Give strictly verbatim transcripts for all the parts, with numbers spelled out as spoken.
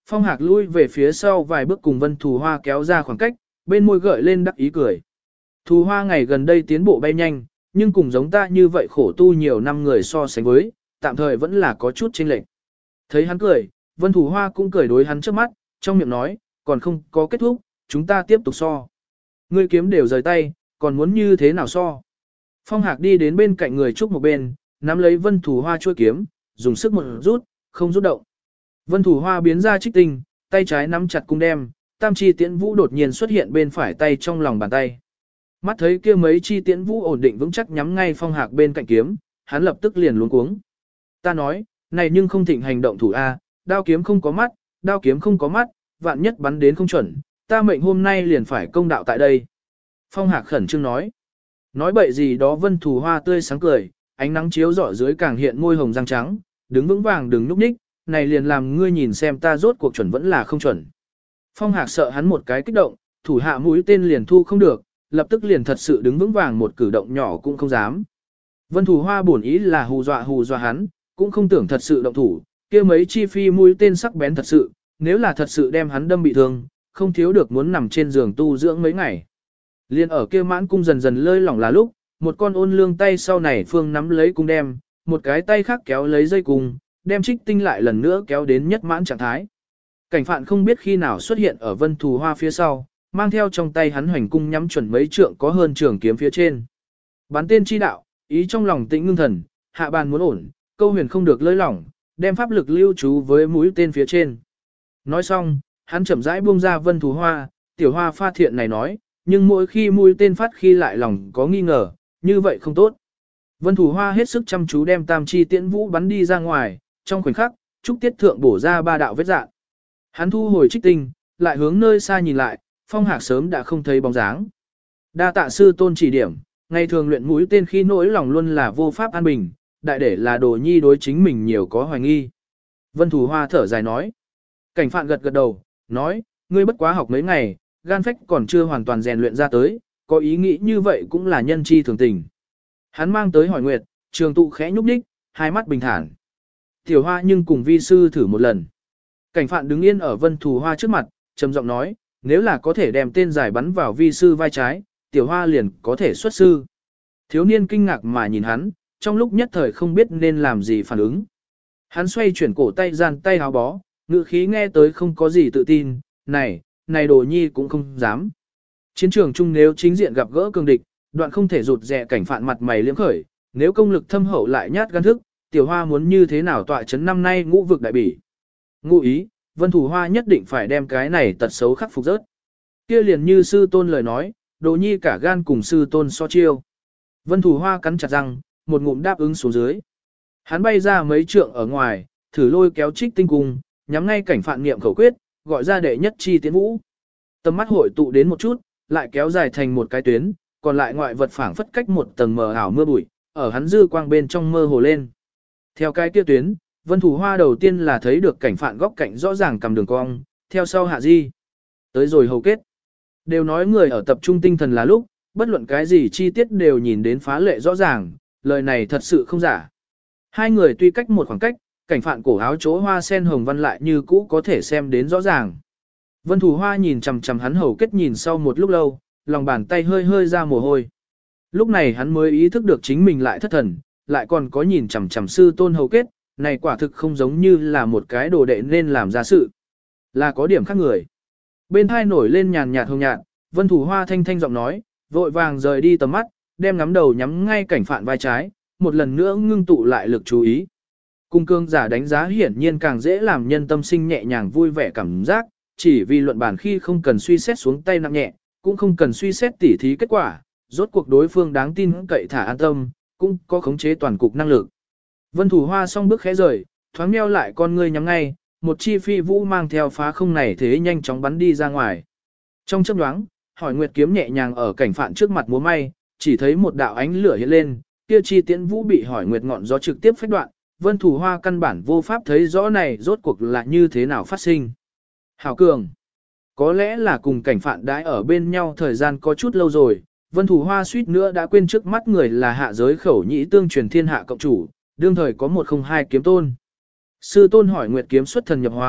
Phong Hạc lui về phía sau vài bước cùng Vân Thù Hoa kéo ra khoảng cách, bên môi gợi lên đắc ý cười. Thù Hoa ngày gần đây tiến bộ bay nhanh, nhưng cùng giống ta như vậy khổ tu nhiều năm người so sánh với, tạm thời vẫn là có chút chênh lệch. Thấy hắn cười, Vân Thù Hoa cũng cười đối hắn trước mắt, trong miệng nói, còn không có kết thúc, chúng ta tiếp tục so. Ngươi kiếm đều rời tay, còn muốn như thế nào so? Phong Hạc đi đến bên cạnh người trúc một bên, nắm lấy Vân Thù Hoa chuôi kiếm, dùng sức một rút, không rút động. Vân Thù Hoa biến ra trích tinh, tay trái nắm chặt cung đem, tam chi tiễn vũ đột nhiên xuất hiện bên phải tay trong lòng bàn tay. Mắt thấy kia mấy chi tiễn vũ ổn định vững chắc nhắm ngay Phong Hạc bên cạnh kiếm, hắn lập tức liền luống cuống. Ta nói, này nhưng không thịnh hành động thủ A, đao kiếm không có mắt, đao kiếm không có mắt, vạn nhất bắn đến không chuẩn, ta mệnh hôm nay liền phải công đạo tại đây. Phong Hạc khẩn trương nói. Nói bậy gì đó Vân Thù Hoa tươi sáng cười, ánh nắng chiếu rọi dưới càng hiện môi hồng răng trắng, đứng vững vàng đừng núp ních, này liền làm ngươi nhìn xem ta rốt cuộc chuẩn vẫn là không chuẩn. Phong Hạc sợ hắn một cái kích động, thủ hạ mũi tên liền thu không được, lập tức liền thật sự đứng vững vàng một cử động nhỏ cũng không dám. Vân Thù Hoa bổn ý là hù dọa hù dọa hắn, cũng không tưởng thật sự động thủ, kia mấy chi phi mũi tên sắc bén thật sự, nếu là thật sự đem hắn đâm bị thương, không thiếu được muốn nằm trên giường tu dưỡng mấy ngày. Liên ở kia mãn cung dần dần lơi lỏng là lúc, một con ôn lương tay sau này phương nắm lấy cung đem, một cái tay khác kéo lấy dây cung, đem trích tinh lại lần nữa kéo đến nhất mãn trạng thái. Cảnh phạn không biết khi nào xuất hiện ở Vân Thù Hoa phía sau, mang theo trong tay hắn hoành cung nhắm chuẩn mấy trượng có hơn trường kiếm phía trên. Bắn tên chi đạo, ý trong lòng tĩnh ngưng thần, hạ bàn muốn ổn, câu huyền không được lơi lỏng, đem pháp lực lưu trú với mũi tên phía trên. Nói xong, hắn chậm rãi buông ra Vân Thù Hoa, tiểu hoa pha thiện này nói, nhưng mỗi khi mũi tên phát khi lại lòng có nghi ngờ, như vậy không tốt. Vân Thù Hoa hết sức chăm chú đem tam chi tiễn vũ bắn đi ra ngoài, trong khoảnh khắc, trúc tiết thượng bổ ra ba đạo vết dạng. Hắn thu hồi trích tinh, lại hướng nơi xa nhìn lại, Phong Hạc sớm đã không thấy bóng dáng. Đa tạ sư tôn chỉ điểm, ngày thường luyện mũi tên khi nỗi lòng luôn là vô pháp an bình, đại để là đồ nhi đối chính mình nhiều có hoài nghi. Vân Thù Hoa thở dài nói. Cảnh phạn gật gật đầu, nói, ngươi bất quá học mấy ngày, gan phách còn chưa hoàn toàn rèn luyện ra tới, có ý nghĩ như vậy cũng là nhân chi thường tình. Hắn mang tới hỏi nguyệt, trường tụ khẽ nhúc nhích, hai mắt bình thản. Tiểu Hoa nhưng cùng vi sư thử một lần. Cảnh phạn đứng yên ở Vân Thù Hoa trước mặt, trầm giọng nói, nếu là có thể đem tên giải bắn vào vi sư vai trái, Tiểu Hoa liền có thể xuất sư. Thiếu niên kinh ngạc mà nhìn hắn, trong lúc nhất thời không biết nên làm gì phản ứng. Hắn xoay chuyển cổ tay gian tay háo bó, ngữ khí nghe tới không có gì tự tin, này, này đồ nhi cũng không dám. Chiến trường chung nếu chính diện gặp gỡ cường địch, đoạn không thể rụt rè cảnh phạn mặt mày liếm khởi, nếu công lực thâm hậu lại nhát gan thức, Tiểu Hoa muốn như thế nào tọa chấn năm nay ngũ vực đại bỉ. Ngụ ý, Vân Thù Hoa nhất định phải đem cái này tật xấu khắc phục rớt. Kia liền như sư tôn lời nói, đồ nhi cả gan cùng sư tôn so chiêu. Vân Thù Hoa cắn chặt răng, một ngụm đáp ứng xuống dưới. Hắn bay ra mấy trượng ở ngoài, thử lôi kéo trích tinh cung, nhắm ngay cảnh phạn niệm khẩu quyết, gọi ra đệ nhất chi tiến vũ. Tầm mắt hội tụ đến một chút, lại kéo dài thành một cái tuyến, còn lại ngoại vật phảng phất cách một tầng mờ ảo mưa bụi, ở hắn dư quang bên trong mơ hồ lên. Theo cái kia tuyến, Vân Thù Hoa đầu tiên là thấy được cảnh phạn góc cạnh rõ ràng cầm đường cong, theo sau hạ di. Tới rồi hầu kết. Đều nói người ở tập trung tinh thần là lúc, bất luận cái gì chi tiết đều nhìn đến phá lệ rõ ràng, lời này thật sự không giả. Hai người tuy cách một khoảng cách, cảnh phạn cổ áo chỗ hoa sen hồng văn lại như cũ có thể xem đến rõ ràng. Vân Thù Hoa nhìn chằm chằm hắn hầu kết nhìn sau một lúc lâu, lòng bàn tay hơi hơi ra mồ hôi. Lúc này hắn mới ý thức được chính mình lại thất thần, lại còn có nhìn chằm chằm sư tôn hầu kết, này quả thực không giống như là một cái đồ đệ nên làm ra sự. Là có điểm khác người. Bên hai nổi lên nhàn nhạt hồng nhạt, Vân Thù Hoa thanh thanh giọng nói, vội vàng rời đi tầm mắt, đem ngắm đầu nhắm ngay cảnh phạn vai trái, một lần nữa ngưng tụ lại lực chú ý. Cung cương giả đánh giá hiển nhiên càng dễ làm nhân tâm sinh nhẹ nhàng vui vẻ cảm giác, chỉ vì luận bản khi không cần suy xét xuống tay nặng nhẹ, cũng không cần suy xét tỉ thí kết quả, rốt cuộc đối phương đáng tin cậy thả an tâm, cũng có khống chế toàn cục năng lực. Vân Thù Hoa song bước khẽ rời, thoáng meo lại con ngươi nhắm ngay, một chi phi vũ mang theo phá không này thế nhanh chóng bắn đi ra ngoài. Trong chớp nhoáng, hỏi nguyệt kiếm nhẹ nhàng ở cảnh phạn trước mặt múa may, chỉ thấy một đạo ánh lửa hiện lên, kia chi tiễn vũ bị hỏi nguyệt ngọn gió trực tiếp phách đoạn, Vân Thù Hoa căn bản vô pháp thấy rõ này rốt cuộc là như thế nào phát sinh. Hảo cường, có lẽ là cùng cảnh phạn đãi ở bên nhau thời gian có chút lâu rồi, Vân Thù Hoa suýt nữa đã quên trước mắt người là hạ giới khẩu nhĩ tương truyền thiên hạ cộng chủ, đương thời có một không hai kiếm tôn. Sư tôn hỏi nguyệt kiếm xuất thần nhập hóa,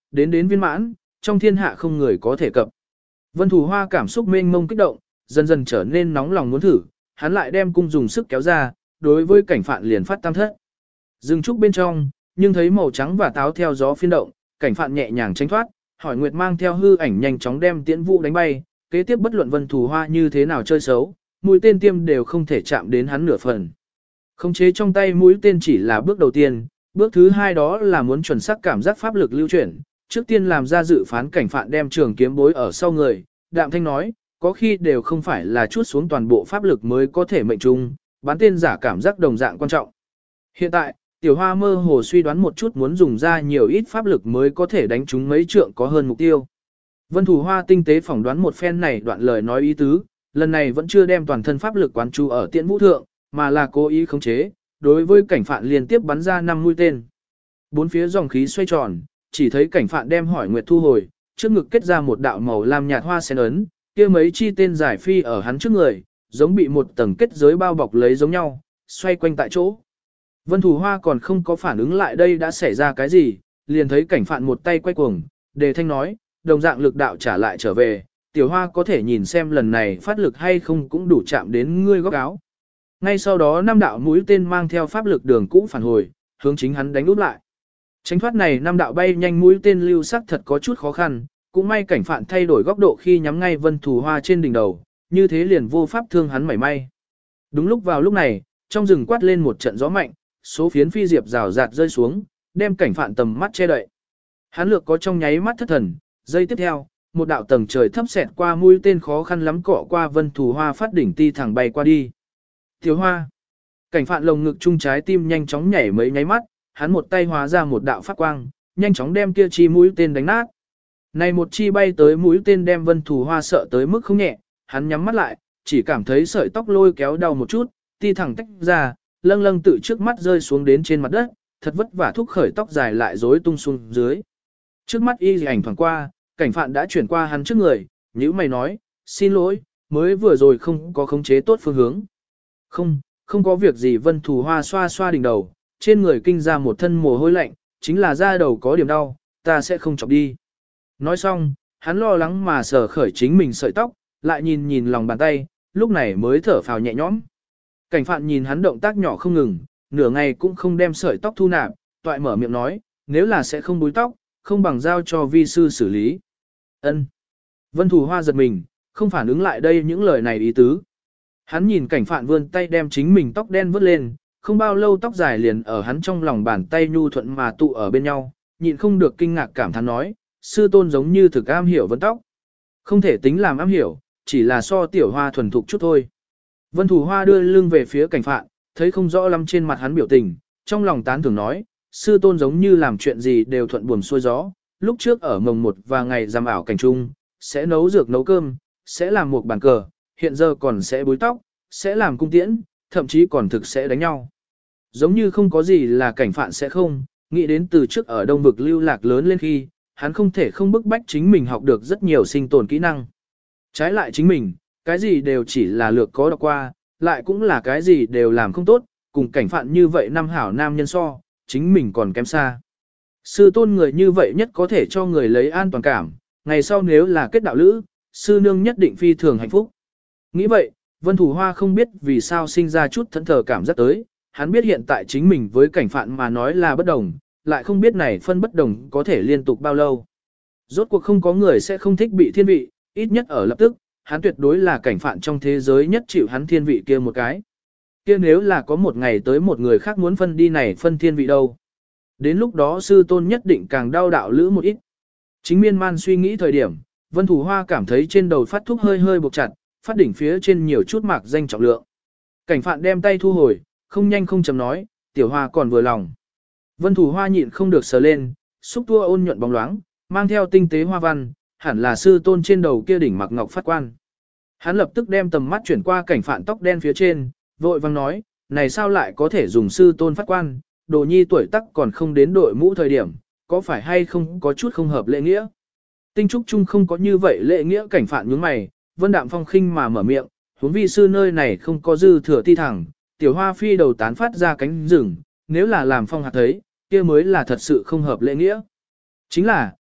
đến đến viên mãn, trong thiên hạ không người có thể cập. Vân Thủ Hoa cảm xúc mênh mông kích động, dần dần trở nên nóng lòng muốn thử, hắn lại đem cung dùng sức kéo ra, đối với cảnh phạn liền phát tam thất. Dừng trúc bên trong, nhưng thấy màu trắng và táo theo gió phiên động, cảnh phạn nhẹ nhàng tránh thoát, hỏi Nguyệt mang theo hư ảnh nhanh chóng đem tiễn vũ đánh bay, kế tiếp bất luận Vân Thủ Hoa như thế nào chơi xấu, mũi tên tiêm đều không thể chạm đến hắn nửa phần. Khống chế trong tay mũi tên chỉ là bước đầu tiên, bước thứ hai đó là muốn chuẩn xác cảm giác pháp lực lưu chuyển, trước tiên làm ra dự phán cảnh phạn đem trường kiếm bối ở sau người, đạm thanh nói, có khi đều không phải là chút xuống toàn bộ pháp lực mới có thể mệnh trung, bán tên giả cảm giác đồng dạng quan trọng. Hiện tại, Tiểu Hoa mơ hồ suy đoán một chút muốn dùng ra nhiều ít pháp lực mới có thể đánh trúng mấy trượng có hơn mục tiêu. Vân Thủ Hoa tinh tế phỏng đoán một phen này đoạn lời nói ý tứ, lần này vẫn chưa đem toàn thân pháp lực quán chú ở tiễn vũ thượng, mà là cố ý khống chế, đối với cảnh phạn liên tiếp bắn ra năm mũi tên. Bốn phía dòng khí xoay tròn, chỉ thấy cảnh phạn đem hỏi nguyệt thu hồi, trước ngực kết ra một đạo màu lam nhạt hoa sen ấn, kia mấy chi tên giải phi ở hắn trước người, giống bị một tầng kết giới bao bọc lấy giống nhau, xoay quanh tại chỗ. Vân Thủ Hoa còn không có phản ứng lại đây đã xảy ra cái gì, liền thấy cảnh phạn một tay quay cuồng, đề thanh nói, đồng dạng lực đạo trả lại trở về, Tiểu Hoa có thể nhìn xem lần này phát lực hay không cũng đủ chạm đến ngươi góc áo. Ngay sau đó năm đạo mũi tên mang theo pháp lực đường cũ phản hồi, hướng chính hắn đánh úp lại. Tránh thoát này năm đạo bay nhanh mũi tên lưu sắc thật có chút khó khăn, cũng may cảnh phạn thay đổi góc độ khi nhắm ngay Vân Thủ Hoa trên đỉnh đầu, như thế liền vô pháp thương hắn mảy may. Đúng lúc vào lúc này, trong rừng quát lên một trận gió mạnh, số phiến phi diệp rào rạt rơi xuống, đem cảnh phạn tầm mắt che đậy. Hắn lược có trong nháy mắt thất thần, giây tiếp theo, một đạo tầng trời thấp xẹt qua mũi tên khó khăn lắm cọ qua Vân Thủ Hoa phát đỉnh ti thẳng bay qua đi. Tiểu Hoa, cảnh phạn lồng ngực trung trái tim nhanh chóng nhảy mấy nháy mắt, hắn một tay hóa ra một đạo phát quang, nhanh chóng đem kia chi mũi tên đánh nát. Này một chi bay tới mũi tên đem Vân Thủ Hoa sợ tới mức không nhẹ, hắn nhắm mắt lại, chỉ cảm thấy sợi tóc lôi kéo đau một chút, ti thẳng tách ra, lâng lâng tự trước mắt rơi xuống đến trên mặt đất, thật vất vả thúc khởi tóc dài lại rối tung xuống dưới. Trước mắt y ảnh thoảng qua, cảnh phạn đã chuyển qua hắn trước người, nhữ mày nói, xin lỗi, mới vừa rồi không có khống chế tốt phương hướng. Không, không có việc gì. Vân Thủ Hoa xoa xoa đỉnh đầu, trên người kinh ra một thân mồ hôi lạnh, chính là da đầu có điểm đau, ta sẽ không chọc đi. Nói xong, hắn lo lắng mà sờ khởi chính mình sợi tóc, lại nhìn nhìn lòng bàn tay, lúc này mới thở phào nhẹ nhõm. Cảnh phạn nhìn hắn động tác nhỏ không ngừng, nửa ngày cũng không đem sợi tóc thu nạp, toại mở miệng nói, nếu là sẽ không búi tóc, không bằng giao cho vi sư xử lý. Ân. Vân Thủ Hoa giật mình, không phản ứng lại đây những lời này ý tứ. Hắn nhìn cảnh phạn vươn tay đem chính mình tóc đen vớt lên, không bao lâu tóc dài liền ở hắn trong lòng bàn tay nhu thuận mà tụ ở bên nhau, nhịn không được kinh ngạc cảm thán nói, sư tôn giống như thực am hiểu vấn tóc. Không thể tính làm am hiểu, chỉ là so Tiểu Hoa thuần thục chút thôi. Vân Thủ Hoa đưa lưng về phía cảnh phạn, thấy không rõ lắm trên mặt hắn biểu tình, trong lòng tán thưởng nói, sư tôn giống như làm chuyện gì đều thuận buồm xuôi gió, lúc trước ở mồng một và ngày giam ảo cảnh trung, sẽ nấu dược nấu cơm, sẽ làm một bàn cờ, hiện giờ còn sẽ búi tóc, sẽ làm cung tiễn, thậm chí còn thực sẽ đánh nhau. Giống như không có gì là cảnh phạn sẽ không, nghĩ đến từ trước ở Đông Vực lưu lạc lớn lên khi, hắn không thể không bức bách chính mình học được rất nhiều sinh tồn kỹ năng. Trái lại chính mình, cái gì đều chỉ là lược có đọc qua, lại cũng là cái gì đều làm không tốt, cùng cảnh phạn như vậy năm hảo nam nhân so, chính mình còn kém xa. Sư tôn người như vậy nhất có thể cho người lấy an toàn cảm, ngày sau nếu là kết đạo lữ, sư nương nhất định phi thường hạnh phúc. Nghĩ vậy, Vân Thủ Hoa không biết vì sao sinh ra chút thẫn thờ cảm giác tới, hắn biết hiện tại chính mình với cảnh phạn mà nói là bất đồng, lại không biết này phân bất đồng có thể liên tục bao lâu. Rốt cuộc không có người sẽ không thích bị thiên vị, ít nhất ở lập tức, hắn tuyệt đối là cảnh phạn trong thế giới nhất chịu hắn thiên vị kia một cái. Kia nếu là có một ngày tới một người khác muốn phân đi này phân thiên vị đâu. Đến lúc đó sư tôn nhất định càng đau đạo lữ một ít. Chính miên man suy nghĩ thời điểm, Vân Thủ Hoa cảm thấy trên đầu phát thúc hơi hơi buộc chặt, phát đỉnh phía trên nhiều chút mạc danh trọng lượng. Cảnh phạn đem tay thu hồi, không nhanh không chậm nói, Tiểu Hoa còn vừa lòng. Vân Thủ Hoa nhịn không được sờ lên, xúc tua ôn nhuận bóng loáng, mang theo tinh tế hoa văn, hẳn là sư tôn trên đầu kia đỉnh mặc ngọc phát quan. Hắn lập tức đem tầm mắt chuyển qua cảnh phạn tóc đen phía trên, vội vang nói, này sao lại có thể dùng sư tôn phát quan, đồ nhi tuổi tác còn không đến đội mũ thời điểm, có phải hay không có chút không hợp lễ nghĩa. Tinh trúc chung không có như vậy lễ nghĩa. Cảnh phạn nhướng mày, Vân Đạm Phong khinh mà mở miệng, huống vi sư nơi này không có dư thừa ti thẳng, Tiểu Hoa phi đầu tán phát ra cánh rừng, nếu là làm Phong hạt thấy, kia mới là thật sự không hợp lễ nghĩa. Chính là,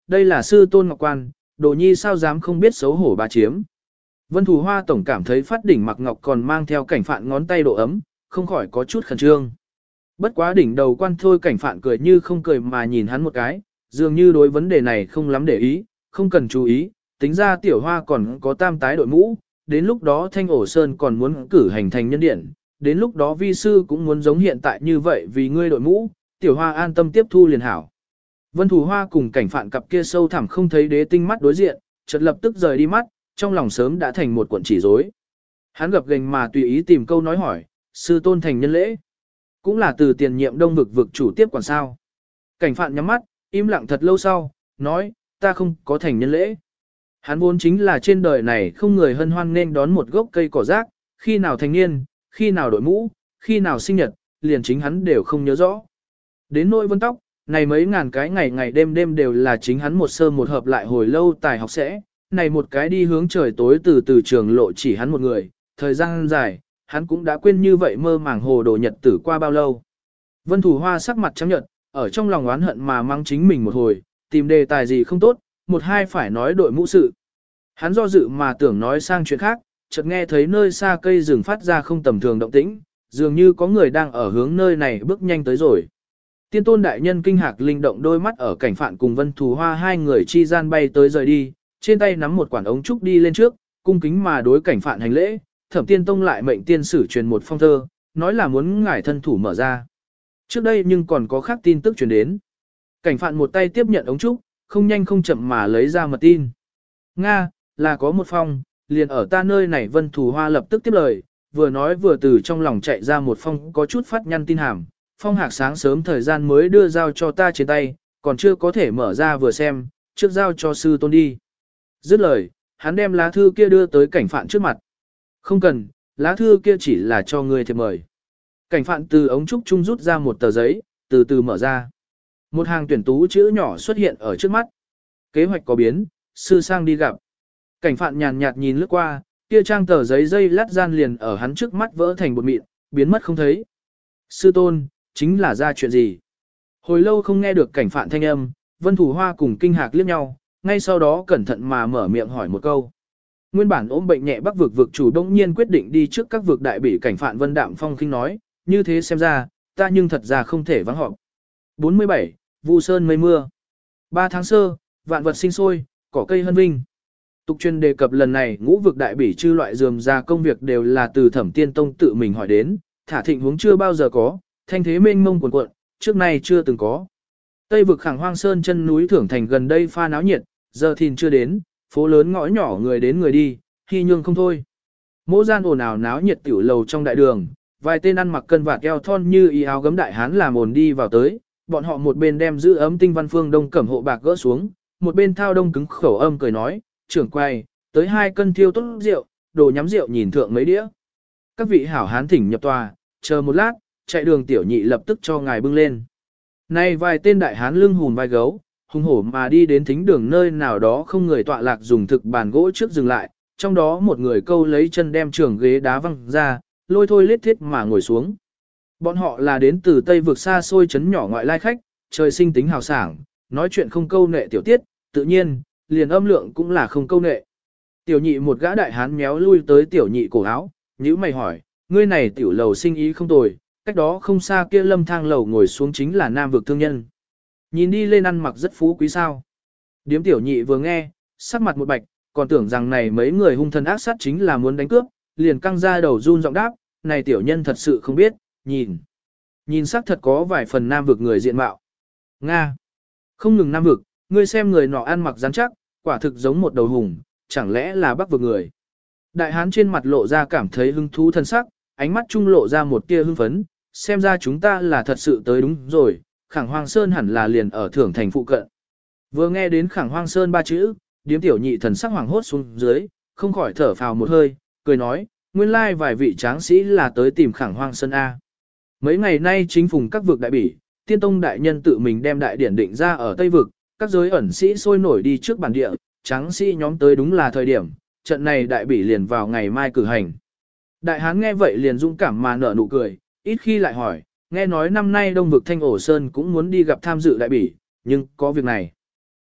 đây là sư tôn ngọc quan, đồ nhi sao dám không biết xấu hổ bà chiếm. Vân Thù Hoa tổng cảm thấy phát đỉnh mặc ngọc còn mang theo cảnh phạn ngón tay độ ấm, không khỏi có chút khẩn trương. Bất quá đỉnh đầu quan thôi cảnh phạn cười như không cười mà nhìn hắn một cái, dường như đối vấn đề này không lắm để ý, không cần chú ý, tính ra tiểu hoa còn có tam tái đội mũ, đến lúc đó Thanh Ổ Sơn còn muốn cử hành thành nhân điện, đến lúc đó vi sư cũng muốn giống hiện tại như vậy vì ngươi đội mũ, tiểu hoa an tâm tiếp thu liền hảo. Vân Thù Hoa cùng cảnh phạn cặp kia sâu thẳm không thấy đế tinh mắt đối diện, chợt lập tức rời đi mắt, trong lòng sớm đã thành một cuộn chỉ rối. Hắn gập gềnh mà tùy ý tìm câu nói hỏi, sư tôn thành nhân lễ, cũng là từ tiền nhiệm đông vực vực chủ tiếp quản sao. Cảnh phạn nhắm mắt, im lặng thật lâu sau, nói, ta không có thành nhân lễ. Hắn vốn chính là trên đời này không người hân hoan nên đón một gốc cây cỏ rác, khi nào thành niên, khi nào đội mũ, khi nào sinh nhật, liền chính hắn đều không nhớ rõ. Đến nỗi vân tóc, này mấy ngàn cái ngày ngày đêm đêm đều là chính hắn một sơ một hợp lại hồi lâu tài học sẽ, này một cái đi hướng trời tối từ từ trường lộ chỉ hắn một người, thời gian dài, hắn cũng đã quên như vậy mơ màng hồ đồ nhật tử qua bao lâu. Vân Thù Hoa sắc mặt trắng nhợt, ở trong lòng oán hận mà mang chính mình một hồi, tìm đề tài gì không tốt, một hai phải nói đội mũ sự. Hắn do dự mà tưởng nói sang chuyện khác, chợt nghe thấy nơi xa cây rừng phát ra không tầm thường động tĩnh, dường như có người đang ở hướng nơi này bước nhanh tới rồi. Tiên tôn đại nhân kinh hạc linh động đôi mắt ở cảnh phạn cùng Vân Thù Hoa hai người chi gian bay tới rời đi, trên tay nắm một quản ống trúc đi lên trước, cung kính mà đối cảnh phạn hành lễ, Thẩm Tiên Tông lại mệnh tiên sử truyền một phong thơ, nói là muốn ngải thân thủ mở ra. Trước đây nhưng còn có khác tin tức truyền đến. Cảnh phạn một tay tiếp nhận ống trúc, không nhanh không chậm mà lấy ra mật tin. Nga, là có một phong, liền ở ta nơi này. Vân Thù Hoa lập tức tiếp lời, vừa nói vừa từ trong lòng chạy ra một phong có chút phát nhăn tin hàm. Phong Hạc sáng sớm thời gian mới đưa giao cho ta trên tay, còn chưa có thể mở ra vừa xem, trước giao cho sư tôn đi. Dứt lời, hắn đem lá thư kia đưa tới cảnh phạn trước mặt. Không cần, lá thư kia chỉ là cho ngươi thiệp mời. Cảnh phạn từ ống trúc trung rút ra một tờ giấy, từ từ mở ra. Một hàng tuyển tú chữ nhỏ xuất hiện ở trước mắt. Kế hoạch có biến, sư sang đi gặp. Cảnh phạn nhàn nhạt nhìn lướt qua, kia trang tờ giấy dây lát gian liền ở hắn trước mắt vỡ thành bột mịn, biến mất không thấy. Sư tôn, chính là ra chuyện gì? Hồi lâu không nghe được cảnh phạn thanh âm, Vân Thù Hoa cùng kinh hạc liếc nhau, ngay sau đó cẩn thận mà mở miệng hỏi một câu. Nguyên bản ốm bệnh nhẹ Bắc vực vực chủ đông nhiên quyết định đi trước các vực đại bỉ cảnh phạn Vân Đạm Phong khinh nói, như thế xem ra, ta nhưng thật ra không thể vắng họp. bốn mươi bảy, Vu Sơn mây mưa. ba tháng sơ, vạn vật sinh sôi, cỏ cây hân vinh. Tục truyền đề cập lần này ngũ vực đại bỉ chư loại dườm ra công việc đều là từ Thẩm Tiên Tông tự mình hỏi đến, thả thịnh huống chưa bao giờ có, thanh thế mênh mông cuồn cuộn, trước nay chưa từng có. Tây vực Khẳng Hoang Sơn chân núi Thưởng Thành gần đây pha náo nhiệt, giờ thìn chưa đến, phố lớn ngõ nhỏ người đến người đi, hy nhương không thôi. Mỗi gian ồn ào náo nhiệt tiểu lầu trong đại đường, vài tên ăn mặc cân vạt eo thon như y áo gấm đại hán làm ồn đi vào tới, bọn họ một bên đem giữ ấm tinh văn phương đông cẩm hộ bạc gỡ xuống, một bên thao đông cứng khẩu âm cười nói, trưởng quay, tới hai cân thiêu tốt rượu, đồ nhắm rượu nhìn thượng mấy đĩa. Các vị hảo hán thỉnh nhập tòa, chờ một lát, chạy đường tiểu nhị lập tức cho ngài bưng lên. Nay vài tên đại hán lưng hùn vai gấu, hùng hổ mà đi đến thính đường nơi nào đó không người tọa lạc dùng thực bàn gỗ trước dừng lại, trong đó một người câu lấy chân đem trường ghế đá văng ra, lôi thôi lết thiết mà ngồi xuống. Bọn họ là đến từ Tây vực xa xôi trấn nhỏ ngoại lai khách, trời sinh tính hào sảng, nói chuyện không câu nệ tiểu tiết, tự nhiên, liền âm lượng cũng là không câu nệ. Tiểu nhị một gã đại hán méo lui tới tiểu nhị cổ áo, nhíu mày hỏi, ngươi này tiểu lầu sinh ý không tồi, cách đó không xa kia lâm thang lầu ngồi xuống chính là nam vực thương nhân. Nhìn đi lên ăn mặc rất phú quý sao. Điếm tiểu nhị vừa nghe, sắc mặt một bạch, còn tưởng rằng này mấy người hung thần ác sát chính là muốn đánh cướp, liền căng ra đầu run giọng đáp, này tiểu nhân thật sự không biết, nhìn. Nhìn sắc thật có vài phần nam vực người diện mạo. Nga. Không ngừng nam vực, ngươi xem người nọ ăn mặc rắn chắc, quả thực giống một đầu hùng, chẳng lẽ là bắc vực người. Đại hán trên mặt lộ ra cảm thấy hứng thú thân sắc, ánh mắt trung lộ ra một tia hưng phấn, xem ra chúng ta là thật sự tới đúng rồi, Khẳng Hoang Sơn hẳn là liền ở Thưởng Thành phụ cận. Vừa nghe đến Khẳng Hoang Sơn ba chữ, điếm tiểu nhị thần sắc hoàng hốt xuống dưới, không khỏi thở phào một hơi, cười nói, nguyên lai vài vị tráng sĩ là tới tìm Khẳng Hoang Sơn A. Mấy ngày nay chính phùng các vực đại bỉ, Tiên Tông đại nhân tự mình đem đại điển định ra ở Tây vực, các giới ẩn sĩ sôi nổi đi trước bản địa, tráng sĩ nhóm tới đúng là thời điểm, trận này đại bỉ liền vào ngày mai cử hành. Đại hán nghe vậy liền dũng cảm mà nở nụ cười, ít khi lại hỏi, nghe nói năm nay Đông vực Thanh Ổ Sơn cũng muốn đi gặp tham dự đại bỉ, nhưng có việc này.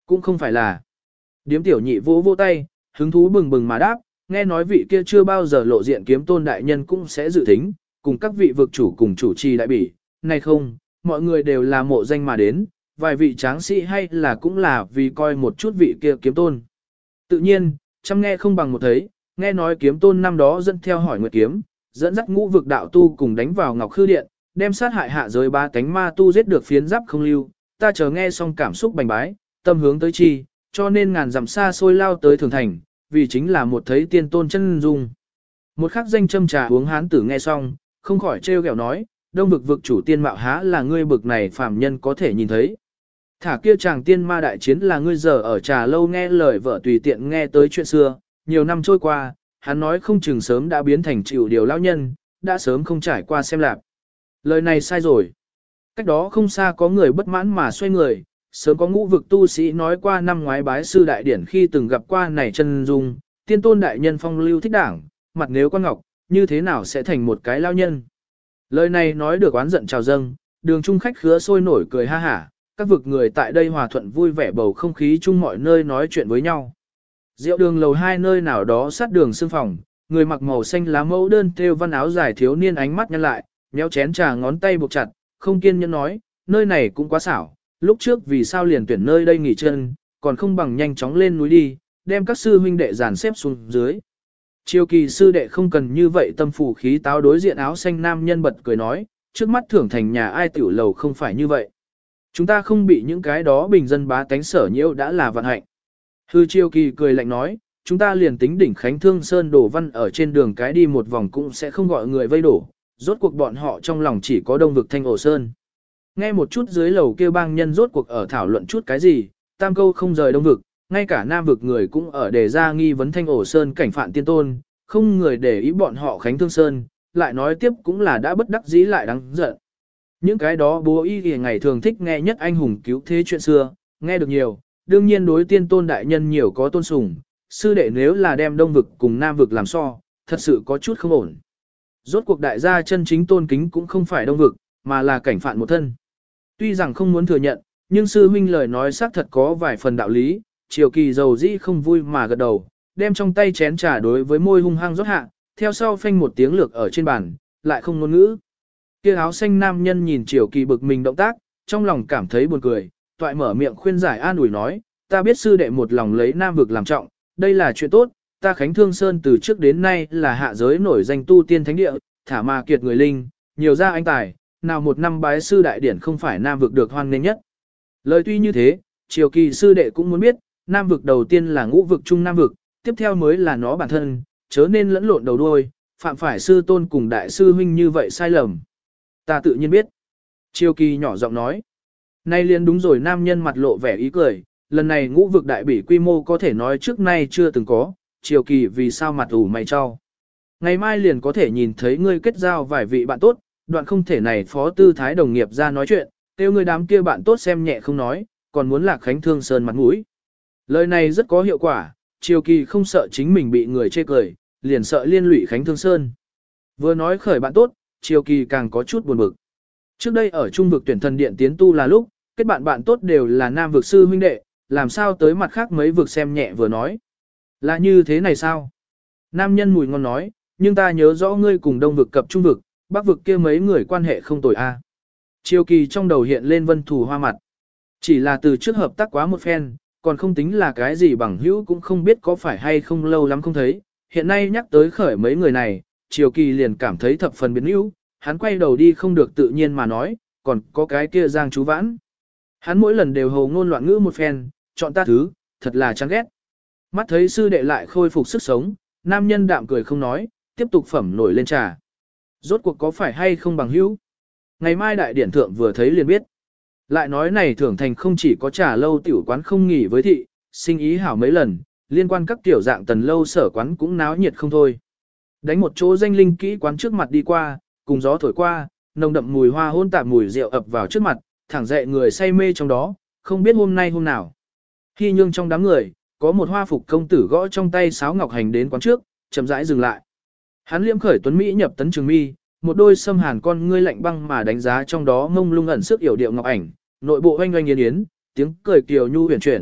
Cũng không phải là. Điếm tiểu nhị vỗ vỗ tay, hứng thú bừng bừng mà đáp, nghe nói vị kia chưa bao giờ lộ diện kiếm tôn đại nhân cũng sẽ dự thính, cùng các vị vực chủ cùng chủ trì đại bỉ. Này không, mọi người đều là mộ danh mà đến, vài vị tráng sĩ hay là cũng là vì coi một chút vị kia kiếm tôn. Tự nhiên, chăm nghe không bằng một thấy, nghe nói kiếm tôn năm đó dẫn theo hỏi nguyệt kiếm, dẫn dắt ngũ vực đạo tu cùng đánh vào Ngọc Khư Điện, đem sát hại hạ giới ba cánh ma tu giết được phiến giáp không lưu, ta chờ nghe xong cảm xúc bành bái, tâm hướng tới chi, cho nên ngàn dặm xa xôi lao tới thường thành, vì chính là một thấy tiên tôn chân dung. Một khắc danh châm trà uống hán tử nghe xong, không khỏi trêu ghẹo nói, đông vực vực chủ tiên mạo há là ngươi bực này phàm nhân có thể nhìn thấy. Thả kia chàng tiên ma đại chiến là ngươi giờ ở trà lâu nghe lời vợ tùy tiện nghe tới chuyện xưa, nhiều năm trôi qua, hắn nói không chừng sớm đã biến thành chịu điều lão nhân, đã sớm không trải qua xem lạc. Lời này sai rồi. Cách đó không xa có người bất mãn mà xoay người, sớm có ngũ vực tu sĩ nói qua năm ngoái bái sư đại điển khi từng gặp qua này chân dung, tiên tôn đại nhân phong lưu thích đảng, mặt nếu quan ngọc, như thế nào sẽ thành một cái lao nhân. Lời này nói được oán giận trào dâng, đường trung khách khứa sôi nổi cười ha hả, các vực người tại đây hòa thuận vui vẻ bầu không khí chung mọi nơi nói chuyện với nhau. Rượu đường lầu hai nơi nào đó sát đường xương phòng, người mặc màu xanh lá mẫu đơn thêu văn áo dài thiếu niên ánh mắt nhăn lại, nhéo chén trà ngón tay buộc chặt, không kiên nhẫn nói, nơi này cũng quá xảo, lúc trước vì sao liền tuyển nơi đây nghỉ chân, còn không bằng nhanh chóng lên núi đi, đem các sư huynh đệ dàn xếp xuống dưới. Triều kỳ sư đệ không cần như vậy tâm phủ khí táo đối diện áo xanh nam nhân bật cười nói, trước mắt thưởng thành nhà ai tiểu lầu không phải như vậy. Chúng ta không bị những cái đó bình dân bá tánh sở nhiễu đã là vận hạnh. Hư Triều kỳ cười lạnh nói, chúng ta liền tính đỉnh Khánh Thương Sơn đổ văn ở trên đường cái đi một vòng cũng sẽ không gọi người vây đổ, rốt cuộc bọn họ trong lòng chỉ có đông vực Thanh Ổ Sơn. Nghe một chút dưới lầu kêu bang nhân rốt cuộc ở thảo luận chút cái gì, tam câu không rời đông vực, ngay cả nam vực người cũng ở đề ra nghi vấn Thanh Ổ Sơn cảnh phạn tiên tôn, không người để ý bọn họ Khánh Thương Sơn, lại nói tiếp cũng là đã bất đắc dĩ lại đáng giận. Những cái đó bố y thì ngày thường thích nghe nhất anh hùng cứu thế chuyện xưa, nghe được nhiều, đương nhiên đối tiên tôn đại nhân nhiều có tôn sùng, sư đệ nếu là đem đông vực cùng nam vực làm so, thật sự có chút không ổn. Rốt cuộc đại gia chân chính tôn kính cũng không phải đông vực, mà là cảnh phạn một thân. Tuy rằng không muốn thừa nhận, nhưng sư huynh lời nói xác thật có vài phần đạo lý, Triều kỳ dầu dĩ không vui mà gật đầu, đem trong tay chén trà đối với môi hung hăng rót hạ, theo sau phanh một tiếng lược ở trên bàn, lại không ngôn ngữ. Kia áo xanh nam nhân nhìn Triều kỳ bực mình động tác, trong lòng cảm thấy buồn cười, toại mở miệng khuyên giải an ủi nói, ta biết sư đệ một lòng lấy nam vực làm trọng, đây là chuyện tốt, ta Khánh Thương Sơn từ trước đến nay là hạ giới nổi danh tu tiên thánh địa, thả mà kiệt người linh, nhiều ra anh tài, nào một năm bái sư đại điển không phải nam vực được hoan nghênh nhất. Lời tuy như thế, Triều kỳ sư đệ cũng muốn biết, nam vực đầu tiên là ngũ vực trung nam vực, tiếp theo mới là nó bản thân, chớ nên lẫn lộn đầu đuôi, phạm phải sư tôn cùng đại sư huynh như vậy sai lầm. Ta tự nhiên biết. Triều kỳ nhỏ giọng nói. Nay liền đúng rồi, nam nhân mặt lộ vẻ ý cười, lần này ngũ vực đại bỉ quy mô có thể nói trước nay chưa từng có, Triều kỳ vì sao mặt ủ mày cho. Ngày mai liền có thể nhìn thấy ngươi kết giao vài vị bạn tốt, đoạn không thể này phó tư thái đồng nghiệp ra nói chuyện, kêu ngươi đám kia bạn tốt xem nhẹ không nói, còn muốn lạc Khánh Thương Sơn mặt mũi. Lời này rất có hiệu quả, Triều kỳ không sợ chính mình bị người chê cười, liền sợ liên lụy Khánh Thương Sơn. Vừa nói khởi bạn tốt, Triều kỳ càng có chút buồn bực. Trước đây ở trung vực tuyển thần điện tiến tu là lúc, kết bạn bạn tốt đều là nam vực sư huynh đệ, làm sao tới mặt khác mấy vực xem nhẹ vừa nói. Là như thế này sao? Nam nhân mùi ngon nói, nhưng ta nhớ rõ ngươi cùng đông vực cập trung vực, bắc vực kia mấy người quan hệ không tồi a. Triều kỳ trong đầu hiện lên Vân Thù Hoa mặt. Chỉ là từ trước hợp tác quá một phen, còn không tính là cái gì bằng hữu cũng không biết có phải hay không lâu lắm không thấy. Hiện nay nhắc tới khởi mấy người này, Triều kỳ liền cảm thấy thập phần biến hữu, hắn quay đầu đi không được tự nhiên mà nói, còn có cái kia Giang Chú Vãn. Hắn mỗi lần đều hồ ngôn loạn ngữ một phen, chọn ta thứ, thật là chán ghét. Mắt thấy sư đệ lại khôi phục sức sống, nam nhân đạm cười không nói, tiếp tục phẩm nổi lên trà. Rốt cuộc có phải hay không bằng hữu? Ngày mai đại điển thượng vừa thấy liền biết. Lại nói này thưởng thành không chỉ có trà lâu tiểu quán không nghỉ với thị, sinh ý hảo mấy lần, liên quan các tiểu dạng tần lâu sở quán cũng náo nhiệt không thôi. Đánh một chỗ danh linh kỹ quán trước mặt đi qua, cùng gió thổi qua, nồng đậm mùi hoa hôn tạp mùi rượu ập vào trước mặt, thẳng dậy người say mê trong đó, không biết hôm nay hôm nào. Khi nhương trong đám người, có một hoa phục công tử gõ trong tay sáo ngọc hành đến quán trước, chậm rãi dừng lại. Hắn liễm khởi tuấn mỹ nhập tấn trường mi, một đôi sâm hàn con ngươi lạnh băng mà đánh giá trong đó mông lung ẩn sức yểu điệu ngọc ảnh, nội bộ oanh oanh yến yến, tiếng cười kiều nhu huyền chuyển,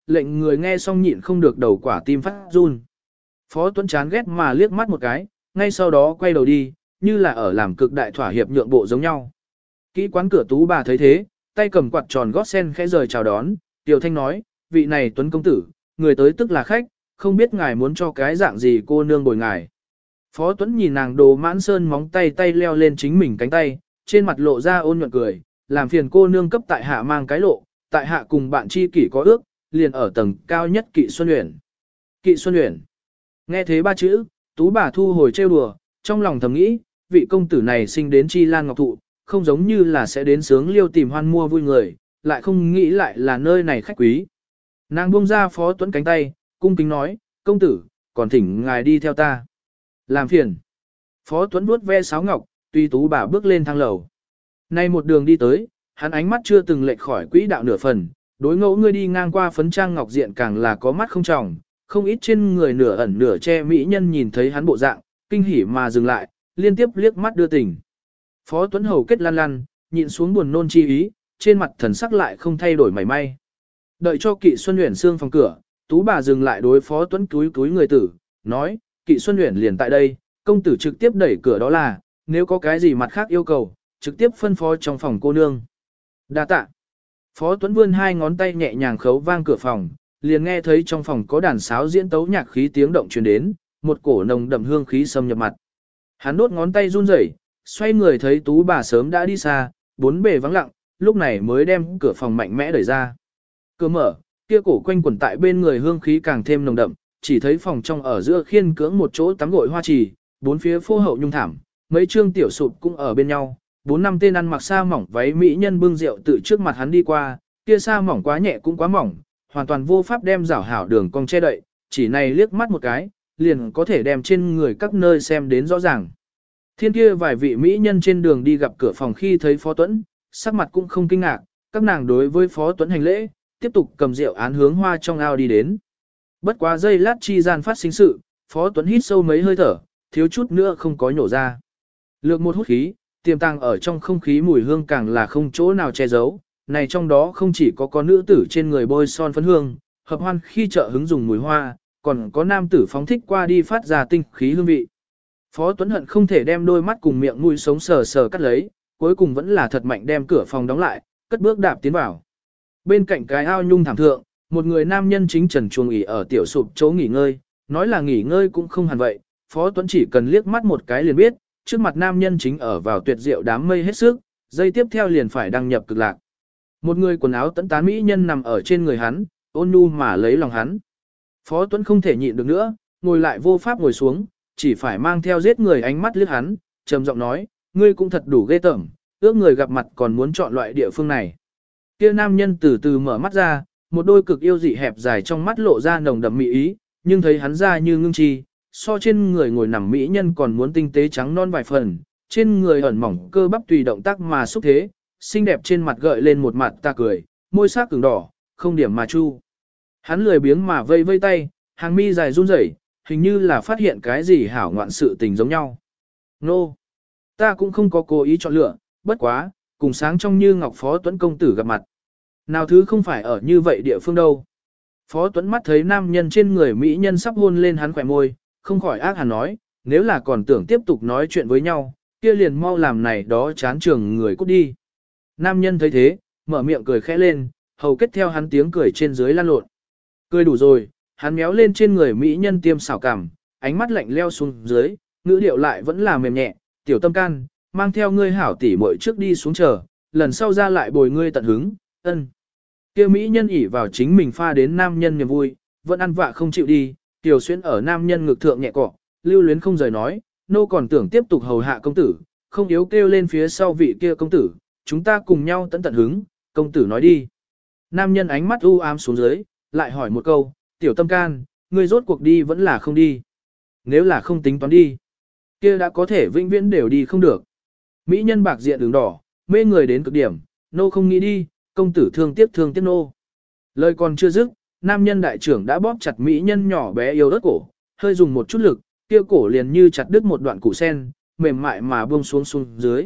lệnh người nghe xong nhịn không được đầu quả tim phát run. Phó Tuấn chán ghét mà liếc mắt một cái, ngay sau đó quay đầu đi, như là ở làm cực đại thỏa hiệp nhượng bộ giống nhau. Kỹ quán cửa Tú bà thấy thế, tay cầm quạt tròn gót sen khẽ rời chào đón, Tiểu Thanh nói, vị này Tuấn công tử, người tới tức là khách, không biết ngài muốn cho cái dạng gì cô nương bồi ngài. Phó Tuấn nhìn nàng đồ mãn sơn móng tay tay leo lên chính mình cánh tay, trên mặt lộ ra ôn nhuận cười, làm phiền cô nương cấp tại hạ mang cái lộ, tại hạ cùng bạn chi kỷ có ước, liền ở tầng cao nhất Kỵ Xuân Uyển. Kỵ Xuân Uyển. Nghe thế ba chữ, Tú bà thu hồi trêu đùa, trong lòng thầm nghĩ, vị công tử này sinh đến chi lan ngọc thụ, không giống như là sẽ đến sướng liêu tìm hoan mua vui người, lại không nghĩ lại là nơi này khách quý. Nàng buông ra Phó Tuấn cánh tay, cung kính nói, công tử, còn thỉnh ngài đi theo ta. Làm phiền. Phó Tuấn vuốt ve sáo ngọc, tuy Tú bà bước lên thang lầu. Nay một đường đi tới, hắn ánh mắt chưa từng lệch khỏi quỹ đạo nửa phần, đối ngẫu ngươi đi ngang qua phấn trang ngọc diện càng là có mắt không tròng, không ít trên người nửa ẩn nửa che mỹ nhân nhìn thấy hắn bộ dạng, kinh hỉ mà dừng lại, liên tiếp liếc mắt đưa tình. Phó Tuấn hầu kết lăn lăn, nhịn xuống buồn nôn chi ý, trên mặt thần sắc lại không thay đổi mảy may. Đợi cho Kỵ Xuân Uyển xương phòng cửa, Tú bà dừng lại đối Phó Tuấn túi túi người tử, nói, Kỵ Xuân Uyển liền tại đây, công tử trực tiếp đẩy cửa đó là, nếu có cái gì mặt khác yêu cầu, trực tiếp phân phó trong phòng cô nương. Đa tạ. Phó Tuấn vươn hai ngón tay nhẹ nhàng khấu vang cửa phòng, liền nghe thấy trong phòng có đàn sáo diễn tấu nhạc khí tiếng động truyền đến, một cổ nồng đậm hương khí xâm nhập mặt. Hắn đốt ngón tay run rẩy, xoay người thấy Tú bà sớm đã đi xa, bốn bề vắng lặng, lúc này mới đem cửa phòng mạnh mẽ đẩy ra. Cửa mở, kia cổ quanh quẩn tại bên người hương khí càng thêm nồng đậm, chỉ thấy phòng trong ở giữa khiên cưỡng một chỗ tắm gội hoa trì, bốn phía phô hậu nhung thảm, mấy trương tiểu sụp cũng ở bên nhau, bốn năm tên ăn mặc sa mỏng váy mỹ nhân bưng rượu tự trước mặt hắn đi qua, kia sa mỏng quá nhẹ cũng quá mỏng, hoàn toàn vô pháp đem rảo hảo đường cong che đậy, chỉ này liếc mắt một cái, liền có thể đem trên người các nơi xem đến rõ ràng. Thiên kia vài vị mỹ nhân trên đường đi gặp cửa phòng khi thấy Phó Tuấn, sắc mặt cũng không kinh ngạc, các nàng đối với Phó Tuấn hành lễ, tiếp tục cầm rượu án hướng hoa trong ao đi đến. Bất quá giây lát chi gian phát sinh sự, Phó Tuấn hít sâu mấy hơi thở, thiếu chút nữa không có nhổ ra. Lược một hút khí, tiềm tàng ở trong không khí mùi hương càng là không chỗ nào che giấu, này trong đó không chỉ có có nữ tử trên người bôi son phấn hương, hợp hoan khi chợ hứng dùng mùi hoa, còn có nam tử phóng thích qua đi phát ra tinh khí hương vị. Phó Tuấn hận không thể đem đôi mắt cùng miệng mũi sống sờ sờ cắt lấy, cuối cùng vẫn là thật mạnh đem cửa phòng đóng lại, cất bước đạp tiến vào. Bên cạnh cái ao nhung thảm thượng, một người nam nhân chính trần chuồng ỉ ở tiểu sụp chỗ nghỉ ngơi, nói là nghỉ ngơi cũng không hẳn vậy, Phó Tuấn chỉ cần liếc mắt một cái liền biết, trước mặt nam nhân chính ở vào tuyệt diệu đám mây hết sức, giây tiếp theo liền phải đăng nhập cực lạc. Một người quần áo tấn tán mỹ nhân nằm ở trên người hắn, ôn nhu mà lấy lòng hắn. Phó Tuấn không thể nhịn được nữa, ngồi lại vô pháp ngồi xuống, chỉ phải mang theo giết người ánh mắt liếc hắn, trầm giọng nói, ngươi cũng thật đủ ghê tởm, ước người gặp mặt còn muốn chọn loại địa phương này. Kia nam nhân từ từ mở mắt ra, một đôi cực yêu dị hẹp dài trong mắt lộ ra nồng đậm mỹ ý, nhưng thấy hắn ra như ngưng chi, so trên người ngồi nằm mỹ nhân còn muốn tinh tế trắng non vài phần, trên người ẩn mỏng cơ bắp tùy động tác mà xúc thế, xinh đẹp trên mặt gợi lên một mặt ta cười, môi sắc cứng đỏ, không điểm mà chu. Hắn lười biếng mà vây vây tay, hàng mi dài run rẩy, hình như là phát hiện cái gì hảo ngoạn sự tình giống nhau. Nô! No. Ta cũng không có cố ý chọn lựa, bất quá, cùng sáng trong như Ngọc Phó Tuấn công tử gặp mặt. Nào thứ không phải ở như vậy địa phương đâu. Phó Tuấn mắt thấy nam nhân trên người mỹ nhân sắp hôn lên hắn khỏe môi, không khỏi ác hẳn nói, nếu là còn tưởng tiếp tục nói chuyện với nhau, kia liền mau làm này đó chán trường người cút đi. Nam nhân thấy thế, mở miệng cười khẽ lên, hầu kết theo hắn tiếng cười trên dưới lan lộn. Cười đủ rồi, hắn méo lên trên người mỹ nhân tiêm xảo cảm, ánh mắt lạnh leo xuống dưới, ngữ điệu lại vẫn là mềm nhẹ, tiểu tâm can, mang theo ngươi hảo tỷ muội trước đi xuống chờ, lần sau ra lại bồi ngươi tận hứng, ân. Kia mỹ nhân ỉ vào chính mình pha đến nam nhân niềm vui, vẫn ăn vạ không chịu đi, tiểu xuyên ở nam nhân ngực thượng nhẹ cọ, lưu luyến không rời nói, nô còn tưởng tiếp tục hầu hạ công tử, không yếu kêu lên phía sau vị kia công tử, chúng ta cùng nhau tận tận hứng, công tử nói đi. Nam nhân ánh mắt u ám xuống dưới, lại hỏi một câu, tiểu tâm can, ngươi rốt cuộc đi vẫn là không đi. Nếu là không tính toán đi, kia đã có thể vĩnh viễn đều đi không được. Mỹ nhân bạc diện đường đỏ, mê người đến cực điểm, nô không nghĩ đi, công tử thương tiếc thương tiếc nô. Lời còn chưa dứt, nam nhân đại trưởng đã bóp chặt mỹ nhân nhỏ bé yêu đất cổ, hơi dùng một chút lực, kia cổ liền như chặt đứt một đoạn củ sen, mềm mại mà buông xuống xuống dưới.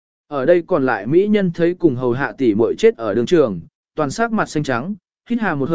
Ở đây còn lại mỹ nhân thấy cùng hầu hạ tỷ muội chết ở đường trường, toàn sắc mặt xanh trắng, hít hà một hơi,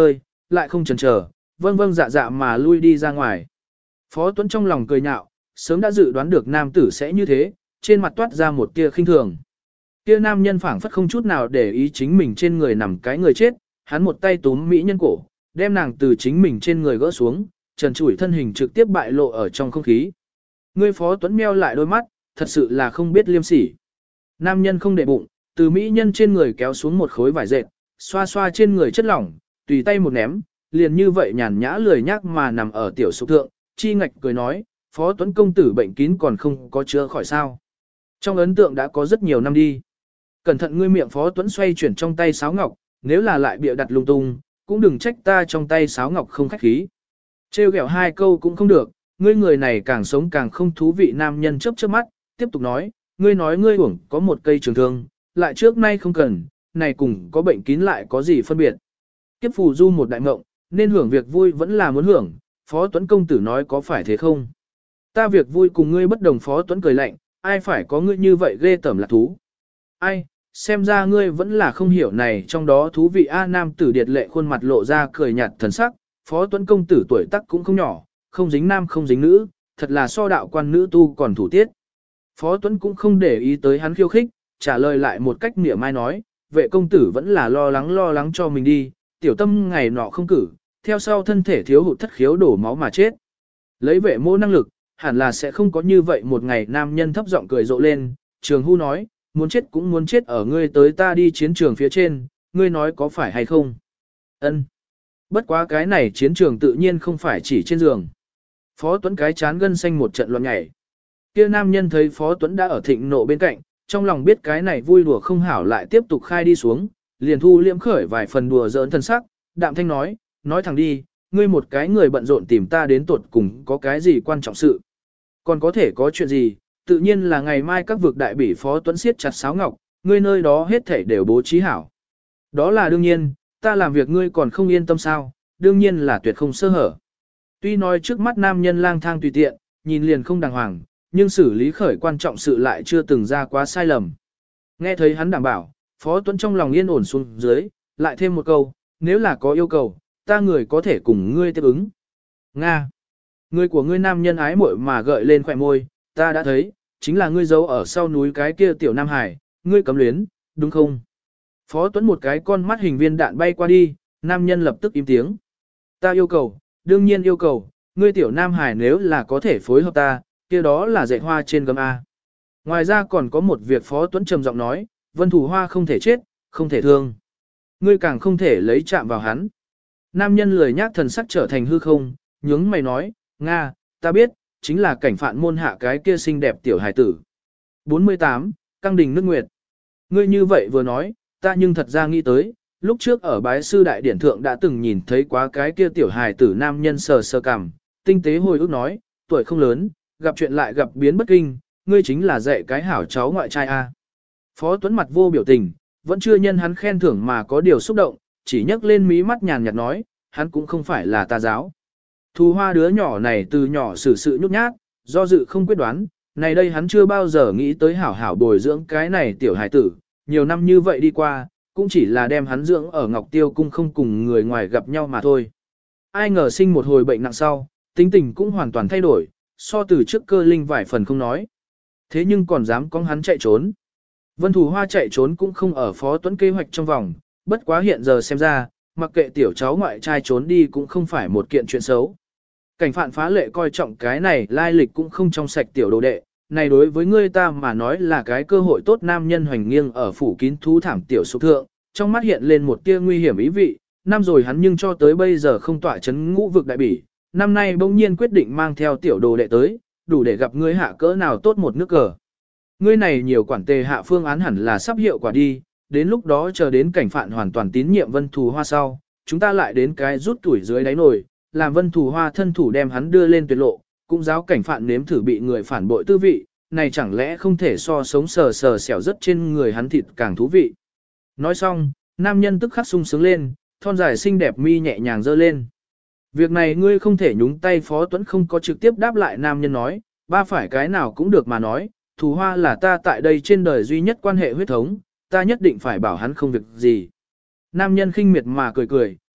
lại không chần chờ, vâng vâng dạ dạ mà lui đi ra ngoài. Phó Tuấn trong lòng cười nhạo, sớm đã dự đoán được nam tử sẽ như thế, trên mặt toát ra một tia khinh thường. Kia nam nhân phảng phất không chút nào để ý chính mình trên người nằm cái người chết, hắn một tay túm mỹ nhân cổ, đem nàng từ chính mình trên người gỡ xuống, trần trụi thân hình trực tiếp bại lộ ở trong không khí. Ngươi Phó Tuấn meo lại đôi mắt, thật sự là không biết liêm sỉ. Nam nhân không để bụng, từ mỹ nhân trên người kéo xuống một khối vải dệt, xoa xoa trên người chất lỏng, tùy tay một ném, liền như vậy nhàn nhã lười nhác mà nằm ở tiểu sục thượng, chi ngạch cười nói, Phó Tuấn công tử bệnh kín còn không có chữa khỏi sao. Trong ấn tượng đã có rất nhiều năm đi. Cẩn thận ngươi miệng Phó Tuấn xoay chuyển trong tay sáo ngọc, nếu là lại bịa đặt lung tung, cũng đừng trách ta trong tay sáo ngọc không khách khí. Trêu ghẹo hai câu cũng không được, ngươi người này càng sống càng không thú vị. Nam nhân chớp chớp mắt, tiếp tục nói, ngươi nói ngươi uổng có một cây trường thương, lại trước nay không cần, này cùng có bệnh kín lại có gì phân biệt. Kiếp phù du một đại mộng, nên hưởng việc vui vẫn là muốn hưởng, Phó Tuấn công tử nói có phải thế không? Ta việc vui cùng ngươi bất đồng. Phó Tuấn cười lạnh, ai phải có ngươi như vậy ghê tởm lạc thú. Ai, xem ra ngươi vẫn là không hiểu này trong đó thú vị. A nam tử điệt lệ khuôn mặt lộ ra cười nhạt thần sắc, Phó Tuấn công tử tuổi tác cũng không nhỏ, không dính nam không dính nữ, thật là so đạo quan nữ tu còn thủ tiết. Phó Tuấn cũng không để ý tới hắn khiêu khích, trả lời lại một cách mỉa mai nói, vệ công tử vẫn là lo lắng lo lắng cho mình đi, tiểu tâm ngày nọ không cử, theo sau thân thể thiếu hụt thất khiếu đổ máu mà chết. Lấy vệ mô năng lực, hẳn là sẽ không có như vậy một ngày. Nam nhân thấp giọng cười rộ lên, Trường Hu nói, muốn chết cũng muốn chết ở ngươi tới ta đi chiến trường phía trên, ngươi nói có phải hay không? Ân. Bất quá cái này chiến trường tự nhiên không phải chỉ trên giường. Phó Tuấn cái chán gân xanh một trận loạn nhảy. Kia nam nhân thấy Phó Tuấn đã ở thịnh nộ bên cạnh, trong lòng biết cái này vui đùa không hảo lại tiếp tục khai đi xuống, liền thu liễm khởi vài phần đùa giỡn thân sắc, đạm thanh nói, nói thẳng đi, ngươi một cái người bận rộn tìm ta đến tuột cùng có cái gì quan trọng sự. Còn có thể có chuyện gì, tự nhiên là ngày mai các vực đại bỉ Phó Tuấn siết chặt sáo ngọc, ngươi nơi đó hết thảy đều bố trí hảo. Đó là đương nhiên, ta làm việc ngươi còn không yên tâm sao, đương nhiên là tuyệt không sơ hở. Tuy nói trước mắt nam nhân lang thang tùy tiện, nhìn liền không đàng hoàng, nhưng xử lý khởi quan trọng sự lại chưa từng ra quá sai lầm. Nghe thấy hắn đảm bảo, Phó Tuấn trong lòng yên ổn xuống dưới, lại thêm một câu, nếu là có yêu cầu, ta người có thể cùng ngươi tiếp ứng. Nga. Người của ngươi nam nhân ái muội mà gợi lên khỏe môi, ta đã thấy, chính là ngươi giấu ở sau núi cái kia tiểu Nam Hải, ngươi cấm luyến, đúng không? Phó Tuấn một cái con mắt hình viên đạn bay qua đi, nam nhân lập tức im tiếng. Ta yêu cầu, đương nhiên yêu cầu, ngươi tiểu Nam Hải nếu là có thể phối hợp ta, kia đó là dạy hoa trên gấm A. Ngoài ra còn có một việc. Phó Tuấn trầm giọng nói, Vân Thủ Hoa không thể chết, không thể thương. Ngươi càng không thể lấy chạm vào hắn. Nam nhân lười nhác thần sắc trở thành hư không, nhướng mày nói, Nga, ta biết, chính là cảnh phạn môn hạ cái kia xinh đẹp tiểu hài tử. bốn mươi tám, Căng Đình Nước Nguyệt. Ngươi như vậy vừa nói, ta nhưng thật ra nghĩ tới, lúc trước ở bái sư đại điển thượng đã từng nhìn thấy quá cái kia tiểu hài tử. Nam nhân sờ sờ cằm, tinh tế hồi ức nói, tuổi không lớn, gặp chuyện lại gặp biến bất kinh, ngươi chính là dạy cái hảo cháu ngoại trai A. Phó Tuấn mặt vô biểu tình, vẫn chưa nhân hắn khen thưởng mà có điều xúc động, chỉ nhấc lên mí mắt nhàn nhạt nói, hắn cũng không phải là ta giáo. Thù Hoa đứa nhỏ này từ nhỏ xử sự nhút nhát, do dự không quyết đoán, này đây hắn chưa bao giờ nghĩ tới hảo hảo bồi dưỡng cái này tiểu hài tử, nhiều năm như vậy đi qua, cũng chỉ là đem hắn dưỡng ở Ngọc Tiêu cung không cùng người ngoài gặp nhau mà thôi. Ai ngờ sinh một hồi bệnh nặng sau, tính tình cũng hoàn toàn thay đổi, so từ trước cơ linh vài phần không nói. Thế nhưng còn dám con hắn chạy trốn. Vân Thù Hoa chạy trốn cũng không ở Phó Tuấn kế hoạch trong vòng, bất quá hiện giờ xem ra, mặc kệ tiểu cháu ngoại trai trốn đi cũng không phải một kiện chuyện xấu. Cảnh phạn phá lệ coi trọng cái này lai lịch cũng không trong sạch tiểu đồ đệ, này đối với ngươi ta mà nói là cái cơ hội tốt. Nam nhân hoành nghiêng ở phủ kín thú thảm tiểu sục thượng, trong mắt hiện lên một tia nguy hiểm ý vị, năm rồi hắn nhưng cho tới bây giờ không tỏa chấn ngũ vực đại bỉ, năm nay bỗng nhiên quyết định mang theo tiểu đồ đệ tới, đủ để gặp ngươi hạ cỡ nào tốt một nước cờ. Ngươi này nhiều quản tề hạ phương án hẳn là sắp hiệu quả đi, đến lúc đó chờ đến cảnh phạn hoàn toàn tín nhiệm Vân Thù Hoa sau, chúng ta lại đến cái rút tuổi dưới đáy nồi, làm Vân Thù Hoa thân thủ đem hắn đưa lên tuyệt lộ, cũng giáo cảnh phạn nếm thử bị người phản bội tư vị, này chẳng lẽ không thể so sống sờ sờ xẻo rất trên người hắn thịt càng thú vị. Nói xong, nam nhân tức khắc sung sướng lên, thon dài xinh đẹp mi nhẹ nhàng giơ lên. Việc này ngươi không thể nhúng tay. Phó Tuấn không có trực tiếp đáp lại. Nam nhân nói, ba phải cái nào cũng được mà nói, Thù Hoa là ta tại đây trên đời duy nhất quan hệ huyết thống, ta nhất định phải bảo hắn không việc gì. Nam nhân khinh miệt mà cười cười,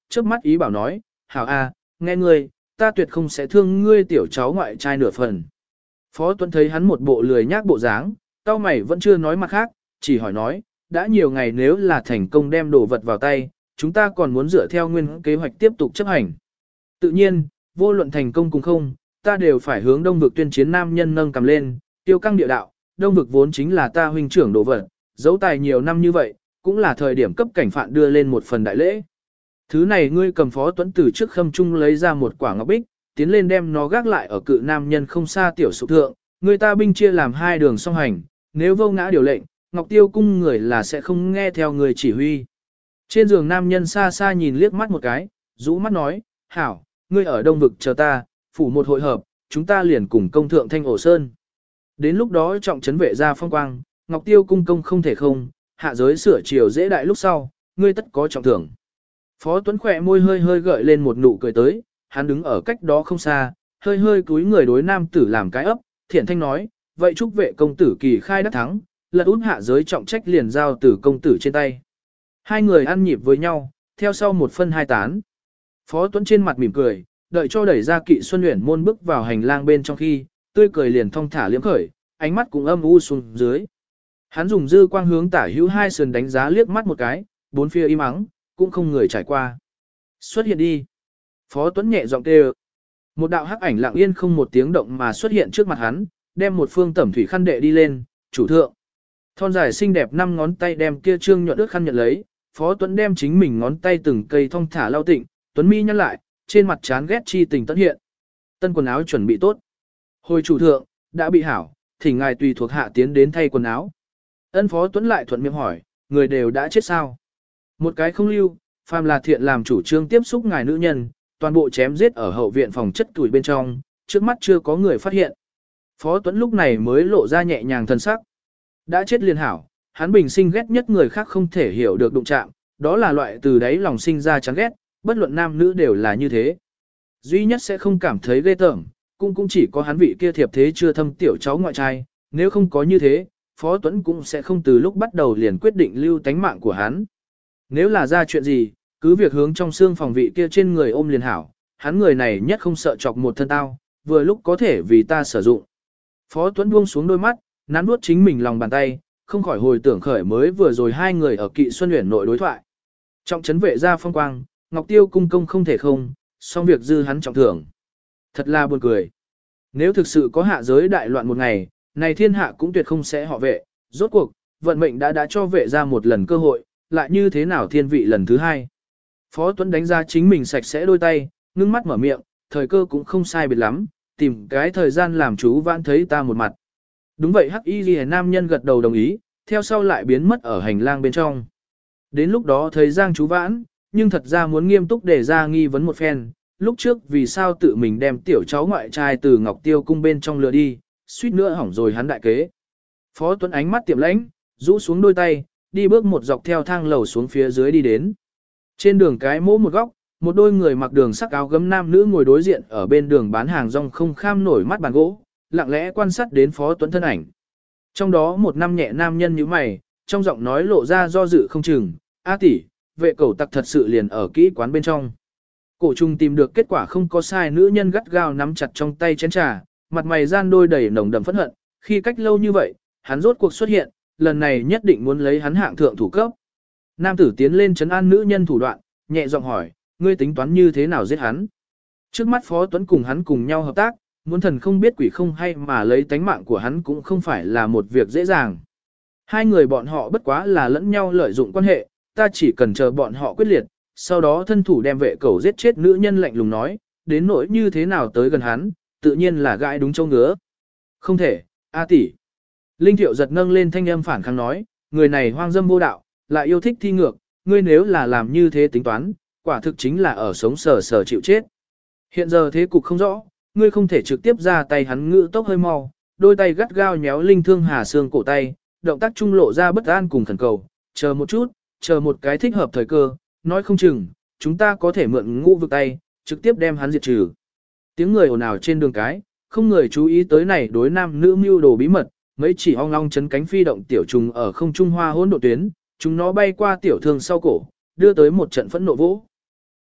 trước mắt ý bảo nói, hảo a, nghe ngươi, ta tuyệt không sẽ thương ngươi tiểu cháu ngoại trai nửa phần. Phó Tuấn thấy hắn một bộ lười nhác bộ dáng, tao mày vẫn chưa nói mặt khác, chỉ hỏi nói, đã nhiều ngày nếu là thành công đem đồ vật vào tay, chúng ta còn muốn dựa theo nguyên kế hoạch tiếp tục chấp hành. Tự nhiên, vô luận thành công cùng không, ta đều phải hướng đông vực tuyên chiến nam nhân nâng cầm lên, tiêu căng địa đạo, đông vực vốn chính là ta huynh trưởng đồ vật, giấu tài nhiều năm như vậy, cũng là thời điểm cấp cảnh phạn đưa lên một phần đại lễ. Thứ này ngươi cầm Phó Tuấn từ trước khâm trung lấy ra một quả ngọc bích, tiến lên đem nó gác lại ở cự nam nhân không xa tiểu sụ thượng, người ta binh chia làm hai đường song hành, nếu vô ngã điều lệnh, Ngọc Tiêu cung người là sẽ không nghe theo người chỉ huy. Trên giường nam nhân xa xa nhìn liếc mắt một cái, rũ mắt nói, hảo, ngươi ở đông vực chờ ta, phủ một hội hợp, chúng ta liền cùng công thượng thanh ổ sơn. Đến lúc đó trọng trấn vệ ra phong quang, Ngọc Tiêu cung công không thể không, hạ giới sửa chiều dễ đại lúc sau, ngươi tất có trọng thưởng. Phó Tuấn khỏe môi hơi hơi gợi lên một nụ cười tới, hắn đứng ở cách đó không xa, hơi hơi cúi người đối nam tử làm cái ấp, thiện thanh nói, vậy chúc vệ công tử kỳ khai đắc thắng, lật út hạ giới trọng trách liền giao từ công tử trên tay. Hai người ăn nhịp với nhau, theo sau một phân hai tán. Phó Tuấn trên mặt mỉm cười, đợi cho đẩy ra Kỵ Xuân Uyển môn bước vào hành lang bên trong khi, tươi cười liền thong thả liếm khởi, ánh mắt cũng âm u xuống dưới. Hắn dùng dư quang hướng tả hữu hai sườn đánh giá liếc mắt một cái, bốn phía im ắng, cũng không người trải qua. Xuất hiện đi. Phó Tuấn nhẹ giọng kêu. Một đạo hắc ảnh lặng yên không một tiếng động mà xuất hiện trước mặt hắn, đem một phương tẩm thủy khăn đệ đi lên, chủ thượng. Thon dài xinh đẹp năm ngón tay đem kia trương nhuận ước khăn nhận lấy, Phó Tuấn đem chính mình ngón tay từng cây thong thả lau tịnh, Tuấn mi nhăn lại, trên mặt chán ghét chi tình tất hiện. Tân quần áo chuẩn bị tốt. Hồi chủ thượng, đã bị hảo, thỉnh ngài tùy thuộc hạ tiến đến thay quần áo. Ân Phó Tuấn lại thuận miệng hỏi, người đều đã chết sao? Một cái không lưu, phàm là thiện làm chủ trương tiếp xúc ngài nữ nhân, toàn bộ chém giết ở hậu viện phòng chất tuổi bên trong, trước mắt chưa có người phát hiện. Phó Tuấn lúc này mới lộ ra nhẹ nhàng thân sắc. Đã chết liền hảo, hắn bình sinh ghét nhất người khác không thể hiểu được đụng chạm, đó là loại từ đấy lòng sinh ra chán ghét, bất luận nam nữ đều là như thế. Duy nhất sẽ không cảm thấy ghê tởm, cũng cũng chỉ có hắn vị kia thiệp thế chưa thâm tiểu cháu ngoại trai, nếu không có như thế, Phó Tuấn cũng sẽ không từ lúc bắt đầu liền quyết định lưu tánh mạng của hắn. Nếu là ra chuyện gì, cứ việc hướng trong xương phòng vị kia trên người ôm liền hảo, hắn người này nhất không sợ chọc một thân tao, vừa lúc có thể vì ta sử dụng. Phó Tuấn buông xuống đôi mắt, nắn nuốt chính mình lòng bàn tay, không khỏi hồi tưởng khởi mới vừa rồi hai người ở Kỵ Xuân Uyển nội đối thoại. Trọng trấn vệ ra phong quang, Ngọc Tiêu cung công không thể không, xong việc dư hắn trọng thưởng. Thật là buồn cười. Nếu thực sự có hạ giới đại loạn một ngày, này thiên hạ cũng tuyệt không sẽ họ vệ, rốt cuộc, vận mệnh đã đã cho vệ ra một lần cơ hội, lại như thế nào thiên vị lần thứ hai. Phó Tuấn đánh ra chính mình sạch sẽ đôi tay, ngưng mắt mở miệng, thời cơ cũng không sai biệt lắm, tìm cái thời gian làm chú vãn thấy ta một mặt. Đúng vậy hắc y ghi nam nhân gật đầu đồng ý, theo sau lại biến mất ở hành lang bên trong. Đến lúc đó thấy Giang chú vãn, nhưng thật ra muốn nghiêm túc để ra nghi vấn một phen, lúc trước vì sao tự mình đem tiểu cháu ngoại trai từ Ngọc Tiêu cung bên trong lừa đi, suýt nữa hỏng rồi hắn đại kế. Phó Tuấn ánh mắt tiệm lãnh, rũ xuống đôi tay, đi bước một dọc theo thang lầu xuống phía dưới đi đến. Trên đường cái mỗ một góc, một đôi người mặc đường sắc áo gấm nam nữ ngồi đối diện ở bên đường bán hàng rong không kham nổi mắt bàn gỗ, lặng lẽ quan sát đến Phó Tuấn thân ảnh. Trong đó một năm nhẹ nam nhân như mày, trong giọng nói lộ ra do dự không chừng, A tỷ, vệ cẩu tặc thật sự liền ở kỹ quán bên trong. Cổ trùng tìm được kết quả không có sai, nữ nhân gắt gao nắm chặt trong tay chén trà, mặt mày gian đôi đầy nồng đậm phẫn hận, khi cách lâu như vậy, hắn rốt cuộc xuất hiện, lần này nhất định muốn lấy hắn hạng thượng thủ cấp. Nam tử tiến lên trấn an nữ nhân thủ đoạn, nhẹ giọng hỏi, ngươi tính toán như thế nào giết hắn? Trước mắt Phó Tuấn cùng hắn cùng nhau hợp tác, muốn thần không biết quỷ không hay mà lấy tánh mạng của hắn cũng không phải là một việc dễ dàng. Hai người bọn họ bất quá là lẫn nhau lợi dụng quan hệ, ta chỉ cần chờ bọn họ quyết liệt, sau đó thân thủ đem vệ cẩu giết chết. Nữ nhân lạnh lùng nói, đến nỗi như thế nào tới gần hắn, tự nhiên là gãi đúng châu ngứa. Không thể, A tỷ. Linh Thiệu giật nâng lên thanh âm phản kháng nói, người này hoang dâm vô đạo, lại yêu thích thi ngược, ngươi nếu là làm như thế tính toán, quả thực chính là ở sống sờ sờ chịu chết. Hiện giờ thế cục không rõ, ngươi không thể trực tiếp ra tay. Hắn ngữ tốc hơi mau, đôi tay gắt gao nhéo Linh Thương Hà xương cổ tay, động tác trung lộ ra bất an cùng khẩn cầu, chờ một chút, chờ một cái thích hợp thời cơ, nói không chừng, chúng ta có thể mượn ngũ vực tay, trực tiếp đem hắn diệt trừ. Tiếng người ồn ào trên đường cái, không người chú ý tới này đối nam nữ mưu đồ bí mật, mấy chỉ ong long chấn cánh phi động tiểu trùng ở không trung hoa hỗn độ tuyến, chúng nó bay qua tiểu thương sau cổ, đưa tới một trận phẫn nộ vỗ.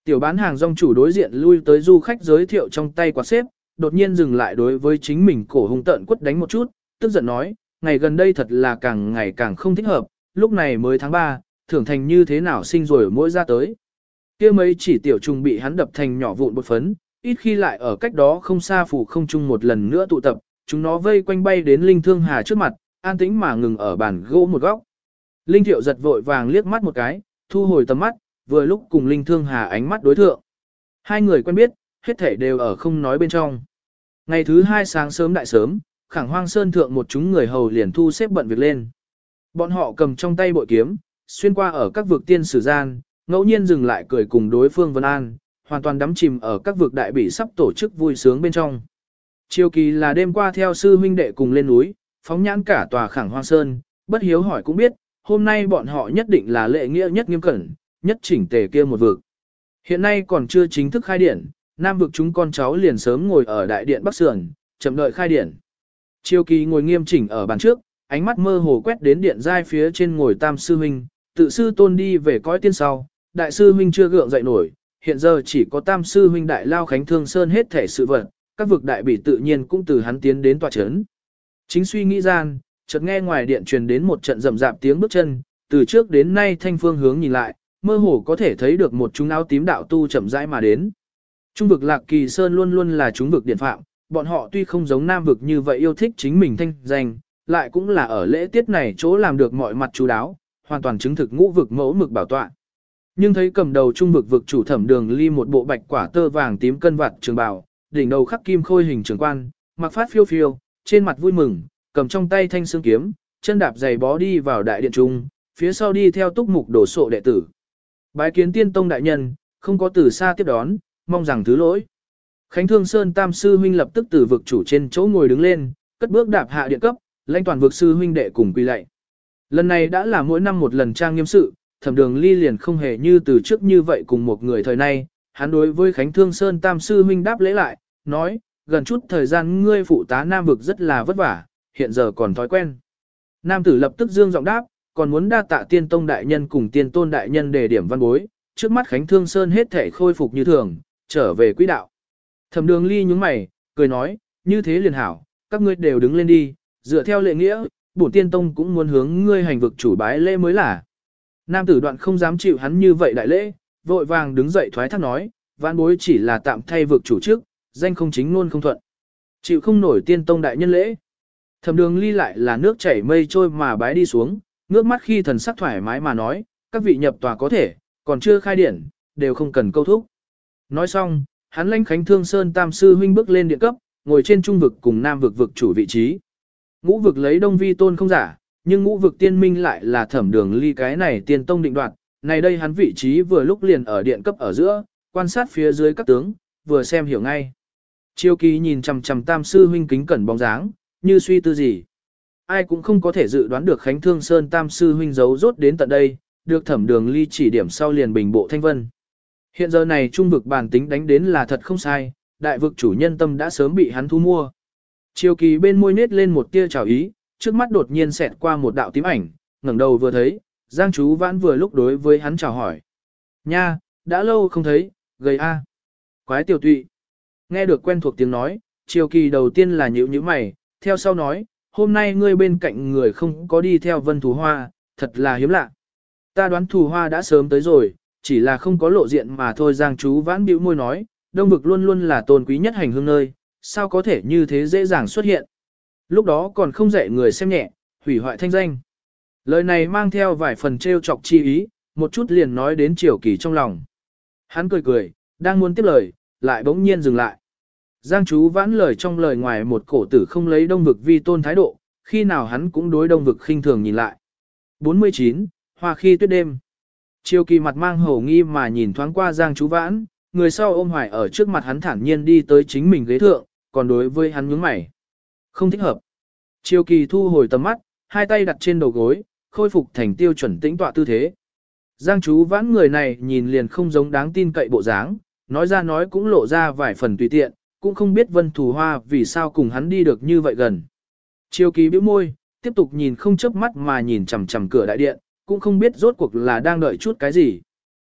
Tiểu bán hàng rong chủ đối diện lui tới du khách giới thiệu trong tay quạt xếp, đột nhiên dừng lại đối với chính mình cổ hung tợn quất đánh một chút, tức giận nói, ngày gần đây thật là càng ngày càng không thích hợp, lúc này mới tháng ba, thưởng thành như thế nào sinh rồi mỗi ra tới. Kia mấy chỉ tiểu trùng bị hắn đập thành nhỏ vụn bột phấn, ít khi lại ở cách đó không xa phủ không chung một lần nữa tụ tập, chúng nó vây quanh bay đến Linh Thương Hà trước mặt, an tĩnh mà ngừng ở bàn gỗ một góc. Linh Thiệu giật vội vàng liếc mắt một cái, thu hồi tầm mắt, vừa lúc cùng Linh Thương Hà ánh mắt đối thượng. Hai người quen biết, hết thể đều ở không nói bên trong. Ngày thứ hai sáng sớm đại sớm, Khẳng Hoang Sơn thượng một chúng người hầu liền thu xếp bận việc lên. Bọn họ cầm trong tay bội kiếm, xuyên qua ở các vực tiên sử gian, ngẫu nhiên dừng lại cười cùng đối phương Vân An, hoàn toàn đắm chìm ở các vực đại bị sắp tổ chức vui sướng bên trong. Chiều kỳ là đêm qua theo sư huynh đệ cùng lên núi, phóng nhãn cả tòa Khẳng Hoang Sơn, bất hiếu hỏi cũng biết, hôm nay bọn họ nhất định là lệ nghĩa nhất nghiêm cẩn, nhất chỉnh tề kia một vực. Hiện nay còn chưa chính thức khai điển, nam vực chúng con cháu liền sớm ngồi ở đại điện Bắc Sườn, chậm đợi khai điển. Chiêu kỳ ngồi nghiêm chỉnh ở bàn trước, ánh mắt mơ hồ quét đến điện giai phía trên ngồi tam sư huynh, tự sư tôn đi về cõi tiên sau, đại sư huynh chưa gượng dậy nổi, hiện giờ chỉ có tam sư huynh đại lao khánh thương sơn hết thể sự vật, các vực đại bỉ tự nhiên cũng từ hắn tiến đến tòa chấn. Chính suy nghĩ gian, chợt nghe ngoài điện truyền đến một trận rầm rạp tiếng bước chân, từ trước đến nay thanh phương hướng nhìn lại, mơ hồ có thể thấy được một chúng áo tím đạo tu chậm rãi mà đến. Trung vực Lạc Kỳ Sơn luôn luôn là chúng vực điện phạm, bọn họ tuy không giống nam vực như vậy yêu thích chính mình thanh danh, lại cũng là ở lễ tiết này chỗ làm được mọi mặt chú đáo, hoàn toàn chứng thực ngũ vực mẫu mực bảo tọa. Nhưng thấy cầm đầu trung vực vực chủ Thẩm Đường Ly một bộ bạch quả tơ vàng tím cân vạt trường bào, đỉnh đầu khắc kim khôi hình trường quan, mặc phát phiêu phiêu, trên mặt vui mừng, cầm trong tay thanh xương kiếm, chân đạp giày bó đi vào đại điện trung, phía sau đi theo túc mục đổ sộ đệ tử. Bái kiến tiên tông đại nhân, không có từ xa tiếp đón, mong rằng thứ lỗi. Khánh Thương Sơn tam sư huynh lập tức từ vực chủ trên chỗ ngồi đứng lên, cất bước đạp hạ điện cấp, lãnh toàn vực sư huynh đệ cùng quy lạy. Lần này đã là mỗi năm một lần trang nghiêm sự, Thẩm Đường Ly liền không hề như từ trước như vậy cùng một người thời nay, hắn đối với Khánh Thương Sơn tam sư huynh đáp lễ lại, nói, gần chút thời gian ngươi phụ tá nam vực rất là vất vả, hiện giờ còn thói quen. Nam tử lập tức dương giọng đáp, còn muốn đa tạ tiên tông đại nhân cùng tiên tôn đại nhân để điểm văn bối, trước mắt Khánh Thương Sơn hết thể khôi phục như thường, trở về quỹ đạo. Thẩm Đường Ly nhướng mày, cười nói, như thế liền hảo, các ngươi đều đứng lên đi, dựa theo lệ nghĩa, bổn tiên tông cũng muốn hướng ngươi hành vực chủ bái lễ mới là. Nam tử đoạn không dám chịu hắn như vậy đại lễ, vội vàng đứng dậy thoái thác nói, văn bối chỉ là tạm thay vực chủ trước, danh không chính luôn không thuận. Chịu không nổi tiên tông đại nhân lễ. Thẩm Đường Ly lại là nước chảy mây trôi mà bái đi xuống, ngước mắt khi thần sắc thoải mái mà nói, các vị nhập tòa có thể, còn chưa khai điển, đều không cần câu thúc. Nói xong, hắn lãnh Khánh Thương Sơn tam sư huynh bước lên điện cấp, ngồi trên trung vực cùng nam vực vực chủ vị trí. Ngũ vực lấy đông vi tôn không giả, nhưng ngũ vực tiên minh lại là Thẩm Đường Ly cái này tiên tông định đoạt, này đây hắn vị trí vừa lúc liền ở điện cấp ở giữa, quan sát phía dưới các tướng, vừa xem hiểu ngay. Chiêu Kỳ nhìn chằm chằm tam sư huynh kính cẩn bóng dáng, như suy tư gì. Ai cũng không có thể dự đoán được Khánh Thương Sơn tam sư huynh giấu rốt đến tận đây, được Thẩm Đường Ly chỉ điểm sau liền bình bộ thanh vân. Hiện giờ này trung vực bản tính đánh đến là thật không sai, đại vực chủ nhân tâm đã sớm bị hắn thu mua. Chiêu Kỳ bên môi nết lên một tia chào ý, trước mắt đột nhiên xẹt qua một đạo tím ảnh, ngẩng đầu vừa thấy, Giang Chú Vãn vừa lúc đối với hắn chào hỏi. Nha, đã lâu không thấy, gầy a. Quái tiểu tụy. Nghe được quen thuộc tiếng nói, Chiêu Kỳ đầu tiên là nhíu nhíu mày, theo sau nói, hôm nay ngươi bên cạnh người không có đi theo Vân Thù Hoa, thật là hiếm lạ. Ta đoán Thù Hoa đã sớm tới rồi, chỉ là không có lộ diện mà thôi. Giang Chú Vãn bĩu môi nói, Đông vực luôn luôn là tôn quý nhất hành hương nơi, sao có thể như thế dễ dàng xuất hiện. Lúc đó còn không dạy người xem nhẹ, hủy hoại thanh danh. Lời này mang theo vài phần trêu chọc chi ý, một chút liền nói đến Triều Kỳ trong lòng. Hắn cười cười, đang muốn tiếp lời, lại bỗng nhiên dừng lại. Giang Chú Vãn lời trong lời ngoài một cổ tử không lấy đông vực vi tôn thái độ, khi nào hắn cũng đối đông vực khinh thường nhìn lại. bốn mươi chín. Hoa khi tuyết đêm. Triều Kỳ mặt mang hổ nghi mà nhìn thoáng qua Giang Chú Vãn, người sau ôm hoài ở trước mặt hắn thản nhiên đi tới chính mình ghế thượng, còn đối với hắn nhướng mày. Không thích hợp. Triều Kỳ thu hồi tầm mắt, hai tay đặt trên đầu gối, khôi phục thành tiêu chuẩn tĩnh tọa tư thế. Giang Chú Vãn người này nhìn liền không giống đáng tin cậy bộ dáng, nói ra nói cũng lộ ra vài phần tùy tiện, cũng không biết Vân Thù Hoa vì sao cùng hắn đi được như vậy gần. Triều Kỳ bĩu môi, tiếp tục nhìn không chớp mắt mà nhìn chằm chằm cửa đại điện, cũng không biết rốt cuộc là đang đợi chút cái gì.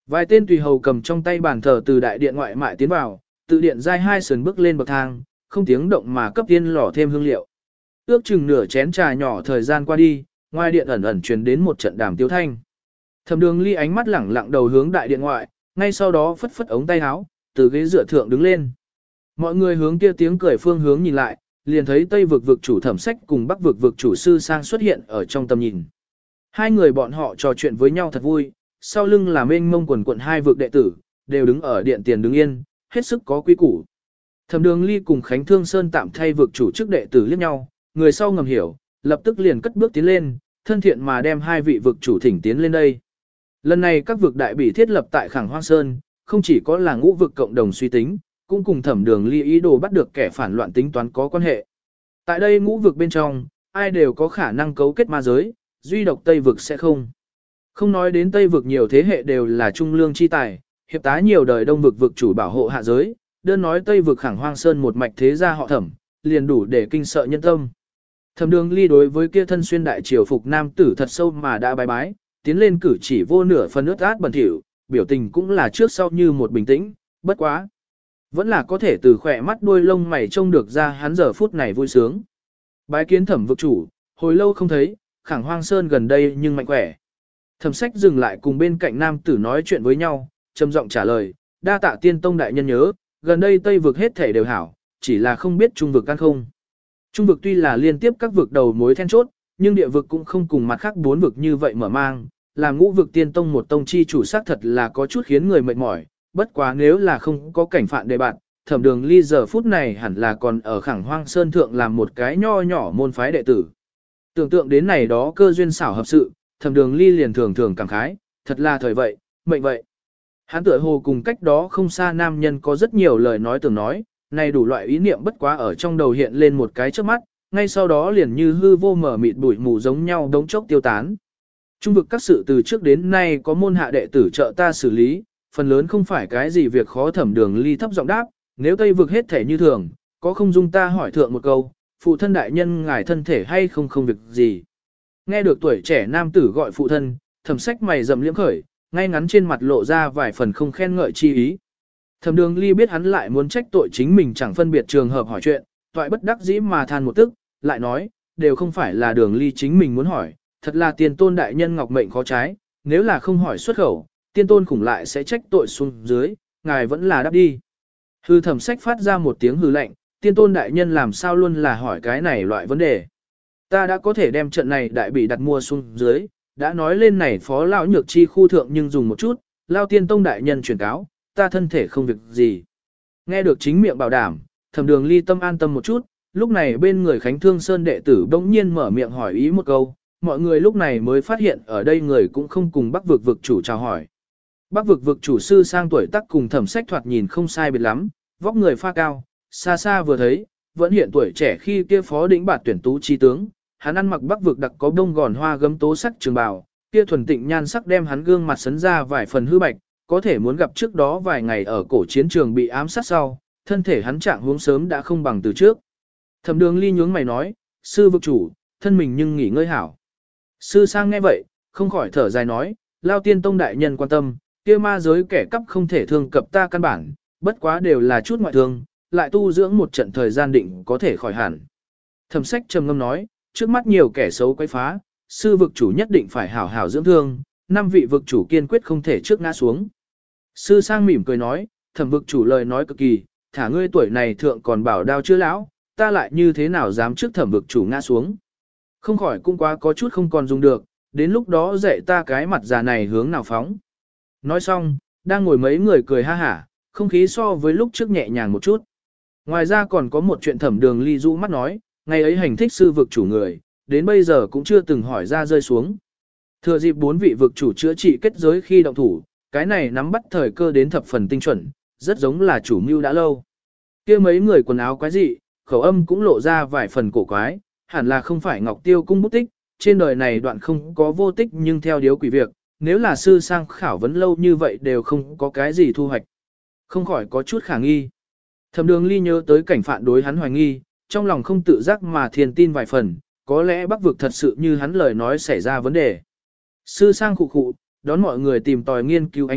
Vài tên tùy hầu cầm trong tay bàn thờ từ đại điện ngoại mại tiến vào, tự điện giai hai sườn bước lên bậc thang, không tiếng động mà cấp tiên lò thêm hương liệu. Ước chừng nửa chén trà nhỏ thời gian qua đi, ngoài điện ẩn ẩn truyền đến một trận đàm tiếu thanh. Thẩm Đường Ly ánh mắt lẳng lặng đầu hướng đại điện ngoại, ngay sau đó phất phất ống tay áo, từ ghế dựa thượng đứng lên. Mọi người hướng kia tiếng cười phương hướng nhìn lại, liền thấy Tây vực vực chủ Thẩm Sách cùng Bắc vực vực chủ Sư Sang xuất hiện ở trong tầm nhìn. Hai người bọn họ trò chuyện với nhau thật vui, sau lưng là mênh mông quần quận hai vực đệ tử, đều đứng ở điện tiền đứng yên, hết sức có quý củ. Thẩm Đường Ly cùng Khánh Thương Sơn tạm thay vực chủ chức đệ tử liếc nhau, người sau ngầm hiểu, lập tức liền cất bước tiến lên, thân thiện mà đem hai vị vực chủ thỉnh tiến lên đây. Lần này các vực đại bị thiết lập tại Khẳng Hoang Sơn, không chỉ có là ngũ vực cộng đồng suy tính, cũng cùng Thẩm Đường Ly ý đồ bắt được kẻ phản loạn tính toán có quan hệ. Tại đây ngũ vực bên trong, ai đều có khả năng cấu kết ma giới, duy độc Tây vực sẽ không. Không nói đến Tây vực nhiều thế hệ đều là trung lương chi tài, hiệp tá nhiều đời Đông vực vực chủ bảo hộ hạ giới, đơn nói Tây vực Khẳng Hoang Sơn một mạch thế gia họ Thẩm, liền đủ để kinh sợ nhân tâm. Thẩm Đường Ly đối với kia thân xuyên đại triều phục nam tử thật sâu mà đã bái bái, tiến lên cử chỉ vô nửa phần ướt át bẩn thỉu, biểu tình cũng là trước sau như một bình tĩnh, bất quá. Vẫn là có thể từ khỏe mắt đuôi lông mày trông được ra hắn giờ phút này vui sướng. Bái kiến Thẩm vực chủ, hồi lâu không thấy, Khẳng Hoang Sơn gần đây nhưng mạnh khỏe. Thẩm Sách dừng lại cùng bên cạnh nam tử nói chuyện với nhau, trầm giọng trả lời, đa tạ tiên tông đại nhân nhớ, gần đây Tây vực hết thể đều hảo, chỉ là không biết trung vực can không. Trung vực tuy là liên tiếp các vực đầu mối then chốt, nhưng địa vực cũng không cùng mặt khác bốn vực như vậy mở mang, làm ngũ vực tiên tông một tông chi chủ xác thật là có chút khiến người mệt mỏi, bất quá nếu là không có cảnh phạn đề bạn, Thẩm Đường Ly giờ phút này hẳn là còn ở Khẳng Hoang Sơn thượng làm một cái nho nhỏ môn phái đệ tử. Tưởng tượng đến này đó cơ duyên xảo hợp sự, Thẩm Đường Ly liền thường thường cảm khái, thật là thời vậy, mệnh vậy. Hắn tựa hồ cùng cách đó không xa nam nhân có rất nhiều lời nói tưởng nói, này đủ loại ý niệm bất quá ở trong đầu hiện lên một cái trước mắt, ngay sau đó liền như hư vô mở mịt bụi mù giống nhau đống chốc tiêu tán. Trung vực các sự từ trước đến nay có môn hạ đệ tử trợ ta xử lý, phần lớn không phải cái gì việc khó. Thẩm Đường Ly thấp giọng đáp, nếu Tây vực hết thể như thường, có không dung ta hỏi thượng một câu, phụ thân đại nhân ngài thân thể hay không không việc gì. Nghe được tuổi trẻ nam tử gọi phụ thân, Thẩm Sách mày rậm liễm khởi, ngay ngắn trên mặt lộ ra vài phần không khen ngợi chi ý. Thẩm Đường Ly biết hắn lại muốn trách tội chính mình chẳng phân biệt trường hợp hỏi chuyện, toại bất đắc dĩ mà than một tức, lại nói, đều không phải là Đường Ly chính mình muốn hỏi, thật là tiên tôn đại nhân ngọc mệnh khó trái, nếu là không hỏi xuất khẩu, tiên tôn khủng lại sẽ trách tội xuống dưới, ngài vẫn là đáp đi. Hư Thẩm Sách phát ra một tiếng hư lạnh, tiên tôn đại nhân làm sao luôn là hỏi cái này loại vấn đề. Ta đã có thể đem trận này đại bị đặt mua xuống dưới, đã nói lên này phó lão nhược chi khu thượng nhưng dùng một chút, lao tiên tông đại nhân truyền cáo, ta thân thể không việc gì. Nghe được chính miệng bảo đảm, Thẩm Đường Ly tâm an tâm một chút, lúc này bên người Khánh Thương Sơn đệ tử bỗng nhiên mở miệng hỏi ý một câu, mọi người lúc này mới phát hiện ở đây người cũng không cùng Bắc vực vực chủ chào hỏi. Bắc vực vực chủ Sư Sang tuổi tác cùng Thẩm Sách thoạt nhìn không sai biệt lắm, vóc người pha cao, xa xa vừa thấy, vẫn hiện tuổi trẻ khi kia phó đỉnh bạt tuyển tú chi tướng, hắn ăn mặc Bắc vực đặc có đông gòn hoa gấm tố sắc trường bào, kia thuần tịnh nhan sắc đem hắn gương mặt sấn ra vài phần hư bạch, có thể muốn gặp trước đó vài ngày ở cổ chiến trường bị ám sát sau, thân thể hắn trạng huống sớm đã không bằng từ trước. Thẩm Đường Ly nhướng mày nói, sư vực chủ, thân mình nhưng nghỉ ngơi hảo. Sư Sang nghe vậy, không khỏi thở dài nói, lao tiên tông đại nhân quan tâm, kia ma giới kẻ cắp không thể thương cập ta căn bản, bất quá đều là chút ngoại thương, lại tu dưỡng một trận thời gian định có thể khỏi hẳn. Thẩm Sách trầm ngâm nói, trước mắt nhiều kẻ xấu quấy phá, sư vực chủ nhất định phải hảo hảo dưỡng thương, năm vị vực chủ kiên quyết không thể trước ngã xuống. Sư Sang mỉm cười nói, Thẩm vực chủ lời nói cực kỳ, thả ngươi tuổi này thượng còn bảo đao chưa lão, ta lại như thế nào dám trước Thẩm vực chủ ngã xuống. Không khỏi cũng quá có chút không còn dùng được, đến lúc đó dạy ta cái mặt già này hướng nào phóng. Nói xong, đang ngồi mấy người cười ha hả, không khí so với lúc trước nhẹ nhàng một chút. Ngoài ra còn có một chuyện Thẩm Đường Ly rũ mắt nói, ngày ấy hành thích sư vực chủ người, đến bây giờ cũng chưa từng hỏi ra rơi xuống. Thừa dịp bốn vị vực chủ chữa trị kết giới khi động thủ, cái này nắm bắt thời cơ đến thập phần tinh chuẩn, rất giống là chủ mưu đã lâu. Kia mấy người quần áo quái dị, khẩu âm cũng lộ ra vài phần cổ quái, hẳn là không phải Ngọc Tiêu cung bút tích, trên đời này đoạn không có vô tích nhưng theo điếu quỷ việc, nếu là sư sang khảo vấn lâu như vậy đều không có cái gì thu hoạch. Không khỏi có chút khả nghi. Thẩm Đường Ly nhớ tới cảnh phản đối hắn hoài nghi, trong lòng không tự giác mà thiền tin vài phần, có lẽ Bắc vực thật sự như hắn lời nói xảy ra vấn đề. Sư Sang khụ khụ, đón mọi người tìm tòi nghiên cứu ánh mắt,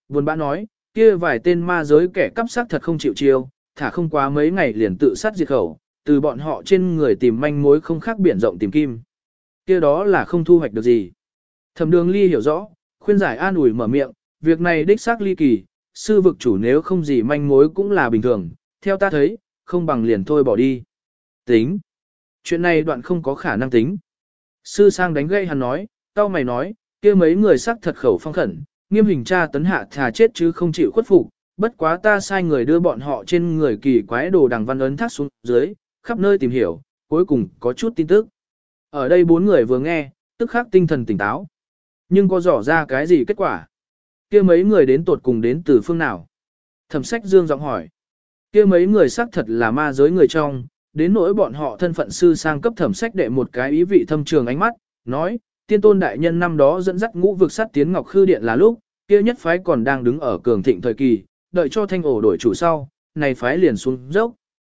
buồn bã nói, kia vài tên ma giới kẻ cắp xác thật không chịu chiêu, thả không quá mấy ngày liền tự sát diệt khẩu, từ bọn họ trên người tìm manh mối không khác biển rộng tìm kim. Kia đó là không thu hoạch được gì. Thẩm Đường Ly hiểu rõ, khuyên giải an ủi mở miệng, việc này đích xác ly kỳ, sư vực chủ nếu không gì manh mối cũng là bình thường, theo ta thấy, không bằng liền thôi bỏ đi. Tính. Chuyện này đoạn không có khả năng tính. Sư sang đánh gây hắn nói, tao mày nói, kia mấy người xác thật khẩu phong khẩn, nghiêm hình tra tấn hạ thà chết chứ không chịu khuất phục, bất quá ta sai người đưa bọn họ trên người kỳ quái đồ đằng văn ấn thác xuống dưới, khắp nơi tìm hiểu, cuối cùng có chút tin tức. Ở đây bốn người vừa nghe, tức khắc tinh thần tỉnh táo. Nhưng có rõ ra cái gì kết quả? Kia mấy người đến tột cùng đến từ phương nào? Thẩm Sách Dương giọng hỏi. Kia mấy người xác thật là ma giới người trong, đến nỗi bọn họ thân phận sư sang cấp Thẩm Sách đệ một cái ý vị thâm trường ánh mắt, nói, tiên tôn đại nhân năm đó dẫn dắt ngũ vực sát tiến Ngọc Khư Điện là lúc, kia nhất phái còn đang đứng ở cường thịnh thời kỳ, đợi cho thanh ổ đổi chủ sau, này phái liền xuống dốc.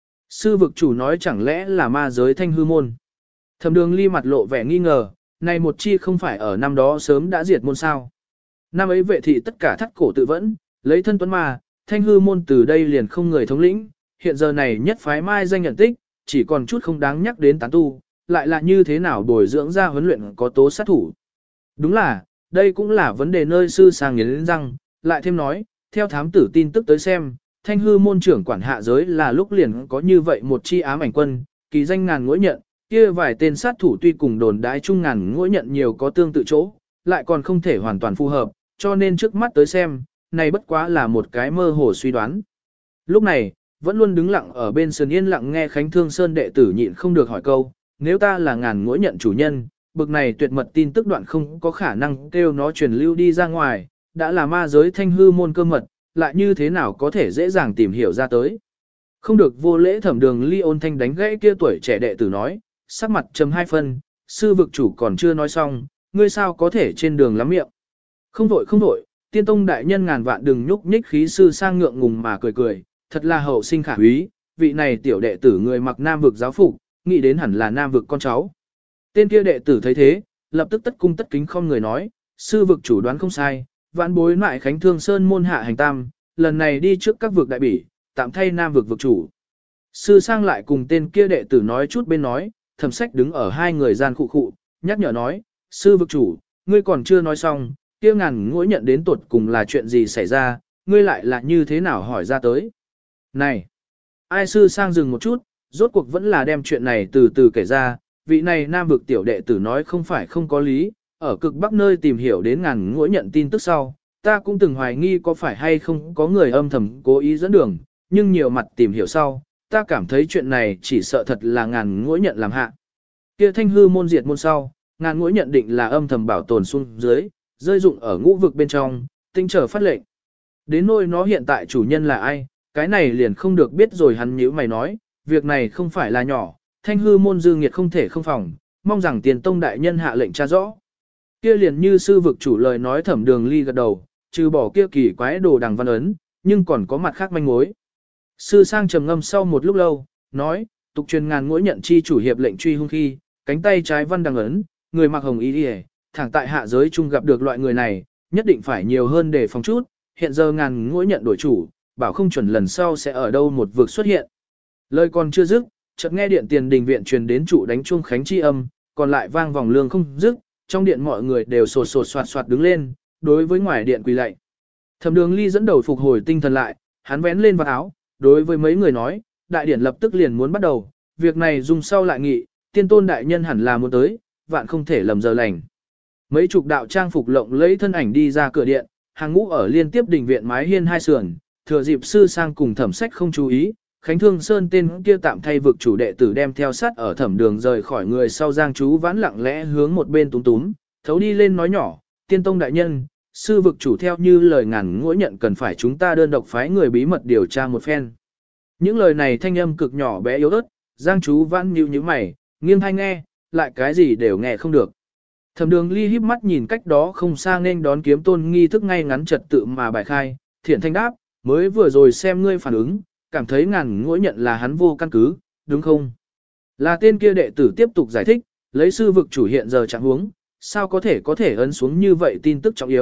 Sư vực chủ nói chẳng lẽ là ma giới thanh hư môn. Thẩm Đường Ly mặt lộ vẻ nghi ngờ, này một chi không phải ở năm đó sớm đã diệt môn sao. Năm ấy vệ thị tất cả thắt cổ tự vẫn, lấy thân tuấn ma, thanh hư môn từ đây liền không người thống lĩnh, hiện giờ này nhất phái mai danh nhận tích, chỉ còn chút không đáng nhắc đến tán tu, lại là như thế nào bồi dưỡng ra huấn luyện có tố sát thủ. Đúng là, đây cũng là vấn đề nơi sư sang nghiến răng, lại thêm nói, theo thám tử tin tức tới xem, thanh hư môn trưởng quản hạ giới là lúc liền có như vậy một chi ám ảnh quân, kỳ danh ngàn ngỗi nhận, kia vài tên sát thủ tuy cùng đồn đái chung ngàn ngỗi nhận nhiều có tương tự chỗ, lại còn không thể hoàn toàn phù hợp, cho nên trước mắt tới xem, này bất quá là một cái mơ hồ suy đoán. Lúc này, vẫn luôn đứng lặng ở bên sườn yên lặng nghe Khánh Thương Sơn đệ tử nhịn không được hỏi câu, nếu ta là ngàn ngỗi nhận chủ nhân, bực này tuyệt mật tin tức đoạn không có khả năng kêu nó truyền lưu đi ra ngoài, đã là ma giới thanh hư môn cơ mật, lại như thế nào có thể dễ dàng tìm hiểu ra tới. Không được vô lễ Thẩm Đường Ly ôn thanh đánh gãy kia tuổi trẻ đệ tử nói, sắc mặt trầm hai phân, sư vực chủ còn chưa nói xong, ngươi sao có thể trên đường lắm miệng. Không vội không vội, tiên tông đại nhân ngàn vạn đừng nhúc nhích khí sư sang ngượng ngùng mà cười cười, thật là hậu sinh khả úy, vị này tiểu đệ tử người mặc nam vực giáo phục, nghĩ đến hẳn là nam vực con cháu. Tên kia đệ tử thấy thế, lập tức tất cung tất kính không người nói, sư vực chủ đoán không sai, vạn bối lại Khánh Thương Sơn môn hạ hành tam, lần này đi trước các vực đại bỉ, tạm thay nam vực vực chủ. Sư sang lại cùng tên kia đệ tử nói chút bên nói, Thẩm Sách đứng ở hai người gian khụ khụ, nhắc nhở nói, sư vực chủ, ngươi còn chưa nói xong, kia ngàn ngỗi nhận đến tuột cùng là chuyện gì xảy ra, ngươi lại là như thế nào hỏi ra tới. Này, ai sư sang dừng một chút, rốt cuộc vẫn là đem chuyện này từ từ kể ra, vị này nam vực tiểu đệ tử nói không phải không có lý, ở cực bắc nơi tìm hiểu đến ngàn ngỗi nhận tin tức sau, ta cũng từng hoài nghi có phải hay không có người âm thầm cố ý dẫn đường, nhưng nhiều mặt tìm hiểu sau, ta cảm thấy chuyện này chỉ sợ thật là ngàn ngỗi nhận làm hạ. Kia thanh hư môn diệt môn sau, ngàn ngỗi nhận định là âm thầm bảo tồn xuống dưới, rơi dụng ở ngũ vực bên trong, tinh trở phát lệnh. Đến nỗi nó hiện tại chủ nhân là ai, cái này liền không được biết rồi. Hắn nhíu mày nói, việc này không phải là nhỏ, thanh hư môn dư nghiệt không thể không phòng, mong rằng tiền tông đại nhân hạ lệnh tra rõ. Kia liền như sư vực chủ lời nói Thẩm Đường Ly gật đầu, trừ bỏ kia kỳ quái đồ đằng văn ấn, nhưng còn có mặt khác manh mối. Sư sang trầm ngâm sau một lúc lâu, nói, tục truyền ngàn ngỗi nhận chi chủ hiệp lệnh truy hung khi, cánh tay trái văn đằng ấn, người mặc hồng y điề, thẳng tại hạ giới chung gặp được loại người này, nhất định phải nhiều hơn để phòng chút, hiện giờ ngàn ngỗi nhận đổi chủ, bảo không chuẩn lần sau sẽ ở đâu một vực xuất hiện. Lời còn chưa dứt, chợt nghe điện tiền đình viện truyền đến trụ đánh chuông khánh chi âm, còn lại vang vòng lương không dứt, trong điện mọi người đều sột sột soạt soạt đứng lên, đối với ngoài điện quỳ lạy. Thẩm Đường Ly dẫn đầu phục hồi tinh thần lại, hắn vén lên vào áo, đối với mấy người nói, đại điển lập tức liền muốn bắt đầu, việc này dùng sau lại nghị, tiên tôn đại nhân hẳn là muốn tới, vạn không thể lầm giờ lành. Mấy chục đạo trang phục lộng lấy thân ảnh đi ra cửa điện, hàng ngũ ở liên tiếp đình viện mái hiên hai sườn, thừa dịp sư sang cùng Thẩm Sách không chú ý, Khánh Thương Sơn tên kia tạm thay vực chủ đệ tử đem theo sát ở thẩm đường rời khỏi người sau giang chú vãn lặng lẽ hướng một bên túm túm, thấu đi lên nói nhỏ, tiên tông đại nhân, sư vực chủ theo như lời ngàn ngỗi nhận cần phải chúng ta đơn độc phái người bí mật điều tra một phen. Những lời này thanh âm cực nhỏ bé yếu ớt, giang chú vãn nhíu nhíu mày, nghiêng hay nghe, lại cái gì đều nghe không được. Thẩm Đường Ly híp mắt nhìn cách đó không xa nên đón kiếm tôn nghi thức ngay ngắn trật tự mà bài khai, thiện thanh đáp, mới vừa rồi xem ngươi phản ứng, cảm thấy ngàn ngỗi nhận là hắn vô căn cứ, đúng không? Là tên kia đệ tử tiếp tục giải thích, lấy sư vực chủ hiện giờ trạng huống, sao có thể có thể ấn xuống như vậy tin tức trọng yếu,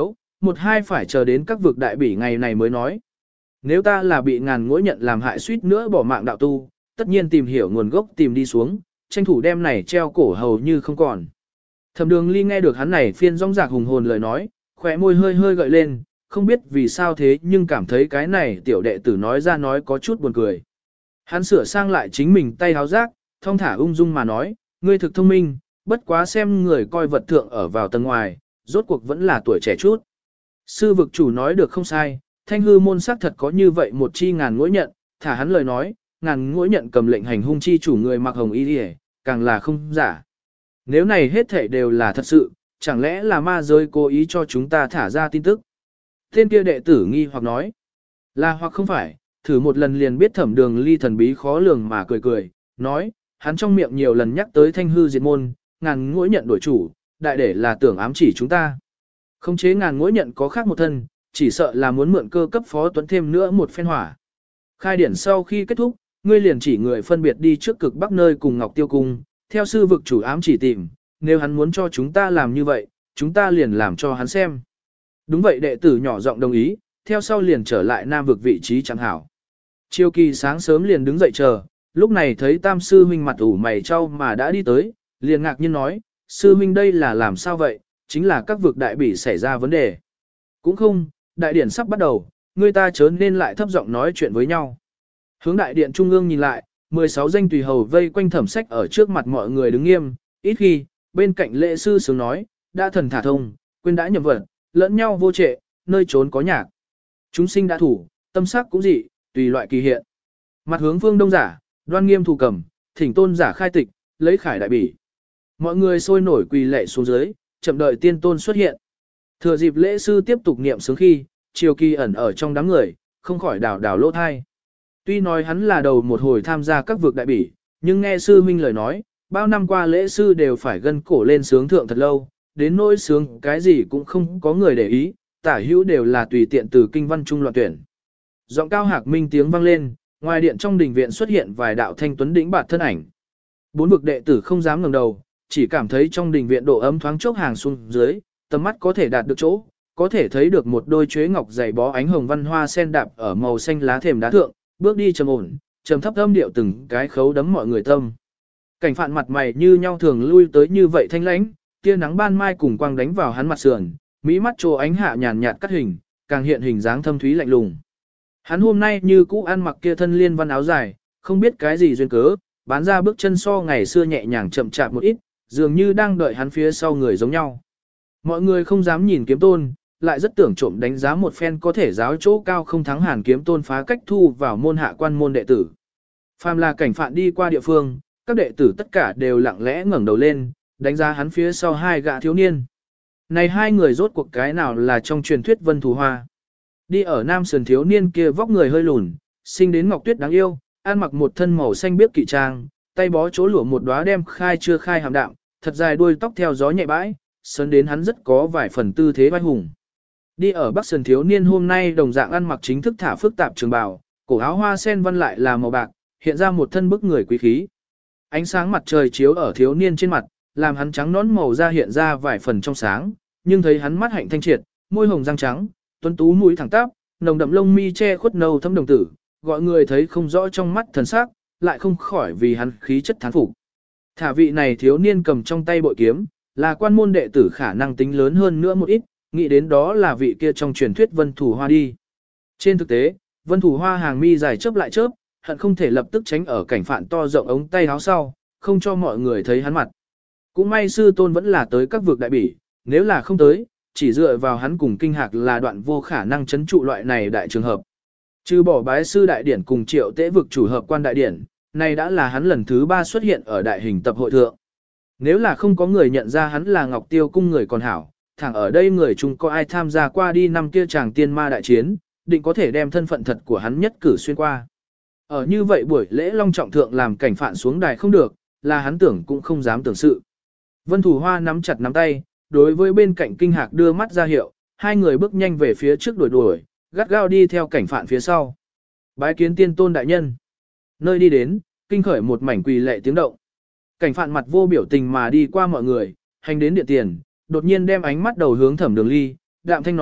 một hai phải chờ đến các vực đại bỉ ngày này mới nói. Nếu ta là bị ngàn ngỗi nhận làm hại suýt nữa bỏ mạng đạo tu, tất nhiên tìm hiểu nguồn gốc tìm đi xuống, tranh thủ đem này treo cổ hầu như không còn. Thẩm Đường Ly nghe được hắn này phiên rong rạc hùng hồn lời nói, khỏe môi hơi hơi gợi lên, không biết vì sao thế nhưng cảm thấy cái này tiểu đệ tử nói ra nói có chút buồn cười. Hắn sửa sang lại chính mình tay háo rác, thong thả ung dung mà nói, ngươi thực thông minh, bất quá xem người coi vật thượng ở vào tầng ngoài, rốt cuộc vẫn là tuổi trẻ chút. Sư vực chủ nói được không sai, thanh hư môn sắc thật có như vậy một chi ngàn ngỗi nhận, thả hắn lời nói, ngàn ngỗi nhận cầm lệnh hành hung chi chủ người mặc hồng y đi, càng là không giả. Nếu này hết thảy đều là thật sự, chẳng lẽ là ma giới cố ý cho chúng ta thả ra tin tức? Tên kia đệ tử nghi hoặc nói, là hoặc không phải, thử một lần liền biết Thẩm Đường Ly thần bí khó lường mà cười cười, nói, hắn trong miệng nhiều lần nhắc tới thanh hư diệt môn, ngàn ngỗi nhận đổi chủ, đại để là tưởng ám chỉ chúng ta. Không chế ngàn ngỗi nhận có khác một thân, chỉ sợ là muốn mượn cơ cấp phó tuấn thêm nữa một phen hỏa. Khai điển sau khi kết thúc, ngươi liền chỉ người phân biệt đi trước cực bắc nơi cùng Ngọc Tiêu Cung, theo sư vực chủ ám chỉ tìm, nếu hắn muốn cho chúng ta làm như vậy, chúng ta liền làm cho hắn xem. Đúng vậy, đệ tử nhỏ giọng đồng ý, theo sau liền trở lại nam vực vị trí chẳng hảo. Chiêu kỳ sáng sớm liền đứng dậy chờ, lúc này thấy tam sư huynh mặt ủ mày trao mà đã đi tới, liền ngạc nhiên nói, sư huynh đây là làm sao vậy, chính là các vực đại bỉ xảy ra vấn đề. Cũng không, đại điển sắp bắt đầu, người ta chớ nên lại thấp giọng nói chuyện với nhau. Hướng đại điện trung ương nhìn lại, mười sáu danh tùy hầu vây quanh thẩm sách ở trước mặt mọi người đứng nghiêm, ít khi, bên cạnh lễ sư sướng nói, đã thần thả thông, quên đã nhầm vật, lẫn nhau vô trệ, nơi trốn có nhạc. Chúng sinh đã thủ, tâm sắc cũng dị, tùy loại kỳ hiện. Mặt hướng phương đông giả, đoan nghiêm thủ cầm, thỉnh tôn giả khai tịch, lấy khải đại bỉ. Mọi người sôi nổi quỳ lệ xuống dưới, chậm đợi tiên tôn xuất hiện. Thừa dịp lễ sư tiếp tục niệm sướng khi, Triều Kỳ ẩn ở trong đám người, không khỏi đảo đảo lỗ thai. Tuy nói hắn là đầu một hồi tham gia các vực đại bỉ, nhưng nghe sư huynh lời nói, bao năm qua lễ sư đều phải gân cổ lên sướng thượng thật lâu, đến nỗi sướng cái gì cũng không có người để ý, tả hữu đều là tùy tiện từ kinh văn trung loạn tuyển. Giọng cao hạc minh tiếng vang lên, ngoài điện trong đình viện xuất hiện vài đạo thanh tuấn đĩnh bạt thân ảnh. Bốn vực đệ tử không dám ngẩng đầu, chỉ cảm thấy trong đình viện độ ấm thoáng chốc hàng xuống dưới, tầm mắt có thể đạt được chỗ, có thể thấy được một đôi chuế ngọc dày bó ánh hồng văn hoa sen đạp ở màu xanh lá thềm đá thượng, bước đi trầm ổn, trầm thấp âm điệu từng cái khấu đấm mọi người tâm. Cảnh Phạn mặt mày như nhau thường lui tới như vậy thanh lãnh, tia nắng ban mai cùng quang đánh vào hắn mặt sườn, mỹ mắt trồ ánh hạ nhàn nhạt cắt hình, càng hiện hình dáng thâm thúy lạnh lùng. Hắn hôm nay như cũ ăn mặc kia thân liên văn áo dài, không biết cái gì duyên cớ, bán ra bước chân so ngày xưa nhẹ nhàng chậm chạp một ít, dường như đang đợi hắn phía sau người giống nhau. Mọi người không dám nhìn Kiếm Tôn, lại rất tưởng trộm đánh giá một phen có thể giáo chỗ cao không thắng Hàn Kiếm Tôn phá cách thu vào môn hạ quan môn đệ tử. Phàm là Cảnh Phạn đi qua địa phương, các đệ tử tất cả đều lặng lẽ ngẩng đầu lên, đánh giá hắn phía sau hai gã thiếu niên. Này hai người rốt cuộc cái nào là trong truyền thuyết Vân Thù Hoa. Đi ở Nam Sườn thiếu niên kia vóc người hơi lùn, sinh đến ngọc tuyết đáng yêu, ăn mặc một thân màu xanh biếc kỵ trang, tay bó chỗ lụa một đóa đem khai chưa khai hàm đạm, thật dài đuôi tóc theo gió nhẹ bãi, sấn đến hắn rất có vài phần tư thế vai hùng. Đi ở Bắc Sườn thiếu niên hôm nay đồng dạng ăn mặc chính thức thả phức tạp trường bào, cổ áo hoa sen văn lại là màu bạc, hiện ra một thân bức người quý khí. Ánh sáng mặt trời chiếu ở thiếu niên trên mặt, làm hắn trắng nón màu da hiện ra vài phần trong sáng, nhưng thấy hắn mắt hạnh thanh triệt, môi hồng răng trắng, tuấn tú mũi thẳng tắp, nồng đậm lông mi che khuất nâu thâm đồng tử, gọi người thấy không rõ trong mắt thần sắc, lại không khỏi vì hắn khí chất thán phục. Thả vị này thiếu niên cầm trong tay bội kiếm, là quan môn đệ tử khả năng tính lớn hơn nữa một ít, nghĩ đến đó là vị kia trong truyền thuyết Vân Thủ Hoa đi. Trên thực tế, Vân Thủ Hoa hàng mi dài chớp lại chớp, hận không thể lập tức tránh ở Cảnh Phạn to rộng ống tay áo sau, không cho mọi người thấy hắn mặt. Cũng may sư tôn vẫn là tới các vực đại bỉ, nếu là không tới, chỉ dựa vào hắn cùng kinh hạc là đoạn vô khả năng chấn trụ loại này đại trường hợp. Trừ bỏ bái sư đại điển cùng triệu tế vực chủ hợp quan đại điển, này đã là hắn lần thứ ba xuất hiện ở đại hình tập hội thượng. Nếu là không có người nhận ra hắn là Ngọc Tiêu cung người còn hảo, thẳng ở đây người chung có ai tham gia qua đi năm kia chàng tiên ma đại chiến, định có thể đem thân phận thật của hắn nhất cử xuyên qua. Ở như vậy buổi lễ long trọng thượng làm Cảnh Phạn xuống đài không được, là hắn tưởng cũng không dám tưởng sự. Vân Thủ Hoa nắm chặt nắm tay, đối với bên cạnh kinh hạc đưa mắt ra hiệu, hai người bước nhanh về phía trước đuổi đuổi, gắt gao đi theo Cảnh Phạn phía sau. Bái kiến tiên tôn đại nhân. Nơi đi đến, kinh khởi một mảnh quỳ lệ tiếng động. Cảnh Phạn mặt vô biểu tình mà đi qua mọi người, hành đến điện tiền, đột nhiên đem ánh mắt đầu hướng Thẩm Đường Ly, đạm thanh nói,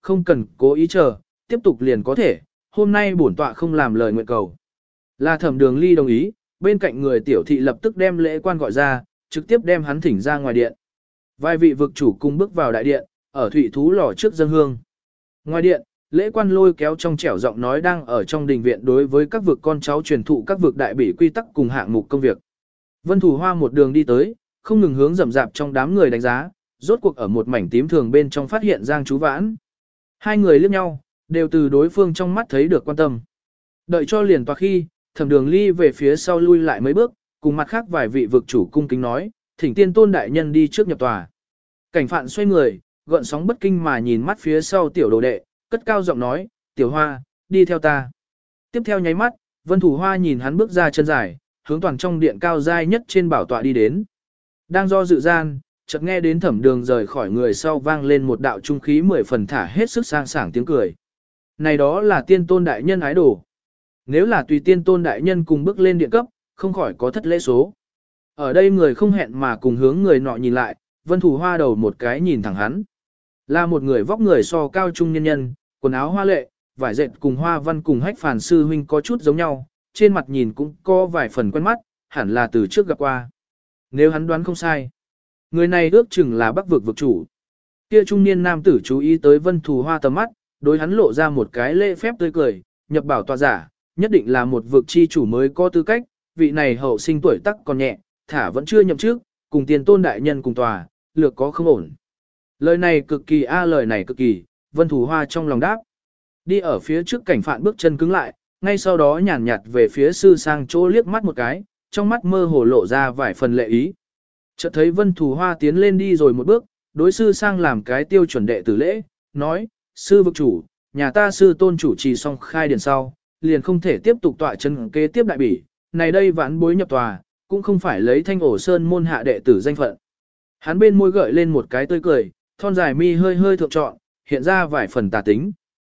không cần cố ý chờ, tiếp tục liền có thể, hôm nay bổn tọa không làm lời nguyện cầu. Là Thẩm Đường Ly đồng ý, bên cạnh người tiểu thị lập tức đem lễ quan gọi ra, trực tiếp đem hắn thỉnh ra ngoài điện. Vài vị vực chủ cùng bước vào đại điện, ở thủy thú lò trước dân hương. Ngoài điện, lễ quan lôi kéo trong trẻo giọng nói đang ở trong đình viện đối với các vực con cháu truyền thụ các vực đại bỉ quy tắc cùng hạng mục công việc. Vân Thủ Hoa một đường đi tới, không ngừng hướng rầm rạp trong đám người đánh giá, rốt cuộc ở một mảnh tím thường bên trong phát hiện Giang Chú Vãn. Hai người liếc nhau, đều từ đối phương trong mắt thấy được quan tâm. Đợi cho liền tòa khi, Thẩm Đường Ly về phía sau lui lại mấy bước, cùng mặt khác vài vị vực chủ cung kính nói, thỉnh tiên tôn đại nhân đi trước nhập tòa. Cảnh Phạn xoay người, gợn sóng bất kinh mà nhìn mắt phía sau tiểu đồ đệ, cất cao giọng nói, tiểu hoa, đi theo ta. Tiếp theo nháy mắt, Vân Thủ Hoa nhìn hắn bước ra chân dài, hướng toàn trong điện cao giai nhất trên bảo tọa đi đến. Đang do dự gian, chợt nghe đến Thẩm Đường rời khỏi người sau vang lên một đạo trung khí mười phần thả hết sức sang sảng tiếng cười. Này đó là tiên tôn đại nhân ái đồ. Nếu là tùy tiên tôn đại nhân cùng bước lên điện cấp, không khỏi có thất lễ số. Ở đây người không hẹn mà cùng hướng người nọ nhìn lại, Vân Thủ Hoa đầu một cái nhìn thẳng hắn. Là một người vóc người so cao trung nhân nhân, quần áo hoa lệ, vải dệt cùng hoa văn cùng hách phản sư huynh có chút giống nhau, trên mặt nhìn cũng có vài phần quen mắt, hẳn là từ trước gặp qua. Nếu hắn đoán không sai, người này ước chừng là Bắc vực vực chủ. Kia trung niên nam tử chú ý tới Vân Thủ Hoa tầm mắt, đối hắn lộ ra một cái lễ phép tươi cười, nhập bảo tọa giả, nhất định là một vực chi chủ mới có tư cách, vị này hậu sinh tuổi tác còn nhẹ, thả vẫn chưa nhậm chức, cùng tiền tôn đại nhân cùng tòa, lược có không ổn. Lời này cực kỳ a lời này cực kỳ, Vân Thủ Hoa trong lòng đáp. Đi ở phía trước Cảnh Phạn bước chân cứng lại, ngay sau đó nhàn nhạt về phía sư sang chỗ liếc mắt một cái, trong mắt mơ hồ lộ ra vài phần lệ ý. Chợt thấy Vân Thủ Hoa tiến lên đi rồi một bước, đối sư sang làm cái tiêu chuẩn đệ tử lễ, nói, sư vực chủ, nhà ta sư tôn chủ trì xong khai điển sau, liền không thể tiếp tục tọa chân kế tiếp đại bỉ, này đây vãn bối nhập tòa, cũng không phải lấy thanh ổ sơn môn hạ đệ tử danh phận. Hắn bên môi gợi lên một cái tươi cười, thon dài mi hơi hơi thượng trọn, hiện ra vài phần tà tính.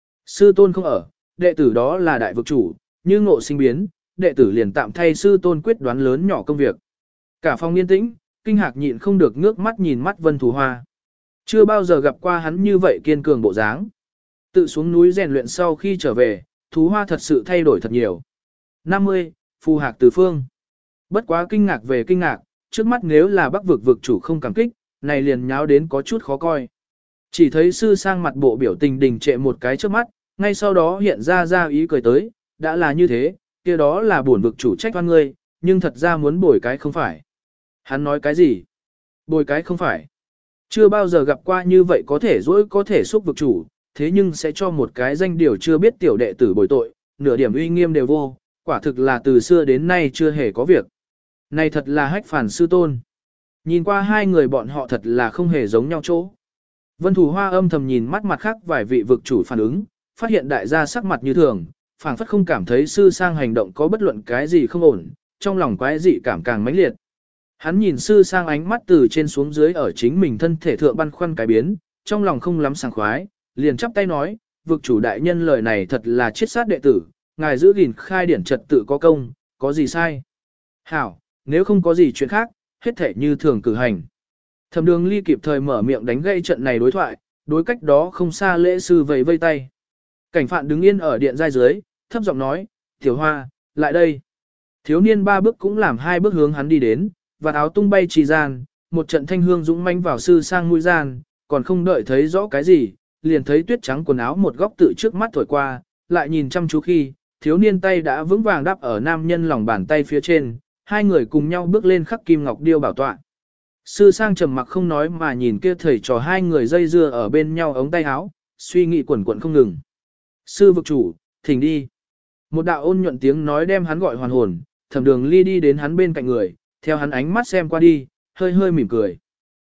Sư tôn không ở, đệ tử đó là đại vực chủ, như ngộ sinh biến, đệ tử liền tạm thay sư tôn quyết đoán lớn nhỏ công việc. Cả phòng yên tĩnh, kinh hạc nhịn không được ngước mắt nhìn mắt Vân Thủ Hoa. Chưa bao giờ gặp qua hắn như vậy kiên cường bộ dáng. Tự xuống núi rèn luyện sau khi trở về, Thú Hoa thật sự thay đổi thật nhiều. năm mươi. Phù Hạc Từ Phương. Bất quá kinh ngạc về kinh ngạc, trước mắt nếu là Bắc vực vực chủ không cảm kích, này liền nháo đến có chút khó coi. Chỉ thấy sư sang mặt bộ biểu tình đình trệ một cái trước mắt, ngay sau đó hiện ra ra ý cười tới, đã là như thế, kia đó là bổn vực chủ trách oan ngươi, nhưng thật ra muốn bồi cái không phải. Hắn nói cái gì? Bồi cái không phải. Chưa bao giờ gặp qua như vậy có thể dỗi có thể xúc vực chủ, thế nhưng sẽ cho một cái danh điều chưa biết tiểu đệ tử bồi tội, nửa điểm uy nghiêm đều vô, quả thực là từ xưa đến nay chưa hề có việc. Này thật là hách phản sư tôn. Nhìn qua hai người bọn họ thật là không hề giống nhau chỗ. Vân Thủ Hoa âm thầm nhìn mắt mặt khác vài vị vực chủ phản ứng, phát hiện đại gia sắc mặt như thường, phảng phất không cảm thấy sư sang hành động có bất luận cái gì không ổn, trong lòng quái dị cảm càng mãnh liệt. Hắn nhìn sư sang ánh mắt từ trên xuống dưới ở chính mình thân thể thượng băn khoăn cái biến, trong lòng không lắm sảng khoái, liền chắp tay nói, vực chủ đại nhân lời này thật là chiết sát đệ tử, ngài giữ gìn khai điển trật tự có công, có gì sai. Hảo, nếu không có gì chuyện khác, hết thể như thường cử hành. Thẩm Đường Ly kịp thời mở miệng đánh gây trận này đối thoại, đối cách đó không xa lễ sư vẫy vây tay. Cảnh Phạn đứng yên ở điện giai dưới, thấp giọng nói, Tiểu Hoa, lại đây. Thiếu niên ba bước cũng làm hai bước hướng hắn đi đến, và áo tung bay trì gian, một trận thanh hương dũng mãnh vào sư sang mũi gian, còn không đợi thấy rõ cái gì, liền thấy tuyết trắng quần áo một góc tự trước mắt thổi qua, lại nhìn chăm chú khi, thiếu niên tay đã vững vàng đắp ở nam nhân lòng bàn tay phía trên, hai người cùng nhau bước lên khắc kim ngọc điêu bảo tọa. Sư sang trầm mặc không nói mà nhìn kia thầy trò hai người dây dưa ở bên nhau ống tay áo, suy nghĩ quẩn quẩn không ngừng. Sư vực chủ, thỉnh đi. Một đạo ôn nhuận tiếng nói đem hắn gọi hoàn hồn, Thẩm Đường Ly đi đến hắn bên cạnh người, theo hắn ánh mắt xem qua đi, hơi hơi mỉm cười.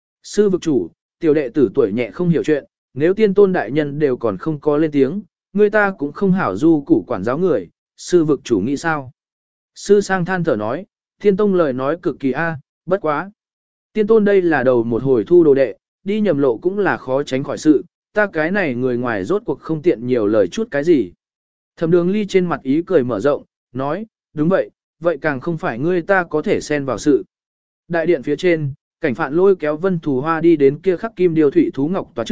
Sư vực chủ, tiểu đệ tử tuổi nhẹ không hiểu chuyện, nếu tiên tôn đại nhân đều còn không có lên tiếng, người ta cũng không hảo du củ quản giáo người, sư vực chủ nghĩ sao? Sư sang than thở nói, thiên tông lời nói cực kỳ a, bất quá. Tiên tôn đây là đầu một hồi thu đồ đệ, đi nhầm lộ cũng là khó tránh khỏi sự, ta cái này người ngoài rốt cuộc không tiện nhiều lời chút cái gì. Thẩm Đường Ly trên mặt ý cười mở rộng, nói, đúng vậy, vậy càng không phải ngươi ta có thể xen vào sự. Đại điện phía trên, Cảnh Phạn lôi kéo Vân Thủ Hoa đi đến kia khắc kim điều thủy thú ngọc tòa trước,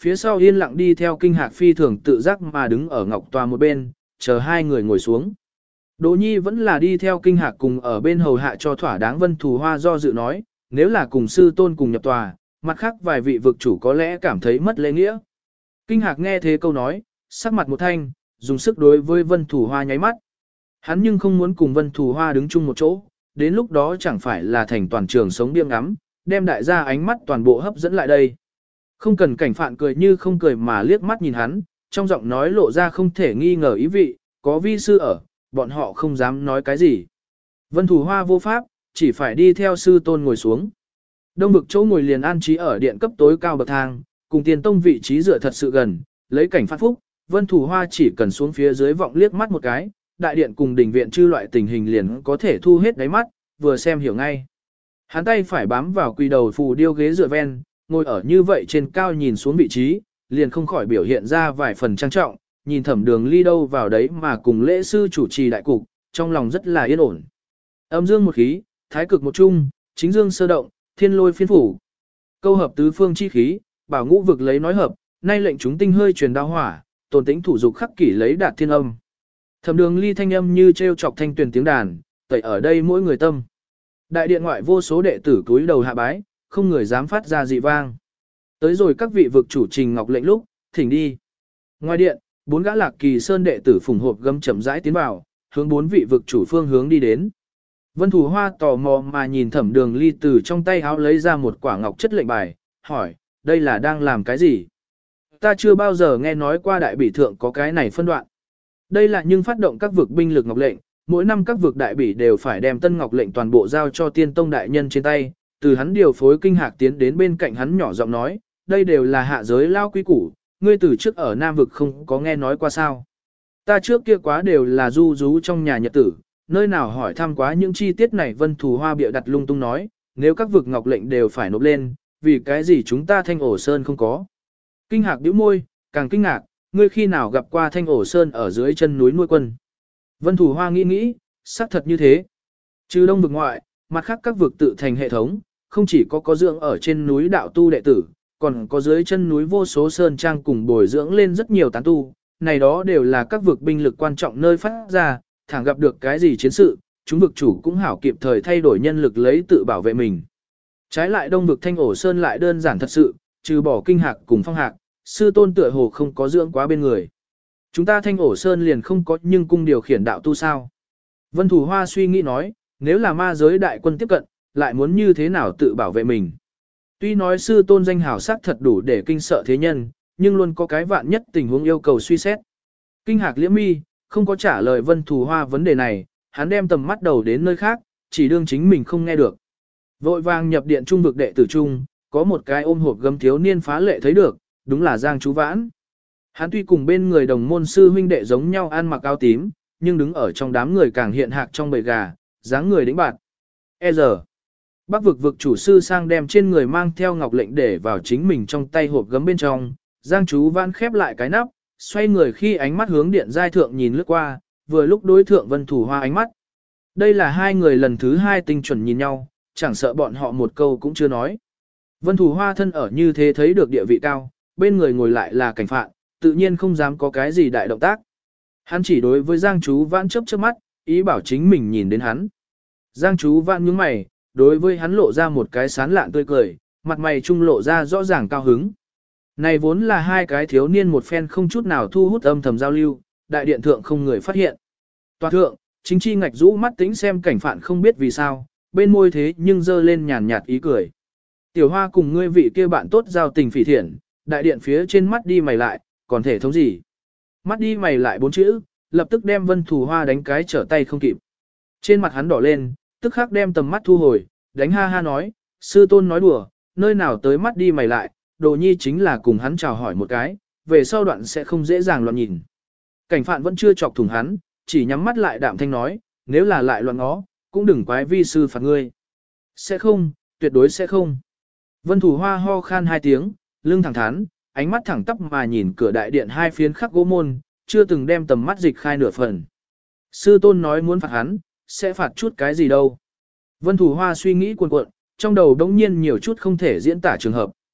phía sau yên lặng đi theo Kinh Hạc phi thường tự giác mà đứng ở ngọc tòa một bên, chờ hai người ngồi xuống. Đỗ Nhi vẫn là đi theo Kinh Hạc cùng ở bên hầu hạ cho thỏa đáng. Vân Thù Hoa do dự nói, nếu là cùng sư tôn cùng nhập tòa, mặt khác vài vị vực chủ có lẽ cảm thấy mất lễ nghĩa. Kinh Hạc nghe thế câu nói, sắc mặt một thanh, dùng sức đối với Vân Thù Hoa nháy mắt. Hắn nhưng không muốn cùng Vân Thù Hoa đứng chung một chỗ, đến lúc đó chẳng phải là thành toàn trường sống điên ngắm, đem đại gia ánh mắt toàn bộ hấp dẫn lại đây. Không cần cảnh phạn cười như không cười mà liếc mắt nhìn hắn, trong giọng nói lộ ra không thể nghi ngờ ý vị, có vi sư ở, bọn họ không dám nói cái gì. Vân Thù Hoa vô pháp, chỉ phải đi theo sư tôn ngồi xuống. Đông vực chỗ ngồi liền an trí ở điện cấp tối cao bậc thang, cùng tiền tông vị trí dựa thật sự gần, lấy cảnh phát phúc, Vân Thù Hoa chỉ cần xuống phía dưới vọng liếc mắt một cái, đại điện cùng đình viện chư loại tình hình liền có thể thu hết đáy mắt, vừa xem hiểu ngay. Hắn tay phải bám vào quỳ đầu phù điêu ghế dựa ven, ngồi ở như vậy trên cao nhìn xuống vị trí, liền không khỏi biểu hiện ra vài phần trang trọng, nhìn Thẩm Đường Ly đâu vào đấy mà cùng lễ sư chủ trì đại cục, trong lòng rất là yên ổn. Âm dương một khí, thái cực một trung, chính dương sơ động, thiên lôi phiên phủ. Câu hợp tứ phương chi khí, bảo ngũ vực lấy nói hợp, nay lệnh chúng tinh hơi truyền đao hỏa, tồn tĩnh thủ dục khắc kỷ lấy đạt thiên âm. Thẩm Đường Ly thanh âm như treo chọc thanh tuyền tiếng đàn, tẩy ở đây mỗi người tâm. Đại điện ngoại vô số đệ tử cúi đầu hạ bái, không người dám phát ra dị vang. Tới rồi các vị vực chủ trình ngọc lệnh lúc, thỉnh đi. Ngoài điện, bốn gã Lạc Kỳ Sơn đệ tử phùng hộp gấm chậm rãi tiến vào, hướng bốn vị vực chủ phương hướng đi đến. Vân Thù Hoa tò mò mà nhìn Thẩm Đường Ly từ trong tay áo lấy ra một quả ngọc chất lệnh bài, hỏi, đây là đang làm cái gì? Ta chưa bao giờ nghe nói qua đại bỉ thượng có cái này phân đoạn. Đây là nhưng phát động các vực binh lực ngọc lệnh, mỗi năm các vực đại bỉ đều phải đem tân ngọc lệnh toàn bộ giao cho tiên tông đại nhân trên tay, từ hắn điều phối Kinh Hạc tiến đến bên cạnh hắn nhỏ giọng nói, đây đều là hạ giới lao quý củ, ngươi từ trước ở Nam vực không có nghe nói qua sao. Ta trước kia quá đều là du rú trong nhà nhật tử, nơi nào hỏi thăm quá những chi tiết này. Vân Thù Hoa bịa đặt lung tung nói, nếu các vực ngọc lệnh đều phải nộp lên, vì cái gì chúng ta Thanh Ổ Sơn không có. Kinh Hạc bĩu môi, càng kinh ngạc, ngươi khi nào gặp qua Thanh Ổ Sơn ở dưới chân núi nuôi quân. Vân Thù Hoa nghĩ nghĩ, xác thật như thế. Trừ đông vực ngoại, mặt khác các vực tự thành hệ thống, không chỉ có có dưỡng ở trên núi đạo tu đệ tử, còn có dưới chân núi vô số sơn trang cùng bồi dưỡng lên rất nhiều tán tu, này đó đều là các vực binh lực quan trọng nơi phát ra, thẳng gặp được cái gì chiến sự, chúng vực chủ cũng hảo kịp thời thay đổi nhân lực lấy tự bảo vệ mình. Trái lại đông vực Thanh Ổ Sơn lại đơn giản thật sự, trừ bỏ Kinh Hạc cùng Phong Hạc, sư tôn tựa hồ không có dưỡng quá bên người. Chúng ta Thanh Ổ Sơn liền không có nhưng cung điều khiển đạo tu sao. Vân Thù Hoa suy nghĩ nói, nếu là ma giới đại quân tiếp cận, lại muốn như thế nào tự bảo vệ mình. Tuy nói sư tôn danh hào sắc thật đủ để kinh sợ thế nhân, nhưng luôn có cái vạn nhất tình huống yêu cầu suy xét. Kinh Hạc liễm mi, không có trả lời Vân Thù Hoa vấn đề này, hắn đem tầm mắt đầu đến nơi khác, chỉ đương chính mình không nghe được. Vội vàng nhập điện trung vực đệ tử trung, có một cái ôm hộp gấm thiếu niên phá lệ thấy được, đúng là Giang Chú Vãn. Hắn tuy cùng bên người đồng môn sư huynh đệ giống nhau ăn mặc áo tím, nhưng đứng ở trong đám người càng hiện hạc trong bầy gà, dáng người đĩnh bạt. E giờ, Bắc vực vực chủ sư sang đem trên người mang theo ngọc lệnh để vào chính mình trong tay hộp gấm bên trong, Giang Chú Vãn khép lại cái nắp, xoay người khi ánh mắt hướng điện giai thượng nhìn lướt qua, vừa lúc đối thượng Vân Thù Hoa ánh mắt. Đây là hai người lần thứ hai tinh chuẩn nhìn nhau, chẳng sợ bọn họ một câu cũng chưa nói. Vân Thù Hoa thân ở như thế thấy được địa vị cao, bên người ngồi lại là cảnh phạn, tự nhiên không dám có cái gì đại động tác. Hắn chỉ đối với Giang Chú Vãn chớp chớp mắt, ý bảo chính mình nhìn đến hắn. Giang Chú Vãn nhướng mày, đối với hắn lộ ra một cái sán lạn tươi cười, mặt mày trung lộ ra rõ ràng cao hứng. Này vốn là hai cái thiếu niên một phen không chút nào thu hút âm thầm giao lưu, đại điện thượng không người phát hiện. Tòa thượng, chính chi ngạch rũ mắt tính xem cảnh phạn không biết vì sao, bên môi thế nhưng dơ lên nhàn nhạt ý cười. Tiểu Hoa cùng ngươi vị kia bạn tốt giao tình phỉ thiện, đại điện phía trên mắt đi mày lại, còn thể thống gì? Mắt đi mày lại bốn chữ, lập tức đem Vân Thù Hoa đánh cái trở tay không kịp. Trên mặt hắn đỏ lên, tức khắc đem tầm mắt thu hồi, đánh ha ha nói, sư tôn nói đùa, nơi nào tới mắt đi mày lại, Đồ Nhi chính là cùng hắn chào hỏi một cái, về sau đoạn sẽ không dễ dàng loạn nhìn. Cảnh phạn vẫn chưa chọc thủng hắn, chỉ nhắm mắt lại đạm thanh nói, nếu là lại loạn ngó, cũng đừng quái vi sư phạt ngươi. Sẽ không, tuyệt đối sẽ không. Vân Thù Hoa ho khan hai tiếng, lưng thẳng thắn, ánh mắt thẳng tắp mà nhìn cửa đại điện hai phiến khắc gỗ môn, chưa từng đem tầm mắt dịch khai nửa phần. Sư tôn nói muốn phạt hắn, sẽ phạt chút cái gì đâu. Vân Thù Hoa suy nghĩ cuồn cuộn, trong đầu đống nhiên nhiều chút không thể diễn tả trường hợp.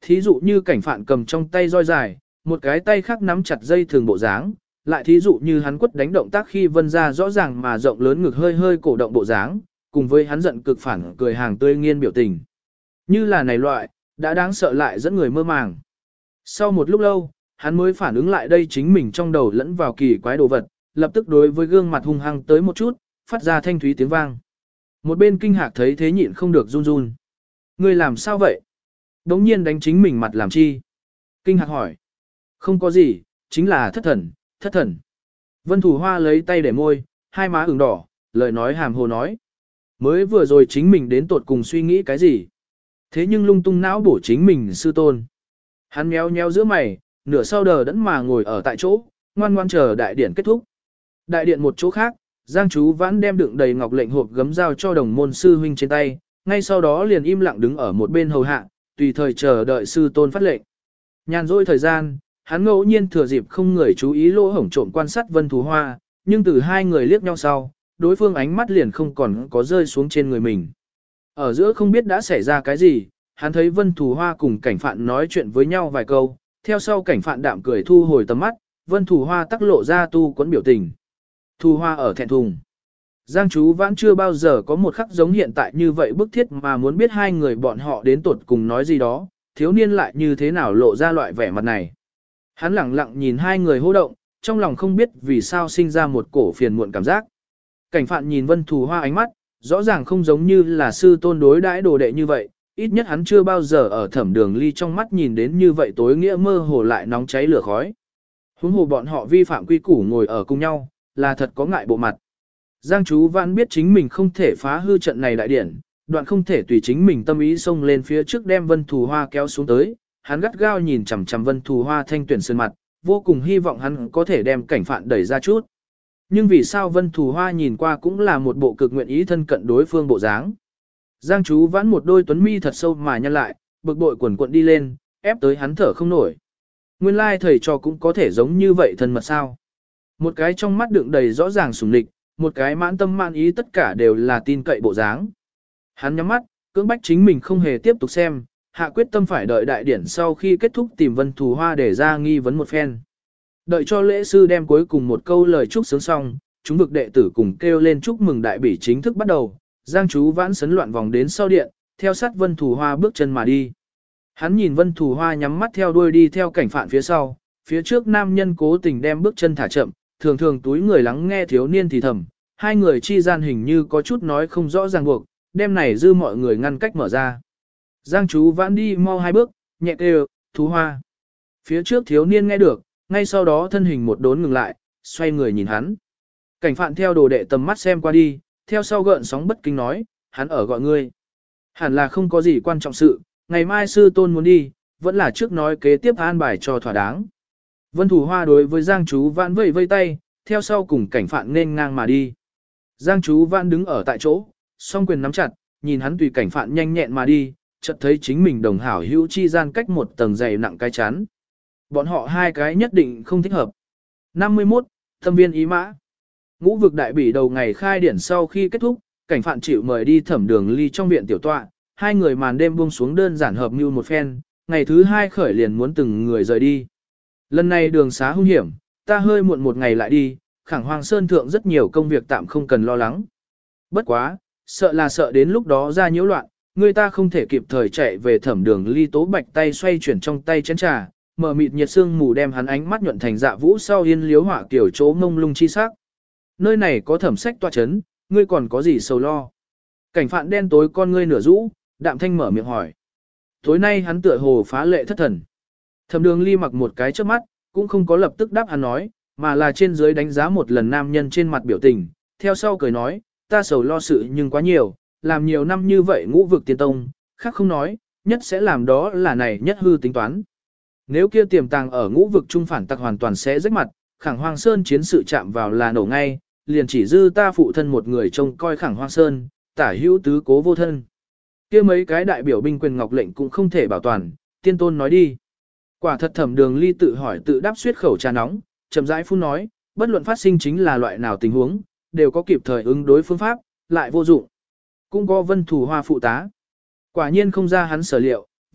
Thí dụ như cảnh phạn cầm trong tay roi dài, một cái tay khác nắm chặt dây thường bộ dáng, lại thí dụ như hắn quất đánh động tác khi vân ra rõ ràng mà rộng lớn ngực hơi hơi cổ động bộ dáng, cùng với hắn giận cực phản cười hàng tươi nghiên biểu tình. Như là này loại, đã đáng sợ lại dẫn người mơ màng. Sau một lúc lâu, hắn mới phản ứng lại đây chính mình trong đầu lẫn vào kỳ quái đồ vật, lập tức đối với gương mặt hung hăng tới một chút, phát ra thanh thúy tiếng vang. Một bên kinh hạc thấy thế nhịn không được run run. Ngươi làm sao vậy? Đống nhiên đánh chính mình mặt làm chi? Kinh hạc hỏi. Không có gì, chính là thất thần, thất thần. Vân Thủ Hoa lấy tay để môi, hai má ửng đỏ, lời nói hàm hồ nói. Mới vừa rồi chính mình đến tột cùng suy nghĩ cái gì? Thế nhưng lung tung não bổ chính mình sư tôn. Hắn méo méo giữa mày, nửa sau đờ đẫn mà ngồi ở tại chỗ, ngoan ngoan chờ đại điện kết thúc. Đại điện một chỗ khác, Giang Chú Vãn đem đựng đầy ngọc lệnh hộp gấm giao cho đồng môn sư huynh trên tay, ngay sau đó liền im lặng đứng ở một bên hầu hạ, tùy thời chờ đợi sư tôn phát lệnh. Nhàn rỗi thời gian, hắn ngẫu nhiên thừa dịp không người chú ý lỗ hổng trộm quan sát Vân Thù Hoa, nhưng từ hai người liếc nhau sau, đối phương ánh mắt liền không còn có rơi xuống trên người mình. Ở giữa không biết đã xảy ra cái gì, hắn thấy Vân Thù Hoa cùng cảnh phạn nói chuyện với nhau vài câu, theo sau cảnh phạn đạm cười thu hồi tầm mắt, Vân Thù Hoa tắc lộ ra tu quẫn biểu tình. Thù Hoa ở thẹn thùng. Giang Chú Vãn chưa bao giờ có một khắc giống hiện tại như vậy bức thiết mà muốn biết hai người bọn họ đến tột cùng nói gì đó, thiếu niên lại như thế nào lộ ra loại vẻ mặt này. Hắn lẳng lặng nhìn hai người hô động, trong lòng không biết vì sao sinh ra một cổ phiền muộn cảm giác. Cảnh phạn nhìn Vân Thù Hoa ánh mắt, rõ ràng không giống như là sư tôn đối đãi đồ đệ như vậy, ít nhất hắn chưa bao giờ ở Thẩm Đường Ly trong mắt nhìn đến như vậy tối nghĩa mơ hồ lại nóng cháy lửa khói. Huống hồ bọn họ vi phạm quy củ ngồi ở cùng nhau, là thật có ngại bộ mặt. Giang Chú Vãn biết chính mình không thể phá hư trận này đại điển, đoạn không thể tùy chính mình tâm ý xông lên phía trước đem Vân Thù Hoa kéo xuống tới, hắn gắt gao nhìn chằm chằm Vân Thù Hoa thanh tuyển sơn mặt, vô cùng hy vọng hắn có thể đem cảnh phạn đẩy ra chút. Nhưng vì sao Vân Thù Hoa nhìn qua cũng là một bộ cực nguyện ý thân cận đối phương bộ dáng. Giang Chú Vãn một đôi tuấn mi thật sâu mà nhăn lại, bực bội quần cuộn đi lên, ép tới hắn thở không nổi. Nguyên lai thầy trò cũng có thể giống như vậy thân mật sao. Một cái trong mắt đựng đầy rõ ràng sủng lịch, một cái mãn tâm mãn ý tất cả đều là tin cậy bộ dáng. Hắn nhắm mắt, cưỡng bách chính mình không hề tiếp tục xem, hạ quyết tâm phải đợi đại điển sau khi kết thúc tìm Vân Thù Hoa để ra nghi vấn một phen. Đợi cho lễ sư đem cuối cùng một câu lời chúc sướng xong, chúng vực đệ tử cùng kêu lên chúc mừng đại bỉ chính thức bắt đầu, Giang Chú Vãn sấn loạn vòng đến sau điện, theo sát Vân Thù Hoa bước chân mà đi. Hắn nhìn Vân Thù Hoa nhắm mắt theo đuôi đi theo cảnh phạn phía sau, phía trước nam nhân cố tình đem bước chân thả chậm, thường thường túi người lắng nghe thiếu niên thì thầm, hai người chi gian hình như có chút nói không rõ ràng buộc, đem này dư mọi người ngăn cách mở ra. Giang Chú Vãn đi mau hai bước, nhẹ kêu, Thú Hoa. Phía trước thiếu niên nghe được, ngay sau đó thân hình một đốn ngừng lại, xoay người nhìn hắn. Cảnh phạn theo đồ đệ tầm mắt xem qua đi, theo sau gợn sóng bất kinh nói, hắn ở gọi ngươi. Hẳn là không có gì quan trọng sự, ngày mai sư tôn muốn đi, vẫn là trước nói kế tiếp an bài cho thỏa đáng. Vân Thù Hoa đối với Giang Chú Vãn vẫy vây tay, theo sau cùng cảnh phạn nên ngang mà đi. Giang Chú Vãn đứng ở tại chỗ, song quyền nắm chặt, nhìn hắn tùy cảnh phạn nhanh nhẹn mà đi, chợt thấy chính mình đồng hảo hữu chi gian cách một tầng dày nặng cái chắn. Bọn họ hai cái nhất định không thích hợp. năm mươi mốt, Thâm viên ý mã. Ngũ vực đại bỉ đầu ngày khai điển sau khi kết thúc, cảnh phạn chịu mời đi Thẩm Đường Ly trong viện tiểu tọa, hai người màn đêm buông xuống đơn giản hợp mưu một phen, ngày thứ hai khởi liền muốn từng người rời đi. Lần này đường xá hung hiểm, ta hơi muộn một ngày lại đi, Khẳng Hoàng Sơn thượng rất nhiều công việc tạm không cần lo lắng. Bất quá, sợ là sợ đến lúc đó ra nhiễu loạn, người ta không thể kịp thời chạy về Thẩm Đường Ly tố bạch tay xoay chuyển trong tay chén trà, mở mịt nhiệt sương mù đem hắn ánh mắt nhuận thành dạ vũ sau yên liếu họa kiểu chỗ ngông lung chi sắc. Nơi này có thẩm sách tọa chấn, ngươi còn có gì sầu lo? Cảnh phạn đen tối con ngươi nửa rũ, đạm thanh mở miệng hỏi. Tối nay hắn tựa hồ phá lệ thất thần. Thẩm Đường Ly mặc một cái trước mắt, cũng không có lập tức đáp hắn nói, mà là trên dưới đánh giá một lần nam nhân trên mặt biểu tình, theo sau cười nói, ta sầu lo sự nhưng quá nhiều, làm nhiều năm như vậy ngũ vực tiên tông, khác không nói, nhất sẽ làm đó là này nhất hư tính toán. Nếu kia tiềm tàng ở ngũ vực trung phản tặc hoàn toàn sẽ rách mặt, Khẳng Hoang Sơn chiến sự chạm vào là nổ ngay, liền chỉ dư ta phụ thân một người trông coi Khẳng Hoang Sơn, tả hữu tứ cố vô thân. Kia mấy cái đại biểu binh quyền ngọc lệnh cũng không thể bảo toàn, tiên tôn nói đi. Quả thật Thẩm Đường Ly tự hỏi tự đáp suyết khẩu trà nóng, chậm rãi phun nói, bất luận phát sinh chính là loại nào tình huống, đều có kịp thời ứng đối phương pháp, lại vô dụng. Cũng có Vân Thù Hoa phụ tá. Quả nhiên không ra hắn sở liệu,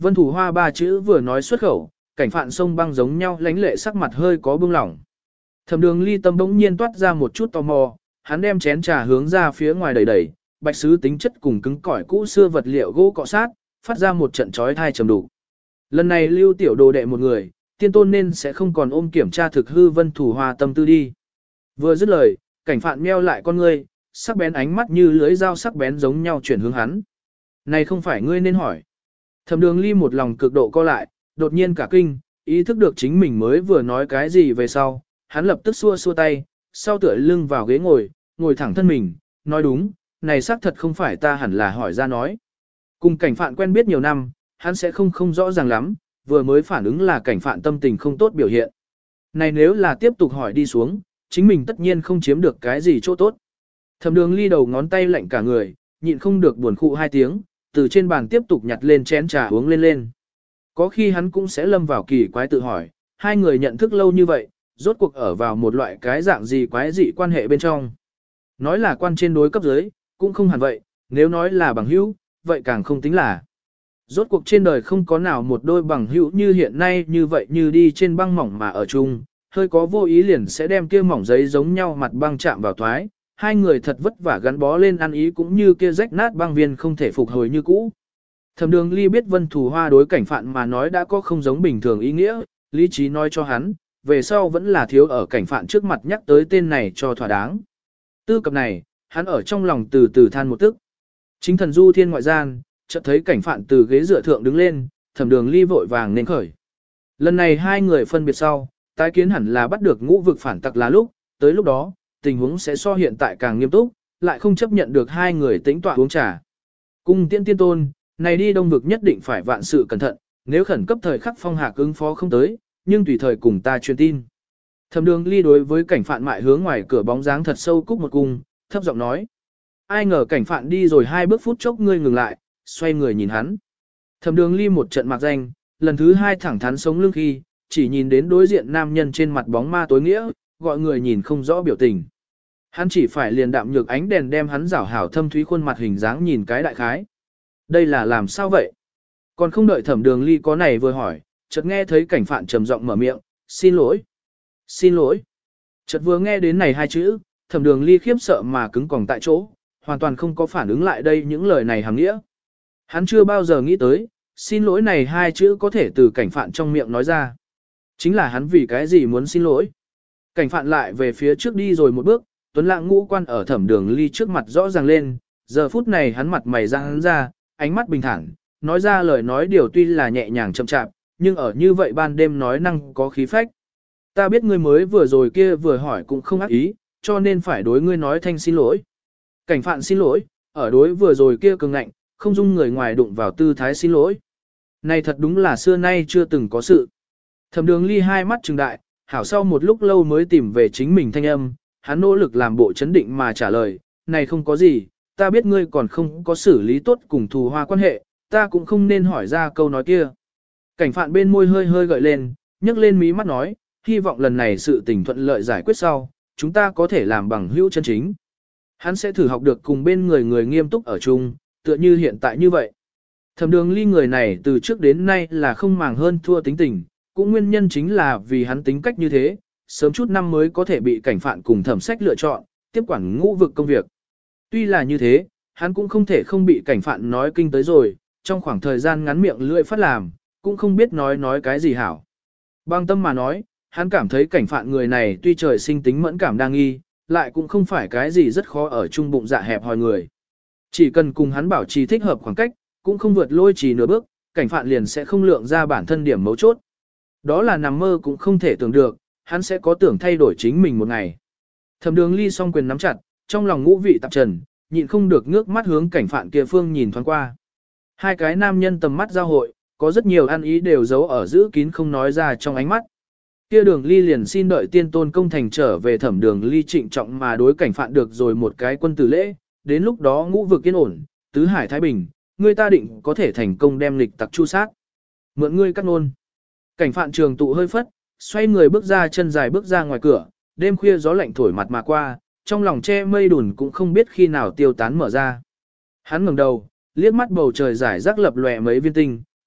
Vân Thủ Hoa ba chữ vừa nói xuất khẩu, cảnh phạn sông băng giống nhau lánh lệ sắc mặt hơi có bưng lỏng. Thẩm Đường Ly tâm bỗng nhiên toát ra một chút tò mò, hắn đem chén trà hướng ra phía ngoài đẩy đẩy, bạch sứ tính chất cùng cứng cỏi cũ xưa vật liệu gỗ cọ sát, phát ra một trận chói tai trầm đủ. Lần này lưu tiểu đồ đệ một người, tiên tôn nên sẽ không còn ôm kiểm tra thực hư Vân Thủ Hoa tâm tư đi. Vừa dứt lời, cảnh phạn meo lại con ngươi, sắc bén ánh mắt như lưới dao sắc bén giống nhau chuyển hướng hắn. Này không phải ngươi nên hỏi. Thẩm Đường Ly một lòng cực độ co lại, đột nhiên cả kinh, ý thức được chính mình mới vừa nói cái gì về sau, hắn lập tức xua xua tay, sau tựa lưng vào ghế ngồi, ngồi thẳng thân mình, nói đúng, này xác thật không phải ta hẳn là hỏi ra nói. Cùng cảnh phạn quen biết nhiều năm, hắn sẽ không không rõ ràng lắm, vừa mới phản ứng là cảnh phạn tâm tình không tốt biểu hiện. Này nếu là tiếp tục hỏi đi xuống, chính mình tất nhiên không chiếm được cái gì chỗ tốt. Thẩm Đường Ly đầu ngón tay lạnh cả người, nhịn không được buồn khụ hai tiếng, từ trên bàn tiếp tục nhặt lên chén trà uống lên lên. Có khi hắn cũng sẽ lâm vào kỳ quái tự hỏi, hai người nhận thức lâu như vậy, rốt cuộc ở vào một loại cái dạng gì quái dị quan hệ bên trong. Nói là quan trên đối cấp dưới, cũng không hẳn vậy, nếu nói là bằng hữu, vậy càng không tính là. Rốt cuộc trên đời không có nào một đôi bằng hữu như hiện nay như vậy như đi trên băng mỏng mà ở chung, hơi có vô ý liền sẽ đem kia mỏng giấy giống nhau mặt băng chạm vào thoái, hai người thật vất vả gắn bó lên ăn ý cũng như kia rách nát băng viên không thể phục hồi như cũ. Thẩm Đường Ly biết Vân Thủ Hoa đối cảnh phạn mà nói đã có không giống bình thường ý nghĩa, lý trí nói cho hắn, về sau vẫn là thiếu ở cảnh phạn trước mặt nhắc tới tên này cho thỏa đáng. Tư cập này, hắn ở trong lòng từ từ than một tức. Chính thần du thiên ngoại gian, chợt thấy cảnh phạn từ ghế dựa thượng đứng lên, Thẩm Đường Ly vội vàng nên khởi. Lần này hai người phân biệt sau, tái kiến hẳn là bắt được ngũ vực phản tặc là lúc, tới lúc đó, tình huống sẽ so hiện tại càng nghiêm túc, lại không chấp nhận được hai người tĩnh tọa uống trà. Cung tiễn tiên tôn, này đi đông vực nhất định phải vạn sự cẩn thận, nếu khẩn cấp thời khắc phong hạc ứng phó không tới, nhưng tùy thời cùng ta truyền tin. Thẩm Đường Ly đối với cảnh phạn mại hướng ngoài cửa bóng dáng thật sâu cúc một cung, thấp giọng nói. Ai ngờ cảnh phạn đi rồi hai bước phút chốc ngươi ngừng lại, xoay người nhìn hắn. Thẩm Đường Ly một trận mạc danh, lần thứ hai thẳng thắn sống lưng khi, chỉ nhìn đến đối diện nam nhân trên mặt bóng ma tối nghĩa, gọi người nhìn không rõ biểu tình. Hắn chỉ phải liền đạm nhược ánh đèn đem hắn rảo hảo thâm thúy khuôn mặt hình dáng nhìn cái đại khái. Đây là làm sao vậy? Còn không đợi Thẩm Đường Ly có này vừa hỏi, chợt nghe thấy cảnh phạn trầm giọng mở miệng, xin lỗi. Xin lỗi. Chợt vừa nghe đến này hai chữ, Thẩm Đường Ly khiếp sợ mà cứng còng tại chỗ, hoàn toàn không có phản ứng lại đây những lời này hàm nghĩa. Hắn chưa bao giờ nghĩ tới, xin lỗi này hai chữ có thể từ cảnh phạn trong miệng nói ra. Chính là hắn vì cái gì muốn xin lỗi. Cảnh phạn lại về phía trước đi rồi một bước, Tuấn Lãng ngũ quan ở Thẩm Đường Ly trước mặt rõ ràng lên, giờ phút này hắn mặt mày giãn ra, ánh mắt bình thản, nói ra lời nói điều tuy là nhẹ nhàng chậm chạp, nhưng ở như vậy ban đêm nói năng có khí phách. Ta biết ngươi mới vừa rồi kia vừa hỏi cũng không ác ý, cho nên phải đối ngươi nói thanh xin lỗi. Cảnh phạn xin lỗi, ở đối vừa rồi kia cường ngạnh, không dung người ngoài đụng vào tư thái xin lỗi. Này thật đúng là xưa nay chưa từng có sự. Thẩm Đường Ly hai mắt trừng đại, hảo sau một lúc lâu mới tìm về chính mình thanh âm, hắn nỗ lực làm bộ chấn định mà trả lời, này không có gì, ta biết ngươi còn không có xử lý tốt cùng thù hoa quan hệ, ta cũng không nên hỏi ra câu nói kia. Cảnh phạn bên môi hơi hơi gợi lên, nhấc lên mí mắt nói, hy vọng lần này sự tình thuận lợi giải quyết sau, chúng ta có thể làm bằng hữu chân chính. Hắn sẽ thử học được cùng bên người người nghiêm túc ở chung, tựa như hiện tại như vậy. Thẩm Đường Ly người này từ trước đến nay là không màng hơn thua tính tình, cũng nguyên nhân chính là vì hắn tính cách như thế, sớm chút năm mới có thể bị cảnh phạn cùng thẩm sách lựa chọn, tiếp quản ngũ vực công việc. Tuy là như thế, hắn cũng không thể không bị cảnh phạn nói kinh tới rồi, trong khoảng thời gian ngắn miệng lưỡi phát làm, cũng không biết nói nói cái gì hảo. Bằng tâm mà nói, hắn cảm thấy cảnh phạn người này tuy trời sinh tính mẫn cảm đa nghi, lại cũng không phải cái gì rất khó ở chung bụng dạ hẹp hòi người. Chỉ cần cùng hắn bảo trì thích hợp khoảng cách, cũng không vượt lôi trì nửa bước, cảnh phạn liền sẽ không lượng ra bản thân điểm mấu chốt. Đó là nằm mơ cũng không thể tưởng được, hắn sẽ có tưởng thay đổi chính mình một ngày. Thẩm Đường Ly song quyền nắm chặt, trong lòng ngũ vị tạp trần, nhịn không được ngước mắt hướng cảnh phạn kia phương nhìn thoáng qua. Hai cái nam nhân tầm mắt giao hội, có rất nhiều ăn ý đều giấu ở giữ kín không nói ra trong ánh mắt. Kia Đường Ly liền xin đợi tiên tôn công thành trở về. Thẩm Đường Ly trịnh trọng mà đối cảnh phạn được rồi một cái quân tử lễ, đến lúc đó ngũ vực yên ổn, tứ hải thái bình, ngươi ta định có thể thành công đem lịch tặc chu sát. Mượn ngươi cắt ngôn. Cảnh phạn trường tụ hơi phất, xoay người bước ra chân dài bước ra ngoài cửa, đêm khuya gió lạnh thổi mặt mà qua, trong lòng che mây đùn cũng không biết khi nào tiêu tán mở ra. Hắn ngẩng đầu, liếc mắt bầu trời rải rác lập lòe mấy viên tinh,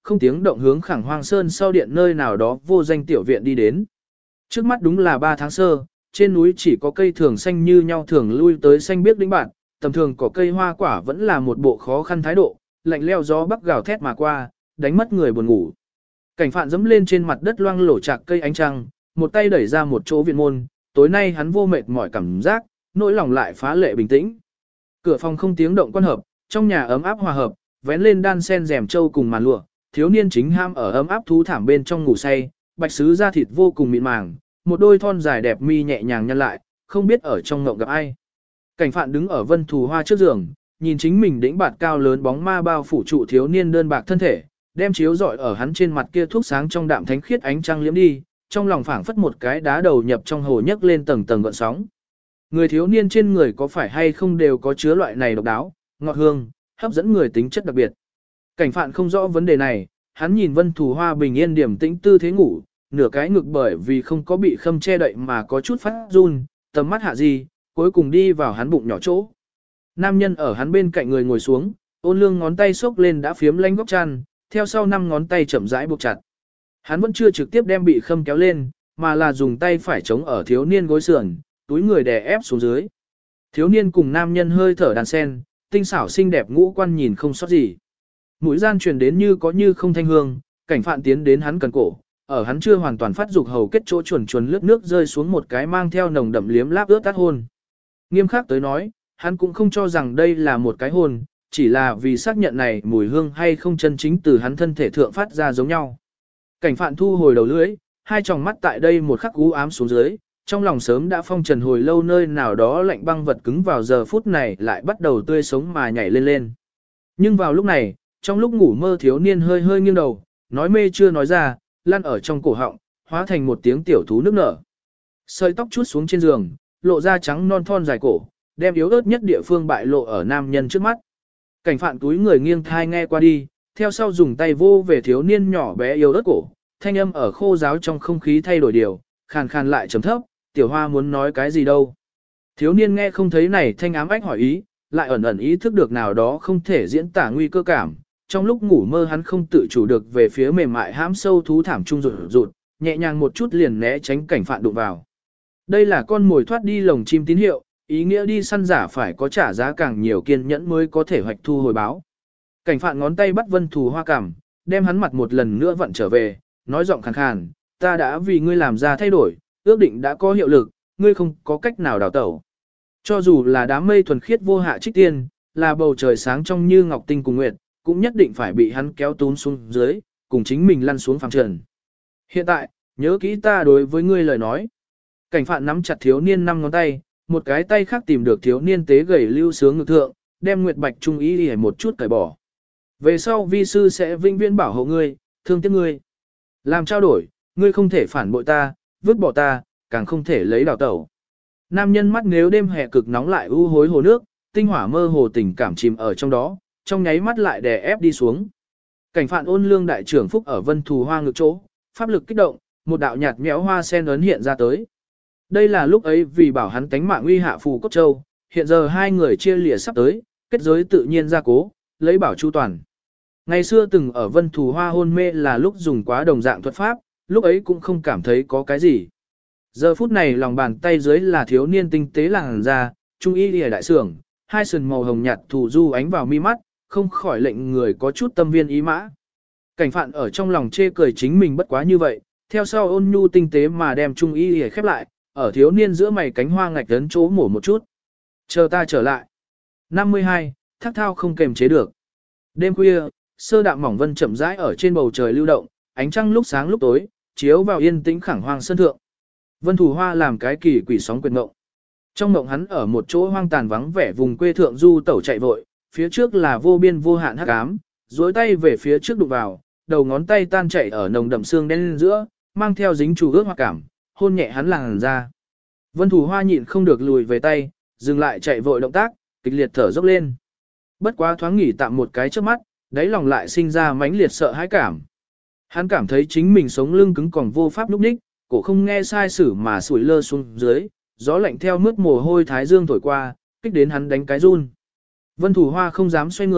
không tiếng động hướng Khẳng Hoang Sơn sau điện nơi nào đó vô danh tiểu viện đi đến. Trước mắt đúng là ba tháng sơ, trên núi chỉ có cây thường xanh như nhau thường lui tới xanh biếc đĩnh bạn, tầm thường có cây hoa quả vẫn là một bộ khó khăn thái độ, lạnh leo gió bắc gào thét mà qua, đánh mất người buồn ngủ. Cảnh Phạn dẫm lên trên mặt đất loang lổ chạc cây ánh trăng, một tay đẩy ra một chỗ viện môn, tối nay hắn vô mệt mỏi cảm giác, nỗi lòng lại phá lệ bình tĩnh. Cửa phòng không tiếng động quan hợp, trong nhà ấm áp hòa hợp, vén lên đan sen rèm châu cùng màn lụa, thiếu niên chính ham ở ấm áp thú thảm bên trong ngủ say, bạch sứ da thịt vô cùng mịn màng, một đôi thon dài đẹp mi nhẹ nhàng nhăn lại, không biết ở trong ngộng gặp ai. Cảnh Phạn đứng ở vân thù hoa trước giường, nhìn chính mình đĩnh bạt cao lớn bóng ma bao phủ trụ thiếu niên đơn bạc thân thể, đem chiếu rọi ở hắn trên mặt kia thuốc sáng trong đạm thánh khiết ánh trăng liếm đi, trong lòng phảng phất một cái đá đầu nhập trong hồ nhấc lên tầng tầng gợn sóng. Người thiếu niên trên người có phải hay không đều có chứa loại này độc đáo, ngọt hương, hấp dẫn người tính chất đặc biệt. Cảnh Phạn không rõ vấn đề này, hắn nhìn vân thù hoa bình yên điểm tĩnh tư thế ngủ, nửa cái ngực bởi vì không có bị khâm che đậy mà có chút phát run, tầm mắt hạ gì, cuối cùng đi vào hắn bụng nhỏ chỗ. Nam nhân ở hắn bên cạnh người ngồi xuống, ôn lương ngón tay xốc lên đã phiếm lanh góc chăn, theo sau năm ngón tay chậm rãi buộc chặt. Hắn vẫn chưa trực tiếp đem bị khâm kéo lên, mà là dùng tay phải chống ở thiếu niên gối sườn, túi người đè ép xuống dưới. Thiếu niên cùng nam nhân hơi thở đàn sen, tinh xảo xinh đẹp ngũ quan nhìn không sót gì. Mũi gian truyền đến như có như không thanh hương, Cảnh Phạn tiến đến hắn cần cổ, ở hắn chưa hoàn toàn phát dục hầu kết chỗ chuẩn chuẩn lướt nước rơi xuống một cái mang theo nồng đậm liếm láp ướt tát hôn. Nghiêm khắc tới nói, hắn cũng không cho rằng đây là một cái hôn, chỉ là vì xác nhận này mùi hương hay không chân chính từ hắn thân thể thượng phát ra giống nhau. Cảnh Phạn thu hồi đầu lưỡi, hai tròng mắt tại đây một khắc u ám xuống dưới, trong lòng sớm đã phong trần hồi lâu nơi nào đó lạnh băng vật cứng vào giờ phút này lại bắt đầu tươi sống mà nhảy lên lên. Nhưng vào lúc này, trong lúc ngủ mơ thiếu niên hơi hơi nghiêng đầu, nói mê chưa nói ra, lăn ở trong cổ họng, hóa thành một tiếng tiểu thú nước nở. Sợi tóc chút xuống trên giường, lộ ra trắng non thon dài cổ, đem yếu ớt nhất địa phương bại lộ ở nam nhân trước mắt. Cảnh Phạn túi người nghiêng thai nghe qua đi, theo sau dùng tay vô về thiếu niên nhỏ bé yếu ớt cổ, thanh âm ở khô giáo trong không khí thay đổi điều, khàn khàn lại trầm thấp, tiểu hoa muốn nói cái gì đâu. Thiếu niên nghe không thấy này thanh ám ách hỏi ý, lại ẩn ẩn ý thức được nào đó không thể diễn tả nguy cơ cảm. Trong lúc ngủ mơ hắn không tự chủ được về phía mềm mại hãm sâu thú thảm trung rụt rụt, nhẹ nhàng một chút liền né tránh Cảnh Phạn đụng vào. Đây là con mồi thoát đi lồng chim tín hiệu, ý nghĩa đi săn giả phải có trả giá càng nhiều kiên nhẫn mới có thể hoạch thu hồi báo. Cảnh Phạn ngón tay bắt vân thù hoa cảm, đem hắn mặt một lần nữa vặn trở về, nói giọng khàn khàn, ta đã vì ngươi làm ra thay đổi, ước định đã có hiệu lực, ngươi không có cách nào đào tẩu. Cho dù là đám mây thuần khiết vô hạ trích tiên, là bầu trời sáng trong như ngọc tinh cùng nguyệt, cũng nhất định phải bị hắn kéo tún xuống dưới, cùng chính mình lăn xuống phẳng trần. Hiện tại, nhớ kỹ ta đối với ngươi lời nói. Cảnh Phạn nắm chặt thiếu niên năm ngón tay, một cái tay khác tìm được thiếu niên tế gầy lưu sướng ngực thượng, đem nguyệt bạch trung ý để một chút cởi bỏ. Về sau vi sư sẽ vinh viễn bảo hộ ngươi, thương tiếc ngươi. Làm trao đổi, ngươi không thể phản bội ta, vứt bỏ ta, càng không thể lấy đào tẩu. Nam nhân mắt nếu đêm hè cực nóng lại u hối hồ nước, tinh hỏa mơ hồ tình cảm chìm ở trong đó, trong nháy mắt lại đè ép đi xuống. Cảnh Phạn ôn lương đại trưởng phúc ở vân thù hoa ngực chỗ, pháp lực kích động, một đạo nhạt nhẽo hoa sen ấn hiện ra tới. Đây là lúc ấy vì bảo hắn tánh mạng uy hạ phù cốt châu, hiện giờ hai người chia lìa sắp tới, kết giới tự nhiên gia cố, lấy bảo chu toàn. Ngày xưa từng ở vân thù hoa hôn mê là lúc dùng quá đồng dạng thuật pháp, lúc ấy cũng không cảm thấy có cái gì. Giờ phút này lòng bàn tay dưới là thiếu niên tinh tế làng ra, trung y lìa đại sưởng, hai sườn màu hồng nhạt thủ du ánh vào mi mắt, không khỏi lệnh người có chút tâm viên ý mã. Cảnh Phạn ở trong lòng chê cười chính mình bất quá như vậy, theo sau ôn nhu tinh tế mà đem trung y lìa khép lại, ở thiếu niên giữa mày cánh hoa ngạch lớn chỗ mổ một chút. Chờ ta trở lại. năm mươi hai, thác thao không kềm chế được. Đêm khuya, sơ đạm mỏng vân chậm rãi ở trên bầu trời lưu động, ánh trăng lúc sáng lúc tối, chiếu vào yên tĩnh khẳng hoang sơn thượng. Vân Thù Hoa làm cái kỳ quỷ sóng quyệt ngộng. Trong ngộng hắn ở một chỗ hoang tàn vắng vẻ vùng quê thượng du tẩu chạy vội, phía trước là vô biên vô hạn hắc ám, duỗi tay về phía trước đụng vào, đầu ngón tay tan chảy ở nồng đậm xương đen lên giữa, mang theo dính chủ ước hoa cảm, hôn nhẹ hắn làn ra. Vân Thù Hoa nhịn không được lùi về tay, dừng lại chạy vội động tác, kịch liệt thở dốc lên. Bất quá thoáng nghỉ tạm một cái trước mắt, đáy lòng lại sinh ra mãnh liệt sợ hãi cảm. Hắn cảm thấy chính mình sống lưng cứng còn vô pháp lúc ních, cổ không nghe sai sử mà sủi lơ xuống dưới, gió lạnh theo mướt mồ hôi thái dương thổi qua, kích đến hắn đánh cái run. Vân Thù Hoa không dám xoay người,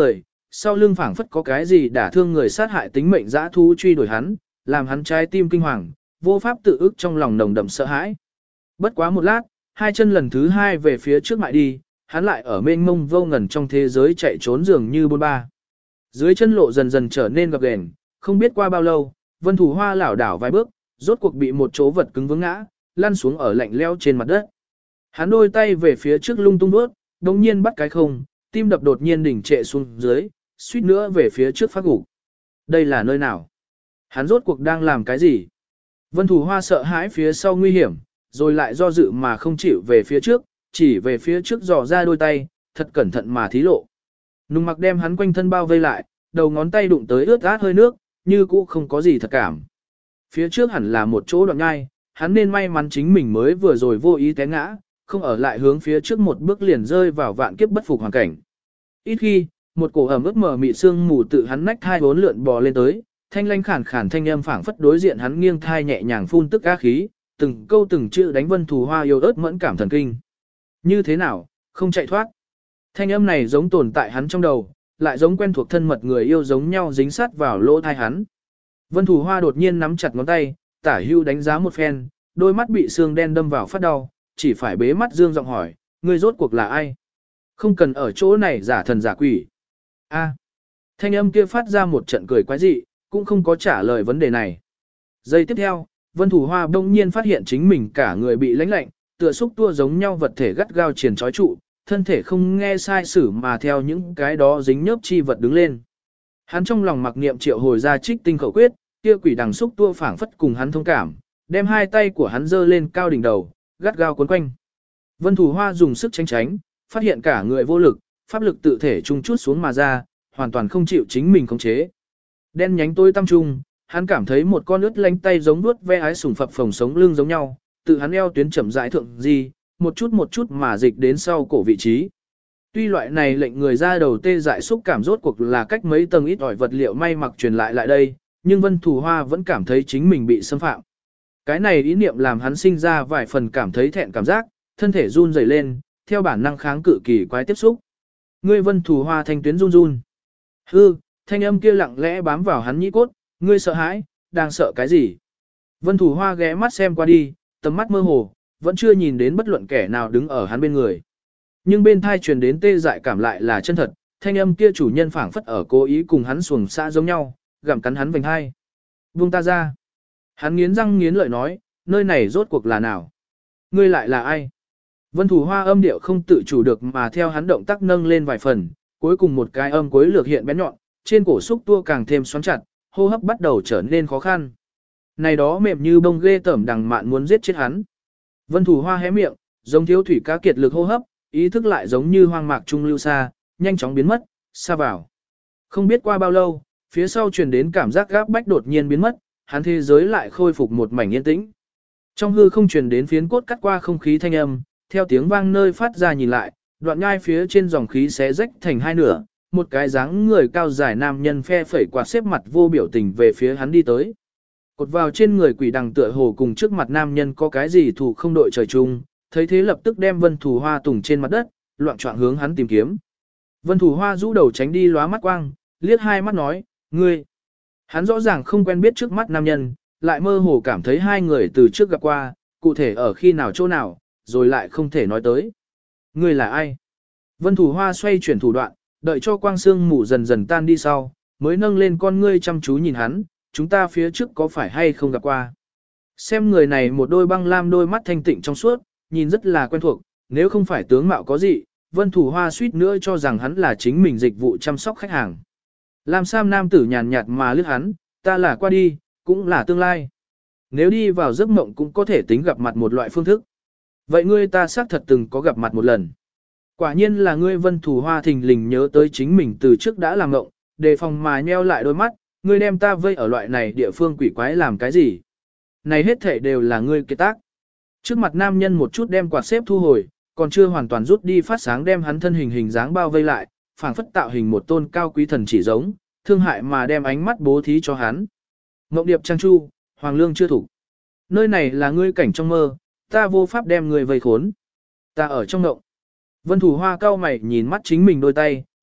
sau lưng phảng phất có cái gì đả thương người sát hại tính mệnh dã thú truy đuổi hắn, làm hắn trái tim kinh hoàng, vô pháp tự ức trong lòng nồng đậm sợ hãi. Bất quá một lát, hai chân lần thứ hai về phía trước mại đi, hắn lại ở mênh mông vô ngần trong thế giới chạy trốn dường như bôn ba. Dưới chân lộ dần dần trở nên gập ghềnh, không biết qua bao lâu, Vân Thủ Hoa lảo đảo vài bước, rốt cuộc bị một chỗ vật cứng vướng ngã, lăn xuống ở lạnh leo trên mặt đất. Hắn đôi tay về phía trước lung tung bước, đồng nhiên bắt cái không, tim đập đột nhiên đỉnh trệ xuống dưới, suýt nữa về phía trước phát gục. Đây là nơi nào? Hắn rốt cuộc đang làm cái gì? Vân Thủ Hoa sợ hãi phía sau nguy hiểm, rồi lại do dự mà không chịu về phía trước, chỉ về phía trước dò ra đôi tay, thật cẩn thận mà thí lộ. Nùng mặc đem hắn quanh thân bao vây lại, đầu ngón tay đụng tới ướt át hơi nước, như cũ không có gì thật cảm. Phía trước hẳn là một chỗ đoạn nhai, hắn nên may mắn chính mình mới vừa rồi vô ý té ngã, không ở lại hướng phía trước một bước liền rơi vào vạn kiếp bất phục hoàn cảnh. Ít khi, một cổ ẩm ướt mờ mịt sương mù tự hắn nách hai bốn lượn bò lên tới, thanh lanh khản khản thanh âm phảng phất đối diện hắn nghiêng thai nhẹ nhàng phun tức á khí, từng câu từng chữ đánh Vân Thủ Hoa yêu ớt mẫn cảm thần kinh. Như thế nào, không chạy thoát. Thanh âm này giống tồn tại hắn trong đầu, lại giống quen thuộc thân mật người yêu giống nhau dính sát vào lỗ thai hắn. Vân Thủ Hoa đột nhiên nắm chặt ngón tay, tả hưu đánh giá một phen, đôi mắt bị xương đen đâm vào phát đau, chỉ phải bế mắt dương giọng hỏi, ngươi rốt cuộc là ai? Không cần ở chỗ này giả thần giả quỷ. A. Thanh âm kia phát ra một trận cười quái dị, cũng không có trả lời vấn đề này. Giây tiếp theo, Vân Thủ Hoa đông nhiên phát hiện chính mình cả người bị lãnh lạnh, tựa xúc tua giống nhau vật thể gắt gao triển trói trụ, thân thể không nghe sai sử mà theo những cái đó dính nhớp chi vật đứng lên. Hắn trong lòng mặc niệm triệu hồi ra trích tinh khẩu quyết, kia quỷ đằng xúc tua phảng phất cùng hắn thông cảm, đem hai tay của hắn giơ lên cao đỉnh đầu, gắt gao cuốn quanh. Vân Thủ Hoa dùng sức tránh tránh, phát hiện cả người vô lực, pháp lực tự thể trung chút xuống mà ra, hoàn toàn không chịu chính mình khống chế. Đen nhánh tối tăm trung, hắn cảm thấy một con ướt lánh tay giống nuốt ve ái sủng phập phồng sống lưng giống nhau, tự hắn eo tuyến chậm rãi thượng gì, một chút một chút mà dịch đến sau cổ vị trí. Tuy loại này lệnh người ra đầu tê dại xúc cảm rốt cuộc là cách mấy tầng ít ỏi vật liệu may mặc truyền lại lại đây, nhưng Vân Thủ Hoa vẫn cảm thấy chính mình bị xâm phạm. Cái này ý niệm làm hắn sinh ra vài phần cảm thấy thẹn cảm giác, thân thể run rẩy lên, theo bản năng kháng cự kỳ quái tiếp xúc. Ngươi Vân Thủ Hoa thanh tuyến run run. Hư, thanh âm kia lặng lẽ bám vào hắn nhĩ cốt, ngươi sợ hãi, đang sợ cái gì? Vân Thủ Hoa ghé mắt xem qua đi, tầm mắt mơ hồ, vẫn chưa nhìn đến bất luận kẻ nào đứng ở hắn bên người. Nhưng bên thai truyền đến tê dại cảm lại là chân thật, thanh âm kia chủ nhân phảng phất ở cố ý cùng hắn xuồng xa giống nhau, gặm cắn hắn vành hai. Buông ta ra. Hắn nghiến răng nghiến lợi nói, nơi này rốt cuộc là nào? Ngươi lại là ai? Vân Thủ Hoa âm điệu không tự chủ được mà theo hắn động tác nâng lên vài phần, cuối cùng một cái âm cuối lược hiện bén nhọn, trên cổ xúc tua càng thêm xoắn chặt, hô hấp bắt đầu trở nên khó khăn. Này đó mềm như bông ghê tởm đằng mạn muốn giết chết hắn. Vân Thủ Hoa hé miệng, giống thiếu thủy cá kiệt lực hô hấp, ý thức lại giống như hoang mạc trung lưu xa, nhanh chóng biến mất, xa vào. Không biết qua bao lâu, phía sau truyền đến cảm giác gáp bách đột nhiên biến mất, hắn thế giới lại khôi phục một mảnh yên tĩnh. Trong hư không truyền đến phiến cốt cắt qua không khí thanh âm, theo tiếng vang nơi phát ra nhìn lại, đoạn nhai phía trên dòng khí xé rách thành hai nửa, một cái dáng người cao dài nam nhân phe phẩy quạt xếp mặt vô biểu tình về phía hắn đi tới. Cột vào trên người quỷ đằng tựa hồ cùng trước mặt nam nhân có cái gì thủ không đội trời chung, thấy thế lập tức đem Vân Thủ Hoa tùng trên mặt đất, loạn trọng hướng hắn tìm kiếm. Vân Thủ Hoa rũ đầu tránh đi lóa mắt quang, liếc hai mắt nói, ngươi. Hắn rõ ràng không quen biết trước mắt nam nhân, lại mơ hồ cảm thấy hai người từ trước gặp qua, cụ thể ở khi nào chỗ nào, rồi lại không thể nói tới. Ngươi là ai? Vân Thủ Hoa xoay chuyển thủ đoạn, đợi cho quang sương mù dần dần tan đi sau, mới nâng lên con ngươi chăm chú nhìn hắn, chúng ta phía trước có phải hay không gặp qua. Xem người này một đôi băng lam đôi mắt thanh tịnh trong suốt, nhìn rất là quen thuộc, nếu không phải tướng mạo có gì, Vân Thủ Hoa suýt nữa cho rằng hắn là chính mình dịch vụ chăm sóc khách hàng. Lam Sam nam tử nhàn nhạt mà liếc hắn, ta là qua đi, cũng là tương lai. Nếu đi vào giấc mộng cũng có thể tính gặp mặt một loại phương thức. Vậy ngươi ta xác thật từng có gặp mặt một lần. Quả nhiên là ngươi. Vân Thủ Hoa thình lình nhớ tới chính mình từ trước đã làm mộng, đề phòng mà nheo lại đôi mắt, ngươi đem ta vây ở loại này địa phương quỷ quái làm cái gì? Này hết thể đều là ngươi kế tác. Trước mặt nam nhân một chút đem quạt xếp thu hồi, còn chưa hoàn toàn rút đi phát sáng đem hắn thân hình hình dáng bao vây lại, phảng phất tạo hình một tôn cao quý thần chỉ giống, thương hại mà đem ánh mắt bố thí cho hắn. Ngộng điệp trang chu, hoàng lương chưa thủ. Nơi này là ngươi cảnh trong mơ, ta vô pháp đem ngươi vây khốn. Ta ở trong ngộng. Vân Thủ Hoa cao mày nhìn mắt chính mình đôi tay,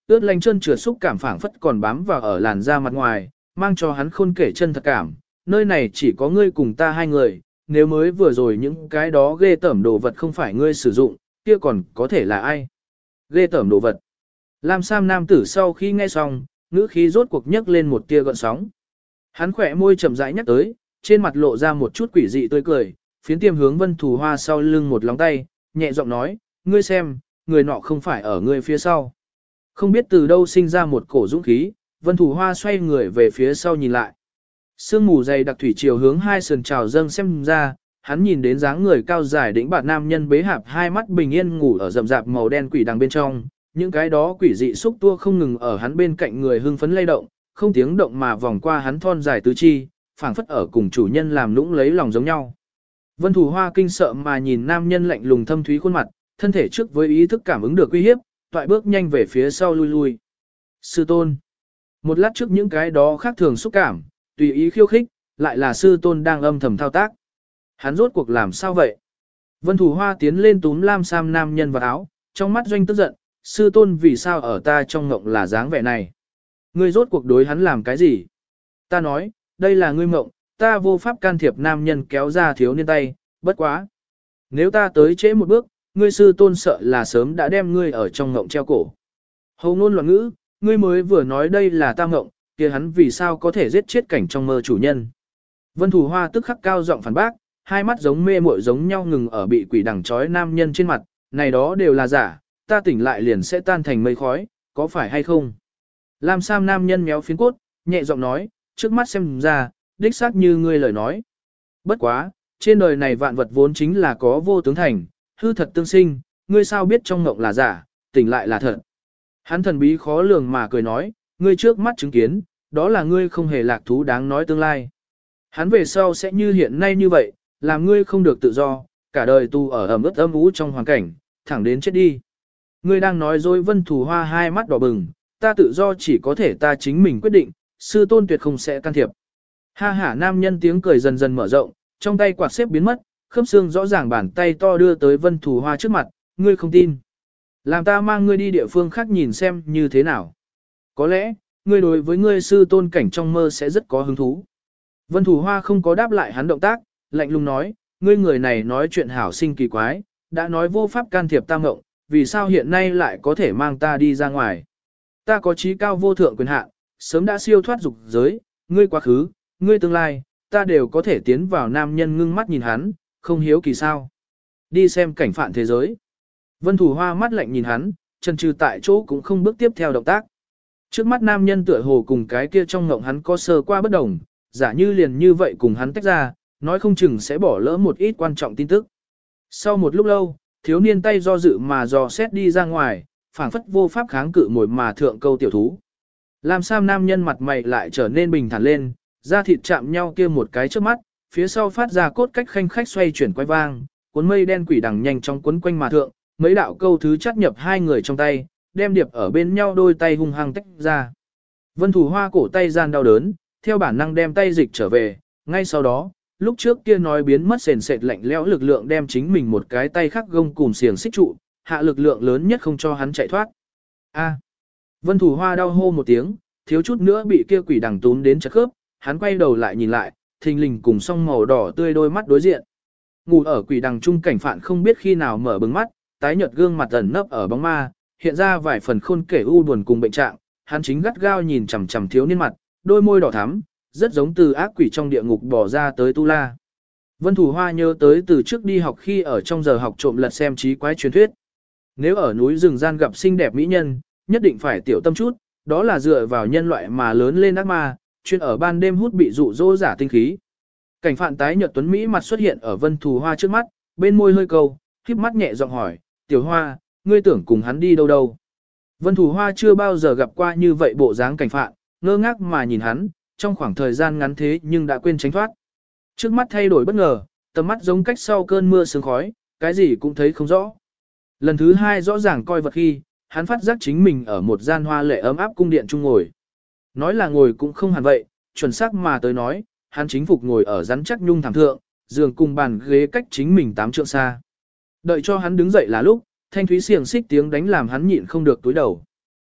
ướt lanh chân trượt xúc cảm phảng phất còn bám vào ở làn da mặt ngoài, mang cho hắn khôn kể chân thật cảm, nơi này chỉ có ngươi cùng ta hai người, nếu mới vừa rồi những cái đó ghê tởm đồ vật không phải ngươi sử dụng, kia còn có thể là ai? Ghê tởm đồ vật. Lam Sam nam tử sau khi nghe xong, ngữ khí rốt cuộc nhấc lên một tia gợn sóng. Hắn khỏe môi chậm rãi nhắc tới, trên mặt lộ ra một chút quỷ dị tươi cười, phiến tiêm hướng Vân Thù Hoa sau lưng một lóng tay, nhẹ giọng nói, ngươi xem, người nọ không phải ở ngươi phía sau. Không biết từ đâu sinh ra một cổ dũng khí, Vân Thù Hoa xoay người về phía sau nhìn lại. Sương mù dày đặc thủy chiều hướng hai sườn trào dâng xem ra, hắn nhìn đến dáng người cao dài đĩnh bạt nam nhân bế hạp hai mắt bình yên ngủ ở rậm rạp màu đen quỷ đằng bên trong, những cái đó quỷ dị xúc tua không ngừng ở hắn bên cạnh người hưng phấn lay động, không tiếng động mà vòng qua hắn thon dài tứ chi, phảng phất ở cùng chủ nhân làm lũng lấy lòng giống nhau. Vân Thù Hoa kinh sợ mà nhìn nam nhân lạnh lùng thâm thúy khuôn mặt, thân thể trước với ý thức cảm ứng được uy hiếp, toại bước nhanh về phía sau lui lui. Sư tôn. Một lát trước những cái đó khác thường xúc cảm, tùy ý khiêu khích, lại là sư tôn đang âm thầm thao tác. Hắn rốt cuộc làm sao vậy? Vân Thù Hoa tiến lên túm Lam Sam nam nhân vào áo, trong mắt doanh tức giận, sư tôn vì sao ở ta trong ngộng là dáng vẻ này? Ngươi rốt cuộc đối hắn làm cái gì? Ta nói, đây là ngươi mộng, ta vô pháp can thiệp nam nhân kéo ra thiếu niên tay, bất quá. Nếu ta tới trễ một bước, ngươi sư tôn sợ là sớm đã đem ngươi ở trong ngộng treo cổ. Hầu ngôn loạn ngữ, ngươi mới vừa nói đây là ta ngộng, kia hắn vì sao có thể giết chết cảnh trong mơ chủ nhân. Vân Thù Hoa tức khắc cao giọng phản bác, hai mắt giống mê muội giống nhau ngừng ở bị quỷ đằng trói nam nhân trên mặt, này đó đều là giả, ta tỉnh lại liền sẽ tan thành mây khói, có phải hay không? Lam Sam nam nhân méo phiến cốt, nhẹ giọng nói, trước mắt xem ra, đích xác như ngươi lời nói. Bất quá, trên đời này vạn vật vốn chính là có vô tướng thành, hư thật tương sinh, ngươi sao biết trong ngộng là giả, tỉnh lại là thật. Hắn thần bí khó lường mà cười nói, ngươi trước mắt chứng kiến, đó là ngươi không hề lạc thú đáng nói tương lai. Hắn về sau sẽ như hiện nay như vậy, làm ngươi không được tự do, cả đời tu ở ẩm ướt âm ú trong hoàn cảnh, thẳng đến chết đi. Ngươi đang nói dối. Vân Thù Hoa hai mắt đỏ bừng, ta tự do chỉ có thể ta chính mình quyết định, sư tôn tuyệt không sẽ can thiệp. Ha hả nam nhân tiếng cười dần dần mở rộng, trong tay quạt xếp biến mất, khớp xương rõ ràng bàn tay to đưa tới Vân Thù Hoa trước mặt, ngươi không tin. Làm ta mang ngươi đi địa phương khác nhìn xem như thế nào. Có lẽ, ngươi đối với ngươi sư tôn cảnh trong mơ sẽ rất có hứng thú. Vân Thù Hoa không có đáp lại hắn động tác, lạnh lùng nói, ngươi người này nói chuyện hảo sinh kỳ quái, đã nói vô pháp can thiệp ta ngộng, vì sao hiện nay lại có thể mang ta đi ra ngoài. Ta có trí cao vô thượng quyền hạn, sớm đã siêu thoát dục giới, ngươi quá khứ, ngươi tương lai, ta đều có thể tiến vào. Nam nhân ngưng mắt nhìn hắn, không hiếu kỳ sao. Đi xem cảnh phạn thế giới. Vân Thù Hoa mắt lạnh nhìn hắn, chân trừ tại chỗ cũng không bước tiếp theo động tác. Trước mắt nam nhân tựa hồ cùng cái kia trong ngộng hắn có sơ qua bất đồng, giả như liền như vậy cùng hắn tách ra, nói không chừng sẽ bỏ lỡ một ít quan trọng tin tức. Sau một lúc lâu, thiếu niên tay do dự mà dò xét đi ra ngoài, phảng phất vô pháp kháng cự mồi mà thượng câu tiểu thú. Lam Sam nam nhân mặt mày lại trở nên bình thản lên, da thịt chạm nhau kia một cái trước mắt, phía sau phát ra cốt cách khanh khách xoay chuyển quay vang, cuốn mây đen quỷ đằng nhanh trong cuốn quanh mà thượng, mấy đạo câu thứ chắt nhập hai người trong tay, đem điệp ở bên nhau đôi tay hung hăng tách ra. Vân Thù Hoa cổ tay gian đau đớn, theo bản năng đem tay dịch trở về, ngay sau đó, lúc trước kia nói biến mất sền sệt lạnh lẽo lực lượng đem chính mình một cái tay khác gông cùm xiềng xích trụ, hạ lực lượng lớn nhất không cho hắn chạy thoát. A. Vân Thù Hoa đau hô một tiếng, thiếu chút nữa bị kia quỷ đằng túm đến chật khớp, hắn quay đầu lại nhìn lại, thình lình cùng song màu đỏ tươi đôi mắt đối diện. Ngủ ở quỷ đằng trung cảnh phạn không biết khi nào mở bừng mắt, tái nhợt gương mặt ẩn nấp ở bóng ma, hiện ra vài phần khôn kể u buồn cùng bệnh trạng, hắn chính gắt gao nhìn chằm chằm thiếu niên mặt, đôi môi đỏ thắm, rất giống từ ác quỷ trong địa ngục bỏ ra tới tu la. Vân Thù Hoa nhớ tới từ trước đi học khi ở trong giờ học trộm lật xem trí quái truyền thuyết. Nếu ở núi rừng gian gặp xinh đẹp mỹ nhân, nhất định phải tiểu tâm chút, đó là dựa vào nhân loại mà lớn lên ác ma, chuyên ở ban đêm hút bị dụ dỗ giả tinh khí. Cảnh phạn tái nhợt tuấn mỹ mặt xuất hiện ở Vân Thù Hoa trước mắt, bên môi hơi câu, khép mắt nhẹ giọng hỏi, "Tiểu Hoa, ngươi tưởng cùng hắn đi đâu đâu?" Vân Thù Hoa chưa bao giờ gặp qua như vậy bộ dáng cảnh phạn, ngơ ngác mà nhìn hắn, trong khoảng thời gian ngắn thế nhưng đã quên tránh thoát. Trước mắt thay đổi bất ngờ, tầm mắt giống cách sau cơn mưa sương khói, cái gì cũng thấy không rõ. Lần thứ hai rõ ràng coi vật khi, hắn phát giác chính mình ở một gian hoa lệ ấm áp cung điện chung ngồi. Nói là ngồi cũng không hẳn vậy, chuẩn xác mà tới nói, hắn chính phục ngồi ở rắn chắc nhung thảm thượng, giường cùng bàn ghế cách chính mình tám trượng xa. Đợi cho hắn đứng dậy là lúc, thanh thúy xiềng xích tiếng đánh làm hắn nhịn không được túi đầu.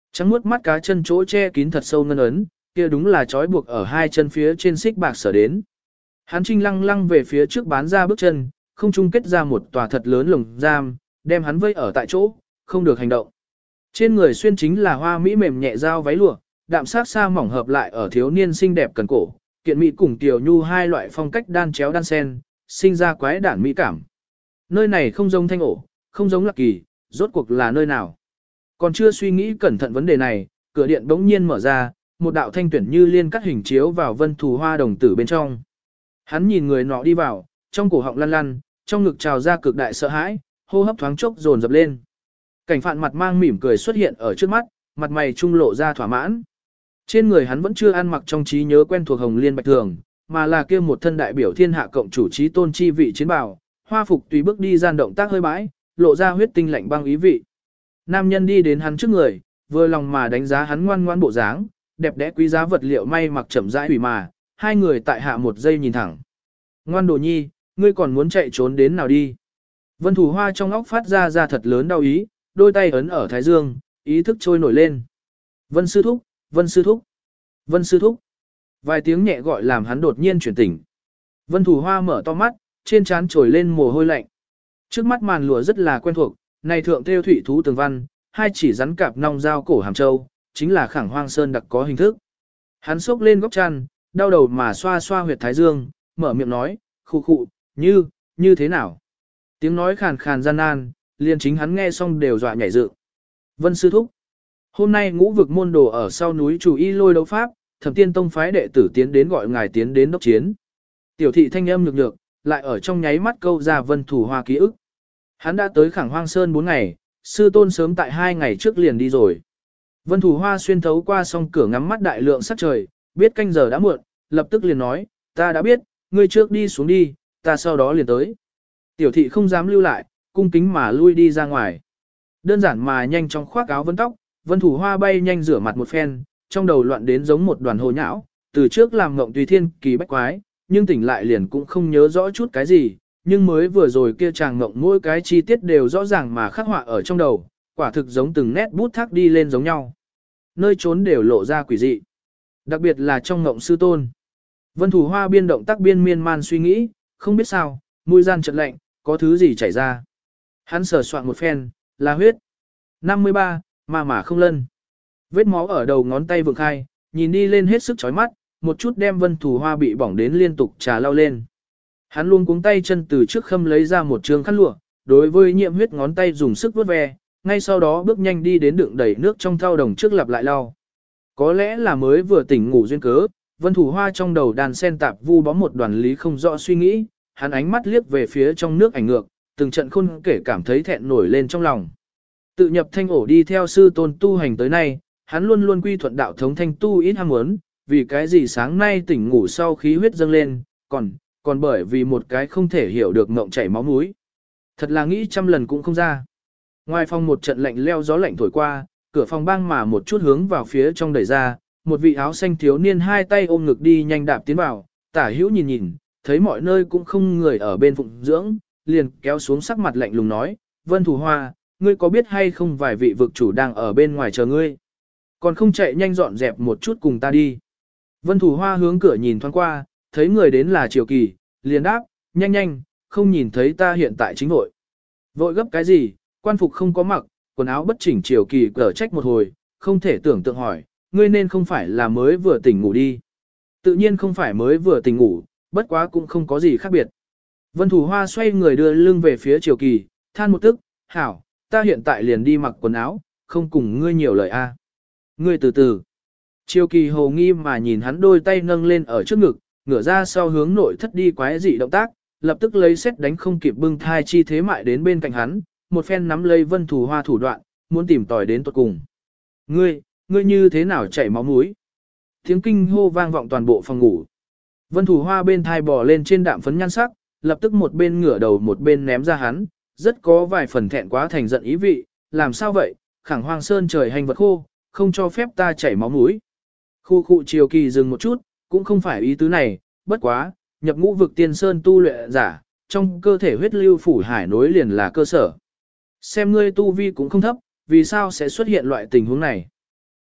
Trắng muốt mắt cá chân chỗ che kín thật sâu ngân ấn, kia đúng là trói buộc ở hai chân phía trên xích bạc sở đến. Hắn trinh lăng lăng về phía trước bán ra bước chân, không chung kết ra một tòa thật lớn lồng giam, đem hắn vây ở tại chỗ, không được hành động. Trên người xuyên chính là hoa mỹ mềm nhẹ dao váy lụa, đạm sát xa mỏng hợp lại ở thiếu niên xinh đẹp cần cổ, kiện mỹ cùng tiểu nhu hai loại phong cách đan chéo đan sen, sinh ra quái đản mỹ cảm. Nơi này không giống thanh ổ, không giống lạc kỳ, rốt cuộc là nơi nào. Còn chưa suy nghĩ cẩn thận vấn đề này, cửa điện bỗng nhiên mở ra, một đạo thanh tuyển như liên cắt hình chiếu vào Vân Thù Hoa đồng tử bên trong. Hắn nhìn người nọ đi vào, trong cổ họng lăn lăn, trong ngực trào ra cực đại sợ hãi, hô hấp thoáng chốc dồn dập lên. Cảnh Phạn mặt mang mỉm cười xuất hiện ở trước mắt, mặt mày trung lộ ra thỏa mãn. Trên người hắn vẫn chưa ăn mặc trong trí nhớ quen thuộc hồng liên bạch thường, mà là kia một thân đại biểu thiên hạ cộng chủ trí tôn chi vị chiến bào, hoa phục tùy bước đi gian động tác hơi bãi, lộ ra huyết tinh lạnh băng ý vị. Nam nhân đi đến hắn trước người, vừa lòng mà đánh giá hắn ngoan ngoãn bộ dáng, đẹp đẽ quý giá vật liệu may mặc chậm rãi ủy mà, hai người tại hạ một giây nhìn thẳng. Ngoan đồ nhi, ngươi còn muốn chạy trốn đến nào đi? Vân Thù Hoa trong óc phát ra ra thật lớn đau ý, đôi tay ấn ở thái dương, ý thức trôi nổi lên. Vân sư thúc, Vân sư thúc, Vân sư thúc. Vài tiếng nhẹ gọi làm hắn đột nhiên chuyển tỉnh. Vân Thù Hoa mở to mắt, trên trán trồi lên mồ hôi lạnh. Trước mắt màn lụa rất là quen thuộc, này thượng theo thủy thú tường văn, hai chỉ rắn cạp nong dao cổ hàm châu, chính là Khẳng Hoang Sơn đặc có hình thức. Hắn xốc lên góc chăn, đau đầu mà xoa xoa huyệt thái dương, mở miệng nói, khụ khụ, như, như thế nào? Tiếng nói khàn khàn gian nan, liền chính hắn nghe xong đều dọa nhảy dựng. Vân sư thúc. Hôm nay ngũ vực môn đồ ở sau núi chủ y lôi đấu pháp, Thẩm Tiên tông phái đệ tử tiến đến gọi ngài tiến đến đốc chiến. Tiểu thị thanh âm nhược nhược, lại ở trong nháy mắt câu ra Vân Thù Hoa ký ức. Hắn đã tới Khẳng Hoang Sơn bốn ngày, sư tôn sớm tại hai ngày trước liền đi rồi. Vân Thù Hoa xuyên thấu qua song cửa ngắm mắt đại lượng sắc trời, biết canh giờ đã muộn, lập tức liền nói, ta đã biết, ngươi trước đi xuống đi, ta sau đó liền tới. Tiểu thị không dám lưu lại, cung kính mà lui đi ra ngoài. Đơn giản mà nhanh chóng khoác áo vấn tóc, Vân Thù Hoa bay nhanh rửa mặt một phen, trong đầu loạn đến giống một đoàn hồ nhão, từ trước làm ngộng tùy thiên kỳ bách quái, nhưng tỉnh lại liền cũng không nhớ rõ chút cái gì, nhưng mới vừa rồi kia chàng ngộng mỗi cái chi tiết đều rõ ràng mà khắc họa ở trong đầu, quả thực giống từng nét bút thác đi lên giống nhau. Nơi trốn đều lộ ra quỷ dị. Đặc biệt là trong ngộng sư tôn. Vân Thù Hoa biên động tác biên miên man suy nghĩ, không biết sao, mũi gian chợt lạnh, có thứ gì chảy ra. Hắn sờ soạn một phen, là huyết. năm mươi ba, mà mà không lân. Vết máu ở đầu ngón tay vượng khai, nhìn đi lên hết sức chói mắt, một chút đem Vân Thù Hoa bị bỏng đến liên tục trà lau lên. Hắn luôn cuống tay chân từ trước khâm lấy ra một trường khăn lụa, đối với nhiễm huyết ngón tay dùng sức vuốt ve, ngay sau đó bước nhanh đi đến đựng đầy nước trong thau đồng trước lặp lại lau. Có lẽ là mới vừa tỉnh ngủ duyên cớ, Vân Thù Hoa trong đầu đàn sen tạp vu bó một đoàn lý không rõ suy nghĩ, hắn ánh mắt liếc về phía trong nước ảnh ngược, từng trận khôn kể cảm thấy thẹn nổi lên trong lòng. Tự nhập thanh ổ đi theo sư tôn tu hành tới nay, hắn luôn luôn quy thuận đạo thống thanh tu ít ham muốn, vì cái gì sáng nay tỉnh ngủ sau khí huyết dâng lên, còn, còn bởi vì một cái không thể hiểu được ngộng chảy máu mũi. Thật là nghĩ trăm lần cũng không ra. Ngoài phòng một trận lạnh leo gió lạnh thổi qua, cửa phòng bang mà một chút hướng vào phía trong đẩy ra, một vị áo xanh thiếu niên hai tay ôm ngực đi nhanh đạp tiến vào, tả hữu nhìn nhìn, thấy mọi nơi cũng không người ở bên phụng dưỡng, liền kéo xuống sắc mặt lạnh lùng nói, Vân Thù Hoa, ngươi có biết hay không vài vị vực chủ đang ở bên ngoài chờ ngươi? Còn không chạy nhanh dọn dẹp một chút cùng ta đi. Vân Thù Hoa hướng cửa nhìn thoáng qua, thấy người đến là Triều Kỳ, liền đáp, nhanh nhanh, không nhìn thấy ta hiện tại chính vội. Vội gấp cái gì, quan phục không có mặc, quần áo bất chỉnh Triều Kỳ cở trách một hồi, không thể tưởng tượng hỏi, ngươi nên không phải là mới vừa tỉnh ngủ đi. Tự nhiên không phải mới vừa tỉnh ngủ, bất quá cũng không có gì khác biệt. Vân Thù Hoa xoay người đưa lưng về phía Triều Kỳ, than một tức, hảo, ta hiện tại liền đi mặc quần áo, không cùng ngươi nhiều lời a. Ngươi từ từ. Triều Kỳ hồ nghi mà nhìn hắn đôi tay nâng lên ở trước ngực, ngửa ra sau hướng nội thất đi quái dị động tác, lập tức lấy xét đánh không kịp bưng thai chi thế mại đến bên cạnh hắn, một phen nắm lấy Vân Thù Hoa thủ đoạn, muốn tìm tòi đến tuột cùng. Ngươi, ngươi như thế nào chảy máu mũi? Tiếng kinh hô vang vọng toàn bộ phòng ngủ. Vân Thù Hoa bên thai bò lên trên đạm phấn nhan sắc, lập tức một bên ngửa đầu một bên ném ra hắn, rất có vài phần thẹn quá thành giận ý vị, làm sao vậy, Khẳng Hoang Sơn trời hành vật khô, không cho phép ta chảy máu mũi. Khu khu Triều Kỳ dừng một chút, cũng không phải ý tứ này, bất quá, nhập ngũ vực tiên sơn tu luyện giả, trong cơ thể huyết lưu phủ hải nối liền là cơ sở. Xem ngươi tu vi cũng không thấp, vì sao sẽ xuất hiện loại tình huống này?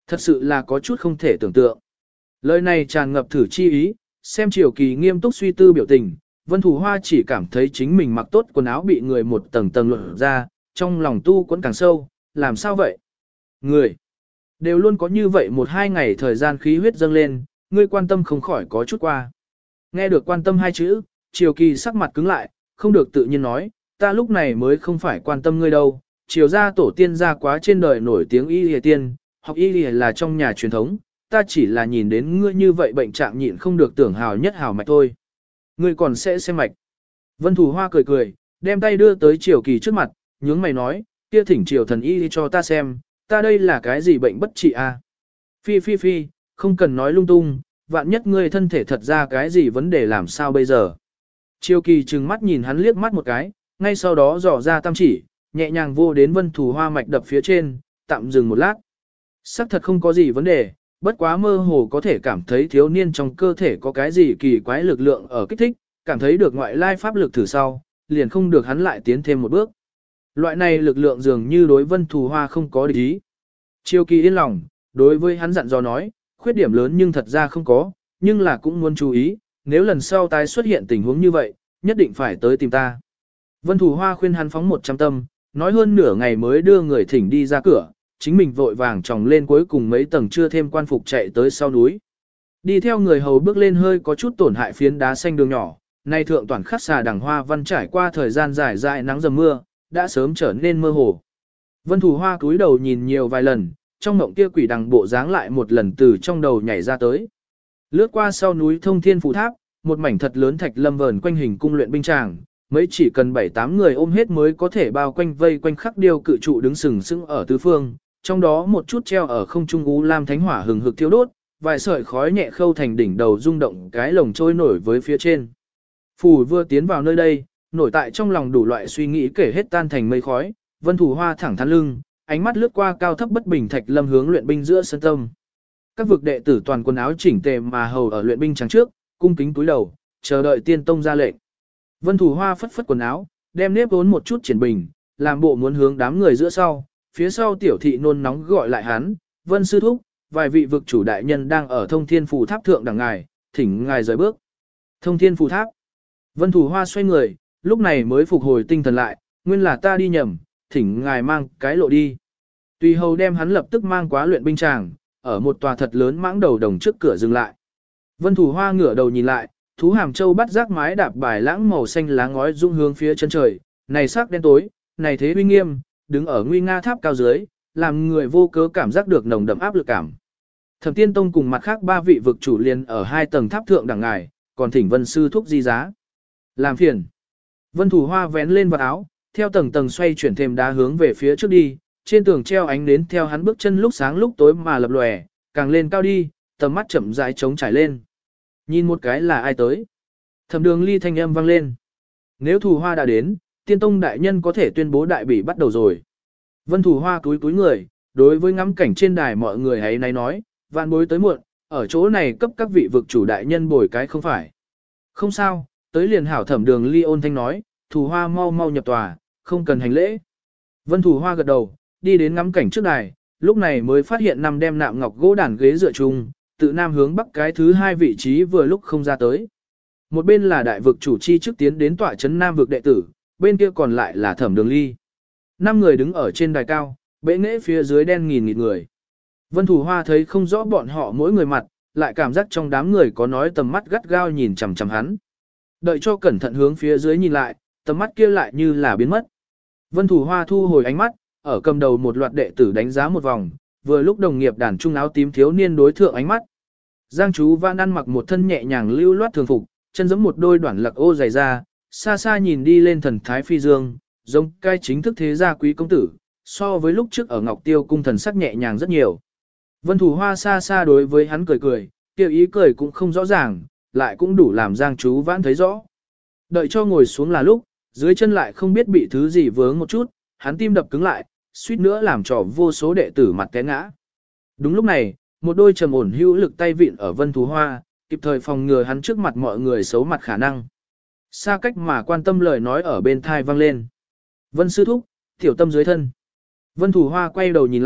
Thật sự là có chút không thể tưởng tượng. Lời này tràn ngập thử chi ý, xem Triều Kỳ nghiêm túc suy tư biểu tình, Vân Thủ Hoa chỉ cảm thấy chính mình mặc tốt quần áo bị người một tầng tầng luận ra, trong lòng tu quẫn càng sâu, làm sao vậy? Người, đều luôn có như vậy một hai ngày thời gian khí huyết dâng lên, ngươi quan tâm không khỏi có chút qua. Nghe được quan tâm hai chữ, Triều Kỳ sắc mặt cứng lại, không được tự nhiên nói, ta lúc này mới không phải quan tâm ngươi đâu, Triều gia tổ tiên gia quá trên đời nổi tiếng y lìa tiên, học y lìa là trong nhà truyền thống, ta chỉ là nhìn đến ngươi như vậy bệnh trạng nhịn không được tưởng hào nhất hào mạch thôi. Ngươi còn sẽ xem mạch. Vân Thủ Hoa cười cười, đem tay đưa tới Triều Kỳ trước mặt, nhướng mày nói, kia thỉnh Triều thần y cho ta xem, ta đây là cái gì bệnh bất trị à? Phi phi phi, không cần nói lung tung, vạn nhất ngươi thân thể thật ra cái gì vấn đề làm sao bây giờ. Triều Kỳ trừng mắt nhìn hắn liếc mắt một cái, ngay sau đó dò ra tam chỉ, nhẹ nhàng vô đến Vân Thủ Hoa mạch đập phía trên, tạm dừng một lát. Sắc thật không có gì vấn đề, bất quá mơ hồ có thể cảm thấy thiếu niên trong cơ thể có cái gì kỳ quái lực lượng ở kích thích, cảm thấy được ngoại lai pháp lực thử sau, liền không được hắn lại tiến thêm một bước. Loại này lực lượng dường như đối Vân Thủ Hoa không có địch ý. Triều Kỳ yên lòng, đối với hắn dặn dò nói, khuyết điểm lớn nhưng thật ra không có, nhưng là cũng muốn chú ý, nếu lần sau tái xuất hiện tình huống như vậy, nhất định phải tới tìm ta. Vân Thủ Hoa khuyên hắn phóng một trăm tâm, nói hơn nửa ngày mới đưa người thỉnh đi ra cửa, chính mình vội vàng tròng lên cuối cùng mấy tầng chưa thêm quan phục chạy tới sau núi. Đi theo người hầu bước lên hơi có chút tổn hại phiến đá xanh đường nhỏ, nay thượng toàn khắc xà đằng hoa văn trải qua thời gian dài dài nắng dầm mưa, đã sớm trở nên mơ hồ. Vân Thủ Hoa cúi đầu nhìn nhiều vài lần, trong mộng kia quỷ đằng bộ dáng lại một lần từ trong đầu nhảy ra tới. Lướt qua sau núi Thông Thiên Phù Tháp, một mảnh thật lớn thạch lâm vờn quanh hình cung luyện binh tràng, mấy chỉ cần bảy tám người ôm hết mới có thể bao quanh vây quanh khắc điêu cự trụ đứng sừng sững ở tứ phương, trong đó một chút treo ở không trung u lam thánh hỏa hừng hực thiêu đốt, vài sợi khói nhẹ khâu thành đỉnh đầu rung động cái lồng trôi nổi với phía trên. Phù vừa tiến vào nơi đây, nổi tại trong lòng đủ loại suy nghĩ kể hết tan thành mây khói, Vân Thủ Hoa thẳng thắn lưng, ánh mắt lướt qua cao thấp bất bình thạch lâm hướng luyện binh giữa sân tâm. Các vực đệ tử toàn quần áo chỉnh tề mà hầu ở luyện binh trắng trước, cung kính cúi đầu, chờ đợi tiên tông ra lệnh. Vân Thủ Hoa phất phất quần áo, đem nếp vốn một chút triển bình, làm bộ muốn hướng đám người giữa sau, phía sau tiểu thị nôn nóng gọi lại hắn, Vân sư thúc, vài vị vực chủ đại nhân đang ở Thông Thiên Phù Tháp thượng đằng ngài, thỉnh ngài rời bước. Thông Thiên Phù Tháp. Vân Thủ Hoa xoay người, lúc này mới phục hồi tinh thần lại, nguyên là ta đi nhầm, thỉnh ngài mang cái lộ đi. Tùy hầu đem hắn lập tức mang quá luyện binh tràng, ở một tòa thật lớn mãng đầu đồng trước cửa dừng lại. Vân Thủ Hoa ngửa đầu nhìn lại, thú hàm châu bắt giác mái đạp bài lãng màu xanh lá ngói rung hướng phía chân trời, này sắc đen tối, này thế uy nghiêm, đứng ở nguy nga tháp cao dưới, làm người vô cớ cảm giác được nồng đậm áp lực cảm. Thẩm Tiên Tông cùng mặt khác ba vị vực chủ liền ở hai tầng tháp thượng đằng ngài, còn thỉnh Vân sư thúc di giá. Làm phiền. Vân Thủ Hoa vén lên vật áo, theo tầng tầng xoay chuyển thêm đá hướng về phía trước đi, trên tường treo ánh nến theo hắn bước chân lúc sáng lúc tối mà lập lòe, càng lên cao đi, tầm mắt chậm rãi trống trải lên. Nhìn một cái là ai tới? Thẩm Đường Ly thanh âm vang lên. Nếu Thủ Hoa đã đến, Tiên Tông đại nhân có thể tuyên bố đại bỉ bắt đầu rồi. Vân Thủ Hoa cúi cúi người, đối với ngắm cảnh trên đài mọi người hãy nay nói, vạn bối tới muộn, ở chỗ này cấp các vị vực chủ đại nhân bồi cái không phải. Không sao, tới liền hảo. Thẩm Đường Ly ôn thanh nói, Thủ Hoa mau mau nhập tòa, không cần hành lễ. Vân Thủ Hoa gật đầu, đi đến ngắm cảnh trước đài, lúc này mới phát hiện năm đem nạm ngọc gỗ đàn ghế dựa chung, tự nam hướng bắc cái thứ hai vị trí vừa lúc không ra tới. Một bên là đại vực chủ chi trước tiến đến tọa trấn nam vực đệ tử, bên kia còn lại là Thẩm Đường Ly. Năm người đứng ở trên đài cao, bệ nghệ phía dưới đen nghìn nghịt người. Vân Thủ Hoa thấy không rõ bọn họ mỗi người mặt, lại cảm giác trong đám người có nói tầm mắt gắt gao nhìn chằm chằm hắn. Đợi cho cẩn thận hướng phía dưới nhìn lại, tầm mắt kia lại như là biến mất. Vân Thủ Hoa thu hồi ánh mắt, ở cầm đầu một loạt đệ tử đánh giá một vòng, vừa lúc đồng nghiệp đàn trung áo tím thiếu niên đối thượng ánh mắt. Giang Chú Văn ăn mặc một thân nhẹ nhàng lưu loát thường phục, chân giẫm một đôi đoạn lặc ô dày da, xa xa nhìn đi lên thần thái phi dương, giống cai chính thức thế gia quý công tử, so với lúc trước ở Ngọc Tiêu cung thần sắc nhẹ nhàng rất nhiều. Vân Thủ Hoa xa xa đối với hắn cười cười, kêu ý cười cũng không rõ ràng, lại cũng đủ làm Giang Chú Vãn thấy rõ. Đợi cho ngồi xuống là lúc, dưới chân lại không biết bị thứ gì vướng một chút, hắn tim đập cứng lại, suýt nữa làm cho vô số đệ tử mặt té ngã. Đúng lúc này, một đôi trầm ổn hữu lực tay vịn ở Vân Thủ Hoa, kịp thời phòng ngừa hắn trước mặt mọi người xấu mặt khả năng. Xa cách mà quan tâm lời nói ở bên thai vang lên. Vân sư thúc, tiểu tâm dưới thân. Vân Thủ Hoa quay đầu nhìn lại,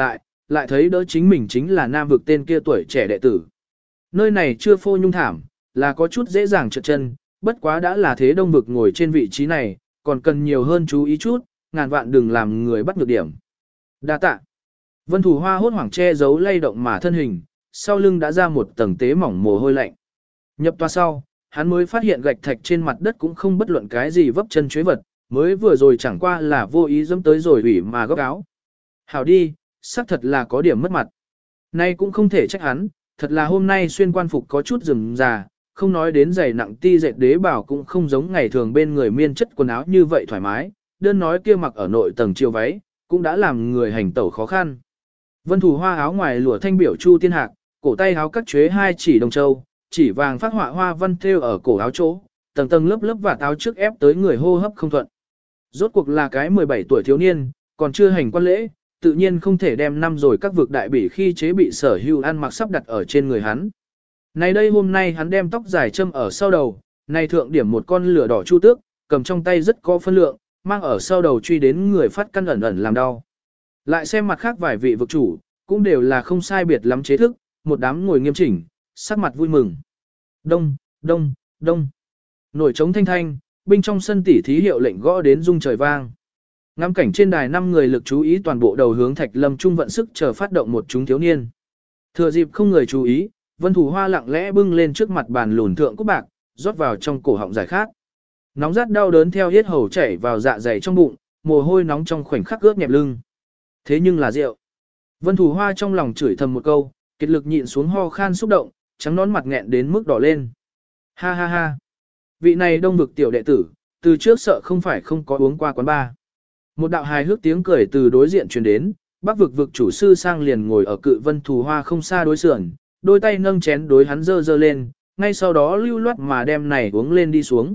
lại thấy đỡ chính mình chính là nam vực tên kia tuổi trẻ đệ tử. Nơi này chưa phô nhung thảm, là có chút dễ dàng trượt chân, bất quá đã là thế đông vực ngồi trên vị trí này, còn cần nhiều hơn chú ý chút, ngàn vạn đừng làm người bắt nhược điểm. Đa tạ. Vân Thủ Hoa hốt hoảng che giấu lay động mà thân hình, sau lưng đã ra một tầng tế mỏng mồ hôi lạnh. Nhập toa sau, hắn mới phát hiện gạch thạch trên mặt đất cũng không bất luận cái gì vấp chân chuế vật, mới vừa rồi chẳng qua là vô ý dẫm tới rồi ủy mà góc áo. Hảo đi, xác thật là có điểm mất mặt. Nay cũng không thể trách hắn, thật là hôm nay xuyên quan phục có chút rườm rà, không nói đến giày nặng ti dệt đế bảo cũng không giống ngày thường bên người miên chất quần áo như vậy thoải mái, đơn nói kia mặc ở nội tầng chiều váy, cũng đã làm người hành tẩu khó khăn. Vân Thủ Hoa áo ngoài lụa thanh biểu chu tiên hạc, cổ tay áo cắt chuế hai chỉ đồng châu, chỉ vàng phát họa hoa văn thêu ở cổ áo chỗ, tầng tầng lớp lớp và áo trước ép tới người hô hấp không thuận. Rốt cuộc là cái mười bảy tuổi thiếu niên, còn chưa hành quan lễ, tự nhiên không thể đem năm rồi các vực đại bỉ khi chế bị sở hữu ăn mặc sắp đặt ở trên người hắn. Này đây hôm nay hắn đem tóc dài châm ở sau đầu, này thượng điểm một con lửa đỏ chu tước, cầm trong tay rất có phân lượng, mang ở sau đầu truy đến người phát căn ẩn ẩn làm đau. Lại xem mặt khác vài vị vực chủ, cũng đều là không sai biệt lắm chế thức, một đám ngồi nghiêm chỉnh, sắc mặt vui mừng. Đông, đông, đông. Nổi trống thanh thanh, binh trong sân tỉ thí hiệu lệnh gõ đến rung trời vang. Ngắm cảnh trên đài năm người lực chú ý toàn bộ đầu hướng Thạch Lâm Trung vận sức chờ phát động một chúng thiếu niên. Thừa dịp không người chú ý, Vân Thủ Hoa lặng lẽ bưng lên trước mặt bàn lùn thượng cúc bạc, rót vào trong cổ họng giải khát. Nóng rát đau đớn theo hết hầu chảy vào dạ dày trong bụng, mồ hôi nóng trong khoảnh khắc ướt nhẹp lưng. Thế nhưng là rượu. Vân Thủ Hoa trong lòng chửi thầm một câu, kiệt lực nhịn xuống ho khan xúc động, trắng nón mặt nghẹn đến mức đỏ lên. Ha ha ha. Vị này đông vực tiểu đệ tử, từ trước sợ không phải không có uống qua quán bar. Một đạo hài hước tiếng cười từ đối diện truyền đến, Bắc vực vực chủ sư sang liền ngồi ở cự Vân Thủ Hoa không xa đối sườn, đôi tay nâng chén đối hắn dơ dơ lên, ngay sau đó lưu loát mà đem này uống lên đi xuống.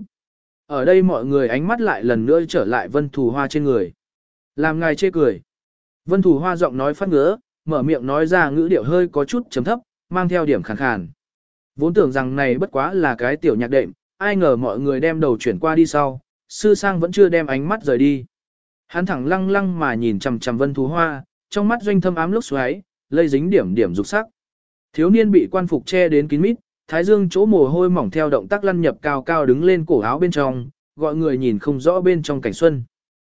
Ở đây mọi người ánh mắt lại lần nữa trở lại Vân Thủ Hoa trên người. Làm ngài chê cười. Vân Thủ Hoa giọng nói phát ngứa, mở miệng nói ra ngữ điệu hơi có chút chấm thấp, mang theo điểm khàn khàn. Vốn tưởng rằng này bất quá là cái tiểu nhạc đệm, ai ngờ mọi người đem đầu chuyển qua đi sau, sư sang vẫn chưa đem ánh mắt rời đi. Hắn thẳng lăng lăng mà nhìn chằm chằm Vân Thủ Hoa, trong mắt doanh thâm ám lúc xoáy, lây dính điểm điểm dục sắc. Thiếu niên bị quan phục che đến kín mít, thái dương chỗ mồ hôi mỏng theo động tác lăn nhập cao cao đứng lên cổ áo bên trong, gọi người nhìn không rõ bên trong cảnh xuân.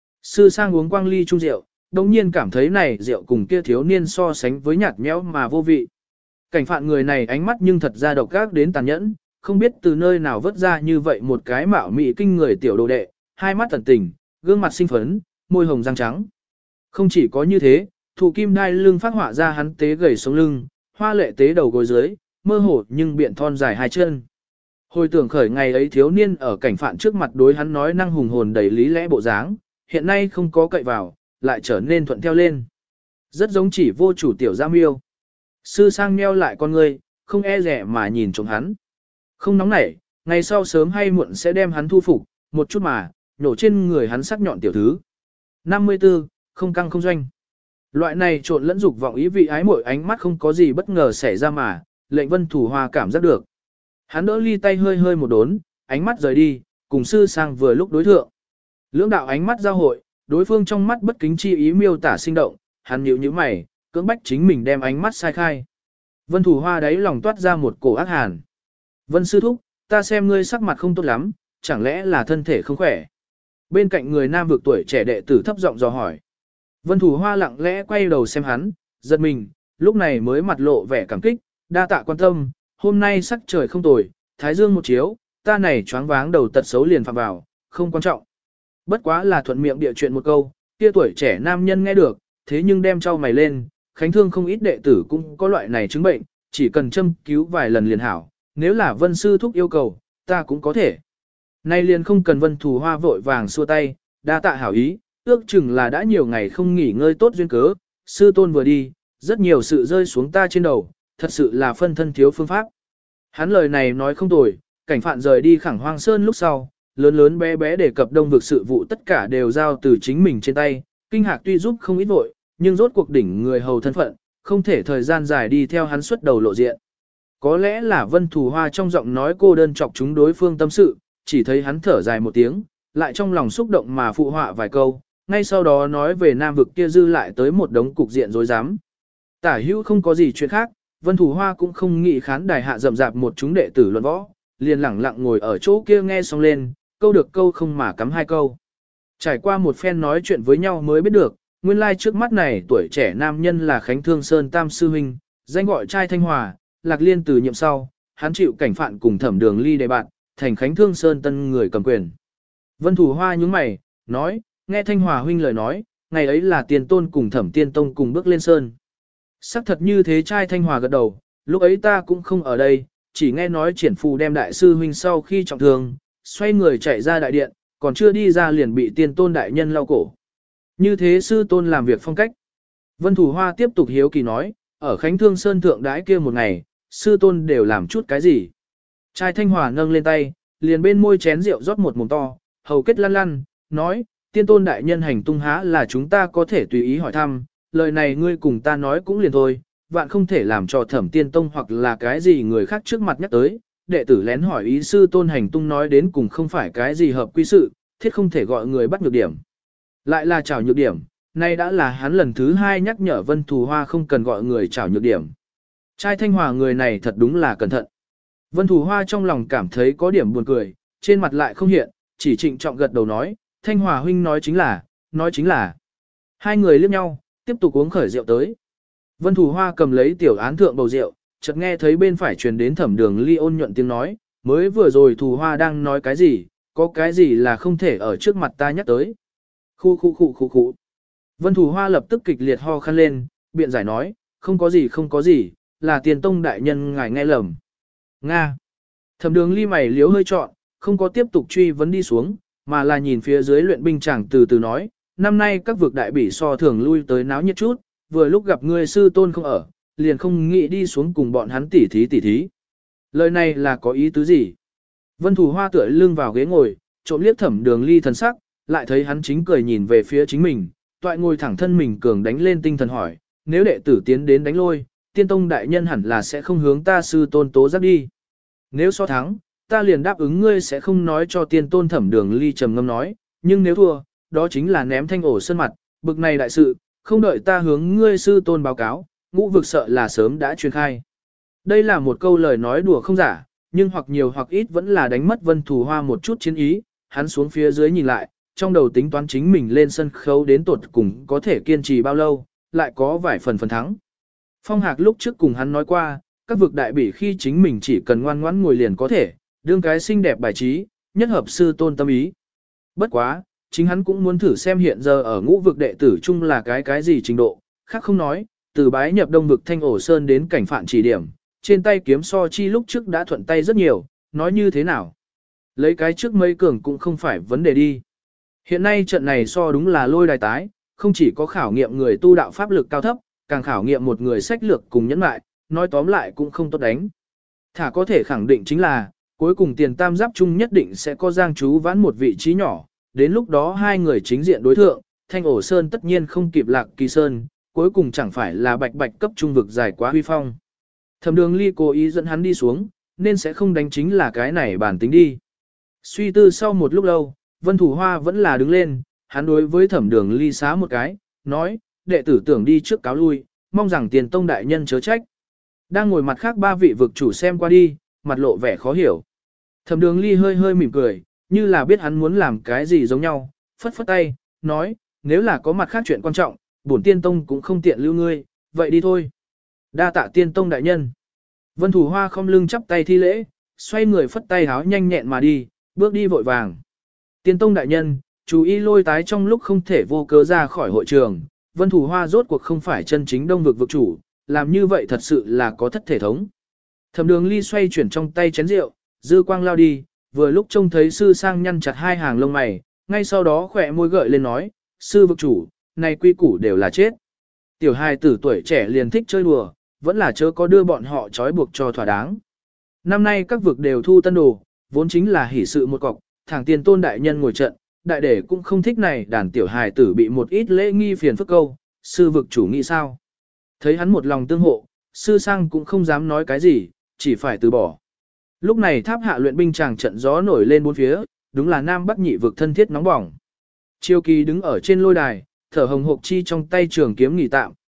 Sư sang uống quang ly chung rượu, đồng nhiên cảm thấy này rượu cùng kia thiếu niên so sánh với nhạt nhẽo mà vô vị. Cảnh phạn người này ánh mắt nhưng thật ra độc ác đến tàn nhẫn, không biết từ nơi nào vớt ra như vậy một cái mạo mị kinh người tiểu đồ đệ, hai mắt tẩn tình, gương mặt xinh phấn, môi hồng răng trắng. Không chỉ có như thế, thủ kim đai lưng phát họa ra hắn tế gầy sống lưng, hoa lệ tế đầu gối dưới, mơ hồ nhưng biện thon dài hai chân. Hồi tưởng khởi ngày ấy thiếu niên ở cảnh phạn trước mặt đối hắn nói năng hùng hồn đầy lý lẽ bộ dáng, hiện nay không có cậy vào, lại trở nên thuận theo lên. Rất giống chỉ vô chủ tiểu gia miêu. Sư sang meo lại con ngươi, không e rẻ mà nhìn trộm hắn. Không nóng nảy, ngày sau sớm hay muộn sẽ đem hắn thu phục, một chút mà, nhổ trên người hắn sắc nhọn tiểu thứ. năm mươi tư, không căng không doanh. Loại này trộn lẫn dục vọng ý vị ái mỗi ánh mắt không có gì bất ngờ xảy ra mà, lệnh Vân Thủ Hoa cảm giác được. Hắn đỡ ly tay hơi hơi một đốn, ánh mắt rời đi, cùng sư sang vừa lúc đối thượng. Lưỡng đạo ánh mắt giao hội, đối phương trong mắt bất kính chi ý miêu tả sinh động, hắn nhíu nhíu mày, cưỡng bách chính mình đem ánh mắt sai khai. Vân Thủ Hoa đáy lòng toát ra một cổ ác hàn. Vân sư thúc, ta xem ngươi sắc mặt không tốt lắm, chẳng lẽ là thân thể không khỏe. Bên cạnh người nam vực tuổi trẻ đệ tử thấp giọng dò hỏi. Vân Thủ Hoa lặng lẽ quay đầu xem hắn, giật mình, lúc này mới mặt lộ vẻ cảm kích, đa tạ quan tâm, hôm nay sắc trời không tồi, thái dương một chiếu, ta này choáng váng đầu tật xấu liền phạm vào, không quan trọng. Bất quá là thuận miệng địa chuyện một câu, kia tuổi trẻ nam nhân nghe được, thế nhưng đem trao mày lên, khánh thương không ít đệ tử cũng có loại này chứng bệnh, chỉ cần châm cứu vài lần liền hảo, nếu là Vân sư thúc yêu cầu, ta cũng có thể. Nay liền không cần Vân Thủ Hoa vội vàng xua tay, đa tạ hảo ý, ước chừng là đã nhiều ngày không nghỉ ngơi tốt duyên cớ, sư tôn vừa đi, rất nhiều sự rơi xuống ta trên đầu, thật sự là phân thân thiếu phương pháp. Hắn lời này nói không tồi, cảnh phạn rời đi khẳng hoang sơn lúc sau, lớn lớn bé bé đề cập đông vực sự vụ tất cả đều giao từ chính mình trên tay, kinh hạc tuy giúp không ít vội, nhưng rốt cuộc đỉnh người hầu thân phận, không thể thời gian dài đi theo hắn xuất đầu lộ diện. Có lẽ là Vân Thủ Hoa trong giọng nói cô đơn chọc chúng đối phương tâm sự, chỉ thấy hắn thở dài một tiếng, lại trong lòng xúc động mà phụ họa vài câu, ngay sau đó nói về nam vực kia dư lại tới một đống cục diện rối rắm. Tả hữu không có gì chuyện khác, Vân Thủ Hoa cũng không nghĩ khán đài hạ rậm rạp một chúng đệ tử luận võ, liền lẳng lặng ngồi ở chỗ kia nghe xong lên, câu được câu không mà cắm hai câu. Trải qua một phen nói chuyện với nhau mới biết được, nguyên lai trước mắt này tuổi trẻ nam nhân là Khánh Thương Sơn Tam Sư Huynh, danh gọi trai Thanh Hòa, Lạc Liên từ nhiệm sau, hắn chịu cảnh phạn cùng thẩm đường ly đề bạn, thành Khánh Thương Sơn tân người cầm quyền. Vân Thủ Hoa nhướng mày, nói, nghe Thanh Hòa huynh lời nói, ngày ấy là tiền tôn cùng thẩm tiên tông cùng bước lên sơn. Sắc thật như thế trai Thanh Hòa gật đầu, lúc ấy ta cũng không ở đây, chỉ nghe nói triển phù đem đại sư huynh sau khi trọng thương, xoay người chạy ra đại điện, còn chưa đi ra liền bị tiên tôn đại nhân lau cổ. Như thế sư tôn làm việc phong cách. Vân Thủ Hoa tiếp tục hiếu kỳ nói, ở Khánh Thương Sơn thượng đái kia một ngày, sư tôn đều làm chút cái gì. Trai Thanh Hòa nâng lên tay, liền bên môi chén rượu rót một mồm to, hầu kết lăn lăn, nói, tiên tôn đại nhân hành tung há là chúng ta có thể tùy ý hỏi thăm, lời này ngươi cùng ta nói cũng liền thôi, vạn không thể làm cho thẩm tiên tông hoặc là cái gì người khác trước mặt nhắc tới, đệ tử lén hỏi ý sư tôn hành tung nói đến cùng không phải cái gì hợp quy sự, thiết không thể gọi người bắt nhược điểm. Lại là trảo nhược điểm, nay đã là hắn lần thứ hai nhắc nhở Vân Thủ Hoa không cần gọi người trảo nhược điểm. Trai Thanh Hòa người này thật đúng là cẩn thận. Vân Thủ Hoa trong lòng cảm thấy có điểm buồn cười, trên mặt lại không hiện, chỉ trịnh trọng gật đầu nói, Thanh Hòa huynh nói chính là, nói chính là. Hai người liếc nhau, tiếp tục uống khởi rượu tới. Vân Thủ Hoa cầm lấy tiểu án thượng bầu rượu, chợt nghe thấy bên phải truyền đến thẩm đường ly ôn nhuận tiếng nói, mới vừa rồi Thủ Hoa đang nói cái gì, có cái gì là không thể ở trước mặt ta nhắc tới. Khu khu khu khu khu. Vân Thủ Hoa lập tức kịch liệt ho khăn lên, biện giải nói, không có gì không có gì, là tiền tông đại nhân ngài nghe lầm. Nga. Thẩm đường ly mày liếu hơi trọn, không có tiếp tục truy vấn đi xuống, mà là nhìn phía dưới luyện binh chàng từ từ nói, năm nay các vực đại bỉ so thường lui tới náo nhiệt chút, vừa lúc gặp ngươi sư tôn không ở, liền không nghĩ đi xuống cùng bọn hắn tỉ thí tỉ thí. Lời này là có ý tứ gì? Vân Thủ Hoa tựa lưng vào ghế ngồi, trộm liếc thẩm đường ly thần sắc, lại thấy hắn chính cười nhìn về phía chính mình, toại ngồi thẳng thân mình cường đánh lên tinh thần hỏi, nếu đệ tử tiến đến đánh lôi, tiên tông đại nhân hẳn là sẽ không hướng ta sư tôn tố giác đi. Nếu so thắng, ta liền đáp ứng ngươi sẽ không nói cho tiên tôn thẩm đường ly trầm ngâm nói, nhưng nếu thua, đó chính là ném thanh ổ sơn mặt, bực này đại sự, không đợi ta hướng ngươi sư tôn báo cáo, ngũ vực sợ là sớm đã truyền khai. Đây là một câu lời nói đùa không giả, nhưng hoặc nhiều hoặc ít vẫn là đánh mất Vân Thủ Hoa một chút chiến ý, hắn xuống phía dưới nhìn lại, trong đầu tính toán chính mình lên sân khấu đến tột cùng có thể kiên trì bao lâu, lại có vài phần phần thắng. Phong Hạc lúc trước cùng hắn nói qua, các vực đại bỉ khi chính mình chỉ cần ngoan ngoãn ngồi liền có thể, đương cái xinh đẹp bài trí, nhất hợp sư tôn tâm ý. Bất quá, chính hắn cũng muốn thử xem hiện giờ ở ngũ vực đệ tử chung là cái cái gì trình độ, khác không nói, từ bái nhập đông vực thanh ổ sơn đến cảnh phạn chỉ điểm, trên tay kiếm so chi lúc trước đã thuận tay rất nhiều, nói như thế nào. Lấy cái trước mấy cường cũng không phải vấn đề đi. Hiện nay trận này so đúng là lôi đài tái, không chỉ có khảo nghiệm người tu đạo pháp lực cao thấp, càng khảo nghiệm một người sách lược cùng nhẫn lại, nói tóm lại cũng không tốt đánh. Thả có thể khẳng định chính là, cuối cùng tiền tam giáp chung nhất định sẽ có Giang Chú vãn một vị trí nhỏ, đến lúc đó hai người chính diện đối thượng, Thanh Ổ Sơn tất nhiên không kịp Lạc Kỳ Sơn, cuối cùng chẳng phải là bạch bạch cấp trung vực dài quá huy phong. Thẩm Đường Ly cố ý dẫn hắn đi xuống, nên sẽ không đánh chính là cái này bản tính đi. Suy tư sau một lúc lâu, Vân Thủ Hoa vẫn là đứng lên, hắn đối với Thẩm Đường Ly xá một cái, nói, đệ tử tưởng đi trước cáo lui, mong rằng tiền tông đại nhân chớ trách. Đang ngồi mặt khác ba vị vực chủ xem qua đi, mặt lộ vẻ khó hiểu. Thẩm Đường Ly hơi hơi mỉm cười, như là biết hắn muốn làm cái gì giống nhau, phất phất tay, nói, nếu là có mặt khác chuyện quan trọng, bổn tiên tông cũng không tiện lưu ngươi, vậy đi thôi. Đa tạ tiên tông đại nhân. Vân Thủ Hoa không lưng chắp tay thi lễ, xoay người phất tay háo nhanh nhẹn mà đi, bước đi vội vàng. Tiên tông đại nhân, chú ý lôi tái trong lúc không thể vô cớ ra khỏi hội trường, Vân Thủ Hoa rốt cuộc không phải chân chính đông vực vực chủ, làm như vậy thật sự là có thất thể thống. Thẩm Đường Ly xoay chuyển trong tay chén rượu, dư quang lao đi, vừa lúc trông thấy sư sang nhăn chặt hai hàng lông mày, ngay sau đó khỏe môi gợi lên nói, sư vực chủ, này quy củ đều là chết. Tiểu hài tử tuổi trẻ liền thích chơi đùa, vẫn là chớ có đưa bọn họ trói buộc cho thỏa đáng. Năm nay các vực đều thu tân đồ, vốn chính là hỷ sự một cọc, thẳng tiền tôn đại nhân ngồi trận, đại đệ cũng không thích này đàn tiểu hài tử bị một ít lễ nghi phiền phức câu, sư vực chủ nghĩ sao. Thấy hắn một lòng tương hộ, sư sang cũng không dám nói cái gì, chỉ phải từ bỏ. Lúc này tháp hạ luyện binh chàng trận gió nổi lên bốn phía, đúng là nam bắc nhị vực thân thiết nóng bỏng. Chiêu Kỳ đứng ở trên lôi đài, thở hồng hộc chi trong tay trường kiếm nghỉ tạm,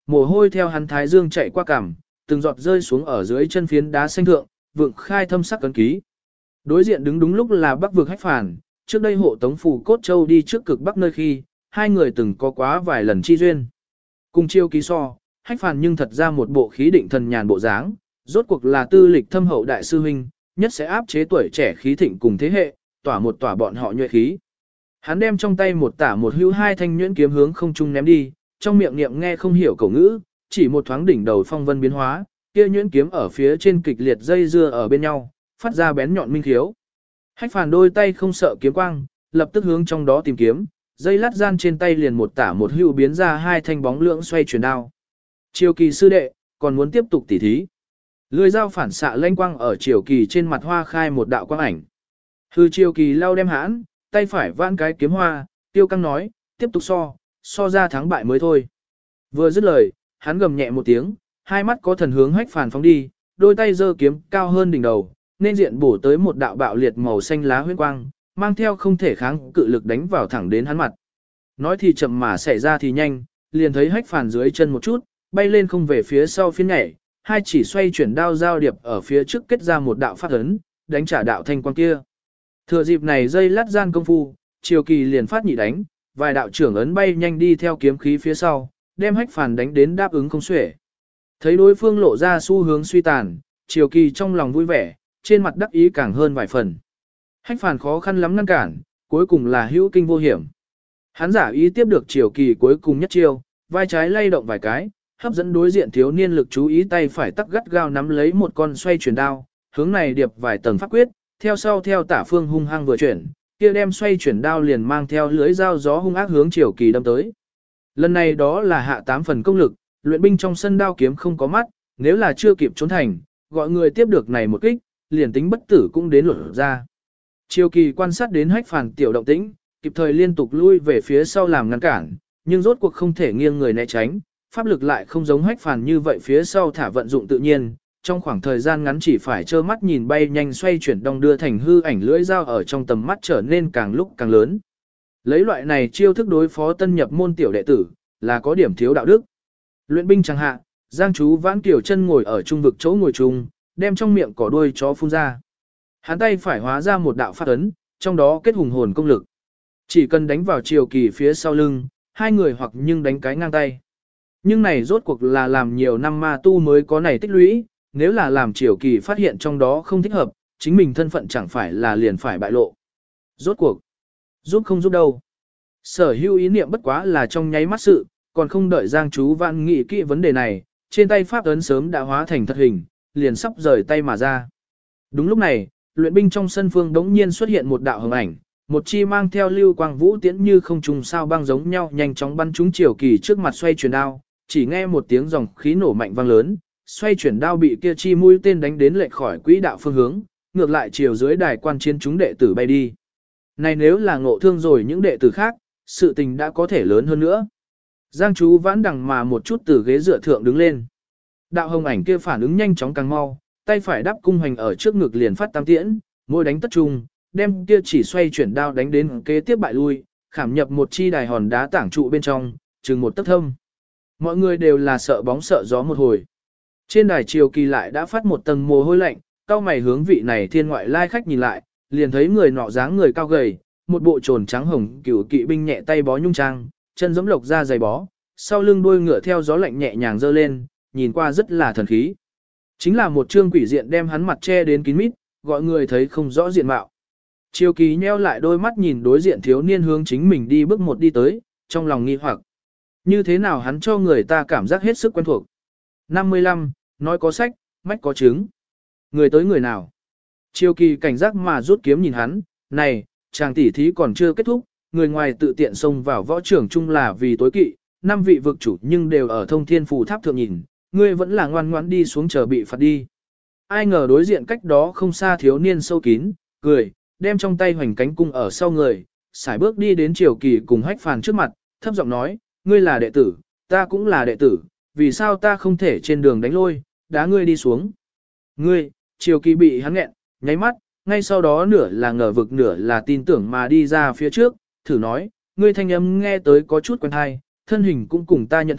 mồ hôi theo hắn thái dương chạy qua cằm, từng giọt rơi xuống ở dưới chân phiến đá xanh thượng, vượng khai thâm sắc cấn ký. Đối diện đứng đúng lúc là Bắc vực Hách Phàn, trước đây hộ tống phù cốt châu đi trước cực Bắc nơi khi, hai người từng có quá vài lần chi duyên. Cùng chiêu ký so, Hách Phàn nhưng thật ra một bộ khí định thần nhàn bộ dáng, rốt cuộc là tư lịch thâm hậu đại sư huynh, nhất sẽ áp chế tuổi trẻ khí thịnh cùng thế hệ, tỏa một tỏa bọn họ nhuệ khí. Hắn đem trong tay một tả một hữu hai thanh nhuyễn kiếm hướng không trung ném đi, trong miệng niệm nghe không hiểu cổ ngữ, chỉ một thoáng đỉnh đầu phong vân biến hóa, kia nhuyễn kiếm ở phía trên kịch liệt dây dưa ở bên nhau, phát ra bén nhọn minh khiếu. Hách Phàn đôi tay không sợ kiếm quang, lập tức hướng trong đó tìm kiếm, dây lát gian trên tay liền một tả một hữu biến ra hai thanh bóng lưỡng xoay chuyển đao. Triều Kỳ sư đệ, còn muốn tiếp tục tỉ thí. Lưỡi dao phản xạ lanh quang ở Triều Kỳ trên mặt hoa khai một đạo quang ảnh. Hư Triều Kỳ lau đem hãn, tay phải vãn cái kiếm hoa, tiêu căng nói, tiếp tục so, so ra thắng bại mới thôi. Vừa dứt lời, hắn gầm nhẹ một tiếng, hai mắt có thần hướng Hách Phàn phóng đi, đôi tay giơ kiếm cao hơn đỉnh đầu, nên diện bổ tới một đạo bạo liệt màu xanh lá huyết quang, mang theo không thể kháng cự lực đánh vào thẳng đến hắn mặt. Nói thì chậm mà xảy ra thì nhanh, liền thấy Hách Phàn dưới chân một chút, bay lên không về phía sau phiên nhảy, hai chỉ xoay chuyển đao giao điệp ở phía trước kết ra một đạo phát ấn, đánh trả đạo thanh quang kia. Thừa dịp này dây lát gian công phu, Triều Kỳ liền phát nhị đánh, vài đạo trưởng ấn bay nhanh đi theo kiếm khí phía sau, đem Hách Phàn đánh đến đáp ứng không xuể. Thấy đối phương lộ ra xu hướng suy tàn, Triều Kỳ trong lòng vui vẻ, trên mặt đắc ý càng hơn vài phần. Hách Phàn khó khăn lắm ngăn cản, cuối cùng là hữu kinh vô hiểm. Hắn giả ý tiếp được Triều Kỳ cuối cùng nhất chiêu, vai trái lay động vài cái, hấp dẫn đối diện thiếu niên lực chú ý tay phải tắc gắt gao nắm lấy một con xoay chuyển đao, hướng này điệp vài tầng pháp quyết, theo sau theo tả phương hung hăng vừa chuyển, kia đem xoay chuyển đao liền mang theo lưới dao gió hung ác hướng Triều Kỳ đâm tới. Lần này đó là hạ tám phần công lực, luyện binh trong sân đao kiếm không có mắt, nếu là chưa kịp trốn thành, gọi người tiếp được này một kích, liền tính bất tử cũng đến lột ra. Triều Kỳ quan sát đến Hách Phàn tiểu động tĩnh, kịp thời liên tục lui về phía sau làm ngăn cản, nhưng rốt cuộc không thể nghiêng người né tránh, pháp lực lại không giống Hách Phàn như vậy phía sau thả vận dụng tự nhiên, trong khoảng thời gian ngắn chỉ phải trơ mắt nhìn bay nhanh xoay chuyển đong đưa thành hư ảnh lưỡi dao ở trong tầm mắt trở nên càng lúc càng lớn. Lấy loại này chiêu thức đối phó tân nhập môn tiểu đệ tử, là có điểm thiếu đạo đức. Luyện binh chẳng hạ, Giang Chú Vãn Tiểu chân ngồi ở trung vực chỗ ngồi chung, đem trong miệng cỏ đuôi chó phun ra. Hắn tay phải hóa ra một đạo phát ấn, trong đó kết hùng hồn công lực. Chỉ cần đánh vào Triều Kỳ phía sau lưng, hai người hoặc nhưng đánh cái ngang tay. Nhưng này rốt cuộc là làm nhiều năm ma tu mới có này tích lũy, nếu là làm Triều Kỳ phát hiện trong đó không thích hợp, chính mình thân phận chẳng phải là liền phải bại lộ. Rốt cuộc, giúp không giúp đâu. Sở hữu ý niệm bất quá là trong nháy mắt sự, còn không đợi Giang Chú Vãn nghĩ kỹ vấn đề này, trên tay pháp ấn sớm đã hóa thành thật hình, liền sắp rời tay mà ra. Đúng lúc này, luyện binh trong sân phương đống nhiên xuất hiện một đạo hồng ảnh, một chi mang theo lưu quang vũ tiễn như không trùng sao băng giống nhau nhanh chóng bắn trúng Triều Kỳ trước mặt xoay chuyển đao, chỉ nghe một tiếng dòng khí nổ mạnh vang lớn, xoay chuyển đao bị kia chi mũi tên đánh đến lệch khỏi quỹ đạo phương hướng, ngược lại chiều dưới đài quan chiến chúng đệ tử bay đi. Này nếu là ngộ thương rồi những đệ tử khác, sự tình đã có thể lớn hơn nữa. Giang Chú Vãn đằng mà một chút từ ghế dựa thượng đứng lên. Đạo hồng ảnh kia phản ứng nhanh chóng càng mau, tay phải đắp cung hành ở trước ngực liền phát tam tiễn, môi đánh tất trung, đem kia chỉ xoay chuyển đao đánh đến kế tiếp bại lui, khảm nhập một chi đài hòn đá tảng trụ bên trong, chừng một tấc thâm. Mọi người đều là sợ bóng sợ gió một hồi. Trên đài Triều Kỳ lại đã phát một tầng mồ hôi lạnh, cao mày hướng vị này thiên ngoại lai khách nhìn lại, liền thấy người nọ dáng người cao gầy, một bộ trồn trắng hồng cửu kỵ binh nhẹ tay bó nhung trang, chân giẫm lộc ra giày bó, sau lưng đuôi ngựa theo gió lạnh nhẹ nhàng giơ lên, nhìn qua rất là thần khí. Chính là một trương quỷ diện đem hắn mặt che đến kín mít, gọi người thấy không rõ diện mạo. Triều Kỳ nheo lại đôi mắt nhìn đối diện thiếu niên hướng chính mình đi bước một đi tới, trong lòng nghi hoặc. Như thế nào hắn cho người ta cảm giác hết sức quen thuộc. năm mươi lăm, nói có sách, mách có chứng. Người tới người nào? Triều Kỳ cảnh giác mà rút kiếm nhìn hắn, này, chàng tỷ thí còn chưa kết thúc, người ngoài tự tiện xông vào võ trưởng chung là vì tối kỵ, năm vị vực chủ nhưng đều ở thông thiên phù tháp thượng nhìn, ngươi vẫn là ngoan ngoãn đi xuống chờ bị phạt đi. Ai ngờ đối diện cách đó không xa thiếu niên sâu kín, cười, đem trong tay hoành cánh cung ở sau người, sải bước đi đến Triều Kỳ cùng Hách Phàn trước mặt, thấp giọng nói, ngươi là đệ tử, ta cũng là đệ tử, vì sao ta không thể trên đường đánh lôi, đá ngươi đi xuống. Ngươi, Triều Kỳ bị hắn nghẹn, nháy mắt, ngay sau đó nửa là ngờ vực nửa là tin tưởng mà đi ra phía trước, thử nói, ngươi thanh âm nghe tới có chút quen hay, thân hình cũng cùng ta nhận thức,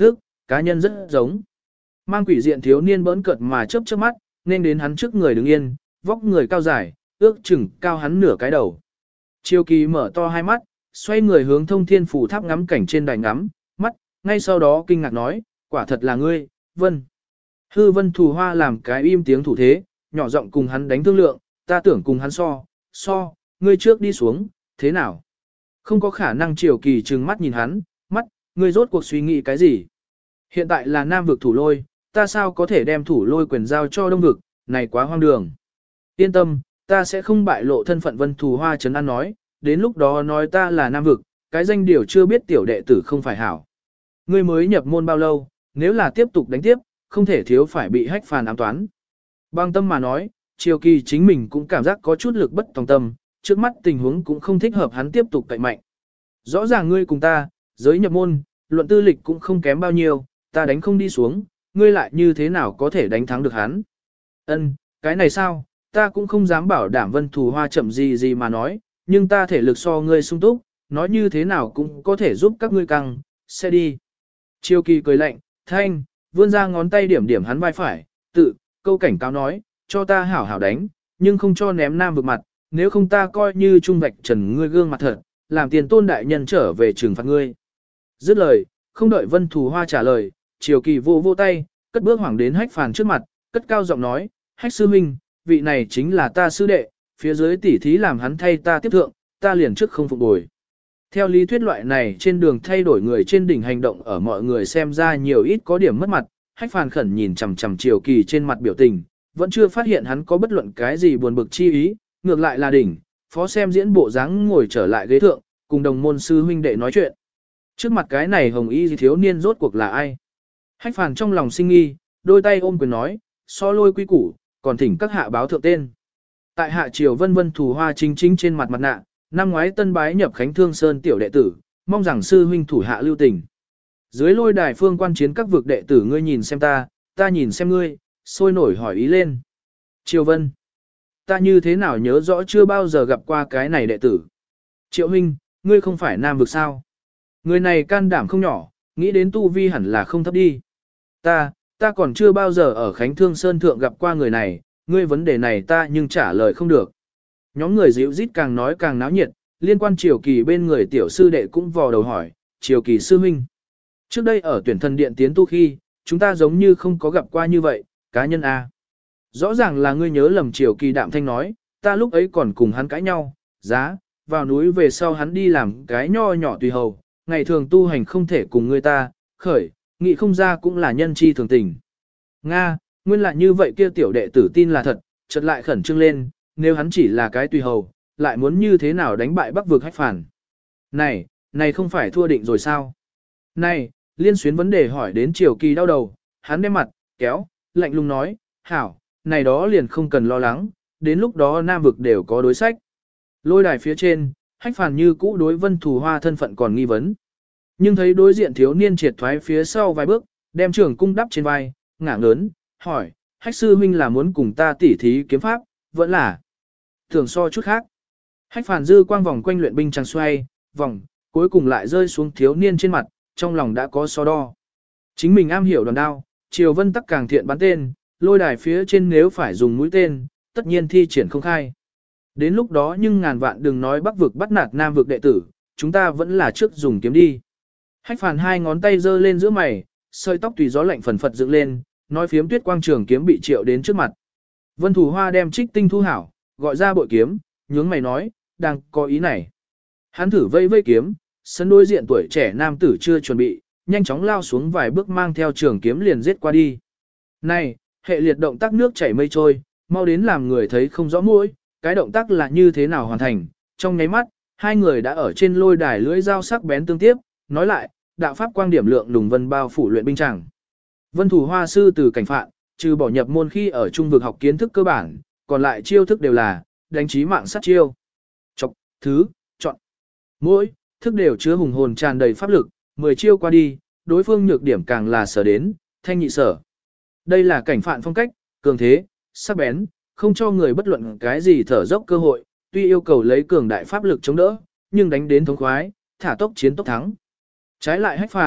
cá nhân rất giống. Mang quỷ diện thiếu niên bỡn cợt mà chớp chớp mắt, nên đến hắn trước người đứng yên, vóc người cao dài, ước chừng cao hắn nửa cái đầu. Triều Kỳ mở to hai mắt, xoay người hướng Thông Thiên Phủ Tháp ngắm cảnh trên đài ngắm, mắt, ngay sau đó kinh ngạc nói, quả thật là ngươi, Vân. Hư Vân Thù Hoa làm cái im tiếng thủ thế, nhỏ giọng cùng hắn đánh thương lượng, ta tưởng cùng hắn so, so, ngươi trước đi xuống, thế nào? Không có khả năng. Triều Kỳ trừng mắt nhìn hắn, mắt, ngươi rốt cuộc suy nghĩ cái gì? Hiện tại là Nam vực thủ lôi, ta sao có thể đem thủ lôi quyền giao cho Đông vực, này quá hoang đường. Yên tâm, ta sẽ không bại lộ thân phận. Vân Thù Hoa trấn an nói, đến lúc đó nói ta là Nam vực, cái danh điều chưa biết tiểu đệ tử không phải hảo. Ngươi mới nhập môn bao lâu, nếu là tiếp tục đánh tiếp, không thể thiếu phải bị Hách Phàn ám toán. Bang tâm mà nói, Triều Kỳ chính mình cũng cảm giác có chút lực bất tòng tâm, trước mắt tình huống cũng không thích hợp hắn tiếp tục cậy mạnh. Rõ ràng ngươi cùng ta, giới nhập môn, luận tư lịch cũng không kém bao nhiêu, ta đánh không đi xuống, ngươi lại như thế nào có thể đánh thắng được hắn? Ân, cái này sao, ta cũng không dám bảo đảm. Vân Thù Hoa chậm gì gì mà nói, nhưng ta thể lực so ngươi sung túc, nói như thế nào cũng có thể giúp các ngươi căng, sẽ đi. Triều Kỳ cười lạnh, thanh, vươn ra ngón tay điểm điểm hắn vai phải, tự, câu cảnh cáo nói, cho ta hảo hảo đánh, nhưng không cho ném Nam vực mặt, nếu không ta coi như trung vạch trần ngươi gương mặt thật, làm tiền tôn đại nhân trở về trừng phạt ngươi. Dứt lời, không đợi Vân Thù Hoa trả lời, Triều Kỳ vô vô tay, cất bước hoảng đến Hách Phàn trước mặt, cất cao giọng nói, Hách sư huynh, vị này chính là ta sư đệ, phía dưới tỉ thí làm hắn thay ta tiếp thượng, ta liền trước không phục bồi. Theo lý thuyết loại này trên đường thay đổi người trên đỉnh hành động ở mọi người xem ra nhiều ít có điểm mất mặt, Hách Phàn khẩn nhìn chằm chằm Triều Kỳ trên mặt biểu tình, vẫn chưa phát hiện hắn có bất luận cái gì buồn bực chi ý, ngược lại là đỉnh, phó xem diễn bộ dáng ngồi trở lại ghế thượng, cùng đồng môn sư huynh đệ nói chuyện. Trước mặt cái này hồng y thiếu niên rốt cuộc là ai? Hách Phàn trong lòng sinh nghi, đôi tay ôm quyền nói, so lôi quy củ, còn thỉnh các hạ báo thượng tên. Tại hạ Triều Vân. Vân Thù Hoa chính chính trên mặt mặt nạ, năm ngoái tân bái nhập Khánh Thương Sơn tiểu đệ tử, mong rằng sư huynh thủ hạ lưu tình. Dưới lôi đài phương quan chiến các vực đệ tử, ngươi nhìn xem ta, ta nhìn xem ngươi, sôi nổi hỏi ý lên. Triều Vân, ta như thế nào nhớ rõ chưa bao giờ gặp qua cái này đệ tử. Triệu huynh, ngươi không phải Nam vực sao? Người này can đảm không nhỏ, nghĩ đến tu vi hẳn là không thấp đi. Ta, ta còn chưa bao giờ ở Khánh Thương Sơn thượng gặp qua người này, ngươi vấn đề này ta nhưng trả lời không được. Nhóm người dịu rít càng nói càng náo nhiệt, liên quan Triều Kỳ bên người tiểu sư đệ cũng vò đầu hỏi, Triều Kỳ sư huynh. Trước đây ở tuyển thần điện tiến tu khi, chúng ta giống như không có gặp qua như vậy, cá nhân A. Rõ ràng là ngươi nhớ lầm. Triều Kỳ đạm thanh nói, ta lúc ấy còn cùng hắn cãi nhau, giá, vào núi về sau hắn đi làm cái nho nhỏ tùy hầu, ngày thường tu hành không thể cùng người ta, khởi, nghị không ra cũng là nhân chi thường tình. Nga, nguyên lại như vậy kia tiểu đệ tử tin là thật, chợt lại khẩn trương lên, nếu hắn chỉ là cái tùy hầu, lại muốn như thế nào đánh bại Bắc vực Hách Phàn. Này, này không phải thua định rồi sao? Này, liên xuyến vấn đề hỏi đến Triều Kỳ đau đầu, hắn đem mặt, kéo, lạnh lùng nói, hảo, này đó liền không cần lo lắng, đến lúc đó Nam vực đều có đối sách. Lôi đài phía trên, Hách Phàn như cũ đối Vân Thù Hoa thân phận còn nghi vấn. Nhưng thấy đối diện thiếu niên triệt thoái phía sau vài bước, đem trường cung đắp trên vai, ngảng lớn, hỏi, Hách sư huynh là muốn cùng ta tỉ thí kiếm pháp, vẫn là thường so chút khác. Hách Phàn dư quang vòng quanh luyện binh trăng xoay, vòng, cuối cùng lại rơi xuống thiếu niên trên mặt, trong lòng đã có so đo. Chính mình am hiểu đòn đao, Triều Vân tắc càng thiện bắn tên, lôi đài phía trên nếu phải dùng mũi tên, tất nhiên thi triển không khai. Đến lúc đó nhưng ngàn vạn đừng nói Bắc vực bắt nạt Nam vực đệ tử, chúng ta vẫn là trước dùng kiếm đi. Hách Phàn hai ngón tay giơ lên giữa mày, sợi tóc tùy gió lạnh phần phật dựng lên, nói phiếm tuyết quang trường kiếm bị triệu đến trước mặt. Vân Thù Hoa đem trích tinh thu hảo, gọi ra bội kiếm, nhướng mày nói, đang có ý này. Hắn thử vây vây kiếm, sân đối diện tuổi trẻ nam tử chưa chuẩn bị, nhanh chóng lao xuống vài bước mang theo trường kiếm liền giết qua đi. Này, hệ liệt động tác nước chảy mây trôi, mau đến làm người thấy không rõ mũi, cái động tác là như thế nào hoàn thành, trong nháy mắt, hai người đã ở trên lôi đài lưỡi dao sắc bén tương tiếp, nói lại, đạo pháp quang điểm lượng đùng vân bao phủ luyện binh chẳng. Vân Thù Hoa sư từ cảnh phạn, trừ bỏ nhập môn khi ở trung vực học kiến thức cơ bản, còn lại chiêu thức đều là đánh trí mạng sát chiêu. Chọc, thứ, chọn. Mỗi thức đều chứa hùng hồn tràn đầy pháp lực, mười chiêu qua đi, đối phương nhược điểm càng là sở đến, thanh nhị sở. Đây là cảnh phạn phong cách, cường thế, sắc bén, không cho người bất luận cái gì thở dốc cơ hội, tuy yêu cầu lấy cường đại pháp lực chống đỡ, nhưng đánh đến thống khoái, thả tốc chiến tốc thắng. Trái lại Hách Phàn,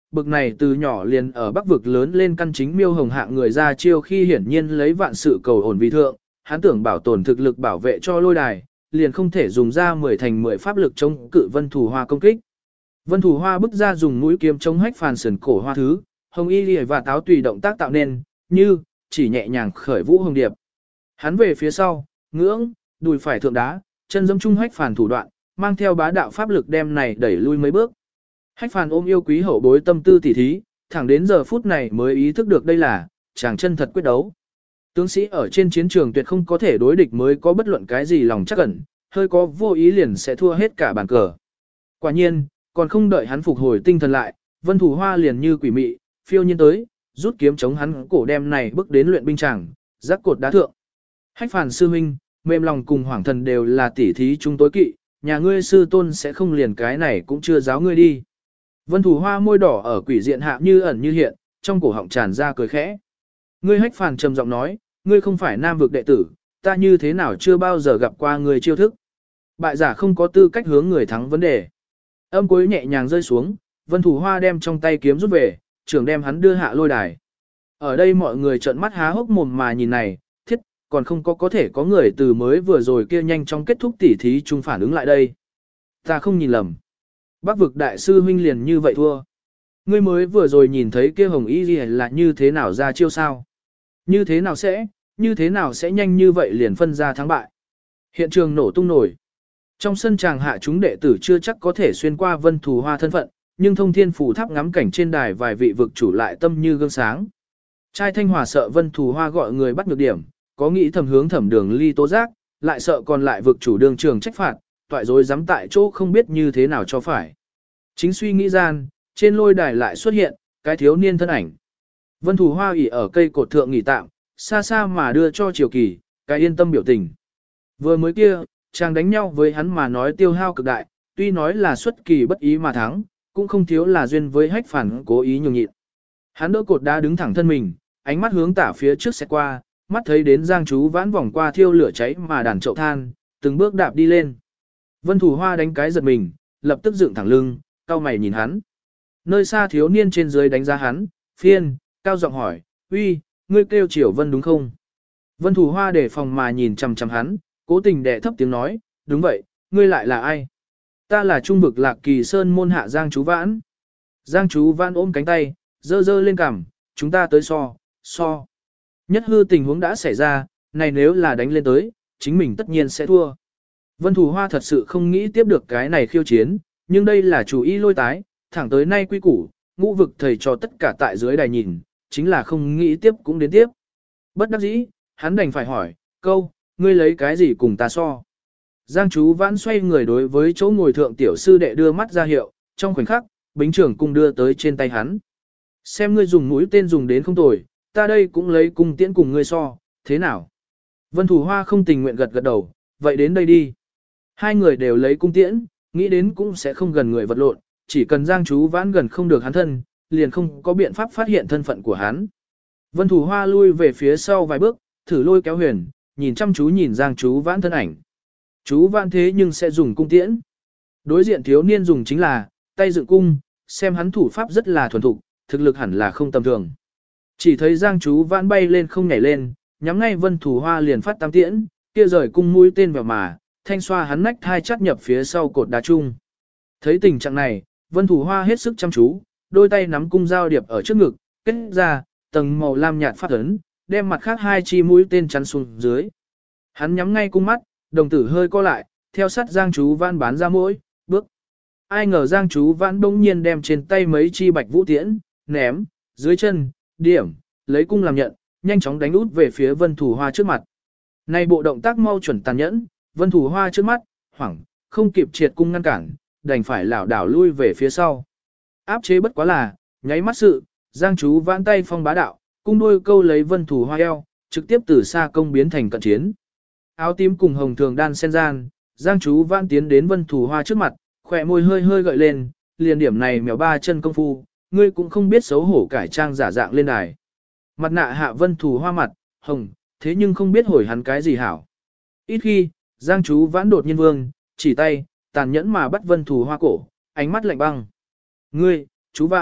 bực này từ nhỏ liền ở Bắc vực lớn lên căn chính miêu hồng hạng người ra chiêu khi hiển nhiên lấy vạn sự cầu ổn vì thượng, hắn tưởng bảo tồn thực lực bảo vệ cho lôi đài, liền không thể dùng ra mười thành mười pháp lực chống cự Vân Thủ Hoa công kích. Vân Thủ Hoa bức ra dùng mũi kiếm chống hách phàn sườn cổ hoa thứ, hồng y liễu và táo tùy động tác tạo nên, như chỉ nhẹ nhàng khởi vũ hồng điệp. Hắn về phía sau, ngưỡng, đùi phải thượng đá, chân giẫm trung hách phàn thủ đoạn, mang theo bá đạo pháp lực đem này đẩy lui mấy bước. Hách phàn ôm yêu quý hậu bối tâm tư tỉ thí, thẳng đến giờ phút này mới ý thức được đây là chàng chân thật quyết đấu. Tướng sĩ ở trên chiến trường tuyệt không có thể đối địch mới có bất luận cái gì lòng chắc ẩn, hơi có vô ý liền sẽ thua hết cả bàn cờ. Quả nhiên, còn không đợi hắn phục hồi tinh thần lại, Vân Thủ Hoa liền như quỷ mị, phiêu nhiên tới, rút kiếm chống hắn cổ đem này bước đến luyện binh tràng, giác cột đá thượng. Hách phàn sư huynh, mềm lòng cùng hoàng thần đều là tỉ thí chúng tối kỵ, nhà ngươi sư tôn sẽ không liền cái này cũng chưa giáo ngươi đi. Vân Thủ Hoa môi đỏ ở quỷ diện hạ như ẩn như hiện, trong cổ họng tràn ra cười khẽ. Ngươi hách phàn trầm giọng nói, ngươi không phải nam vực đệ tử, ta như thế nào chưa bao giờ gặp qua ngươi chiêu thức. Bại giả không có tư cách hướng người thắng vấn đề. Âm cuối nhẹ nhàng rơi xuống, Vân Thủ Hoa đem trong tay kiếm rút về, trưởng đem hắn đưa hạ lôi đài. Ở đây mọi người trợn mắt há hốc mồm mà nhìn này, thiết, còn không có có thể có người từ mới vừa rồi kia nhanh chóng kết thúc tỉ thí chung phản ứng lại đây. Ta không nhìn lầm. Bắc vực đại sư huynh liền như vậy thua. Ngươi mới vừa rồi nhìn thấy kia hồng y gì là như thế nào ra chiêu sao? Như thế nào sẽ, như thế nào sẽ nhanh như vậy liền phân ra thắng bại? Hiện trường nổ tung nổi. Trong sân tràng hạ chúng đệ tử chưa chắc có thể xuyên qua Vân Thủ Hoa thân phận, nhưng thông thiên phủ tháp ngắm cảnh trên đài vài vị vực chủ lại tâm như gương sáng. Trai Thanh Hòa sợ Vân Thủ Hoa gọi người bắt nhược điểm, có nghĩ thầm hướng thẩm đường ly tố giác, lại sợ còn lại vực chủ đường trường trách phạt, toại dối dám tại chỗ không biết như thế nào cho phải. Chính suy nghĩ gian, trên lôi đài lại xuất hiện, cái thiếu niên thân ảnh. Vân Thủ Hoa ỉ ở cây cột thượng nghỉ tạm, xa xa mà đưa cho Triều Kỳ, cái yên tâm biểu tình. Vừa mới kia, chàng đánh nhau với hắn mà nói tiêu hao cực đại, tuy nói là xuất kỳ bất ý mà thắng, cũng không thiếu là duyên với hách phản cố ý nhường nhịn. Hắn đỡ cột đá đứng thẳng thân mình, ánh mắt hướng tả phía trước xét qua, mắt thấy đến Giang Chú Vãn vòng qua thiêu lửa cháy mà đàn chậu than, từng bước đạp đi lên. Vân Thủ Hoa đánh cái giật mình, lập tức dựng thẳng lưng, cau mày nhìn hắn. Nơi xa thiếu niên trên dưới đánh giá hắn, phiên, cao giọng hỏi, uy, ngươi kêu Triều Vân đúng không? Vân Thủ Hoa để phòng mà nhìn chằm chằm hắn, cố tình đè thấp tiếng nói, đúng vậy, ngươi lại là ai? Ta là trung vực Lạc Kỳ Sơn môn hạ Giang Chú Vãn. Giang Chú Vãn ôm cánh tay, dơ dơ lên cằm, chúng ta tới so, so. Nhất hư tình huống đã xảy ra, này nếu là đánh lên tới, chính mình tất nhiên sẽ thua. Vân Thủ Hoa thật sự không nghĩ tiếp được cái này khiêu chiến, nhưng đây là chủ ý lôi tái, thẳng tới nay quy củ, ngũ vực thầy cho tất cả tại dưới đài nhìn, chính là không nghĩ tiếp cũng đến tiếp. Bất đắc dĩ, hắn đành phải hỏi, câu, ngươi lấy cái gì cùng ta so? Giang Chú Vãn xoay người đối với chỗ ngồi thượng tiểu sư đệ đưa mắt ra hiệu, trong khoảnh khắc, bính trưởng cung đưa tới trên tay hắn. Xem ngươi dùng mũi tên dùng đến không tồi, ta đây cũng lấy cung tiễn cùng ngươi so, thế nào? Vân Thủ Hoa không tình nguyện gật gật đầu, vậy đến đây đi. Hai người đều lấy cung tiễn, nghĩ đến cũng sẽ không gần người vật lộn, chỉ cần Giang Chú Vãn gần không được hắn thân, liền không có biện pháp phát hiện thân phận của hắn. Vân Thủ Hoa lui về phía sau vài bước, thử lôi kéo huyền, nhìn chăm chú nhìn Giang Chú Vãn thân ảnh. Chú Vãn thế nhưng sẽ dùng cung tiễn. Đối diện thiếu niên dùng chính là tay dựng cung, xem hắn thủ pháp rất là thuần thục, thực lực hẳn là không tầm thường. Chỉ thấy Giang Chú Vãn bay lên không nhảy lên, nhắm ngay Vân Thủ Hoa liền phát tam tiễn, kia rời cung mũi tên vào mà, thanh xoa hắn nách thai chắt nhập phía sau cột đá chung. Thấy tình trạng này, Vân Thủ Hoa hết sức chăm chú, đôi tay nắm cung dao điệp ở trước ngực, kết ra, tầng màu lam nhạt phát ấn, đem mặt khác hai chi mũi tên chắn xuống dưới. Hắn nhắm ngay cung mắt, đồng tử hơi co lại, theo sát Giang Chú Vãn bán ra mỗi, bước. Ai ngờ Giang Chú Vãn bỗng nhiên đem trên tay mấy chi bạch vũ tiễn, ném, dưới chân, điểm, lấy cung làm nhận, nhanh chóng đánh út về phía Vân Thủ Hoa trước mặt. Này bộ động tác mau chuẩn tàn nhẫn, Vân Thủ Hoa trước mắt, hoảng, không kịp triệt cung ngăn cản, đành phải lảo đảo lui về phía sau. Áp chế bất quá là, nháy mắt sự, Giang Chú Vãn tay phong bá đạo, cung đôi câu lấy Vân Thủ Hoa eo, trực tiếp từ xa công biến thành cận chiến. Áo tím cùng hồng thường đan sen gian, Giang Chú Vãn tiến đến Vân Thủ Hoa trước mặt, khỏe môi hơi hơi gợi lên, liền điểm này mèo ba chân công phu, ngươi cũng không biết xấu hổ cải trang giả dạng lên đài. Mặt nạ hạ Vân Thủ Hoa mặt, hồng, thế nhưng không biết hồi hắn cái gì hảo. Ít khi, Giang Chú Vãn đột nhiên vương, chỉ tay, tàn nhẫn mà bắt Vân Thủ Hoa cổ, ánh mắt lạnh băng. Ngươi, Chú Vãn,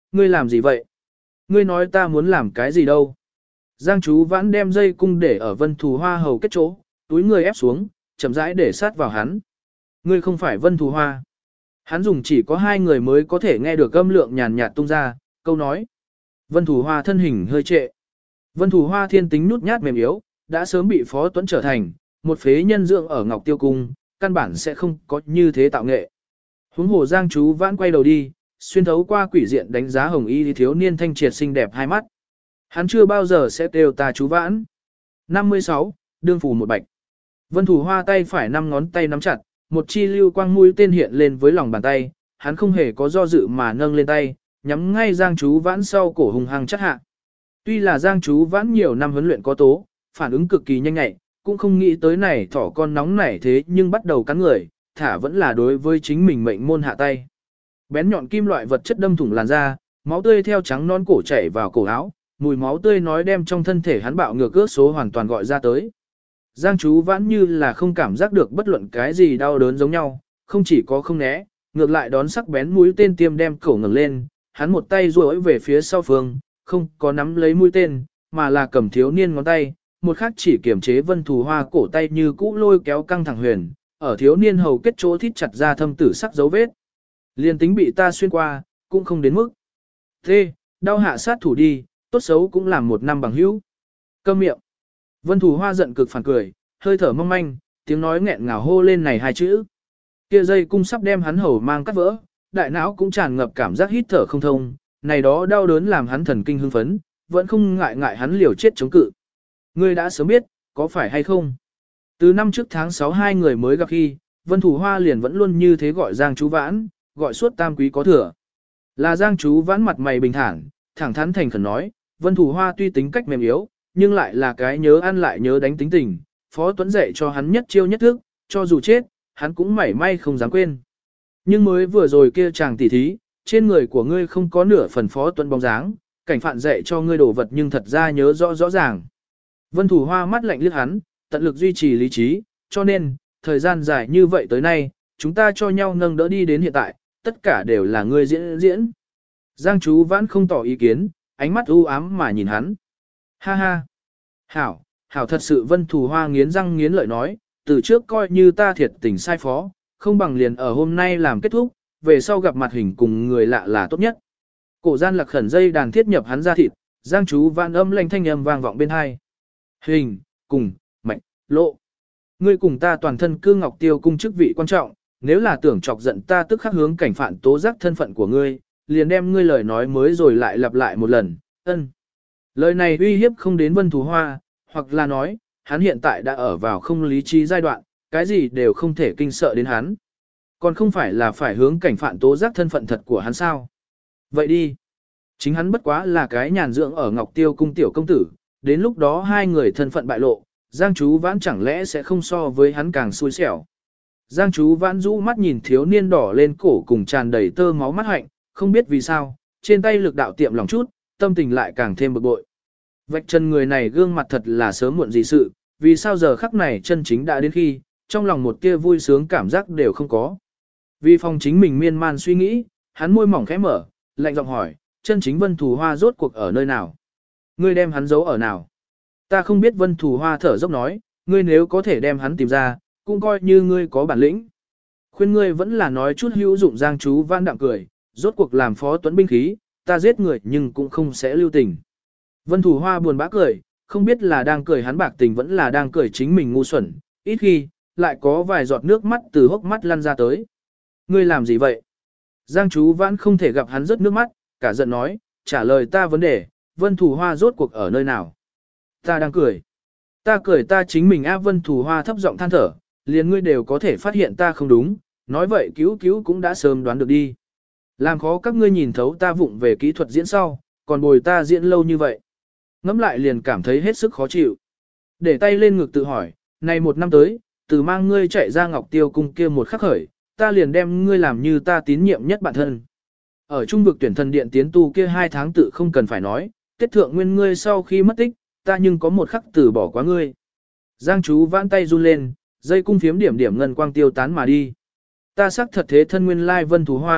ngươi làm gì vậy? Ngươi nói ta muốn làm cái gì đâu? Giang chú vãn đem dây cung để ở Vân Thù Hoa hầu kết chỗ, túi người ép xuống, chậm rãi để sát vào hắn. Ngươi không phải Vân Thù Hoa. Hắn dùng chỉ có hai người mới có thể nghe được âm lượng nhàn nhạt tung ra, câu nói. Vân Thù Hoa thân hình hơi trệ. Vân Thù Hoa thiên tính nút nhát mềm yếu, đã sớm bị Phó Tuấn trở thành một phế nhân dưỡng ở Ngọc Tiêu Cung, căn bản sẽ không có như thế tạo nghệ. Huống hồ Giang chú vãn quay đầu đi, xuyên thấu qua quỷ diện đánh giá hồng y thiếu niên thanh triệt xinh đẹp hai mắt. Hắn chưa bao giờ sẽ kêu ta chú vãn. năm mươi sáu, đương phủ một bạch. Vân Thù Hoa tay phải năm ngón tay nắm chặt, một chi lưu quang mũi tên hiện lên với lòng bàn tay, hắn không hề có do dự mà nâng lên tay, nhắm ngay Giang chú vãn sau cổ hùng hăng chắc hạ. Tuy là Giang chú vãn nhiều năm huấn luyện có tố, phản ứng cực kỳ nhanh nhạy, cũng không nghĩ tới này thỏ con nóng nảy thế nhưng bắt đầu cắn người, thả vẫn là đối với chính mình mệnh môn hạ tay. Bén nhọn kim loại vật chất đâm thủng làn da, máu tươi theo trắng non cổ chảy vào cổ áo, mùi máu tươi nói đem trong thân thể hắn bạo ngược ước số hoàn toàn gọi ra tới. Giang chú vãn như là không cảm giác được bất luận cái gì đau đớn giống nhau, không chỉ có không né, ngược lại đón sắc bén mũi tên tiêm đem cổ ngẩng lên, hắn một tay duỗi về phía sau phương, không có nắm lấy mũi tên, mà là cầm thiếu niên ngón tay, một khắc chỉ kiểm chế Vân Thù Hoa cổ tay như cũ lôi kéo căng thẳng huyền, ở thiếu niên hầu kết chỗ thít chặt ra thâm tử sắc dấu vết. Liên tính bị ta xuyên qua, cũng không đến mức. Thế, đau hạ sát thủ đi, tốt xấu cũng làm một năm bằng hữu. Câm miệng. Vân Thù Hoa giận cực phản cười, hơi thở mong manh, tiếng nói nghẹn ngào hô lên này hai chữ. Kia dây cung sắp đem hắn hầu mang cắt vỡ, đại não cũng tràn ngập cảm giác hít thở không thông, này đó đau đớn làm hắn thần kinh hưng phấn, vẫn không ngại ngại hắn liều chết chống cự. Ngươi đã sớm biết, có phải hay không? Từ năm trước tháng sáu hai người mới gặp khi, Vân Thù Hoa liền vẫn luôn như thế gọi Giang chú vãn, gọi suốt tam quý có thừa. Là Giang chú vãn mặt mày bình thản, thẳng thắn thành khẩn nói, Vân Thù Hoa tuy tính cách mềm yếu, nhưng lại là cái nhớ ăn lại nhớ đánh tính tình, Phó Tuấn dạy cho hắn nhất chiêu nhất thức, cho dù chết, hắn cũng mảy may không dám quên. Nhưng mới vừa rồi kia chàng tỉ thí, trên người của ngươi không có nửa phần Phó Tuấn bóng dáng, cảnh phạn dạy cho ngươi đồ vật nhưng thật ra nhớ rõ rõ ràng. Vân Thù Hoa mắt lạnh liếc hắn, tận lực duy trì lý trí, cho nên, thời gian dài như vậy tới nay, chúng ta cho nhau nâng đỡ đi đến hiện tại, tất cả đều là ngươi diễn diễn. Giang chú vãn không tỏ ý kiến, ánh mắt u ám mà nhìn hắn. Ha ha. Hảo, hảo thật sự Vân Thù Hoa nghiến răng nghiến lợi nói, từ trước coi như ta thiệt tình sai phó, không bằng liền ở hôm nay làm kết thúc, về sau gặp mặt hình cùng người lạ là tốt nhất. Cổ gian lạc khẩn dây đàn thiết nhập hắn ra thịt, Giang chú vãn âm lanh thanh âm vang vọng bên hai. Hình, cùng, mạch, lộ. Ngươi cùng ta toàn thân cư Ngọc Tiêu cung chức vị quan trọng, nếu là tưởng chọc giận ta tức khắc hướng cảnh phạn tố giác thân phận của ngươi, liền đem ngươi lời nói mới rồi lại lặp lại một lần, ân. Lời này uy hiếp không đến Vân Thù Hoa, hoặc là nói, hắn hiện tại đã ở vào không lý trí giai đoạn, cái gì đều không thể kinh sợ đến hắn. Còn không phải là phải hướng cảnh phạn tố giác thân phận thật của hắn sao. Vậy đi. Chính hắn bất quá là cái nhàn dưỡng ở Ngọc Tiêu cung tiểu công tử, đến lúc đó hai người thân phận bại lộ, Giang chú vãn chẳng lẽ sẽ không so với hắn càng xui xẻo. Giang chú vãn rũ mắt nhìn thiếu niên đỏ lên cổ cùng tràn đầy tơ máu mắt hạnh, không biết vì sao, trên tay lực đạo tiệm lòng chút, tâm tình lại càng thêm bực bội. Vạch chân người này gương mặt thật là sớm muộn gì sự, vì sao giờ khắc này chân chính đã đến khi, trong lòng một tia vui sướng cảm giác đều không có. Vì phòng chính mình miên man suy nghĩ, hắn môi mỏng khẽ mở, lạnh giọng hỏi, chân chính Vân Thù Hoa rốt cuộc ở nơi nào? Ngươi đem hắn giấu ở nào? Ta không biết. Vân Thù Hoa thở dốc nói, ngươi nếu có thể đem hắn tìm ra, cũng coi như ngươi có bản lĩnh. Khuyên ngươi vẫn là nói chút hữu dụng. Giang chú vãn đạm cười, rốt cuộc làm Phó Tuấn binh khí, ta giết người nhưng cũng không sẽ lưu tình. Vân Thù Hoa buồn bã cười, không biết là đang cười hắn bạc tình vẫn là đang cười chính mình ngu xuẩn, ít khi, lại có vài giọt nước mắt từ hốc mắt lăn ra tới. Ngươi làm gì vậy? Giang chú vãn không thể gặp hắn rớt nước mắt, cả giận nói, trả lời ta vấn đề, Vân Thù Hoa rốt cuộc ở nơi nào? Ta đang cười. Ta cười ta chính mình á. Vân Thù Hoa thấp giọng than thở, liền ngươi đều có thể phát hiện ta không đúng, nói vậy cứu cứu cũng đã sớm đoán được đi. Làm khó các ngươi nhìn thấu ta vụng về kỹ thuật diễn sau, còn bồi ta diễn lâu như vậy. Ngẫm lại liền cảm thấy hết sức khó chịu. Để tay lên ngực tự hỏi, này một năm tới, từ mang ngươi chạy ra Ngọc Tiêu cung kia một khắc khởi, ta liền đem ngươi làm như ta tín nhiệm nhất bản thân. Ở trung vực tuyển thần điện tiến tu kia hai tháng tự không cần phải nói, kết thượng nguyên ngươi sau khi mất tích, ta nhưng có một khắc từ bỏ quá ngươi. Giang chú vãn tay run lên, dây cung phiếm điểm điểm ngân quang tiêu tán mà đi. Ta xác thật thế thân nguyên lai Vân Thù Hoa,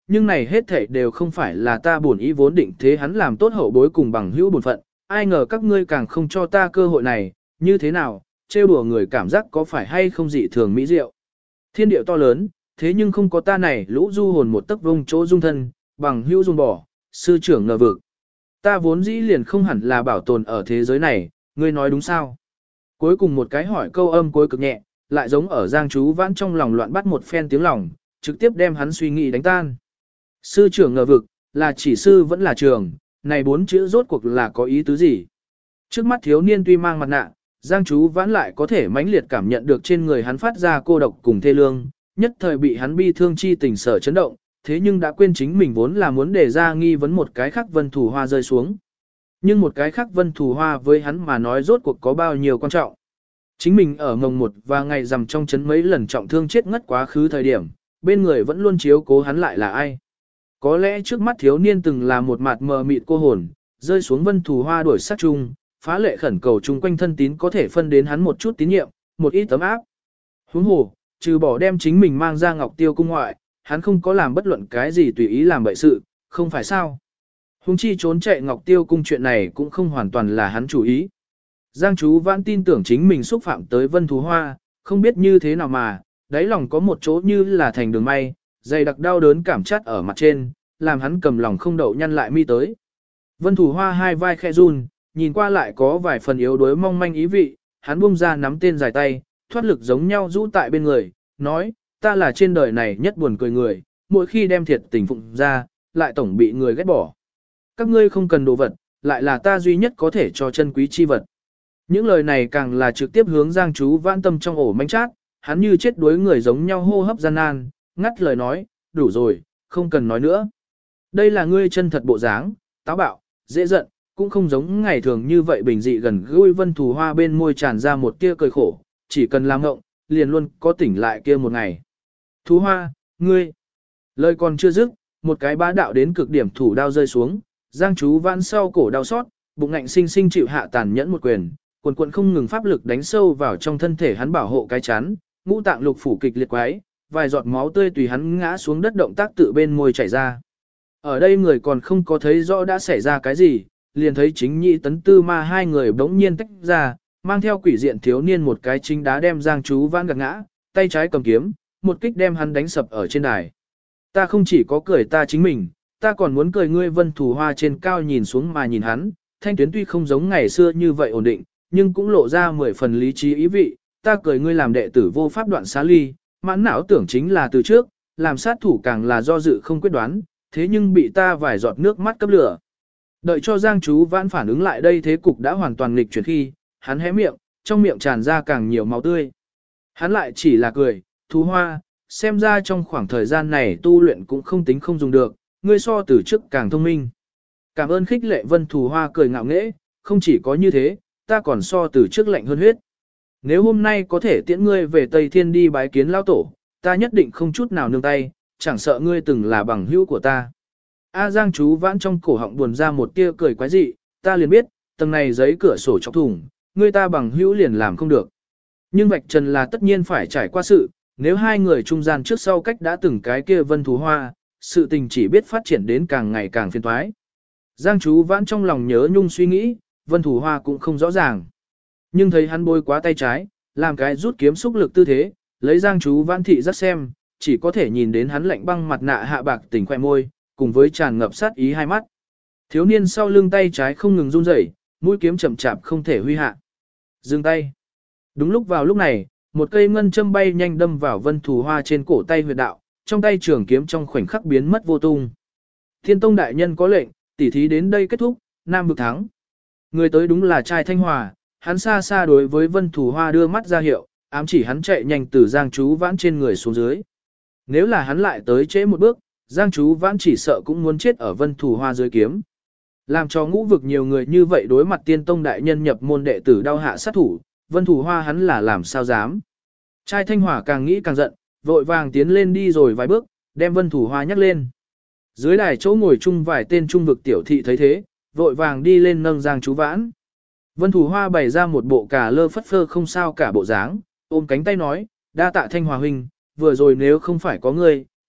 nhưng này hết thảy đều không phải là ta bổn ý vốn định thế hắn làm tốt hậu bối cùng bằng hữu bổn phận, ai ngờ các ngươi càng không cho ta cơ hội này, như thế nào, trêu đùa người cảm giác có phải hay không dị thường mỹ diệu. Thiên điệu to lớn, thế nhưng không có ta này lũ du hồn một tấc vông chỗ dung thân, bằng hữu dung bỏ, sư trưởng ngờ vực. Ta vốn dĩ liền không hẳn là bảo tồn ở thế giới này, ngươi nói đúng sao? Cuối cùng một cái hỏi câu âm cuối cực nhẹ, lại giống ở Giang Chú Vãn trong lòng loạn bắt một phen tiếng lòng, trực tiếp đem hắn suy nghĩ đánh tan. Sư trưởng ngờ vực, là chỉ sư vẫn là trường, này bốn chữ rốt cuộc là có ý tứ gì? Trước mắt thiếu niên tuy mang mặt nạ, Giang Chú Vãn lại có thể mãnh liệt cảm nhận được trên người hắn phát ra cô độc cùng thê lương, nhất thời bị hắn bi thương chi tình sở chấn động, thế nhưng đã quên chính mình vốn là muốn để ra nghi vấn một cái khác vân thủ hoa rơi xuống. Nhưng một cái khác vân thủ hoa với hắn mà nói rốt cuộc có bao nhiêu quan trọng. Chính mình ở mồng một và ngày rằm trong chấn mấy lần trọng thương chết ngất quá khứ thời điểm, bên người vẫn luôn chiếu cố hắn lại là ai. Có lẽ trước mắt thiếu niên từng là một mặt mờ mịt cô hồn, rơi xuống vân thủ hoa đuổi sát chung, phá lệ khẩn cầu chung quanh thân tín có thể phân đến hắn một chút tín nhiệm, một ít tấm áp. Huống hồ, trừ bỏ đem chính mình mang ra Ngọc Tiêu cung ngoại, hắn không có làm bất luận cái gì tùy ý làm bậy sự, không phải sao. Huống chi trốn chạy Ngọc Tiêu cung chuyện này cũng không hoàn toàn là hắn chủ ý. Giang Chú Vãn tin tưởng chính mình xúc phạm tới Vân Thú Hoa, không biết như thế nào mà, đáy lòng có một chỗ như là thành đường may, dày đặc đau đớn cảm chát ở mặt trên, làm hắn cầm lòng không đậu nhăn lại mi tới. Vân Thú Hoa hai vai khẽ run, nhìn qua lại có vài phần yếu đuối mong manh ý vị, hắn buông ra nắm tên dài tay, thoát lực giống nhau rũ tại bên người, nói, ta là trên đời này nhất buồn cười người, mỗi khi đem thiệt tình phụng ra, lại tổng bị người ghét bỏ. Các ngươi không cần đồ vật, lại là ta duy nhất có thể cho chân quý chi vật. Những lời này càng là trực tiếp hướng Giang Chú Vãn tâm trong ổ manh chát, hắn như chết đuối người giống nhau hô hấp gian nan, ngắt lời nói, đủ rồi, không cần nói nữa. Đây là ngươi chân thật bộ dáng, táo bạo, dễ giận, cũng không giống ngày thường như vậy bình dị gần gũi. Vân Thù Hoa bên môi tràn ra một tia cười khổ, chỉ cần làm ngộng, liền luôn có tỉnh lại kia một ngày. Thú Hoa, ngươi, lời còn chưa dứt, một cái bá đạo đến cực điểm thủ đao rơi xuống, Giang Chú Vãn sau cổ đau xót, bụng ngạnh sinh sinh chịu hạ tàn nhẫn một quyền, quần quần không ngừng pháp lực đánh sâu vào trong thân thể hắn bảo hộ cái chắn, ngũ tạng lục phủ kịch liệt quái, vài giọt máu tươi tùy hắn ngã xuống đất động tác tự bên môi chảy ra. Ở đây người còn không có thấy rõ đã xảy ra cái gì, liền thấy chính nhị tấn tư ma hai người bỗng nhiên tách ra, mang theo quỷ diện thiếu niên một cái chính đá đem Giang Chú Vãn gạt ngã, tay trái cầm kiếm, một kích đem hắn đánh sập ở trên đài. Ta không chỉ có cười ta chính mình, ta còn muốn cười ngươi. Vân Thù Hoa trên cao nhìn xuống mà nhìn hắn, thanh tuyến tuy không giống ngày xưa như vậy ổn định, nhưng cũng lộ ra mười phần lý trí ý vị, ta cười ngươi làm đệ tử vô pháp đoạn xá ly, mãn não tưởng chính là từ trước, làm sát thủ càng là do dự không quyết đoán, thế nhưng bị ta vài giọt nước mắt cấp lửa. Đợi cho Giang Chú Vãn phản ứng lại đây thế cục đã hoàn toàn nghịch chuyển khi, hắn hé miệng, trong miệng tràn ra càng nhiều máu tươi. Hắn lại chỉ là cười, Thú Hoa, xem ra trong khoảng thời gian này tu luyện cũng không tính không dùng được, ngươi so từ trước càng thông minh. Cảm ơn khích lệ. Vân Thù Hoa cười ngạo nghễ, không chỉ có như thế, ta còn so từ trước lạnh hơn huyết. Nếu hôm nay có thể tiễn ngươi về Tây Thiên đi bái kiến lão tổ, ta nhất định không chút nào nương tay, chẳng sợ ngươi từng là bằng hữu của ta. A Giang Chú Vãn trong cổ họng buồn ra một tia cười quái dị, ta liền biết, tầng này giấy cửa sổ chọc thủng, ngươi ta bằng hữu liền làm không được. Nhưng vạch trần là tất nhiên phải trải qua sự, nếu hai người trung gian trước sau cách đã từng cái kia Vân Thú Hoa, sự tình chỉ biết phát triển đến càng ngày càng phiền toái. Giang Chú Vãn trong lòng nhớ nhung suy nghĩ, Vân Thú Hoa cũng không rõ ràng. Nhưng thấy hắn bôi quá tay trái, làm cái rút kiếm xúc lực tư thế, lấy Giang Chú Vãn thị rất xem, chỉ có thể nhìn đến hắn lạnh băng mặt nạ hạ bạc tỉnh khoe môi, cùng với tràn ngập sát ý hai mắt. Thiếu niên sau lưng tay trái không ngừng run rẩy, mũi kiếm chậm chạp không thể huy hạ. Dừng tay. Đúng lúc vào lúc này, một cây ngân châm bay nhanh đâm vào Vân Thù Hoa trên cổ tay huyệt đạo, trong tay trường kiếm trong khoảnh khắc biến mất vô tung. Thiên Tông đại nhân có lệnh, tỉ thí đến đây kết thúc, Nam vực thắng. Người tới đúng là trai Thanh Hòa, hắn xa xa đối với Vân Thù Hoa đưa mắt ra hiệu, ám chỉ hắn chạy nhanh từ Giang Chú Vãn trên người xuống dưới. Nếu là hắn lại tới trễ một bước, Giang Chú Vãn chỉ sợ cũng muốn chết ở Vân Thù Hoa dưới kiếm. Làm cho ngũ vực nhiều người như vậy đối mặt Tiên Tông đại nhân nhập môn đệ tử đau hạ sát thủ, Vân Thù Hoa hắn là làm sao dám. Trai Thanh Hòa càng nghĩ càng giận, vội vàng tiến lên đi rồi vài bước, đem Vân Thù Hoa nhắc lên. Dưới đài chỗ ngồi chung vài tên trung vực tiểu thị thấy thế, vội vàng đi lên nâng Giang Chú Vãn. Vân Thù Hoa bày ra một bộ cà lơ phất phơ không sao cả bộ dáng, ôm cánh tay nói, đa tạ Thanh Hòa huynh, vừa rồi nếu không phải có ngươi,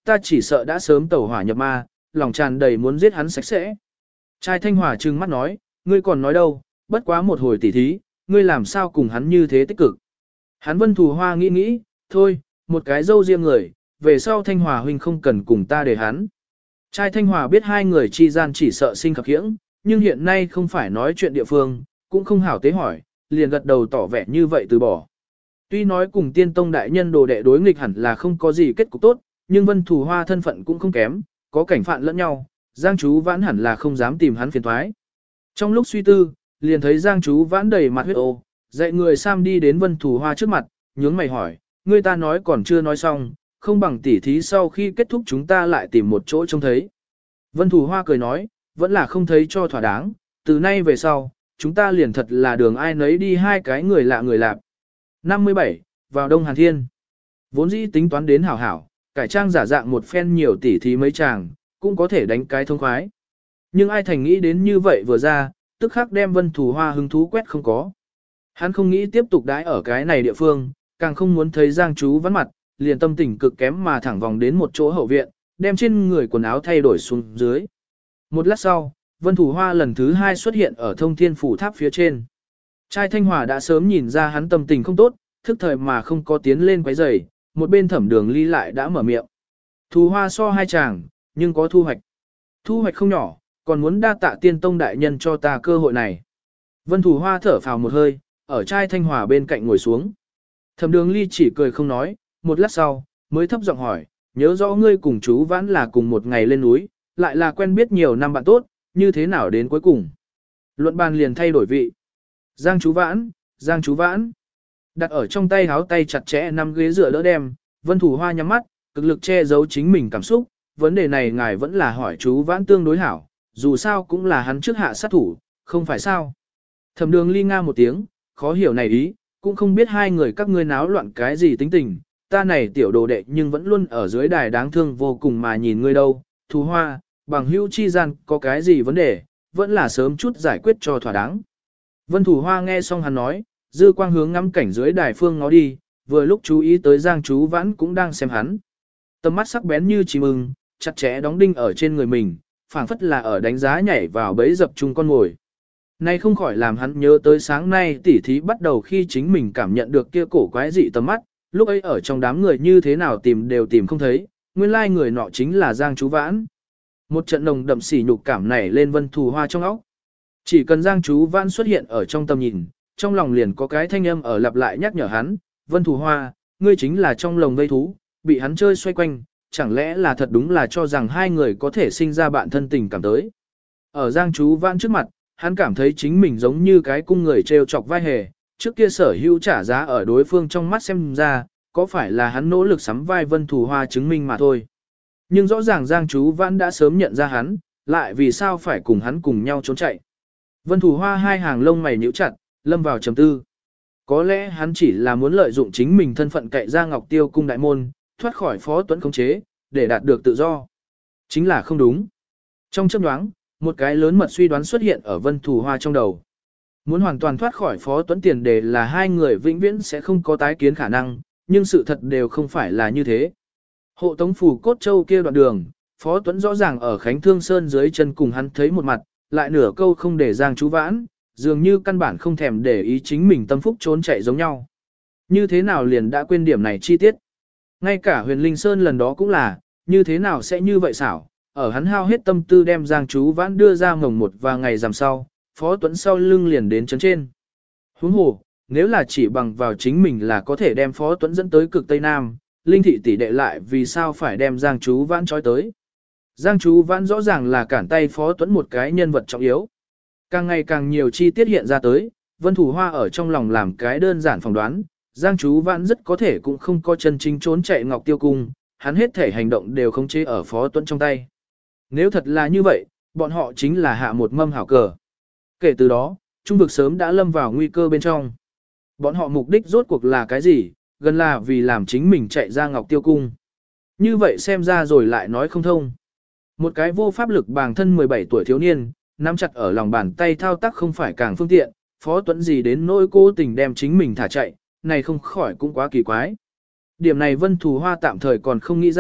ta chỉ sợ đã sớm tẩu hỏa nhập ma, lòng tràn đầy muốn giết hắn sạch sẽ. Trai Thanh Hòa trừng mắt nói, ngươi còn nói đâu, bất quá một hồi tỉ thí, ngươi làm sao cùng hắn như thế tích cực. Hắn Vân Thù Hoa nghĩ nghĩ, thôi, một cái dâu riêng người, về sau Thanh Hòa huynh không cần cùng ta để hắn. Trai Thanh Hòa biết hai người chi gian chỉ sợ sinh khập khiễng, nhưng hiện nay không phải nói chuyện địa phương, cũng không hảo tế hỏi, liền gật đầu tỏ vẻ như vậy từ bỏ. Tuy nói cùng tiên tông đại nhân đồ đệ đối nghịch hẳn là không có gì kết cục tốt, nhưng Vân Thù Hoa thân phận cũng không kém, có cảnh phạn lẫn nhau, Giang Chú Vãn hẳn là không dám tìm hắn phiền toái. Trong lúc suy tư, liền thấy Giang Chú Vãn đầy mặt huyết ô, dạy người Sam đi đến Vân Thù Hoa trước mặt, nhướng mày hỏi, người ta nói còn chưa nói xong, không bằng tỉ thí sau khi kết thúc chúng ta lại tìm một chỗ trông thấy. Vân Thù Hoa cười nói, vẫn là không thấy cho thỏa đáng, từ nay về sau, chúng ta liền thật là đường ai nấy đi hai cái người lạ người lạp. năm mươi bảy, vào Đông Hàn Thiên. Vốn dĩ tính toán đến hảo hảo, cải trang giả dạng một phen nhiều tỉ thí mấy chàng, cũng có thể đánh cái thông khoái. Nhưng ai thành nghĩ đến như vậy vừa ra, tức khắc đem Vân Thù Hoa hứng thú quét không có. Hắn không nghĩ tiếp tục đãi ở cái này địa phương, càng không muốn thấy Giang Chú Vãn mặt, liền tâm tình cực kém mà thẳng vòng đến một chỗ hậu viện, đem trên người quần áo thay đổi xuống dưới. Một lát sau, Vân Thù Hoa lần thứ hai xuất hiện ở Thông Thiên Phủ Tháp phía trên. Trai Thanh Hòa đã sớm nhìn ra hắn tâm tình không tốt, thức thời mà không có tiến lên quấy rầy, một bên Thẩm Đường Ly lại đã mở miệng. Thù Hoa so hai chàng, nhưng có thu hoạch. Thu hoạch không nhỏ, còn muốn đa tạ Tiên Tông đại nhân cho ta cơ hội này. Vân Thù Hoa thở phào một hơi, ở Trai Thanh Hòa bên cạnh ngồi xuống. Thẩm Đường Ly chỉ cười không nói, một lát sau, mới thấp giọng hỏi, nhớ rõ ngươi cùng chú Vãn là cùng một ngày lên núi, lại là quen biết nhiều năm bạn tốt, như thế nào đến cuối cùng. Luận bàn liền thay đổi vị. Giang Chú Vãn, Giang Chú Vãn. Đặt ở trong tay háo tay chặt chẽ năm ghế dựa đỡ đem, Vân Thù Hoa nhắm mắt, cực lực che giấu chính mình cảm xúc, vấn đề này ngài vẫn là hỏi chú Vãn tương đối hảo, dù sao cũng là hắn trước hạ sát thủ, không phải sao. Thẩm Đường Ly nga một tiếng, khó hiểu này ý, cũng không biết hai người các ngươi náo loạn cái gì tính tình, ta này tiểu đồ đệ nhưng vẫn luôn ở dưới đài đáng thương vô cùng mà nhìn ngươi đâu, Thù Hoa, bằng hữu chi gian có cái gì vấn đề, vẫn là sớm chút giải quyết cho thỏa đáng. Vân Thù Hoa nghe xong hắn nói, dư quang hướng ngắm cảnh dưới đài phương ngó đi, vừa lúc chú ý tới Giang Chú Vãn cũng đang xem hắn. Tầm mắt sắc bén như chim ưng, chặt chẽ đóng đinh ở trên người mình, phảng phất là ở đánh giá nhảy vào bẫy dập chung con ngồi. Nay không khỏi làm hắn nhớ tới sáng nay tỉ thí bắt đầu khi chính mình cảm nhận được kia cổ quái dị tầm mắt, lúc ấy ở trong đám người như thế nào tìm đều tìm không thấy, nguyên lai người nọ chính là Giang Chú Vãn. Một trận nồng đậm sỉ nhục cảm này lên Vân Thù Hoa trong óc. Chỉ cần Giang Chú Vãn xuất hiện ở trong tầm nhìn, trong lòng liền có cái thanh âm ở lặp lại nhắc nhở hắn, Vân Thù Hoa, ngươi chính là trong lồng vây thú, bị hắn chơi xoay quanh, chẳng lẽ là thật đúng là cho rằng hai người có thể sinh ra bạn thân tình cảm tới. Ở Giang Chú Vãn trước mặt, hắn cảm thấy chính mình giống như cái cung người trêu chọc vai hề, trước kia sở hữu trả giá ở đối phương trong mắt xem ra, có phải là hắn nỗ lực sắm vai Vân Thù Hoa chứng minh mà thôi. Nhưng rõ ràng Giang Chú Vãn đã sớm nhận ra hắn, lại vì sao phải cùng hắn cùng nhau trốn chạy. Vân Thù Hoa hai hàng lông mày nhíu chặt, lâm vào trầm tư. Có lẽ hắn chỉ là muốn lợi dụng chính mình thân phận cậy ra Ngọc Tiêu cung đại môn, thoát khỏi Phó Tuấn khống chế, để đạt được tự do. Chính là không đúng. Trong chớp nhoáng, một cái lớn mật suy đoán xuất hiện ở Vân Thù Hoa trong đầu. Muốn hoàn toàn thoát khỏi Phó Tuấn tiền đề là hai người vĩnh viễn sẽ không có tái kiến khả năng, nhưng sự thật đều không phải là như thế. Hộ tống phù cốt châu kia đoạn đường, Phó Tuấn rõ ràng ở Khánh Thương Sơn dưới chân cùng hắn thấy một mặt, lại nửa câu không để Giang Chú Vãn, dường như căn bản không thèm để ý chính mình tâm phúc trốn chạy giống nhau. Như thế nào liền đã quên điểm này chi tiết. Ngay cả Huyền Linh Sơn lần đó cũng là, như thế nào sẽ như vậy xảo, ở hắn hao hết tâm tư đem Giang Chú Vãn đưa ra mồng một và ngày rằm sau, Phó Tuấn sau lưng liền đến chấn trên. Huống hồ, nếu là chỉ bằng vào chính mình là có thể đem Phó Tuấn dẫn tới cực Tây Nam, Linh thị tỷ đệ lại vì sao phải đem Giang Chú Vãn trói tới. Giang Chú Vãn rõ ràng là cản tay Phó Tuấn một cái nhân vật trọng yếu. Càng ngày càng nhiều chi tiết hiện ra tới, Vân Thù Hoa ở trong lòng làm cái đơn giản phỏng đoán, Giang Chú Vãn rất có thể cũng không có chân chính trốn chạy Ngọc Tiêu Cung, hắn hết thể hành động đều khống chế ở Phó Tuấn trong tay. Nếu thật là như vậy, bọn họ chính là hạ một mâm hảo cờ. Kể từ đó, trung vực sớm đã lâm vào nguy cơ bên trong. Bọn họ mục đích rốt cuộc là cái gì, gần là vì làm chính mình chạy ra Ngọc Tiêu Cung. Như vậy xem ra rồi lại nói không thông. Một cái vô pháp lực bàng thân mười bảy tuổi thiếu niên, nắm chặt ở lòng bàn tay thao tác không phải càng phương tiện, Phó Tuấn gì đến nỗi cố tình đem chính mình thả chạy, này không khỏi cũng quá kỳ quái. Điểm này Vân Thù Hoa tạm thời còn không nghĩ ra,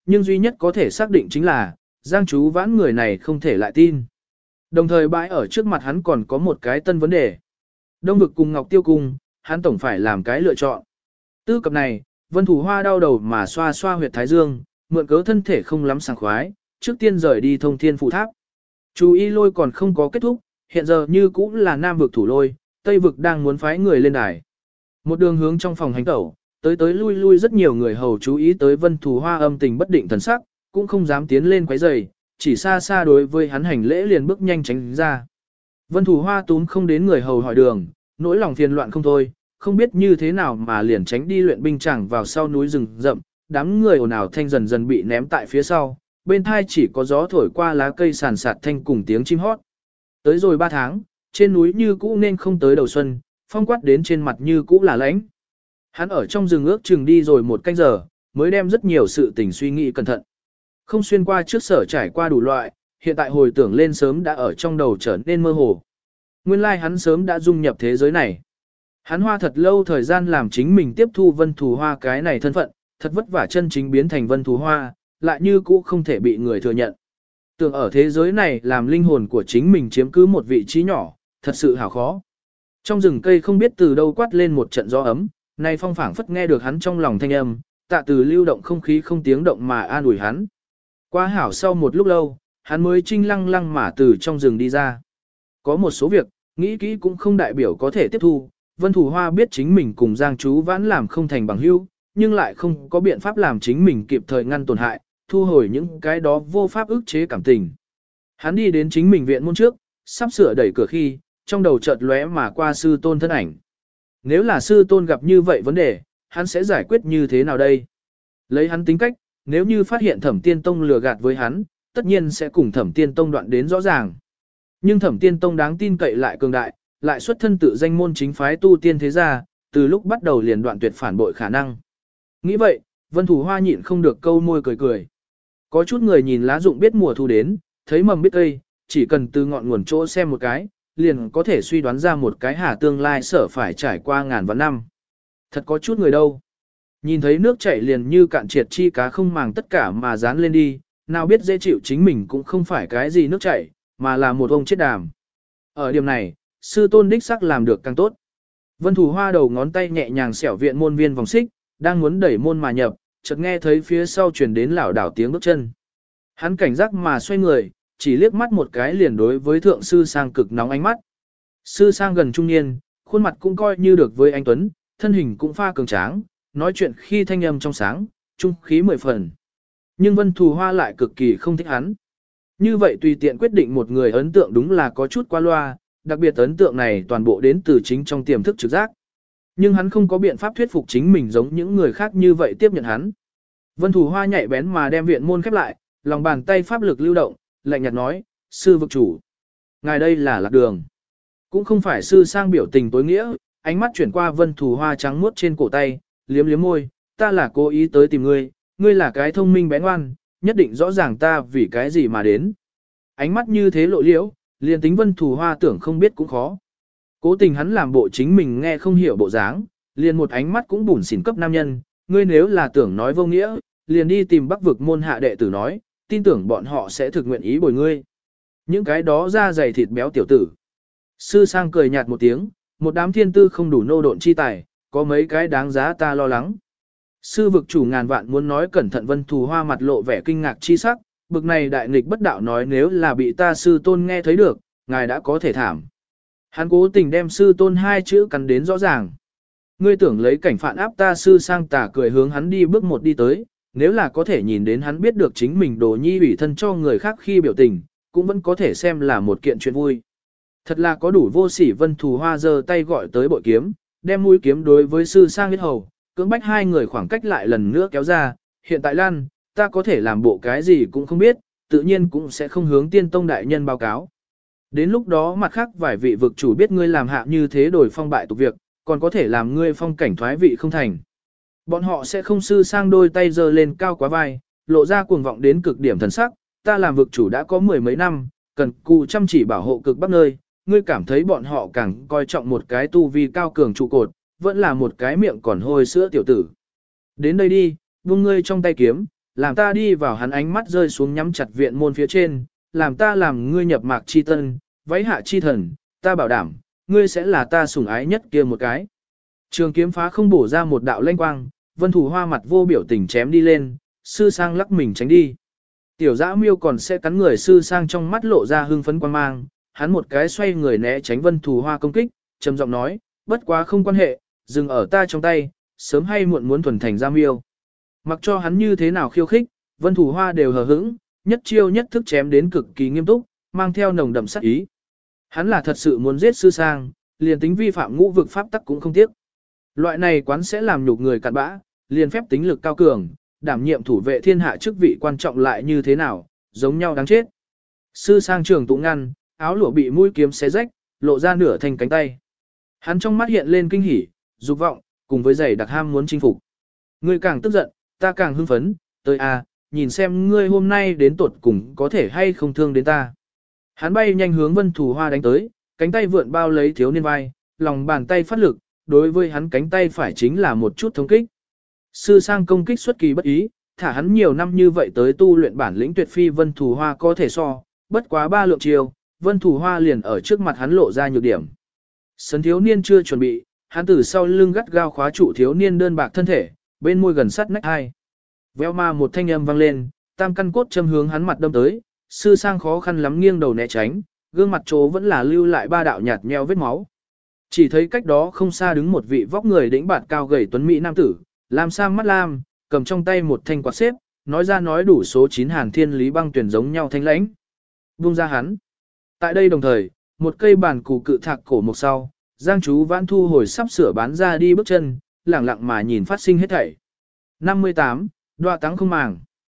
nhưng duy nhất có thể xác định chính là, Giang Chú Vãn người này không thể lại tin. Đồng thời bãi ở trước mặt hắn còn có một cái tân vấn đề. Đông vực cùng Ngọc Tiêu Cung, hắn tổng phải làm cái lựa chọn. Tư cập này, Vân Thủ Hoa đau đầu mà xoa xoa huyệt thái dương, mượn cớ thân thể không lắm sảng khoái, trước tiên rời đi Thông Thiên Phụ Tháp. Chú ý lôi còn không có kết thúc, hiện giờ như cũng là Nam vực thủ lôi, Tây vực đang muốn phái người lên đài. Một đường hướng trong phòng hành tẩu, tới tới lui lui rất nhiều người hầu chú ý tới Vân Thủ Hoa âm tình bất định thần sắc, cũng không dám tiến lên quấy rầy, chỉ xa xa đối với hắn hành lễ liền bước nhanh tránh ra. Vân Thủ Hoa túm không đến người hầu hỏi đường, nỗi lòng phiền loạn không thôi, không biết như thế nào mà liền tránh đi luyện binh chẳng vào sau núi rừng rậm, đám người ồn ào thanh dần dần bị ném tại phía sau, bên thai chỉ có gió thổi qua lá cây sàn sạt thanh cùng tiếng chim hót. Tới rồi ba tháng, trên núi như cũ nên không tới đầu xuân, phong quát đến trên mặt như cũ là lãnh. Hắn ở trong rừng ước chừng đi rồi một canh giờ, mới đem rất nhiều sự tình suy nghĩ cẩn thận. Không xuyên qua trước sở trải qua đủ loại, hiện tại hồi tưởng lên sớm đã ở trong đầu trở nên mơ hồ. Nguyên lai like hắn sớm đã dung nhập thế giới này. Hắn hoa thật lâu thời gian làm chính mình tiếp thu Vân Thù Hoa cái này thân phận, thật vất vả chân chính biến thành Vân Thù Hoa, lại như cũ không thể bị người thừa nhận. Tưởng ở thế giới này làm linh hồn của chính mình chiếm cứ một vị trí nhỏ, thật sự hảo khó. Trong rừng cây không biết từ đâu quát lên một trận gió ấm, nay phong phảng phất nghe được hắn trong lòng thanh âm, tạ từ lưu động không khí không tiếng động mà an ủi hắn. Qua hảo sau một lúc lâu, hắn mới trinh lăng lăng mà từ trong rừng đi ra. Có một số việc, nghĩ kỹ cũng không đại biểu có thể tiếp thu, Vân Thủ Hoa biết chính mình cùng Giang Chú Vãn làm không thành bằng hữu, nhưng lại không có biện pháp làm chính mình kịp thời ngăn tổn hại, thu hồi những cái đó vô pháp ức chế cảm tình. Hắn đi đến chính mình viện môn trước, sắp sửa đẩy cửa khi, trong đầu chợt lóe mà qua sư tôn thân ảnh. Nếu là sư tôn gặp như vậy vấn đề, hắn sẽ giải quyết như thế nào đây? Lấy hắn tính cách, nếu như phát hiện Thẩm Tiên Tông lừa gạt với hắn, tất nhiên sẽ cùng Thẩm Tiên Tông đoạn đến rõ ràng. Nhưng Thẩm Tiên Tông đáng tin cậy lại cường đại, lại xuất thân tự danh môn chính phái tu tiên thế gia, từ lúc bắt đầu liền đoạn tuyệt phản bội khả năng. Nghĩ vậy, Vân Thủ Hoa nhịn không được câu môi cười cười. Có chút người nhìn lá dụng biết mùa thu đến, thấy mầm biết cây, chỉ cần từ ngọn nguồn chỗ xem một cái, liền có thể suy đoán ra một cái hà tương lai sở phải trải qua ngàn vạn năm. Thật có chút người đâu. Nhìn thấy nước chảy liền như cạn triệt chi cá không màng tất cả mà dán lên đi, nào biết dễ chịu chính mình cũng không phải cái gì nước chảy, mà là một ông chết đàm. Ở điểm này, sư tôn đích sắc làm được càng tốt. Vân Thủ Hoa đầu ngón tay nhẹ nhàng xẻo viện môn viên vòng xích, đang muốn đẩy môn mà nhập, chợt nghe thấy phía sau truyền đến lảo đảo tiếng bước chân. Hắn cảnh giác mà xoay người, chỉ liếc mắt một cái liền đối với thượng sư sang cực nóng ánh mắt. Sư sang gần trung niên, khuôn mặt cũng coi như được với anh Tuấn, thân hình cũng pha cường tráng, nói chuyện khi thanh âm trong sáng, trung khí mười phần. Nhưng Vân Thù Hoa lại cực kỳ không thích hắn. Như vậy tùy tiện quyết định một người ấn tượng đúng là có chút qua loa, đặc biệt ấn tượng này toàn bộ đến từ chính trong tiềm thức trực giác. Nhưng hắn không có biện pháp thuyết phục chính mình giống những người khác như vậy tiếp nhận hắn. Vân Thù Hoa nhạy bén mà đem viện môn khép lại, lòng bàn tay pháp lực lưu động, lạnh nhạt nói, sư vực chủ. Ngài đây là lạc đường. Cũng không phải sư sang biểu tình tối nghĩa, ánh mắt chuyển qua Vân Thù Hoa trắng muốt trên cổ tay, liếm liếm môi, ta là cố ý tới tìm ngươi, ngươi là cái thông minh bé ngoan, nhất định rõ ràng ta vì cái gì mà đến. Ánh mắt như thế lộ liễu, liền tính Vân Thù Hoa tưởng không biết cũng khó. Cố tình hắn làm bộ chính mình nghe không hiểu bộ dáng, liền một ánh mắt cũng bủn xỉn cấp nam nhân, ngươi nếu là tưởng nói vô nghĩa, liền đi tìm Bắc vực môn hạ đệ tử nói, tin tưởng bọn họ sẽ thực nguyện ý bồi ngươi. Những cái đó da dày thịt béo tiểu tử. Sư sang cười nhạt một tiếng, một đám thiên tư không đủ nô độn chi tài, có mấy cái đáng giá ta lo lắng. Sư vực chủ ngàn vạn muốn nói cẩn thận. Vân Thù Hoa mặt lộ vẻ kinh ngạc chi sắc, bực này đại nghịch bất đạo nói nếu là bị ta sư tôn nghe thấy được, ngài đã có thể thảm. Hắn cố tình đem sư tôn hai chữ cắn đến rõ ràng. Ngươi tưởng lấy cảnh phản áp ta. Sư sang tà cười hướng hắn đi bước một đi tới, nếu là có thể nhìn đến hắn biết được chính mình đồ nhi ủy thân cho người khác khi biểu tình, cũng vẫn có thể xem là một kiện chuyện vui. Thật là có đủ vô sỉ. Vân Thù Hoa giơ tay gọi tới bội kiếm, đem mũi kiếm đối với sư sang huyết hầu, cưỡng bách hai người khoảng cách lại lần nữa kéo ra, hiện tại Lan, ta có thể làm bộ cái gì cũng không biết, tự nhiên cũng sẽ không hướng tiên tông đại nhân báo cáo. Đến lúc đó mặt khác vài vị vực chủ biết ngươi làm hạ như thế đổi phong bại tục việc, còn có thể làm ngươi phong cảnh thoái vị không thành. Bọn họ sẽ không. Sư sang đôi tay giơ lên cao quá vai, lộ ra cuồng vọng đến cực điểm thần sắc, ta làm vực chủ đã có mười mấy năm, cần cù chăm chỉ bảo hộ cực bắc nơi, ngươi cảm thấy bọn họ càng coi trọng một cái tu vi cao cường trụ cột, vẫn là một cái miệng còn hôi sữa tiểu tử. Đến đây đi, buông ngươi trong tay kiếm, làm ta đi vào hắn ánh mắt rơi xuống nhắm chặt viện môn phía trên, làm ta làm ngươi nhập mạc chi tân, váy hạ chi thần, ta bảo đảm, ngươi sẽ là ta sủng ái nhất kia một cái. Trường kiếm phá không bổ ra một đạo lanh quang, Vân Thủ Hoa mặt vô biểu tình chém đi lên, sư sang lắc mình tránh đi. Tiểu dã miêu còn sẽ cắn người sư sang trong mắt lộ ra hưng phấn quan mang, hắn một cái xoay người né tránh Vân Thủ Hoa công kích, trầm giọng nói, bất quá không quan hệ, dừng ở ta trong tay, sớm hay muộn muốn thuần thành dã miêu. Mặc cho hắn như thế nào khiêu khích, Vân Thủ Hoa đều hờ hững, nhất chiêu nhất thức chém đến cực kỳ nghiêm túc, mang theo nồng đậm sát ý. Hắn là thật sự muốn giết sư sang, liền tính vi phạm ngũ vực pháp tắc cũng không tiếc. Loại này quán sẽ làm nhục người cặn bã, liền phép tính lực cao cường, đảm nhiệm thủ vệ thiên hạ chức vị quan trọng lại như thế nào, giống nhau đáng chết. Sư sang trường tụng ngăn, áo lụa bị mũi kiếm xé rách, lộ ra nửa thành cánh tay. Hắn trong mắt hiện lên kinh hỉ, dục vọng, cùng với giày đặc ham muốn chinh phục. Ngươi càng tức giận, ta càng hưng phấn, tới a, nhìn xem ngươi hôm nay đến tuột cùng có thể hay không thương đến ta. Hắn bay nhanh hướng Vân Thủ Hoa đánh tới, cánh tay vượn bao lấy thiếu niên vai, lòng bàn tay phát lực, đối với hắn cánh tay phải chính là một chút thống kích. Sư sang công kích xuất kỳ bất ý, thả hắn nhiều năm như vậy tới tu luyện bản lĩnh tuyệt phi Vân Thủ Hoa có thể so, bất quá ba lượng chiều, Vân Thủ Hoa liền ở trước mặt hắn lộ ra nhược điểm. Sấn thiếu niên chưa chuẩn bị, hắn từ sau lưng gắt gao khóa trụ thiếu niên đơn bạc thân thể, bên môi gần sát nách hai. Veo ma một thanh âm vang lên, tam căn cốt châm hướng hắn mặt đâm tới, sư sang khó khăn lắm nghiêng đầu né tránh, gương mặt chỗ vẫn là lưu lại ba đạo nhạt nheo vết máu. Chỉ thấy cách đó không xa đứng một vị vóc người đĩnh bạt cao gầy tuấn mỹ nam tử, lam sam mắt lam, cầm trong tay một thanh quạt xếp, nói ra nói đủ số chín Hàn Thiên Lý Băng tuyển giống nhau thanh lãnh. Buông ra hắn. Tại đây đồng thời, một cây bàn củ cự thạc cổ một sau, Giang Chú Vãn thu hồi sắp sửa bán ra đi bước chân, lẳng lặng mà nhìn phát sinh hết thảy. năm mươi tám, đoạ táng không màng.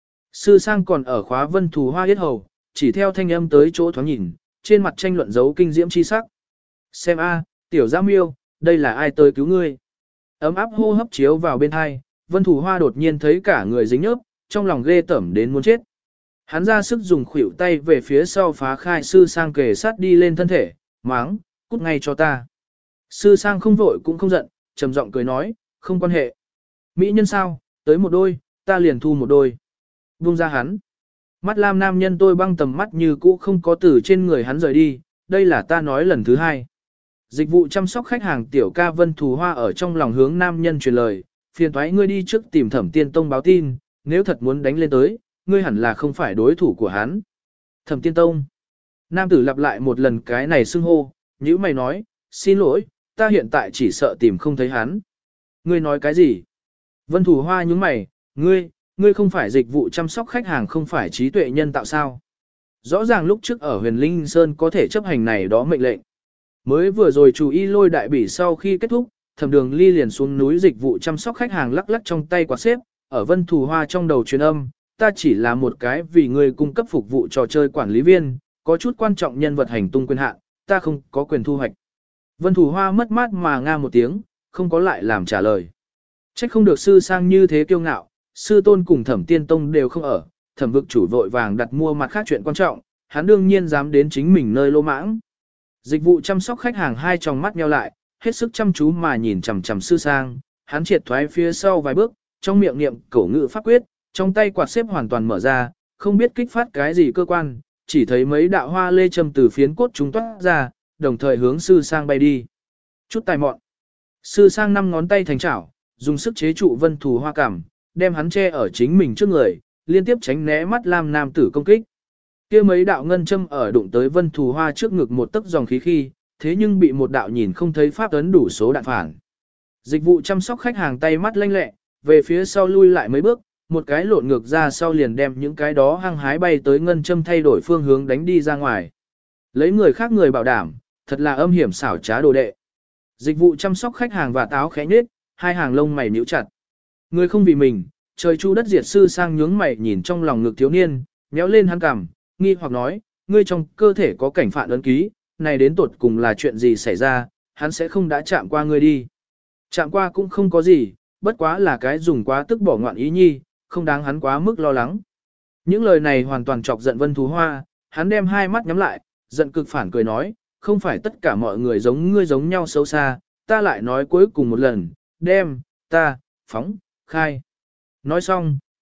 Sư sang còn ở khóa Vân Thủ Hoa yết hầu, chỉ theo thanh âm tới chỗ thoáng nhìn, trên mặt tranh luận dấu kinh diễm chi sắc. Xem a, tiểu giã miêu, đây là ai tới cứu ngươi? Ấm áp hô hấp chiếu vào bên hai, Vân Thủ Hoa đột nhiên thấy cả người dính nhớp, trong lòng ghê tởm đến muốn chết. Hắn ra sức dùng khuỷu tay về phía sau phá khai sư sang kề sát đi lên thân thể, máng, cút ngay cho ta. Sư sang không vội cũng không giận, trầm giọng cười nói, không quan hệ. Mỹ nhân sao, tới một đôi, ta liền thu một đôi. Buông ra hắn. Mắt lam nam nhân tôi băng tầm mắt như cũ không có từ trên người hắn rời đi, đây là ta nói lần thứ hai. Dịch vụ chăm sóc khách hàng tiểu ca Vân Thủ Hoa ở trong lòng hướng nam nhân truyền lời, phiền thoái ngươi đi trước tìm Thẩm Tiên Tông báo tin, nếu thật muốn đánh lên tới, ngươi hẳn là không phải đối thủ của hắn. Thẩm Tiên Tông. Nam tử lặp lại một lần cái này xưng hô, nhữ mày nói, xin lỗi, ta hiện tại chỉ sợ tìm không thấy hắn. Ngươi nói cái gì? Vân Thủ Hoa nhướng mày, ngươi, ngươi không phải dịch vụ chăm sóc khách hàng không phải trí tuệ nhân tạo sao? Rõ ràng lúc trước ở huyền Linh Sơn có thể chấp hành này đó mệnh lệnh. Mới vừa rồi chủ y lôi đại bỉ sau khi kết thúc, Thẩm Đường Ly liền xuống núi dịch vụ chăm sóc khách hàng lắc lắc trong tay quạt xếp, ở Vân Thủ Hoa trong đầu truyền âm, ta chỉ là một cái vì người cung cấp phục vụ trò chơi quản lý viên, có chút quan trọng nhân vật hành tung quyền hạn, ta không có quyền thu hoạch. Vân Thủ Hoa mất mát mà nga một tiếng, không có lại làm trả lời. Trách không được sư sang như thế kiêu ngạo, sư tôn cùng Thẩm Tiên Tông đều không ở, thẩm vực chủ vội vàng đặt mua mặt khác chuyện quan trọng, hắn đương nhiên dám đến chính mình nơi lô mãng. Dịch vụ chăm sóc khách hàng hai tròng mắt nheo lại, hết sức chăm chú mà nhìn chằm chằm sư sang, hắn triệt thoái phía sau vài bước, trong miệng niệm cổ ngữ pháp quyết, trong tay quạt xếp hoàn toàn mở ra, không biết kích phát cái gì cơ quan, chỉ thấy mấy đạo hoa lê châm từ phiến cốt chúng toát ra, đồng thời hướng sư sang bay đi. Chút tài mọn. Sư sang năm ngón tay thành chảo, dùng sức chế trụ Vân Thủ Hoa cảm, đem hắn che ở chính mình trước người, liên tiếp tránh né mắt lam nam tử công kích. Kia mấy đạo ngân châm ở đụng tới Vân Thủ Hoa trước ngực một tấc dòng khí khi, thế nhưng bị một đạo nhìn không thấy pháp ấn đủ số đạn phản. Dịch vụ chăm sóc khách hàng tay mắt lanh lẹ, về phía sau lui lại mấy bước, một cái lộn ngược ra sau liền đem những cái đó hăng hái bay tới ngân châm thay đổi phương hướng đánh đi ra ngoài. Lấy người khác người bảo đảm, thật là âm hiểm xảo trá đồ đệ. Dịch vụ chăm sóc khách hàng và táo khẽ nhếch, hai hàng lông mày nhíu chặt. Người không vì mình, trời chu đất diệt sư sang nhướng mày nhìn trong lòng ngực thiếu niên, nhéo lên hắn cằm, nghi hoặc nói, ngươi trong cơ thể có cảnh phạn ấn ký, này đến tột cùng là chuyện gì xảy ra, hắn sẽ không đã chạm qua ngươi đi. Chạm qua cũng không có gì, bất quá là cái dùng quá tức bỏ ngoạn ý nhi, không đáng hắn quá mức lo lắng. Những lời này hoàn toàn chọc giận Vân Thủ Hoa, hắn đem hai mắt nhắm lại, giận cực phản cười nói, không phải tất cả mọi người giống ngươi giống nhau xấu xa, ta lại nói cuối cùng một lần, đem, ta, phóng, khai. Nói xong,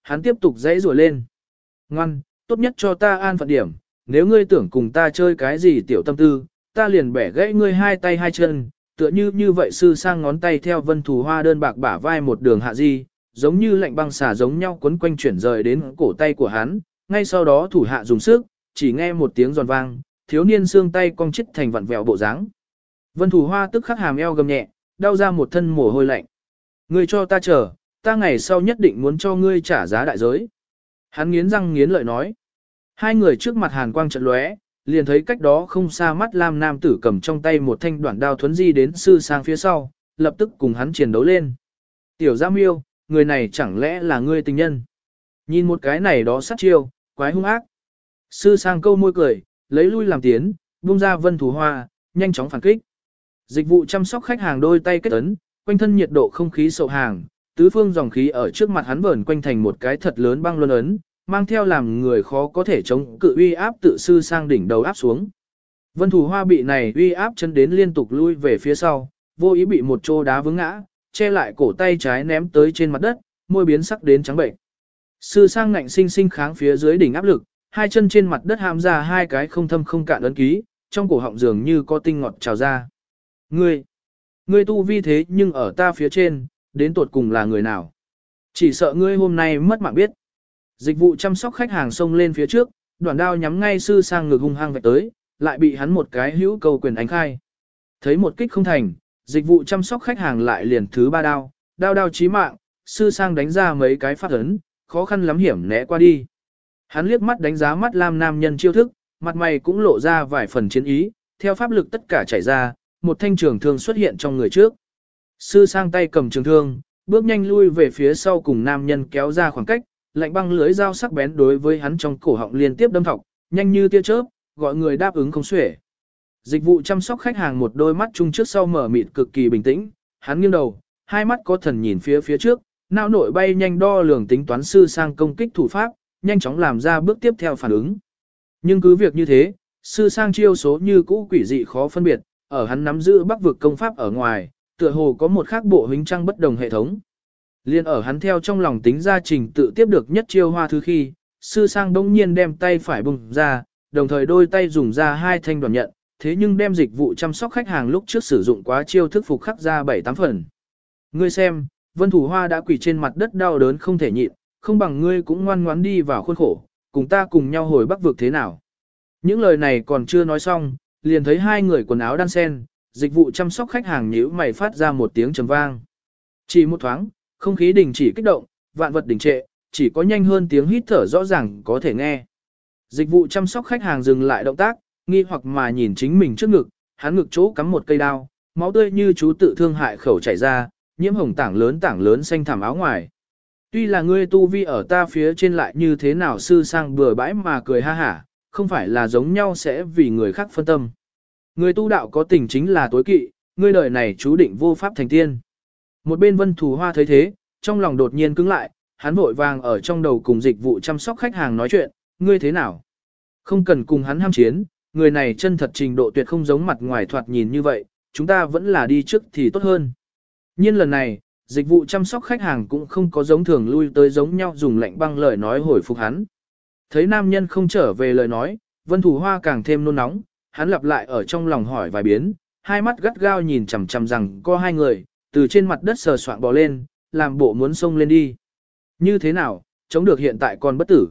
hắn tiếp tục dãy rủa lên. Ngoan, tốt nhất cho ta an phận điểm, nếu ngươi tưởng cùng ta chơi cái gì tiểu tâm tư, ta liền bẻ gãy ngươi hai tay hai chân, tựa như như vậy sư sang ngón tay theo vân thù hoa đơn bạc bả vai một đường hạ di, giống như lạnh băng xả giống nhau quấn quanh chuyển rời đến cổ tay của hắn, ngay sau đó thủ hạ dùng sức, chỉ nghe một tiếng giòn vang, thiếu niên xương tay cong chít thành vặn vẹo bộ dáng. Vân thù hoa tức khắc hàm eo gầm nhẹ, đau ra một thân mồ hôi lạnh. Ngươi cho ta chờ, ta ngày sau nhất định muốn cho ngươi trả giá đại giới. Hắn nghiến răng nghiến lợi nói. Hai người trước mặt hàn quang chợt lóe, liền thấy cách đó không xa mắt lam nam tử cầm trong tay một thanh đoạn đao thuấn di đến sư sang phía sau, lập tức cùng hắn chiến đấu lên. Tiểu Giang Miêu, người này chẳng lẽ là ngươi tình nhân? Nhìn một cái này đó sát chiêu, quái hung ác. Sư sang câu môi cười, lấy lui làm tiến, buông ra vân thù hoa, nhanh chóng phản kích. Dịch vụ chăm sóc khách hàng đôi tay kết ấn, quanh thân nhiệt độ không khí sậu hàng, tứ phương dòng khí ở trước mặt hắn vờn quanh thành một cái thật lớn băng luân ấn, mang theo làm người khó có thể chống cự uy áp tự sư sang đỉnh đầu áp xuống. Vân Thù Hoa bị này uy áp chân đến liên tục lui về phía sau, vô ý bị một chỗ đá vướng ngã, che lại cổ tay trái ném tới trên mặt đất, môi biến sắc đến trắng bệnh. Sư sang ngạnh sinh sinh kháng phía dưới đỉnh áp lực, hai chân trên mặt đất hàm ra hai cái không thâm không cạn ấn ký, trong cổ họng dường như có tinh ngọt trào ra. Ngươi, ngươi tu vi thế nhưng ở ta phía trên, đến tột cùng là người nào? Chỉ sợ ngươi hôm nay mất mạng biết. Dịch vụ chăm sóc khách hàng xông lên phía trước, đoạn đao nhắm ngay sư sang ngực hung hăng vạch tới, lại bị hắn một cái hữu cầu quyền ánh khai. Thấy một kích không thành, dịch vụ chăm sóc khách hàng lại liền thứ ba đao, đao đao chí mạng, sư sang đánh ra mấy cái phát ấn, khó khăn lắm hiểm né qua đi. Hắn liếc mắt đánh giá mắt lam nam nhân chiêu thức, mặt mày cũng lộ ra vài phần chiến ý, theo pháp lực tất cả chảy ra, một thanh trường thương xuất hiện trong người trước. Sư sang tay cầm trường thương, bước nhanh lui về phía sau cùng nam nhân kéo ra khoảng cách, lạnh băng lưới dao sắc bén đối với hắn trong cổ họng liên tiếp đâm thọc, nhanh như tia chớp, gọi người đáp ứng không xuể. Dịch vụ chăm sóc khách hàng một đôi mắt chung trước sau mở mịt cực kỳ bình tĩnh, hắn nghiêng đầu, hai mắt có thần nhìn phía phía trước, não nội bay nhanh đo lường tính toán sư sang công kích thủ pháp, nhanh chóng làm ra bước tiếp theo phản ứng. Nhưng cứ việc như thế, sư sang chiêu số như cũ quỷ dị khó phân biệt, ở hắn nắm giữ bắc vực công pháp ở ngoài, tựa hồ có một khác bộ hình trăng bất đồng hệ thống. Liên ở hắn theo trong lòng tính ra trình tự tiếp được nhất chiêu hoa thứ khi, sư sang đông nhiên đem tay phải bùng ra, đồng thời đôi tay dùng ra hai thanh đoàn nhận, thế nhưng đem dịch vụ chăm sóc khách hàng lúc trước sử dụng quá chiêu thức phục khắc ra bảy tám phần. Ngươi xem, Vân Thủ Hoa đã quỳ trên mặt đất đau đớn không thể nhịn, không bằng ngươi cũng ngoan ngoãn đi vào khuôn khổ, cùng ta cùng nhau hồi bắc vực thế nào. Những lời này còn chưa nói xong, liền thấy hai người quần áo đan sen, dịch vụ chăm sóc khách hàng nhíu mày phát ra một tiếng trầm vang. Chỉ một thoáng, không khí đình chỉ kích động, vạn vật đình trệ, chỉ có nhanh hơn tiếng hít thở rõ ràng có thể nghe. Dịch vụ chăm sóc khách hàng dừng lại động tác, nghi hoặc mà nhìn chính mình trước ngực, hắn ngực chỗ cắm một cây đao, máu tươi như chú tự thương hại khẩu chảy ra, nhiễm hồng tảng lớn tảng lớn xanh thảm áo ngoài. Tuy là ngươi tu vi ở ta phía trên lại như thế nào sư sang bừa bãi mà cười ha hả, không phải là giống nhau sẽ vì người khác phân tâm. Người tu đạo có tình chính là tối kỵ, ngươi đời này chú định vô pháp thành tiên. Một bên Vân Thù Hoa thấy thế, trong lòng đột nhiên cứng lại, hắn vội vàng ở trong đầu cùng dịch vụ chăm sóc khách hàng nói chuyện, ngươi thế nào? Không cần cùng hắn ham chiến, người này chân thật trình độ tuyệt không giống mặt ngoài thoạt nhìn như vậy, chúng ta vẫn là đi trước thì tốt hơn. Nhưng lần này, dịch vụ chăm sóc khách hàng cũng không có giống thường lui tới giống nhau dùng lạnh băng lời nói hồi phục hắn. Thấy nam nhân không trở về lời nói, Vân Thù Hoa càng thêm nôn nóng, hắn lặp lại ở trong lòng hỏi vài biến, hai mắt gắt gao nhìn chằm chằm rằng có hai người, từ trên mặt đất sờ soạng bò lên, làm bộ muốn xông lên đi. Như thế nào, chống được hiện tại còn bất tử.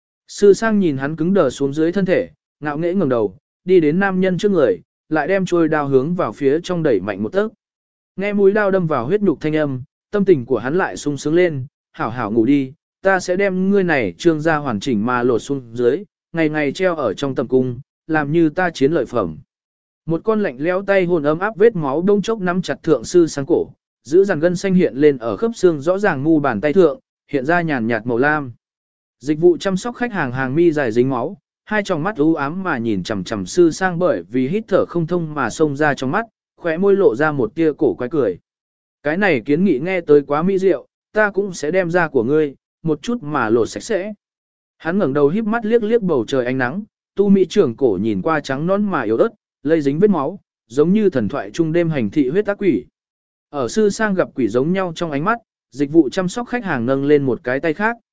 Sư sang nhìn hắn cứng đờ xuống dưới thân thể, ngạo nghễ ngẩng đầu, đi đến nam nhân trước người, lại đem trôi đao hướng vào phía trong đẩy mạnh một tấc. Nghe mũi đao đâm vào huyết nhục thanh âm, tâm tình của hắn lại sung sướng lên, hảo hảo ngủ đi, ta sẽ đem ngươi này trương ra hoàn chỉnh mà lột xuống dưới, ngày ngày treo ở trong tầm cung, làm như ta chiến lợi phẩm. Một con lạnh lẽo tay hồn ấm áp vết máu đông chốc nắm chặt thượng sư sang cổ, giữ dàn gân xanh hiện lên ở khớp xương rõ ràng ngu bàn tay thượng, hiện ra nhàn nhạt màu lam. Dịch vụ chăm sóc khách hàng hàng mi dài dính máu, hai tròng mắt u ám mà nhìn chằm chằm sư sang bởi vì hít thở không thông mà xông ra trong mắt, khóe môi lộ ra một tia cổ quái cười. Cái này kiến nghị nghe tới quá mỹ diệu, ta cũng sẽ đem ra của ngươi, một chút mà lột sạch sẽ. Hắn ngẩng đầu híp mắt liếc liếc bầu trời ánh nắng, tu mỹ trưởng cổ nhìn qua trắng nón mà yếu ớt, lây dính vết máu, giống như thần thoại trung đêm hành thị huyết ác quỷ. Ở sư sang gặp quỷ giống nhau trong ánh mắt, dịch vụ chăm sóc khách hàng nâng lên một cái tay khác,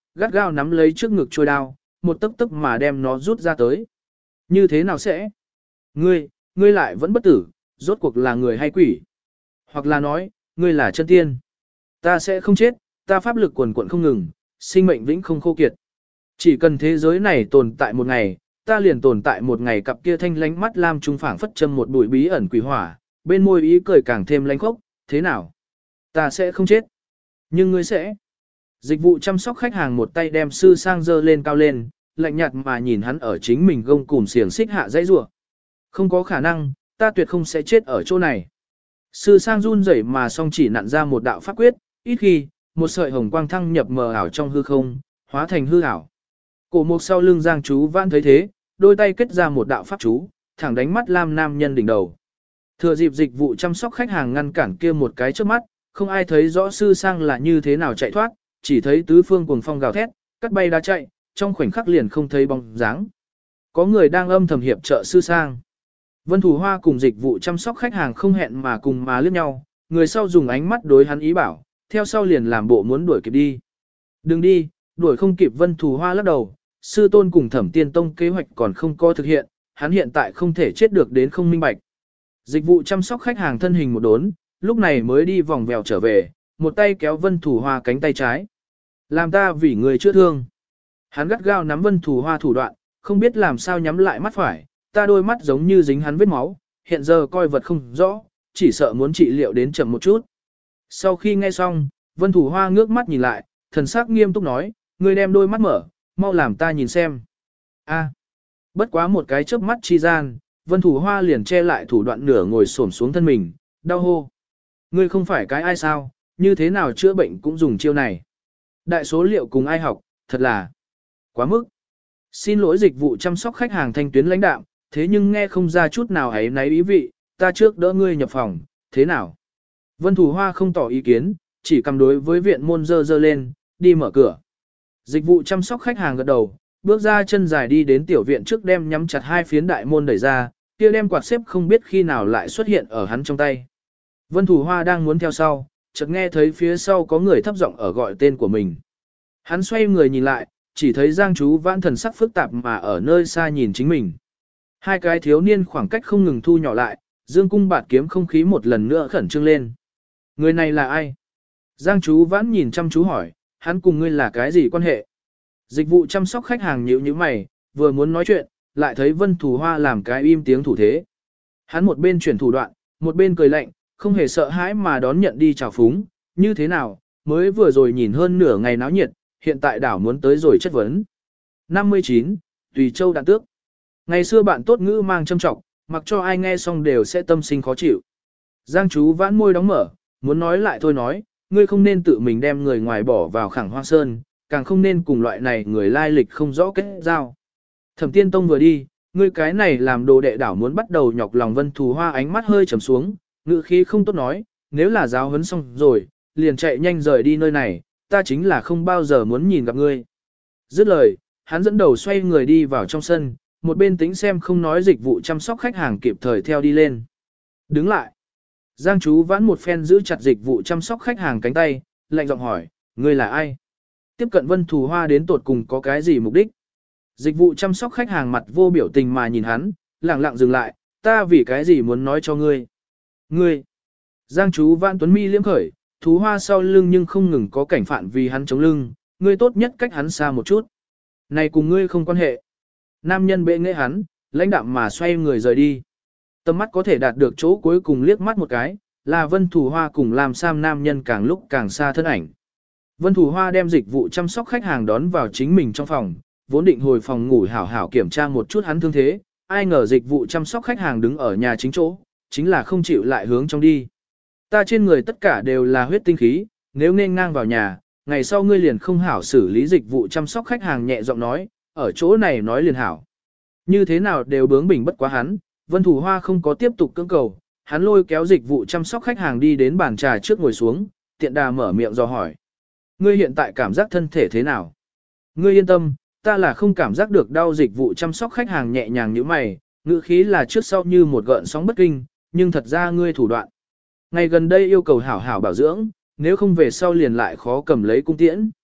gắt gao nắm lấy trước ngực trôi đao, một tấc tấc mà đem nó rút ra tới. Như thế nào sẽ? Ngươi, ngươi lại vẫn bất tử, rốt cuộc là người hay quỷ? Hoặc là nói, ngươi là chân tiên. Ta sẽ không chết, ta pháp lực quần quận không ngừng, sinh mệnh vĩnh không khô kiệt. Chỉ cần thế giới này tồn tại một ngày, ta liền tồn tại một ngày. Cặp kia thanh lánh mắt lam trung phảng phất châm một bụi bí ẩn quỷ hỏa, bên môi ý cười càng thêm lánh khốc. Thế nào? Ta sẽ không chết. Nhưng ngươi sẽ. Dịch vụ chăm sóc khách hàng một tay đem sư sang dơ lên cao lên, lạnh nhạt mà nhìn hắn ở chính mình gông cùm xiềng xích hạ dãy rủa. Không có khả năng, ta tuyệt không sẽ chết ở chỗ này. Sư sang run rẩy mà song chỉ nặn ra một đạo pháp quyết, ít khi, một sợi hồng quang thăng nhập mờ ảo trong hư không, hóa thành hư ảo. Cổ mục sau lưng Giang Chú Vãn thấy thế, đôi tay kết ra một đạo pháp chú, thẳng đánh mắt lam nam nhân đỉnh đầu. Thừa dịp dịch vụ chăm sóc khách hàng ngăn cản kia một cái trước mắt, không ai thấy rõ sư sang là như thế nào chạy thoát, chỉ thấy tứ phương cuồng phong gào thét, cắt bay đá chạy, trong khoảnh khắc liền không thấy bóng dáng. Có người đang âm thầm hiệp trợ sư sang. Vân Thủ Hoa cùng dịch vụ chăm sóc khách hàng không hẹn mà cùng mà liếc nhau, người sau dùng ánh mắt đối hắn ý bảo, theo sau liền làm bộ muốn đuổi kịp đi. Đừng đi, đuổi không kịp. Vân Thủ Hoa lắc đầu, sư tôn cùng Thẩm Tiên Tông kế hoạch còn không có thực hiện, hắn hiện tại không thể chết được đến không minh bạch. Dịch vụ chăm sóc khách hàng thân hình một đốn, lúc này mới đi vòng vèo trở về, một tay kéo Vân Thủ Hoa cánh tay trái. Làm ta vì người chữa thương. Hắn gắt gao nắm Vân Thủ Hoa thủ đoạn, không biết làm sao nhắm lại mắt phải, ta đôi mắt giống như dính hắn vết máu, hiện giờ coi vật không rõ, chỉ sợ muốn trị liệu đến chậm một chút. Sau khi nghe xong, Vân Thủ Hoa ngước mắt nhìn lại, thần sắc nghiêm túc nói, ngươi đem đôi mắt mở, mau làm ta nhìn xem. A. Bất quá một cái chớp mắt chi gian, Vân Thủ Hoa liền che lại thủ đoạn nửa ngồi xổm xuống thân mình, đau hô. Ngươi không phải cái ai sao, như thế nào chữa bệnh cũng dùng chiêu này. Đại số liệu cùng ai học, thật là quá mức. Xin lỗi. Dịch vụ chăm sóc khách hàng thanh tuyến lãnh đạm, thế nhưng nghe không ra chút nào ấy náy ý vị, ta trước đỡ ngươi nhập phòng, thế nào? Vân Thủ Hoa không tỏ ý kiến, chỉ cầm đối với viện môn dơ dơ lên, đi mở cửa. Dịch vụ chăm sóc khách hàng gật đầu, bước ra chân dài đi đến tiểu viện trước, đem nhắm chặt hai phiến đại môn đẩy ra, kia đem quạt xếp không biết khi nào lại xuất hiện ở hắn trong tay. Vân Thủ Hoa đang muốn theo sau, chợt nghe thấy phía sau có người thấp giọng ở gọi tên của mình. Hắn xoay người nhìn lại, chỉ thấy Giang Chú Vãn thần sắc phức tạp mà ở nơi xa nhìn chính mình. Hai cái thiếu niên khoảng cách không ngừng thu nhỏ lại, dương cung bạt kiếm không khí một lần nữa khẩn trương lên. Người này là ai? Giang Chú Vãn nhìn chăm chú hỏi, hắn cùng ngươi là cái gì quan hệ? Dịch vụ chăm sóc khách hàng nhíu nhíu mày, vừa muốn nói chuyện, lại thấy Vân Thủ Hoa làm cái im tiếng thủ thế. Hắn một bên chuyển thủ đoạn, một bên cười lạnh, không hề sợ hãi mà đón nhận đi chào phúng, như thế nào, mới vừa rồi nhìn hơn nửa ngày náo nhiệt, hiện tại đảo muốn tới rồi chất vấn. năm mươi chín, Tùy Châu Đạn Tước. Ngày xưa bạn tốt ngữ mang châm trọng, mặc cho ai nghe xong đều sẽ tâm sinh khó chịu. Giang Chú Vãn môi đóng mở, muốn nói lại thôi nói, ngươi không nên tự mình đem người ngoài bỏ vào Khẳng Hoa Sơn, càng không nên cùng loại này người lai lịch không rõ kết giao. Thẩm Tiên Tông vừa đi, ngươi cái này làm đồ đệ đảo muốn bắt đầu nhọc lòng. Vân Thủ Hoa ánh mắt hơi trầm xuống, ngữ khí không tốt nói, nếu là giáo huấn xong rồi, liền chạy nhanh rời đi nơi này, ta chính là không bao giờ muốn nhìn gặp ngươi. Dứt lời, hắn dẫn đầu xoay người đi vào trong sân, một bên tính xem không nói. Dịch vụ chăm sóc khách hàng kịp thời theo đi lên. Đứng lại. Giang Chú Vãn một phen giữ chặt dịch vụ chăm sóc khách hàng cánh tay, lạnh giọng hỏi, ngươi là ai? Tiếp cận Vân Thủ Hoa đến tột cùng có cái gì mục đích? Dịch vụ chăm sóc khách hàng mặt vô biểu tình mà nhìn hắn, lặng lặng dừng lại, ta vì cái gì muốn nói cho ngươi? Ngươi! Giang Chú Vãn tuấn mi liếm khởi, Thú Hoa sau lưng nhưng không ngừng có cảnh phản vì hắn chống lưng, ngươi tốt nhất cách hắn xa một chút. Này cùng ngươi không quan hệ. Nam nhân bệ nghệ hắn, lãnh đạm mà xoay người rời đi. Tầm mắt có thể đạt được chỗ cuối cùng liếc mắt một cái, là Vân Thủ Hoa cùng làm Sam nam nhân càng lúc càng xa thân ảnh. Vân Thủ Hoa đem dịch vụ chăm sóc khách hàng đón vào chính mình trong phòng, vốn định hồi phòng ngủ hảo hảo kiểm tra một chút hắn thương thế, ai ngờ dịch vụ chăm sóc khách hàng đứng ở nhà chính chỗ, chính là không chịu lại hướng trong đi. Ta trên người tất cả đều là huyết tinh khí, nếu nên ngang vào nhà, ngày sau ngươi liền không hảo xử lý. Dịch vụ chăm sóc khách hàng nhẹ giọng nói, ở chỗ này nói liền hảo. Như thế nào đều bướng bỉnh bất quá hắn, Vân Thủ Hoa không có tiếp tục cưỡng cầu, hắn lôi kéo dịch vụ chăm sóc khách hàng đi đến bàn trà trước ngồi xuống, tiện đà mở miệng dò hỏi. Ngươi hiện tại cảm giác thân thể thế nào? Ngươi yên tâm, ta là không cảm giác được đau. Dịch vụ chăm sóc khách hàng nhẹ nhàng như mày, ngữ khí là trước sau như một gợn sóng bất kinh, nhưng thật ra ngươi thủ đoạn. Ngày gần đây yêu cầu hảo hảo bảo dưỡng, nếu không về sau liền lại khó cầm lấy cung tiễn.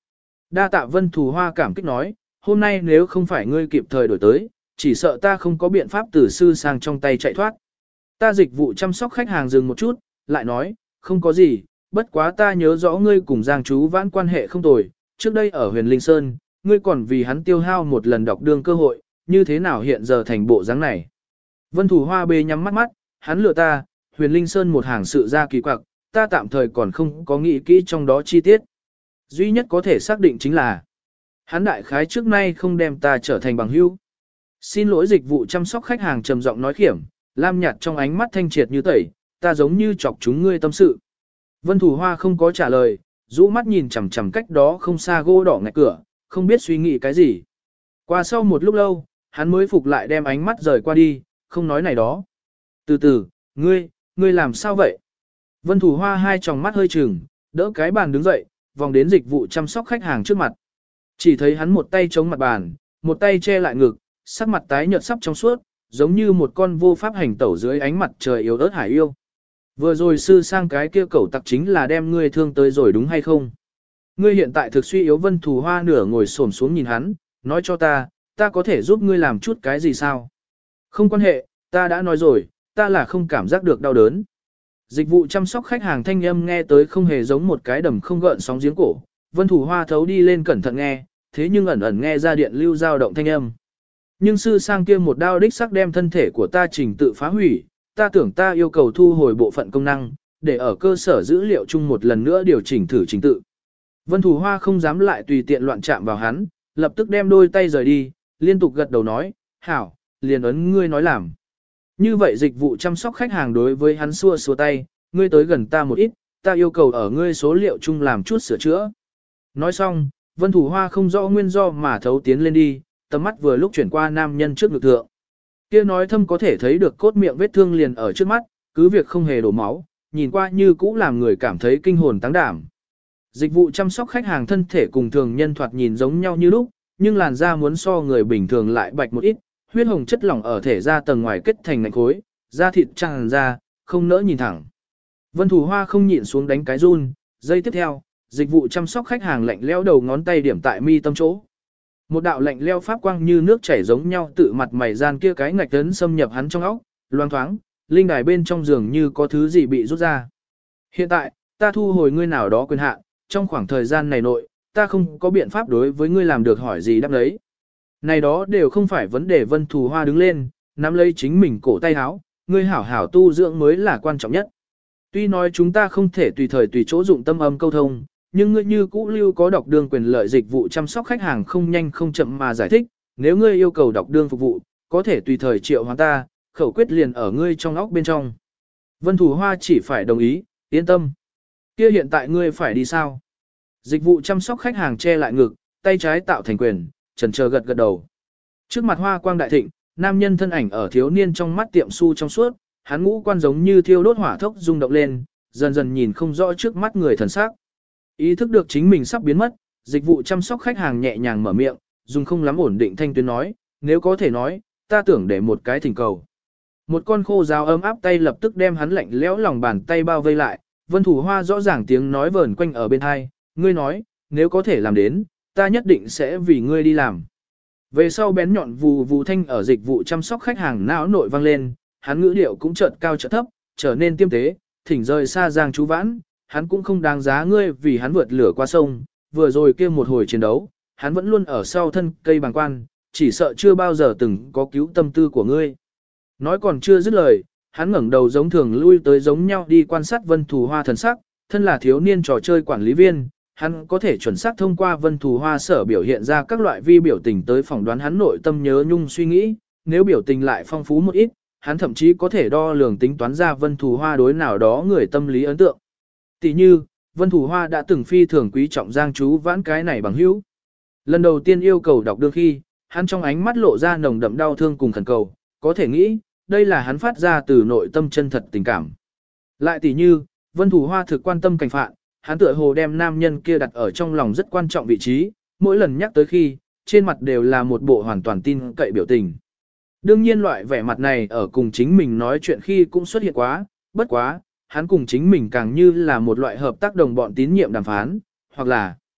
Đa tạ Vân Thù Hoa cảm kích nói, hôm nay nếu không phải ngươi kịp thời đổi tới, chỉ sợ ta không có biện pháp từ sư sang trong tay chạy thoát. Ta dịch vụ chăm sóc khách hàng dừng một chút, lại nói, không có gì, bất quá ta nhớ rõ ngươi cùng Giang chú vãn quan hệ không tồi, trước đây ở huyền Linh Sơn, ngươi còn vì hắn tiêu hao một lần đọc đương cơ hội, như thế nào hiện giờ thành bộ dáng này. Vân Thủ Hoa bê nhắm mắt mắt, hắn lừa ta, huyền Linh Sơn một hàng sự ra kỳ quặc, ta tạm thời còn không có nghĩ kỹ trong đó chi tiết. Duy nhất có thể xác định chính là, hắn đại khái trước nay không đem ta trở thành bằng hữu. Xin lỗi dịch vụ chăm sóc khách hàng trầm giọng nói khiểm, lam nhạt trong ánh mắt thanh triệt như tẩy, ta giống như chọc chúng ngươi tâm sự. Vân Thủ Hoa không có trả lời, rũ mắt nhìn chằm chằm cách đó không xa gỗ đỏ ngạch cửa, không biết suy nghĩ cái gì. Qua sau một lúc lâu, hắn mới phục lại đem ánh mắt rời qua đi, không nói này đó. Từ từ, ngươi, ngươi làm sao vậy? Vân Thủ Hoa hai tròng mắt hơi trừng, đỡ cái bàn đứng dậy, vòng đến dịch vụ chăm sóc khách hàng trước mặt. Chỉ thấy hắn một tay chống mặt bàn, một tay che lại ngực, sắc mặt tái nhợt sắp trong suốt, giống như một con vô pháp hành tẩu dưới ánh mặt trời yếu ớt hải yêu. Vừa rồi sư sang cái kia cẩu tặc chính là đem ngươi thương tới rồi đúng hay không? Ngươi hiện tại thực suy yếu. Vân Thủ Hoa nửa ngồi xổm xuống nhìn hắn, nói cho ta, ta có thể giúp ngươi làm chút cái gì sao? Không quan hệ, ta đã nói rồi, ta là không cảm giác được đau đớn. Dịch vụ chăm sóc khách hàng thanh âm nghe tới không hề giống một cái đầm không gợn sóng giếng cổ. Vân Thủ Hoa thấu đi lên cẩn thận nghe, thế nhưng ẩn ẩn nghe ra điện lưu dao động thanh âm. Nhưng sư sang kia một đao đích sắc đem thân thể của ta trình tự phá hủy, ta tưởng ta yêu cầu thu hồi bộ phận công năng, để ở cơ sở dữ liệu chung một lần nữa điều chỉnh thử trình tự. Vân Thủ Hoa không dám lại tùy tiện loạn chạm vào hắn, lập tức đem đôi tay rời đi, liên tục gật đầu nói, hảo, liền ấn ngươi nói làm. Như vậy dịch vụ chăm sóc khách hàng đối với hắn xua xua tay, ngươi tới gần ta một ít, ta yêu cầu ở ngươi số liệu chung làm chút sửa chữa. Nói xong, Vân Thủ Hoa không rõ nguyên do mà thấu tiến lên đi, tầm mắt vừa lúc chuyển qua nam nhân trước ngực thượng. Kia nói thâm có thể thấy được cốt miệng vết thương liền ở trước mắt, cứ việc không hề đổ máu, nhìn qua như cũ làm người cảm thấy kinh hồn táng đảm. Dịch vụ chăm sóc khách hàng thân thể cùng thường nhân thoạt nhìn giống nhau như lúc, nhưng làn da muốn so người bình thường lại bạch một ít, huyết hồng chất lỏng ở thể da tầng ngoài kết thành ngạnh khối, da thịt tràn ra, không nỡ nhìn thẳng. Vân Thủ Hoa không nhịn xuống đánh cái run, giây tiếp theo, dịch vụ chăm sóc khách hàng lạnh lẽo đầu ngón tay điểm tại mi tâm chỗ. Một đạo lạnh lẽo pháp quang như nước chảy giống nhau tự mặt mày gian kia cái ngạch tấn xâm nhập hắn trong óc, loang thoáng, linh đài bên trong giường như có thứ gì bị rút ra. Hiện tại, ta thu hồi ngươi nào đó quyền hạn, trong khoảng thời gian này nội, ta không có biện pháp đối với ngươi làm được hỏi gì đáp lấy. Này đó đều không phải vấn đề. Vân Thủ Hoa đứng lên, nắm lấy chính mình cổ tay áo, ngươi hảo hảo tu dưỡng mới là quan trọng nhất. Tuy nói chúng ta không thể tùy thời tùy chỗ dụng tâm âm câu thông, nhưng ngươi như cũ lưu có đọc đương quyền lợi dịch vụ chăm sóc khách hàng không nhanh không chậm mà giải thích, nếu ngươi yêu cầu đọc đương phục vụ, có thể tùy thời triệu hoán ta, khẩu quyết liền ở ngươi trong óc bên trong. Vân Thủ Hoa chỉ phải đồng ý, yên tâm. Kia hiện tại ngươi phải đi sao? Dịch vụ chăm sóc khách hàng che lại ngực, tay trái tạo thành quyền, chần chờ gật gật đầu. Trước mặt hoa quang đại thịnh, nam nhân thân ảnh ở thiếu niên trong mắt tiệm su trong suốt, hắn ngũ quan giống như thiêu đốt hỏa thốc rung động lên, dần dần nhìn không rõ trước mắt người thần sắc. Ý thức được chính mình sắp biến mất, dịch vụ chăm sóc khách hàng nhẹ nhàng mở miệng, dùng không lắm ổn định thanh tuyến nói, nếu có thể nói, ta tưởng để một cái thỉnh cầu. Một con khô giáo ấm áp tay lập tức đem hắn lạnh lẽo lòng bàn tay bao vây lại, Vân Thủ Hoa rõ ràng tiếng nói vờn quanh ở bên hai, ngươi nói, nếu có thể làm đến, ta nhất định sẽ vì ngươi đi làm. Về sau bén nhọn vù vù thanh ở dịch vụ chăm sóc khách hàng não nội vang lên, hắn ngữ điệu cũng chợt cao chợt thấp, trở nên tiêm tế, thỉnh rời xa Giang Chú Vãn, hắn cũng không đáng giá ngươi vì hắn vượt lửa qua sông, vừa rồi kia một hồi chiến đấu, hắn vẫn luôn ở sau thân cây bàng quan, chỉ sợ chưa bao giờ từng có cứu tâm tư của ngươi. Nói còn chưa dứt lời, hắn ngẩng đầu giống thường lui tới giống nhau đi quan sát Vân Thủ Hoa thần sắc, thân là thiếu niên trò chơi quản lý viên, hắn có thể chuẩn xác thông qua Vân Thủ Hoa sở biểu hiện ra các loại vi biểu tình tới phỏng đoán hắn nội tâm nhớ nhung suy nghĩ, nếu biểu tình lại phong phú một ít, hắn thậm chí có thể đo lường tính toán ra Vân Thủ Hoa đối nào đó người tâm lý ấn tượng. Tỷ như, Vân Thủ Hoa đã từng phi thường quý trọng Giang Chú Vãn cái này bằng hữu. Lần đầu tiên yêu cầu đọc đương khi, hắn trong ánh mắt lộ ra nồng đậm đau thương cùng khẩn cầu, có thể nghĩ, đây là hắn phát ra từ nội tâm chân thật tình cảm. Lại tỷ như, Vân Thủ Hoa thực quan tâm cảnh phạn, hắn tựa hồ đem nam nhân kia đặt ở trong lòng rất quan trọng vị trí, mỗi lần nhắc tới khi, trên mặt đều là một bộ hoàn toàn tin cậy biểu tình. Đương nhiên loại vẻ mặt này ở cùng chính mình nói chuyện khi cũng xuất hiện quá, bất quá, hắn cùng chính mình càng như là một loại hợp tác đồng bọn tín nhiệm đàm phán, hoặc là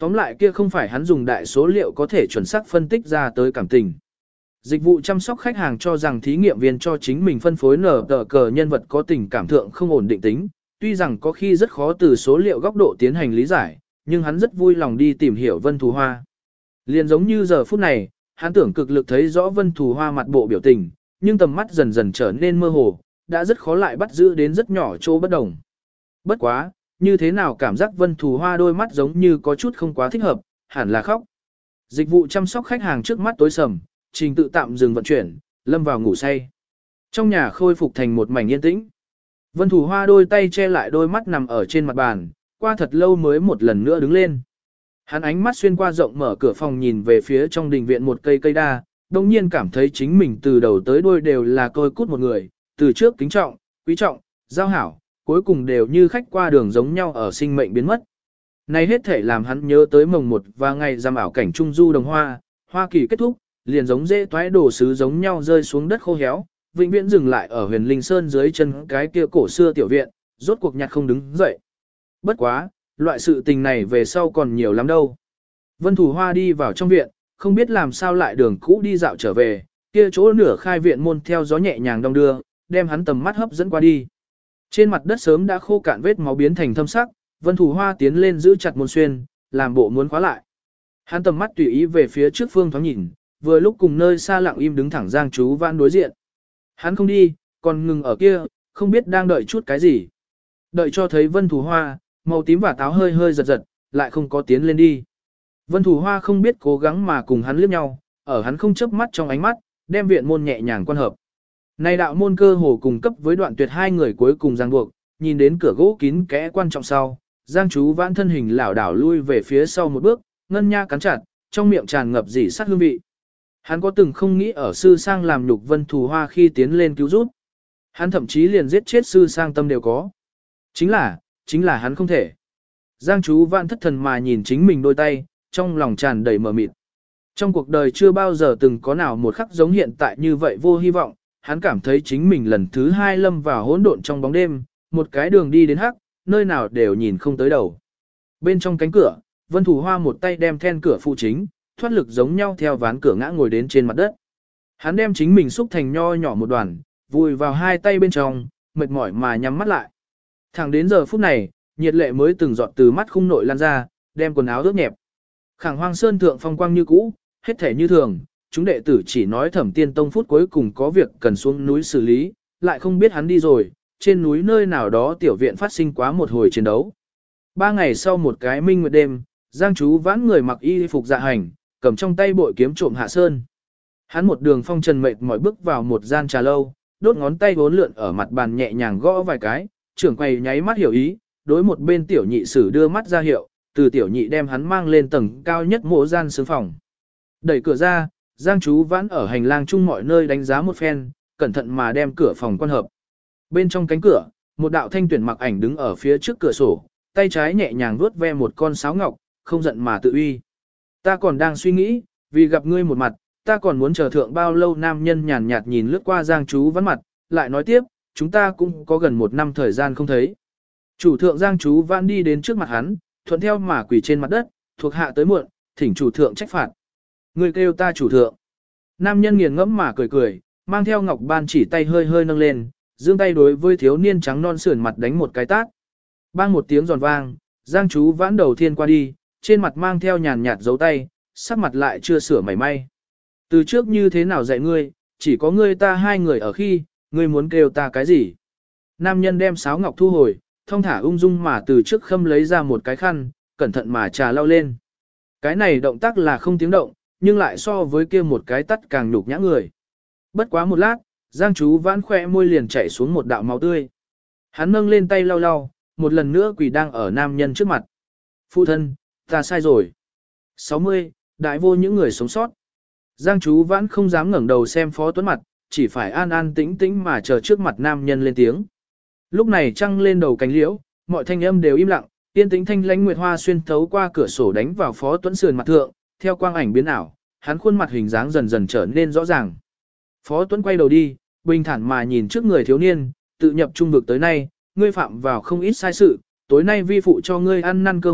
Tóm lại kia không phải hắn dùng đại số liệu có thể chuẩn xác phân tích ra tới cảm tình. Dịch vụ chăm sóc khách hàng cho rằng thí nghiệm viên cho chính mình phân phối nở tờ cờ nhân vật có tình cảm thượng không ổn định tính, tuy rằng có khi rất khó từ số liệu góc độ tiến hành lý giải, nhưng hắn rất vui lòng đi tìm hiểu Vân Thù Hoa. Liền giống như giờ phút này, hắn tưởng cực lực thấy rõ Vân Thù Hoa mặt bộ biểu tình, nhưng tầm mắt dần dần trở nên mơ hồ, đã rất khó lại bắt giữ đến rất nhỏ chỗ bất đồng. Bất quá, như thế nào cảm giác Vân Thù Hoa đôi mắt giống như có chút không quá thích hợp, hẳn là khóc. Dịch vụ chăm sóc khách hàng trước mắt tối sầm, trình tự tạm dừng vận chuyển, lâm vào ngủ say. Trong nhà khôi phục thành một mảnh yên tĩnh. Vân Thù Hoa đôi tay che lại đôi mắt nằm ở trên mặt bàn, qua thật lâu mới một lần nữa đứng lên. Hắn ánh mắt xuyên qua rộng mở cửa phòng nhìn về phía trong đình viện một cây cây đa, đồng nhiên cảm thấy chính mình từ đầu tới đuôi đều là côi cút một người, từ trước kính trọng, quý trọng, giao hảo, cuối cùng đều như khách qua đường giống nhau ở sinh mệnh biến mất. Này hết thể làm hắn nhớ tới mồng một và ngày giam ảo cảnh trung du đồng hoa, Hoa Kỳ kết thúc, liền giống dễ toái đổ sứ giống nhau rơi xuống đất khô héo, vĩnh viễn dừng lại ở huyền linh sơn dưới chân cái kia cổ xưa tiểu viện, rốt cuộc nhặt không đứng dậy. Bất quá, loại sự tình này về sau còn nhiều lắm đâu. Vân Thù Hoa đi vào trong viện, không biết làm sao lại đường cũ đi dạo trở về, kia chỗ nửa khai viện môn theo gió nhẹ nhàng đong đưa, đem hắn tầm mắt hấp dẫn qua đi. Trên mặt đất sớm đã khô cạn vết máu biến thành thâm sắc, Vân Thù Hoa tiến lên giữ chặt môn xuyên, làm bộ muốn khóa lại. Hắn tầm mắt tùy ý về phía trước phương thoáng nhìn, vừa lúc cùng nơi xa lặng im đứng thẳng Giang Chú Vãn đối diện. Hắn không đi, còn ngừng ở kia, không biết đang đợi chút cái gì. Đợi cho thấy Vân Thù Hoa, màu tím và táo hơi hơi giật giật, lại không có tiến lên đi. Vân Thù Hoa không biết cố gắng mà cùng hắn liếc nhau, ở hắn không chớp mắt trong ánh mắt, đem viện môn nhẹ nhàng quan hợp. Này đạo môn cơ hồ cùng cấp với đoạn tuyệt hai người cuối cùng ràng buộc, nhìn đến cửa gỗ kín kẽ quan trọng sau, Giang Chú Vãn thân hình lảo đảo lui về phía sau một bước, ngân nha cắn chặt, trong miệng tràn ngập dỉ sát hương vị. Hắn có từng không nghĩ ở sư sang làm nhục Vân Thù Hoa khi tiến lên cứu giúp. Hắn thậm chí liền giết chết sư sang tâm đều có. Chính là, chính là hắn không thể. Giang Chú Vãn thất thần mà nhìn chính mình đôi tay, trong lòng tràn đầy mờ mịt. Trong cuộc đời chưa bao giờ từng có nào một khắc giống hiện tại như vậy vô hy vọng, hắn cảm thấy chính mình lần thứ hai lâm vào hỗn độn trong bóng đêm, một cái đường đi đến hắc, nơi nào đều nhìn không tới đầu. Bên trong cánh cửa, Vân Thù Hoa một tay đem then cửa phụ chính, thoát lực giống nhau theo ván cửa ngã ngồi đến trên mặt đất. Hắn đem chính mình xúc thành nho nhỏ một đoàn, vùi vào hai tay bên trong, mệt mỏi mà nhắm mắt lại. Thẳng đến giờ phút này, nhiệt lệ mới từng giọt từ mắt khung nội lan ra, đem quần áo ướt nhẹp. Khảng Hoang Sơn thượng phong quang như cũ, hết thể như thường, chúng đệ tử chỉ nói Thẩm Tiên Tông phút cuối cùng có việc cần xuống núi xử lý, lại không biết hắn đi rồi, trên núi nơi nào đó tiểu viện phát sinh quá một hồi chiến đấu. Ba ngày sau một cái minh nguyệt đêm, Giang Chú Vãn người mặc y phục dạ hành, cầm trong tay bội kiếm trộm hạ sơn. Hắn một đường phong trần mệt mỏi bước vào một gian trà lâu, đốt ngón tay vốn lượn ở mặt bàn nhẹ nhàng gõ vài cái, trưởng quầy nháy mắt hiểu ý, đối một bên tiểu nhị sử đưa mắt ra hiệu, từ tiểu nhị đem hắn mang lên tầng cao nhất mộ gian sướng phòng. Đẩy cửa ra, Giang Chú Vãn ở hành lang chung mọi nơi đánh giá một phen, cẩn thận mà đem cửa phòng quan hợp. Bên trong cánh cửa, một đạo thanh tuyển mặc ảnh đứng ở phía trước cửa sổ, tay trái nhẹ nhàng vuốt ve một con sáo ngọc, không giận mà tự uy. Ta còn đang suy nghĩ, vì gặp ngươi một mặt, ta còn muốn chờ thượng bao lâu. Nam nhân nhàn nhạt nhìn lướt qua Giang Chú Vãn mặt, lại nói tiếp, chúng ta cũng có gần một năm thời gian không thấy. Chủ thượng Giang Chú Vãn đi đến trước mặt hắn, thuận theo mà quỳ trên mặt đất, thuộc hạ tới muộn, thỉnh chủ thượng trách phạt. Ngươi kêu ta chủ thượng. Nam nhân nghiền ngẫm mà cười cười, mang theo ngọc ban chỉ tay hơi hơi nâng lên, giương tay đối với thiếu niên trắng non sườn mặt đánh một cái tát. Bang một tiếng giòn vang, Giang Chú Vãn đầu tiên qua đi, trên mặt mang theo nhàn nhạt dấu tay, sắc mặt lại chưa sửa mảy may. Từ trước như thế nào dạy ngươi, chỉ có ngươi ta hai người ở khi, ngươi muốn kêu ta cái gì? Nam nhân đem sáo ngọc thu hồi, thong thả ung dung mà từ trước khâm lấy ra một cái khăn, cẩn thận mà trà lau lên. Cái này động tác là không tiếng động, nhưng lại so với kia một cái tắt càng nhục nhã người. Bất quá một lát, Giang Chú Vãn khỏe môi liền chảy xuống một đạo máu tươi. Hắn nâng lên tay lau lau, một lần nữa quỳ đang ở nam nhân trước mặt. Phụ thân, ta sai rồi. sáu mươi, đại vô những người sống sót. Giang Chú Vãn không dám ngẩng đầu xem Phó Tuấn mặt, chỉ phải an an tĩnh tĩnh mà chờ trước mặt nam nhân lên tiếng. Lúc này trăng lên đầu cánh liễu, mọi thanh âm đều im lặng, yên tĩnh thanh lãnh nguyệt hoa xuyên thấu qua cửa sổ đánh vào Phó Tuấn sườn mặt thượng, theo quang ảnh biến ảo, hắn khuôn mặt hình dáng dần dần trở nên rõ ràng. Phó Tuấn quay đầu đi, bình thản mà nhìn trước người thiếu niên, tự nhập trung vực tới nay, ngươi phạm vào không ít sai sự, tối nay vi phụ cho ngươi ăn năn cơ hội,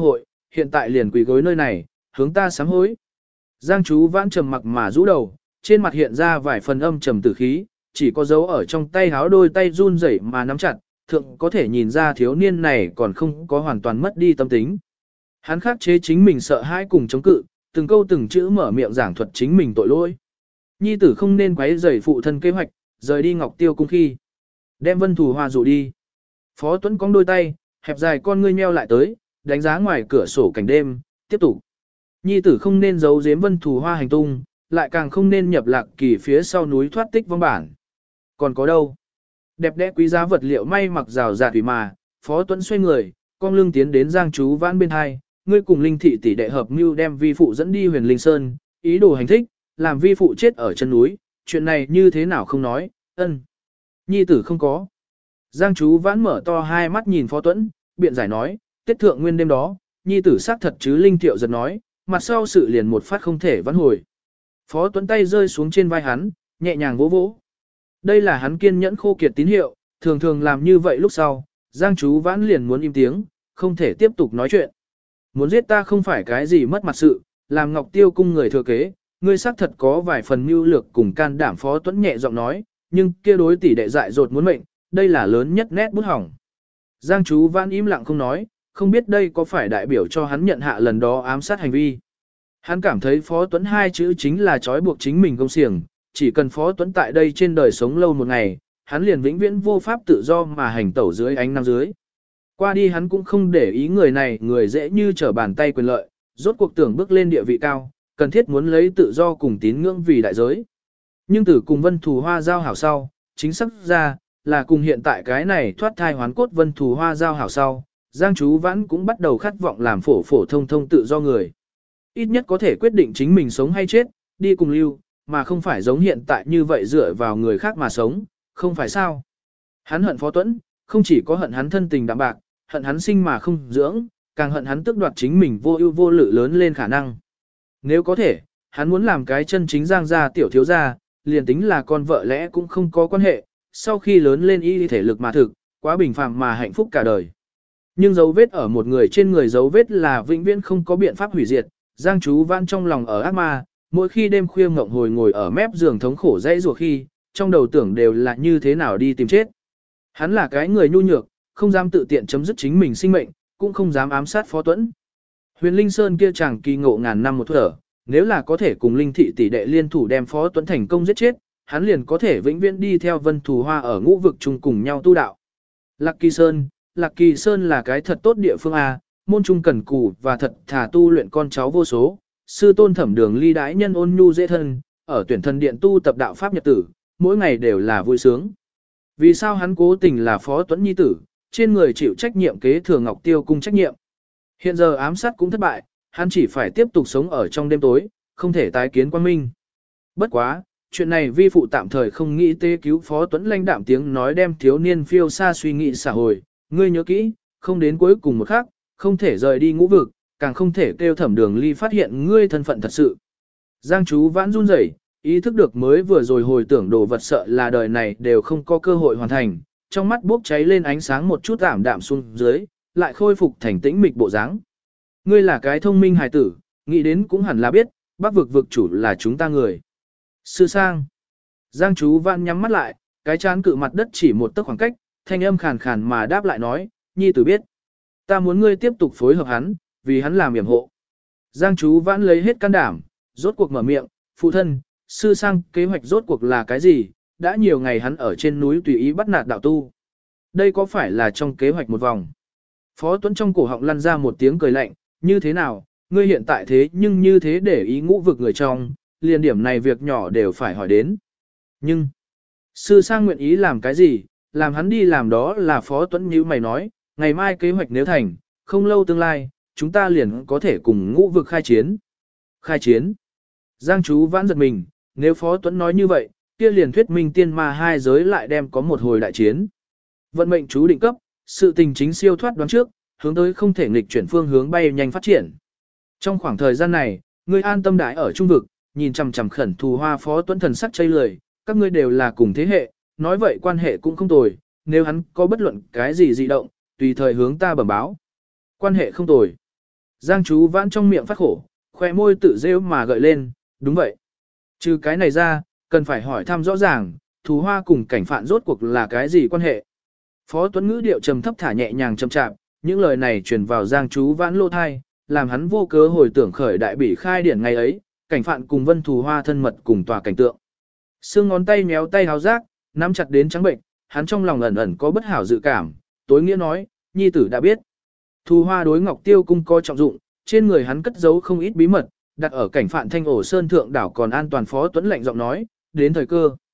hiện tại liền quỳ gối nơi này, hướng ta sám hối. Giang Chú Vãn trầm mặc mà rũ đầu, trên mặt hiện ra vài phần âm trầm tử khí, chỉ có dấu ở trong tay háo đôi tay run rẩy mà nắm chặt, thượng có thể nhìn ra thiếu niên này còn không có hoàn toàn mất đi tâm tính. Hắn khắc chế chính mình sợ hãi cùng chống cự, từng câu từng chữ mở miệng giảng thuật chính mình tội lỗi. Nhi tử không nên quấy rầy phụ thân kế hoạch, rời đi Ngọc Tiêu cung khi. Đem Vân Thù Hoa dụ đi. Phó Tuấn cong đôi tay, hẹp dài con ngươi nheo lại tới, đánh giá ngoài cửa sổ cảnh đêm, tiếp tục. Nhi tử không nên giấu giếm Vân Thù Hoa hành tung, lại càng không nên nhập lạc kỳ phía sau núi thoát tích vong bản. Còn có đâu? Đẹp đẽ quý giá vật liệu may mặc rào rạt tùy mà, Phó Tuấn xoay người, con lưng tiến đến Giang Chú Vãn bên hai, ngươi cùng Linh thị tỷ đệ hợp mưu đem vi phụ dẫn đi Huyền Linh Sơn, ý đồ hành thích, làm vi phụ chết ở chân núi, chuyện này như thế nào không nói, ân. Nhi tử không có. Giang Chú Vãn mở to hai mắt nhìn Phó Tuấn, biện giải nói, tiết thượng nguyên đêm đó, nhi tử xác thật chứ Linh Thiệu giật nói, mặt sau sự liền một phát không thể vãn hồi. Phó Tuấn tay rơi xuống trên vai hắn, nhẹ nhàng vỗ vỗ. Đây là hắn kiên nhẫn khô kiệt tín hiệu, thường thường làm như vậy lúc sau, Giang Chú Vãn liền muốn im tiếng, không thể tiếp tục nói chuyện. Muốn giết ta không phải cái gì mất mặt sự, làm Ngọc Tiêu cung người thừa kế, ngươi xác thật có vài phần mưu lược cùng can đảm. Phó Tuấn nhẹ giọng nói, nhưng kia đối tỷ đệ dại dột muốn mệnh, đây là lớn nhất nét bút hỏng. Giang Chú Vãn im lặng không nói, không biết đây có phải đại biểu cho hắn nhận hạ lần đó ám sát hành vi. Hắn cảm thấy Phó Tuấn hai chữ chính là trói buộc chính mình công xiềng, chỉ cần Phó Tuấn tại đây trên đời sống lâu một ngày, hắn liền vĩnh viễn vô pháp tự do mà hành tẩu dưới ánh nắng dưới. Qua đi hắn cũng không để ý người này người dễ như trở bàn tay quyền lợi, rốt cuộc tưởng bước lên địa vị cao, cần thiết muốn lấy tự do cùng tín ngưỡng vì đại giới. Nhưng từ cùng Vân Thù Hoa giao hảo sau, chính xác ra, là cùng hiện tại cái này thoát thai hoán cốt Vân Thù Hoa giao hảo sau, Giang Chú Vãn cũng bắt đầu khát vọng làm phổ phổ thông thông tự do người. Ít nhất có thể quyết định chính mình sống hay chết, đi cùng lưu, mà không phải giống hiện tại như vậy dựa vào người khác mà sống, không phải sao. Hắn hận Phó Tuấn, không chỉ có hận hắn thân tình đạm bạc, hận hắn sinh mà không dưỡng, càng hận hắn tước đoạt chính mình vô ưu vô lự lớn lên khả năng. Nếu có thể, hắn muốn làm cái chân chính Giang gia tiểu thiếu gia, liền tính là con vợ lẽ cũng không có quan hệ, sau khi lớn lên y thể lực mà thực, quá bình phàm mà hạnh phúc cả đời. Nhưng dấu vết ở một người trên người dấu vết là vĩnh viễn không có biện pháp hủy diệt, Giang Chú Vãn trong lòng ở ác ma, mỗi khi đêm khuya ngộng hồi ngồi ở mép giường thống khổ dãy rủa khi, trong đầu tưởng đều là như thế nào đi tìm chết. Hắn là cái người nhu nhược, không dám tự tiện chấm dứt chính mình sinh mệnh, cũng không dám ám sát Phó Tuấn. Huyền Linh Sơn kia chàng kỳ ngộ ngàn năm một thở, nếu là có thể cùng Linh thị tỷ đệ liên thủ đem Phó Tuấn thành công giết chết, hắn liền có thể vĩnh viễn đi theo Vân Thù Hoa ở ngũ vực chung cùng nhau tu đạo. Lạc Kỳ Sơn, Lạc Kỳ Sơn là cái thật tốt địa phương a, môn trung cần cù và thật thà tu luyện con cháu vô số, sư tôn Thẩm Đường Ly đãi nhân ôn nhu dễ thân, ở tuyển thần điện tu tập đạo pháp nhật tử, mỗi ngày đều là vui sướng. Vì sao hắn cố tình là Phó Tuấn nhi tử, trên người chịu trách nhiệm kế thừa Ngọc Tiêu cung trách nhiệm. Hiện giờ ám sát cũng thất bại, hắn chỉ phải tiếp tục sống ở trong đêm tối, không thể tái kiến quang minh. Bất quá, chuyện này vi phụ tạm thời không nghĩ tế cứu Phó Tuấn lãnh đạm tiếng nói đem thiếu niên phiêu xa suy nghĩ xả hồi, ngươi nhớ kỹ, không đến cuối cùng một khắc, không thể rời đi ngũ vực, càng không thể kêu Thẩm Đường Ly phát hiện ngươi thân phận thật sự. Giang Chú Vãn run rẩy, ý thức được mới vừa rồi hồi tưởng đồ vật sợ là đời này đều không có cơ hội hoàn thành, trong mắt bốc cháy lên ánh sáng một chút ảm đạm xuống dưới, lại khôi phục thành tĩnh mịch bộ dáng. Ngươi là cái thông minh hài tử, nghĩ đến cũng hẳn là biết, Bắc vực vực chủ là chúng ta người. Sư Sang. Giang Chú Vãn nhắm mắt lại, cái chán cự mặt đất chỉ một tấc khoảng cách, thanh âm khàn khàn mà đáp lại nói, nhi tử biết. Ta muốn ngươi tiếp tục phối hợp hắn, vì hắn làm yểm hộ. Giang Chú Vãn lấy hết can đảm, rốt cuộc mở miệng, phụ thân, Sư Sang kế hoạch rốt cuộc là cái gì, đã nhiều ngày hắn ở trên núi tùy ý bắt nạt đạo tu. Đây có phải là trong kế hoạch một vòng? Phó Tuấn trong cổ họng lăn ra một tiếng cười lạnh, như thế nào, ngươi hiện tại thế nhưng như thế để ý ngũ vực người trong, liền điểm này việc nhỏ đều phải hỏi đến. Nhưng, Sư Sang nguyện ý làm cái gì, làm hắn đi làm đó là Phó Tuấn như mày nói, ngày mai kế hoạch nếu thành, không lâu tương lai, chúng ta liền có thể cùng ngũ vực khai chiến. Khai chiến. Giang Chú Vãn giật mình, nếu Phó Tuấn nói như vậy, kia liền thuyết minh tiên ma hai giới lại đem có một hồi đại chiến. Vận mệnh chú định cấp, sự tình chính siêu thoát đoán trước, hướng tới không thể nghịch chuyển phương hướng bay nhanh phát triển. Trong khoảng thời gian này, ngươi an tâm đại ở trung vực, nhìn chằm chằm Khẩn Thù Hoa Phó Tuấn thần sắc chây lười, các ngươi đều là cùng thế hệ, nói vậy quan hệ cũng không tồi, nếu hắn có bất luận cái gì dị động, tùy thời hướng ta bẩm báo. Quan hệ không tồi. Giang chú vãn trong miệng phát khổ, khoe môi tự rêu mà gợi lên, đúng vậy. Trừ cái này ra, cần phải hỏi thăm rõ ràng, thù hoa cùng cảnh phạn rốt cuộc là cái gì quan hệ. Phó Tuấn ngữ điệu trầm thấp thả nhẹ nhàng chậm chạp, những lời này truyền vào Giang chú vãn lô thai, làm hắn vô cớ hồi tưởng khởi đại bỉ khai điển ngày ấy, cảnh phạn cùng vân thù hoa thân mật cùng tòa cảnh tượng. Xương ngón tay méo tay háo giác, nắm chặt đến trắng bệnh, hắn trong lòng ẩn ẩn có bất hảo dự cảm, tối nghĩa nói, nhi tử đã biết. Thù hoa đối Ngọc Tiêu cung có trọng dụng, trên người hắn cất giấu không ít bí mật, đặt ở cảnh phạn thanh ổ sơn thượng đảo còn an toàn. Phó Tuấn lạnh giọng nói, đến thời cơ.